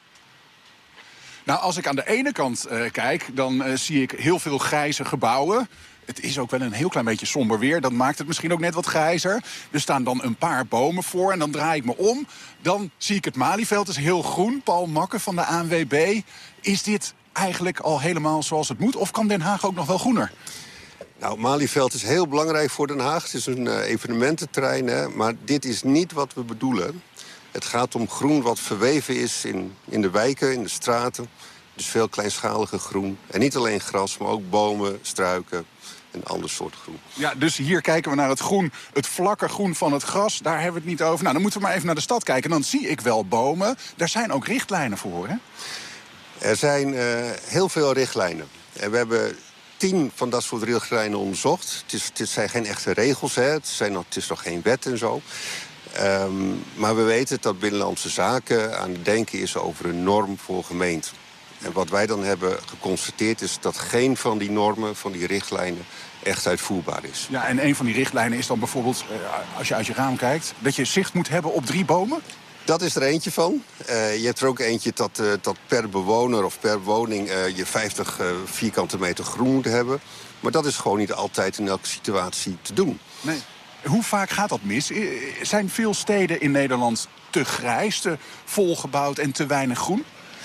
Nou, als ik aan de ene kant uh, kijk, dan uh, zie ik heel veel grijze gebouwen. Het is ook wel een heel klein beetje somber weer. Dat maakt het misschien ook net wat grijzer. Er staan dan een paar bomen voor en dan draai ik me om. Dan zie ik het Malieveld, het is heel groen. Paul Makke van de A N W B. Is dit eigenlijk al helemaal zoals het moet? Of kan Den Haag ook nog wel groener? Nou, Malieveld is heel belangrijk voor Den Haag. Het is een uh, evenemententerrein, hè? Maar dit is niet wat we bedoelen. Het gaat om groen wat verweven is in, in de wijken, in de straten. Dus veel kleinschalige groen. En niet alleen gras, maar ook bomen, struiken en ander soort groen. Ja, dus hier kijken we naar het groen, het vlakke groen van het gras. Daar hebben we het niet over. Nou, dan moeten we maar even naar de stad kijken. Dan zie ik wel bomen. Daar zijn ook richtlijnen voor, hè? Er zijn uh, heel veel richtlijnen. En we hebben tien van dat soort richtlijnen onderzocht. Het, is, het zijn geen echte regels, hè. Het, zijn nog, het is nog geen wet en zo. Um, maar we weten dat Binnenlandse Zaken aan het denken is over een norm voor gemeenten. En wat wij dan hebben geconstateerd is dat geen van die normen, van die richtlijnen, echt uitvoerbaar is. Ja, en een van die richtlijnen is dan bijvoorbeeld, uh, als je uit je raam kijkt, dat je zicht moet hebben op drie bomen? Dat is er eentje van. Uh, je hebt er ook eentje dat, uh, dat per bewoner of per woning uh, je vijftig uh, vierkante meter groen moet hebben. Maar dat is gewoon niet altijd in elke situatie te doen. Nee. Hoe vaak gaat dat mis? Zijn veel steden in Nederland te grijs, te volgebouwd en te weinig groen?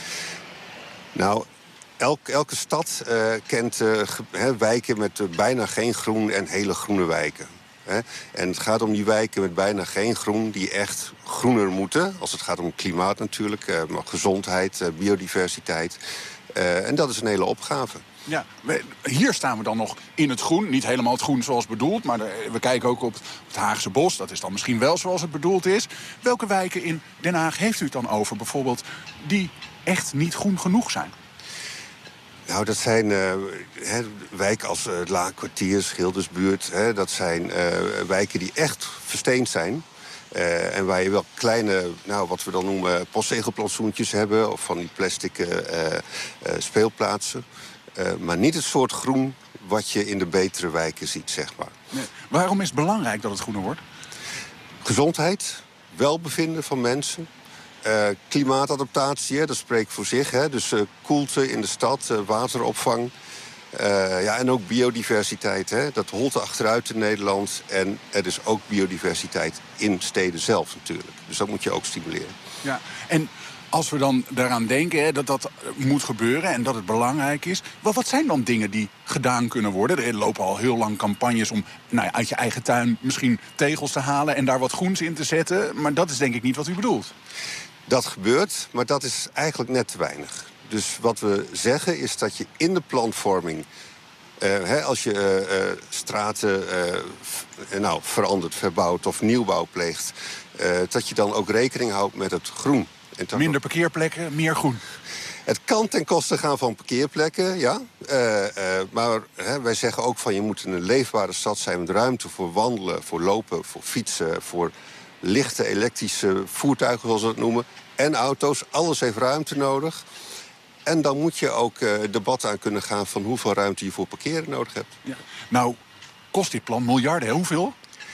Nou, elk, elke stad uh, kent uh, he, wijken met uh, bijna geen groen en hele groene wijken. He. En het gaat om die wijken met bijna geen groen die echt groener moeten. Als het gaat om klimaat natuurlijk, uh, maar gezondheid, uh, biodiversiteit. Uh, en dat is een hele opgave. Ja, we, hier staan we dan nog in het groen. Niet helemaal het groen zoals bedoeld, maar de, we kijken ook op het, op het Haagse Bos. Dat is dan misschien wel zoals het bedoeld is. Welke wijken in Den Haag heeft u het dan over, bijvoorbeeld, die echt niet groen genoeg zijn? Nou, dat zijn uh, he, wijken als uh, het Laakkwartier, Schildersbuurt. He, dat zijn uh, wijken die echt versteend zijn. Uh, en waar je wel kleine, nou, wat we dan noemen, postzegelplantsoentjes hebben. Of van die plastic uh, uh, speelplaatsen. Uh, maar niet het soort groen wat je in de betere wijken ziet, zeg maar. Nee. Waarom is het belangrijk dat het groener wordt? Gezondheid, welbevinden van mensen. Uh, klimaatadaptatie, hè, dat spreekt voor zich. Hè. Dus uh, koelte in de stad, uh, wateropvang. Uh, ja, en ook biodiversiteit. Hè. Dat holt achteruit in Nederland. En er is ook biodiversiteit in steden zelf natuurlijk. Dus dat moet je ook stimuleren. Ja, en als we dan daaraan denken, hè, dat dat moet gebeuren en dat het belangrijk is, wat, wat zijn dan dingen die gedaan kunnen worden? Er lopen al heel lang campagnes om nou ja, uit je eigen tuin misschien tegels te halen en daar wat groens in te zetten. Maar dat is denk ik niet wat u bedoelt. Dat gebeurt, maar dat is eigenlijk net te weinig. Dus wat we zeggen is dat je in de planvorming, Uh, hè, als je uh, uh, straten uh, f- nou, verandert, verbouwt of nieuwbouw pleegt, Uh, dat je dan ook rekening houdt met het groen. En Minder parkeerplekken, meer groen. Het kan ten koste gaan van parkeerplekken, ja. Uh, uh, maar hè, wij zeggen ook van je moet een leefbare stad zijn met ruimte voor wandelen, voor lopen, voor fietsen, voor lichte elektrische voertuigen, zoals we het noemen. En auto's, alles heeft ruimte nodig. En dan moet je ook uh, debat aan kunnen gaan van hoeveel ruimte je voor parkeren nodig hebt. Ja. Nou, kost dit plan miljarden, hè? Hoeveel?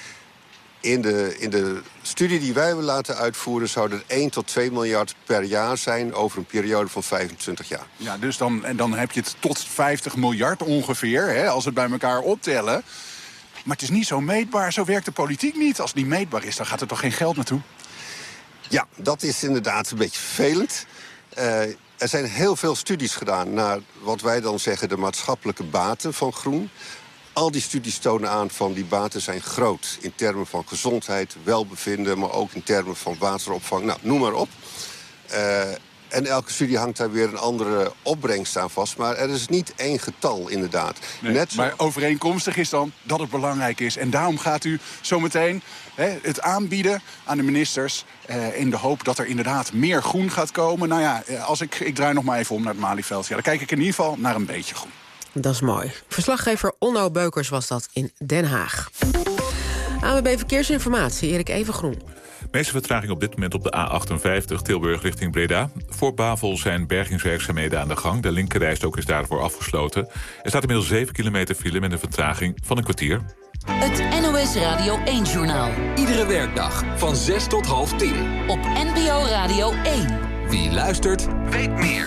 In de, in de studie die wij willen laten uitvoeren zou er één tot twee miljard per jaar zijn over een periode van vijfentwintig jaar. Ja, dus dan, en dan heb je het tot vijftig miljard ongeveer, hè, als we het bij elkaar optellen. Maar het is niet zo meetbaar, zo werkt de politiek niet. Als het niet meetbaar is, dan gaat er toch geen geld naartoe? Ja, dat is inderdaad een beetje vervelend. Uh, er zijn heel veel studies gedaan naar wat wij dan zeggen de maatschappelijke baten van groen. Al die studies tonen aan van die baten zijn groot. In termen van gezondheid, welbevinden, maar ook in termen van wateropvang. Nou, noem maar op. Uh, en elke studie hangt daar weer een andere opbrengst aan vast. Maar er is niet één getal, inderdaad. Nee, Net zo... Maar overeenkomstig is dan dat het belangrijk is. En daarom gaat u zometeen hè, het aanbieden aan de ministers Uh, in de hoop dat er inderdaad meer groen gaat komen. Nou ja, als ik, ik draai nog maar even om naar het Malieveld. Ja, dan kijk ik in ieder geval naar een beetje groen. Dat is mooi. Verslaggever Onno Beukers was dat in Den Haag. A N W B Verkeersinformatie, Erik Evengroen. De meeste vertraging op dit moment op de A achtenvijftig Tilburg richting Breda. Voor Bavel zijn bergingswerkzaamheden aan de gang. De linkerrijstrook is daarvoor afgesloten. Er staat inmiddels zeven kilometer file met een vertraging van een kwartier. Het N O S Radio één-journaal. Iedere werkdag van zes tot half tien. Op N P O Radio één. Wie luistert, weet meer.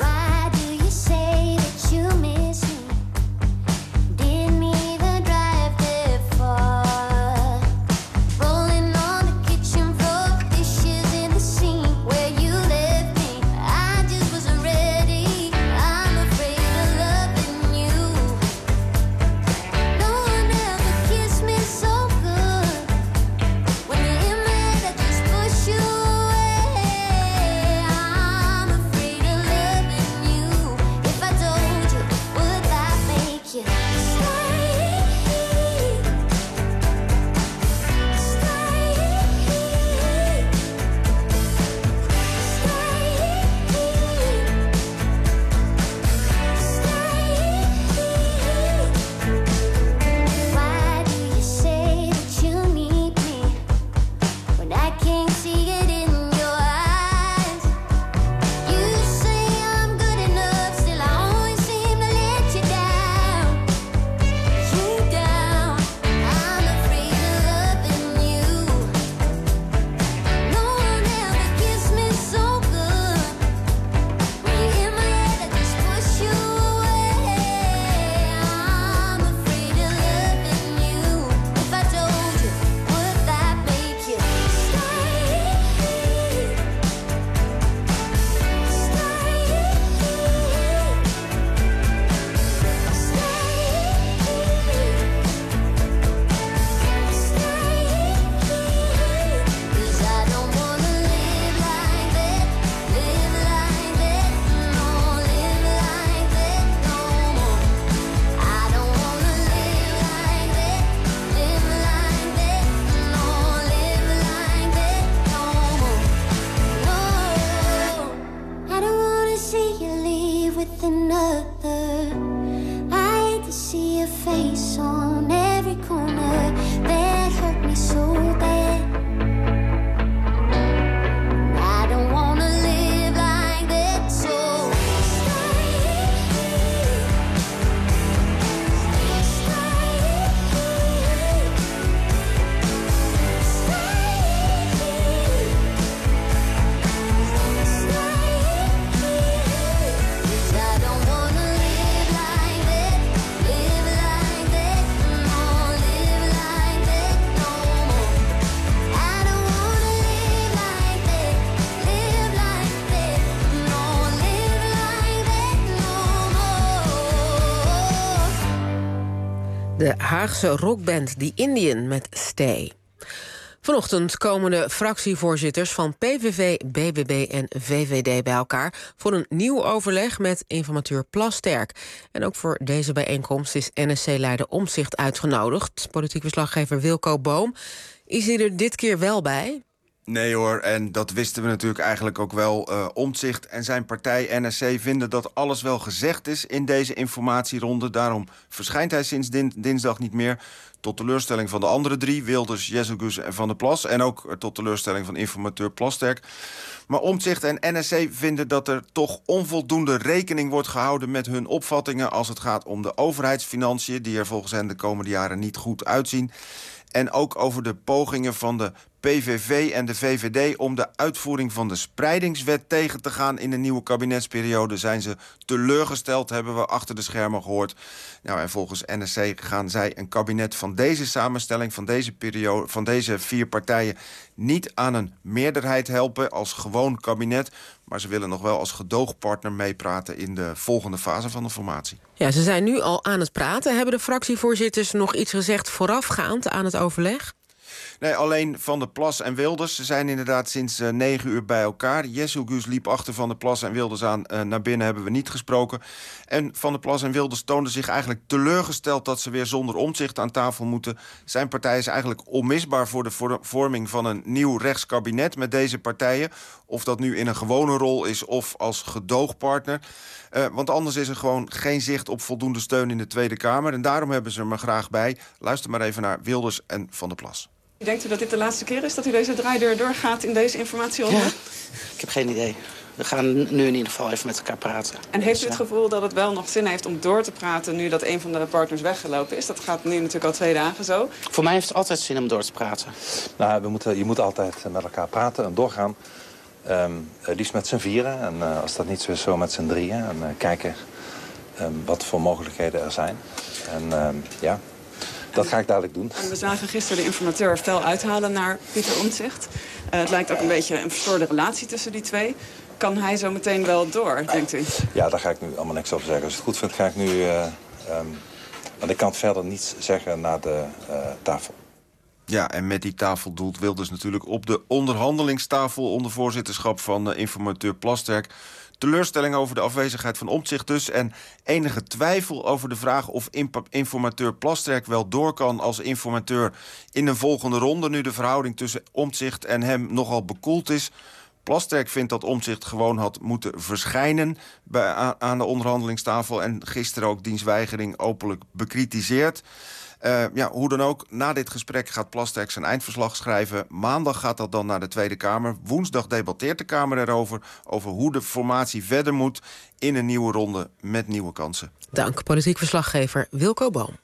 Haagse rockband The Indian met Stay. Vanochtend komen de fractievoorzitters van P V V, B B B en V V D bij elkaar voor een nieuw overleg met informateur Plasterk. En ook voor deze bijeenkomst is N S C-leider Omtzigt uitgenodigd. Politiek verslaggever Wilco Boom. Is hij er dit keer wel bij? Nee hoor, en dat wisten we natuurlijk eigenlijk ook wel. Uh, Omtzigt en zijn partij N S C vinden dat alles wel gezegd is in deze informatieronde. Daarom verschijnt hij sinds din- dinsdag niet meer. Tot teleurstelling van de andere drie, Wilders, Jezelgus en Van der Plas. En ook tot teleurstelling van informateur Plasterk. Maar Omtzigt en N S C vinden dat er toch onvoldoende rekening wordt gehouden met hun opvattingen als het gaat om de overheidsfinanciën, die er volgens hen de komende jaren niet goed uitzien. En ook over de pogingen van de P V V en de V V D om de uitvoering van de spreidingswet tegen te gaan in de nieuwe kabinetsperiode zijn ze teleurgesteld, hebben we achter de schermen gehoord. Nou, en volgens N S C gaan zij een kabinet van deze samenstelling, van deze periode, van deze vier partijen niet aan een meerderheid helpen als gewoon kabinet, maar ze willen nog wel als gedoogpartner meepraten in de volgende fase van de formatie. Ja, ze zijn nu al aan het praten. Hebben de fractievoorzitters nog iets gezegd voorafgaand aan het overleg? Nee, alleen Van der Plas en Wilders zijn inderdaad sinds uh, negen uur bij elkaar. Jezelgus liep achter Van der Plas en Wilders aan. Uh, naar binnen hebben we niet gesproken. En Van der Plas en Wilders toonden zich eigenlijk teleurgesteld dat ze weer zonder Omtzigt aan tafel moeten. Zijn partij is eigenlijk onmisbaar voor de vor- vorming van een nieuw rechtskabinet met deze partijen. Of dat nu in een gewone rol is of als gedoogpartner. Uh, want anders is er gewoon geen zicht op voldoende steun in de Tweede Kamer. En daarom hebben ze er maar graag bij. Luister maar even naar Wilders en Van der Plas. Denkt u dat dit de laatste keer is dat u deze draaideur doorgaat in deze informatieronde? Ja, ik heb geen idee. We gaan nu in ieder geval even met elkaar praten. En heeft u dus, het gevoel dat het wel nog zin heeft om door te praten nu dat een van de partners weggelopen is? Dat gaat nu natuurlijk al twee dagen zo. Voor mij heeft het altijd zin om door te praten. Nou, we moeten, je moet altijd met elkaar praten en doorgaan. Um, liefst met z'n vieren. En uh, als dat niet zo is, zo met z'n drieën. En uh, kijken um, wat voor mogelijkheden er zijn. En um, ja... Dat ga ik dadelijk doen. En we zagen gisteren de informateur fel uithalen naar Pieter Omtzigt. Uh, het lijkt ook een beetje een verstoorde relatie tussen die twee. Kan hij zo meteen wel door, denkt u? Ja, daar ga ik nu allemaal niks over zeggen. Als je het goed vindt, ga ik nu... Uh, um, want ik kan verder niets zeggen naar de uh, tafel. Ja, en met die tafel doelt Wilders natuurlijk op de onderhandelingstafel onder voorzitterschap van uh, informateur Plasterk. Teleurstelling over de afwezigheid van Omtzigt dus. En enige twijfel over de vraag of imp- informateur Plasterk wel door kan als informateur in een volgende ronde, nu de verhouding tussen Omtzigt en hem nogal bekoeld is. Plasterk vindt dat Omtzigt gewoon had moeten verschijnen bij, aan, aan de onderhandelingstafel en gisteren ook diens weigering openlijk bekritiseerd. Uh, ja, hoe dan ook, na dit gesprek gaat Plasterk zijn eindverslag schrijven. Maandag gaat dat dan naar de Tweede Kamer. Woensdag debatteert de Kamer erover, over hoe de formatie verder moet in een nieuwe ronde met nieuwe kansen. Dank, politiek verslaggever Wilco Boom.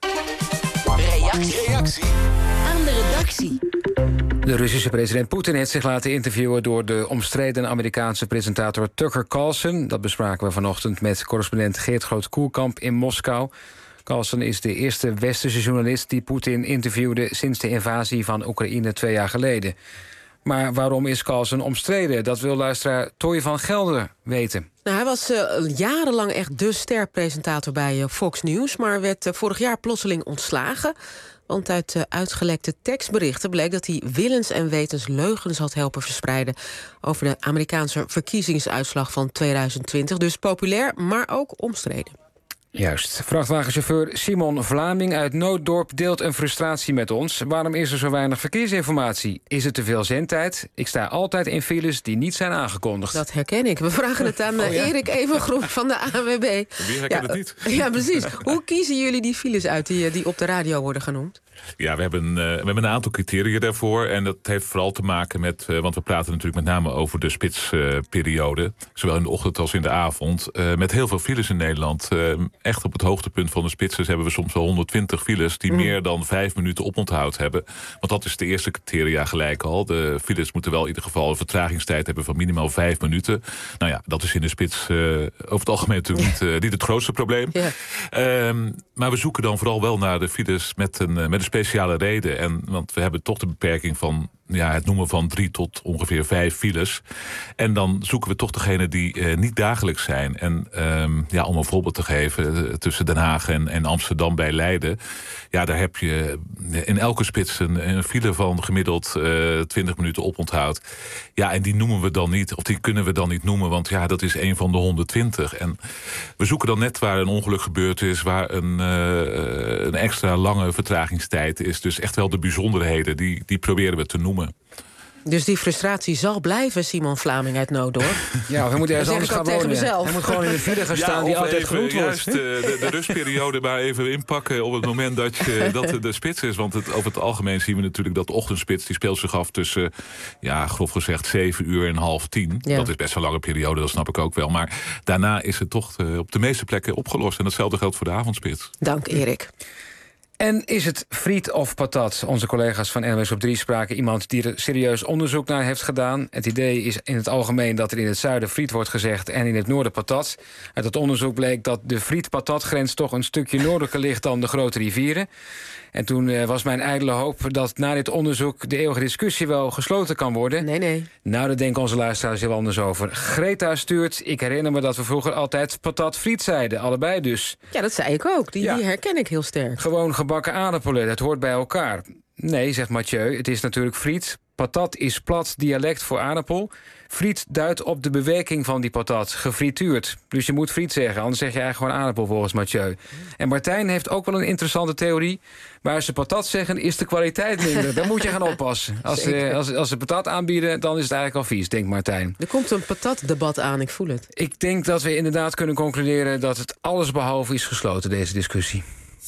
Reactie. Reactie aan de redactie. De Russische president Poetin heeft zich laten interviewen door de omstreden Amerikaanse presentator Tucker Carlson. Dat bespraken we vanochtend met correspondent Geert Groot-Koerkamp in Moskou. Carlson is de eerste westerse journalist die Poetin interviewde sinds de invasie van Oekraïne twee jaar geleden. Maar waarom is Carlson omstreden? Dat wil luisteraar Toy van Gelder weten. Nou, hij was uh, jarenlang echt de sterpresentator bij uh, Fox News, maar werd uh, vorig jaar plotseling ontslagen. Want uit uh, uitgelekte tekstberichten bleek dat hij willens en wetens leugens had helpen verspreiden over de Amerikaanse verkiezingsuitslag van tweeduizend twintig. Dus populair, maar ook omstreden. Juist. Vrachtwagenchauffeur Simon Vlaming uit Nooddorp deelt een frustratie met ons. Waarom is er zo weinig verkeersinformatie? Is het te veel zendtijd? Ik sta altijd in files die niet zijn aangekondigd. Dat herken ik. We vragen het aan oh, ja? Erik Evengroen van de A N W B. Wie herkent ja, het niet? Ja, precies. Hoe kiezen jullie die files uit die, die op de radio worden genoemd? Ja, we hebben, uh, we hebben een aantal criteria daarvoor. En dat heeft vooral te maken met... Uh, want we praten natuurlijk met name over de spitsperiode. Uh, zowel in de ochtend als in de avond. Uh, met heel veel files in Nederland. Uh, echt op het hoogtepunt van de spitsen hebben we soms wel honderdtwintig files... die mm. meer dan vijf minuten oponthoud hebben. Want dat is de eerste criteria gelijk al. De files moeten wel in ieder geval een vertragingstijd hebben... van minimaal vijf minuten. Nou ja, dat is in de spits uh, over het algemeen natuurlijk niet, uh, niet het grootste probleem. Yeah. Um, maar we zoeken dan vooral wel naar de files met een, uh, met een speciale reden. En, want we hebben toch de beperking van ja, het noemen van drie tot ongeveer vijf files. En dan zoeken we toch degene die uh, niet dagelijks zijn. En um, ja, om een voorbeeld te geven, uh, tussen Den Haag en, en Amsterdam bij Leiden, ja, daar heb je in elke spits een, een file van gemiddeld uh, twintig minuten oponthoud. Ja, en die noemen we dan niet, of die kunnen we dan niet noemen, want ja, dat is een van de honderdtwintig. En we zoeken dan net waar een ongeluk gebeurd is, waar een, uh, een extra lange vertragingstijd is. Dus echt wel de bijzonderheden, die, die proberen we te noemen. Dus die frustratie zal blijven, Simon Vlaming uit Noodorp. Ja, we moeten ergens anders gaan wonen. Hij moet gewoon in de file gaan staan, ja, die altijd genoemd wordt. Juist uh, de, de rustperiode maar even inpakken op het moment dat, je, dat de, de spits is. Want het, over het algemeen zien we natuurlijk dat de ochtendspits, die speelt zich af tussen, ja, grof gezegd, zeven uur en half tien. Ja. Dat is best een lange periode, dat snap ik ook wel. Maar daarna is het toch uh, op de meeste plekken opgelost. En datzelfde geldt voor de avondspits. Dank, Erik. En is het friet of patat? Onze collega's van N O S op drie spraken iemand die er serieus onderzoek naar heeft gedaan. Het idee is in het algemeen dat er in het zuiden friet wordt gezegd en in het noorden patat. Uit het onderzoek bleek dat de friet-patatgrens toch een stukje noordelijker ligt dan de grote rivieren. En toen uh, was mijn ijdele hoop dat na dit onderzoek de eeuwige discussie wel gesloten kan worden. Nee, nee. Nou, daar denken onze luisteraars heel anders over. Greta stuurt, ik herinner me dat we vroeger altijd patat-friet zeiden. Allebei dus. Ja, dat zei ik ook. Die, ja. die herken ik heel sterk. Gewoon gebakken aardappelen, het hoort bij elkaar. Nee, zegt Mathieu, het is natuurlijk friet. Patat is plat dialect voor aardappel. Friet duidt op de bewerking van die patat, gefrituurd. Dus je moet friet zeggen, anders zeg je eigenlijk gewoon aardappel volgens Mathieu. En Martijn heeft ook wel een interessante theorie. Waar ze patat zeggen, is de kwaliteit minder. Daar moet je gaan oppassen. Als, uh, als, als ze patat aanbieden, dan is het eigenlijk al vies, denkt Martijn. Er komt een patatdebat aan, ik voel het. Ik denk dat we inderdaad kunnen concluderen dat het allesbehalve is gesloten, deze discussie.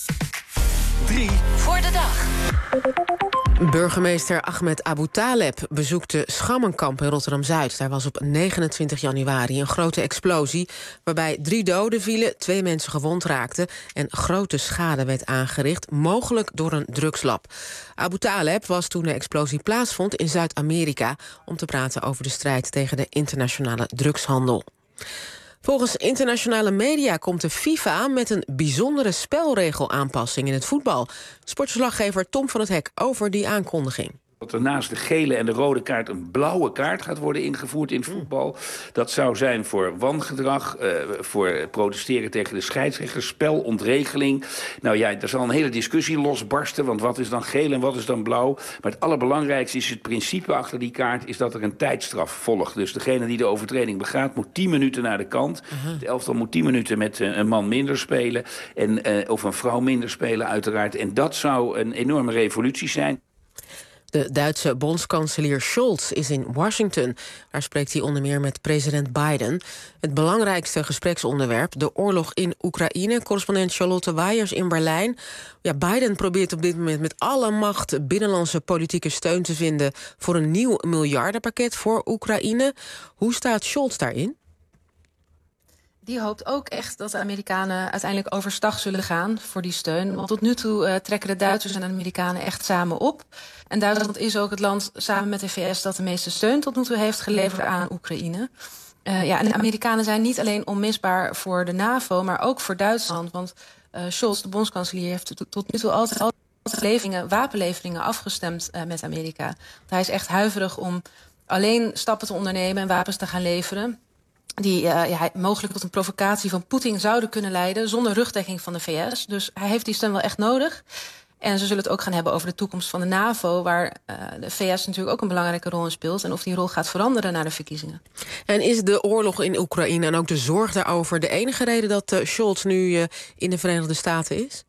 drie voor de dag. Burgemeester Ahmed Abu Taleb bezoekt de Schammenkamp in Rotterdam-Zuid. Daar was op negenentwintig januari een grote explosie, waarbij drie doden vielen, twee mensen gewond raakten en grote schade werd aangericht, mogelijk door een drugslab. Abu Taleb was toen de explosie plaatsvond in Zuid-Amerika om te praten over de strijd tegen de internationale drugshandel. Volgens internationale media komt de FIFA met een bijzondere spelregelaanpassing in het voetbal. Sportverslaggever Tom van het Hek over die aankondiging. Dat er naast de gele en de rode kaart een blauwe kaart gaat worden ingevoerd in het voetbal. Dat zou zijn voor wangedrag, uh, voor protesteren tegen de scheidsrechter, spelontregeling. Nou ja, er zal een hele discussie losbarsten, want wat is dan geel en wat is dan blauw? Maar het allerbelangrijkste is het principe achter die kaart, is dat er een tijdstraf volgt. Dus degene die de overtreding begaat moet tien minuten naar de kant. Uh-huh. De elftal moet tien minuten met uh, een man minder spelen, en, uh, of een vrouw minder spelen uiteraard. En dat zou een enorme revolutie zijn. De Duitse bondskanselier Scholz is in Washington. Daar spreekt hij onder meer met president Biden. Het belangrijkste gespreksonderwerp, de oorlog in Oekraïne. Correspondent Charlotte Waiers in Berlijn. Ja, Biden probeert op dit moment met alle macht binnenlandse politieke steun te vinden voor een nieuw miljardenpakket voor Oekraïne. Hoe staat Scholz daarin? Die hoopt ook echt dat de Amerikanen uiteindelijk overstag zullen gaan voor die steun. Want tot nu toe uh, trekken de Duitsers en de Amerikanen echt samen op. En Duitsland is ook het land samen met de V S dat de meeste steun tot nu toe heeft geleverd aan Oekraïne. Uh, ja, en de Amerikanen zijn niet alleen onmisbaar voor de NAVO, maar ook voor Duitsland. Want uh, Scholz, de bondskanselier, heeft tot nu toe altijd, altijd leveringen, wapenleveringen afgestemd uh, met Amerika. Want hij is echt huiverig om alleen stappen te ondernemen en wapens te gaan leveren die uh, ja, mogelijk tot een provocatie van Poetin zouden kunnen leiden zonder rugdekking van de V S. Dus hij heeft die steun wel echt nodig. En ze zullen het ook gaan hebben over de toekomst van de NAVO, waar uh, de V S natuurlijk ook een belangrijke rol in speelt, en of die rol gaat veranderen na de verkiezingen. En is de oorlog in Oekraïne en ook de zorg daarover de enige reden dat uh, Scholz nu uh, in de Verenigde Staten is?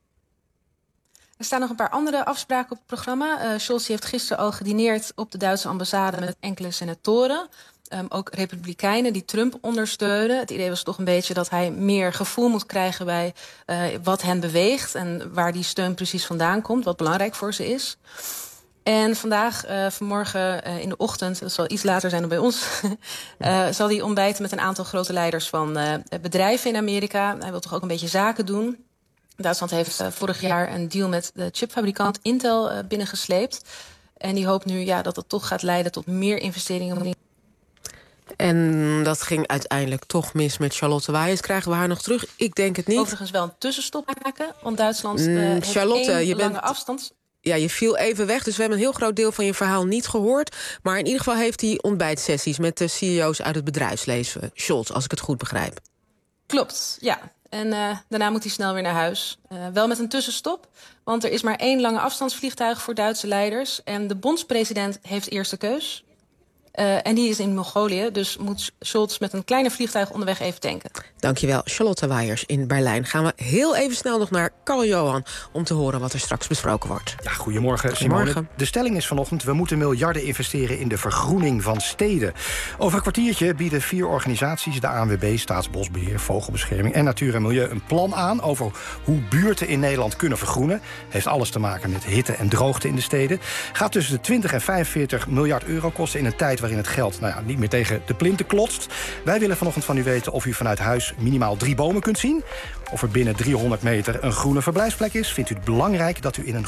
Er staan nog een paar andere afspraken op het programma. Uh, Scholz heeft gisteren al gedineerd op de Duitse ambassade met enkele senatoren. Um, ook republikeinen die Trump ondersteunen. Het idee was toch een beetje dat hij meer gevoel moet krijgen bij uh, wat hen beweegt en waar die steun precies vandaan komt, wat belangrijk voor ze is. En vandaag, uh, vanmorgen uh, in de ochtend, dat zal iets later zijn dan bij ons, uh, zal hij ontbijten met een aantal grote leiders van uh, bedrijven in Amerika. Hij wil toch ook een beetje zaken doen. Duitsland heeft uh, vorig jaar een deal met de chipfabrikant Intel uh, binnengesleept. En die hoopt nu ja, dat het toch gaat leiden tot meer investeringen. En dat ging uiteindelijk toch mis met Charlotte Waiers. Krijgen we haar nog terug? Ik denk het niet. Overigens wel een tussenstop maken, want Duitsland uh, mm, heeft Charlotte, één je lange bent... afstand. Ja, je viel even weg, dus we hebben een heel groot deel van je verhaal niet gehoord. Maar in ieder geval heeft hij ontbijtsessies met de C E O's uit het bedrijfsleven. Scholz, als ik het goed begrijp. Klopt, ja. En uh, daarna moet hij snel weer naar huis. Uh, wel met een tussenstop, want er is maar één lange afstandsvliegtuig voor Duitse leiders. En de bondspresident heeft eerste keus. Uh, en die is in Mongolië, dus moet Scholz met een kleiner vliegtuig onderweg even tanken. Dankjewel, Charlotte Weijers in Berlijn. Gaan we heel even snel nog naar Karl-Johan om te horen wat er straks besproken wordt. Ja, goedemorgen, Simone. Goedemorgen. De stelling is vanochtend: we moeten miljarden investeren in de vergroening van steden. Over een kwartiertje bieden vier organisaties, de A N W B, Staatsbosbeheer, Vogelbescherming en Natuur en Milieu, een plan aan over hoe buurten in Nederland kunnen vergroenen. Heeft alles te maken met hitte en droogte in de steden. Gaat tussen de twintig en vijfenveertig miljard euro kosten in een tijd waarin het geld nou ja, niet meer tegen de plinten klotst. Wij willen vanochtend van u weten of u vanuit huis minimaal drie bomen kunt zien. Of er binnen driehonderd meter een groene verblijfsplek is. Vindt u het belangrijk dat u in een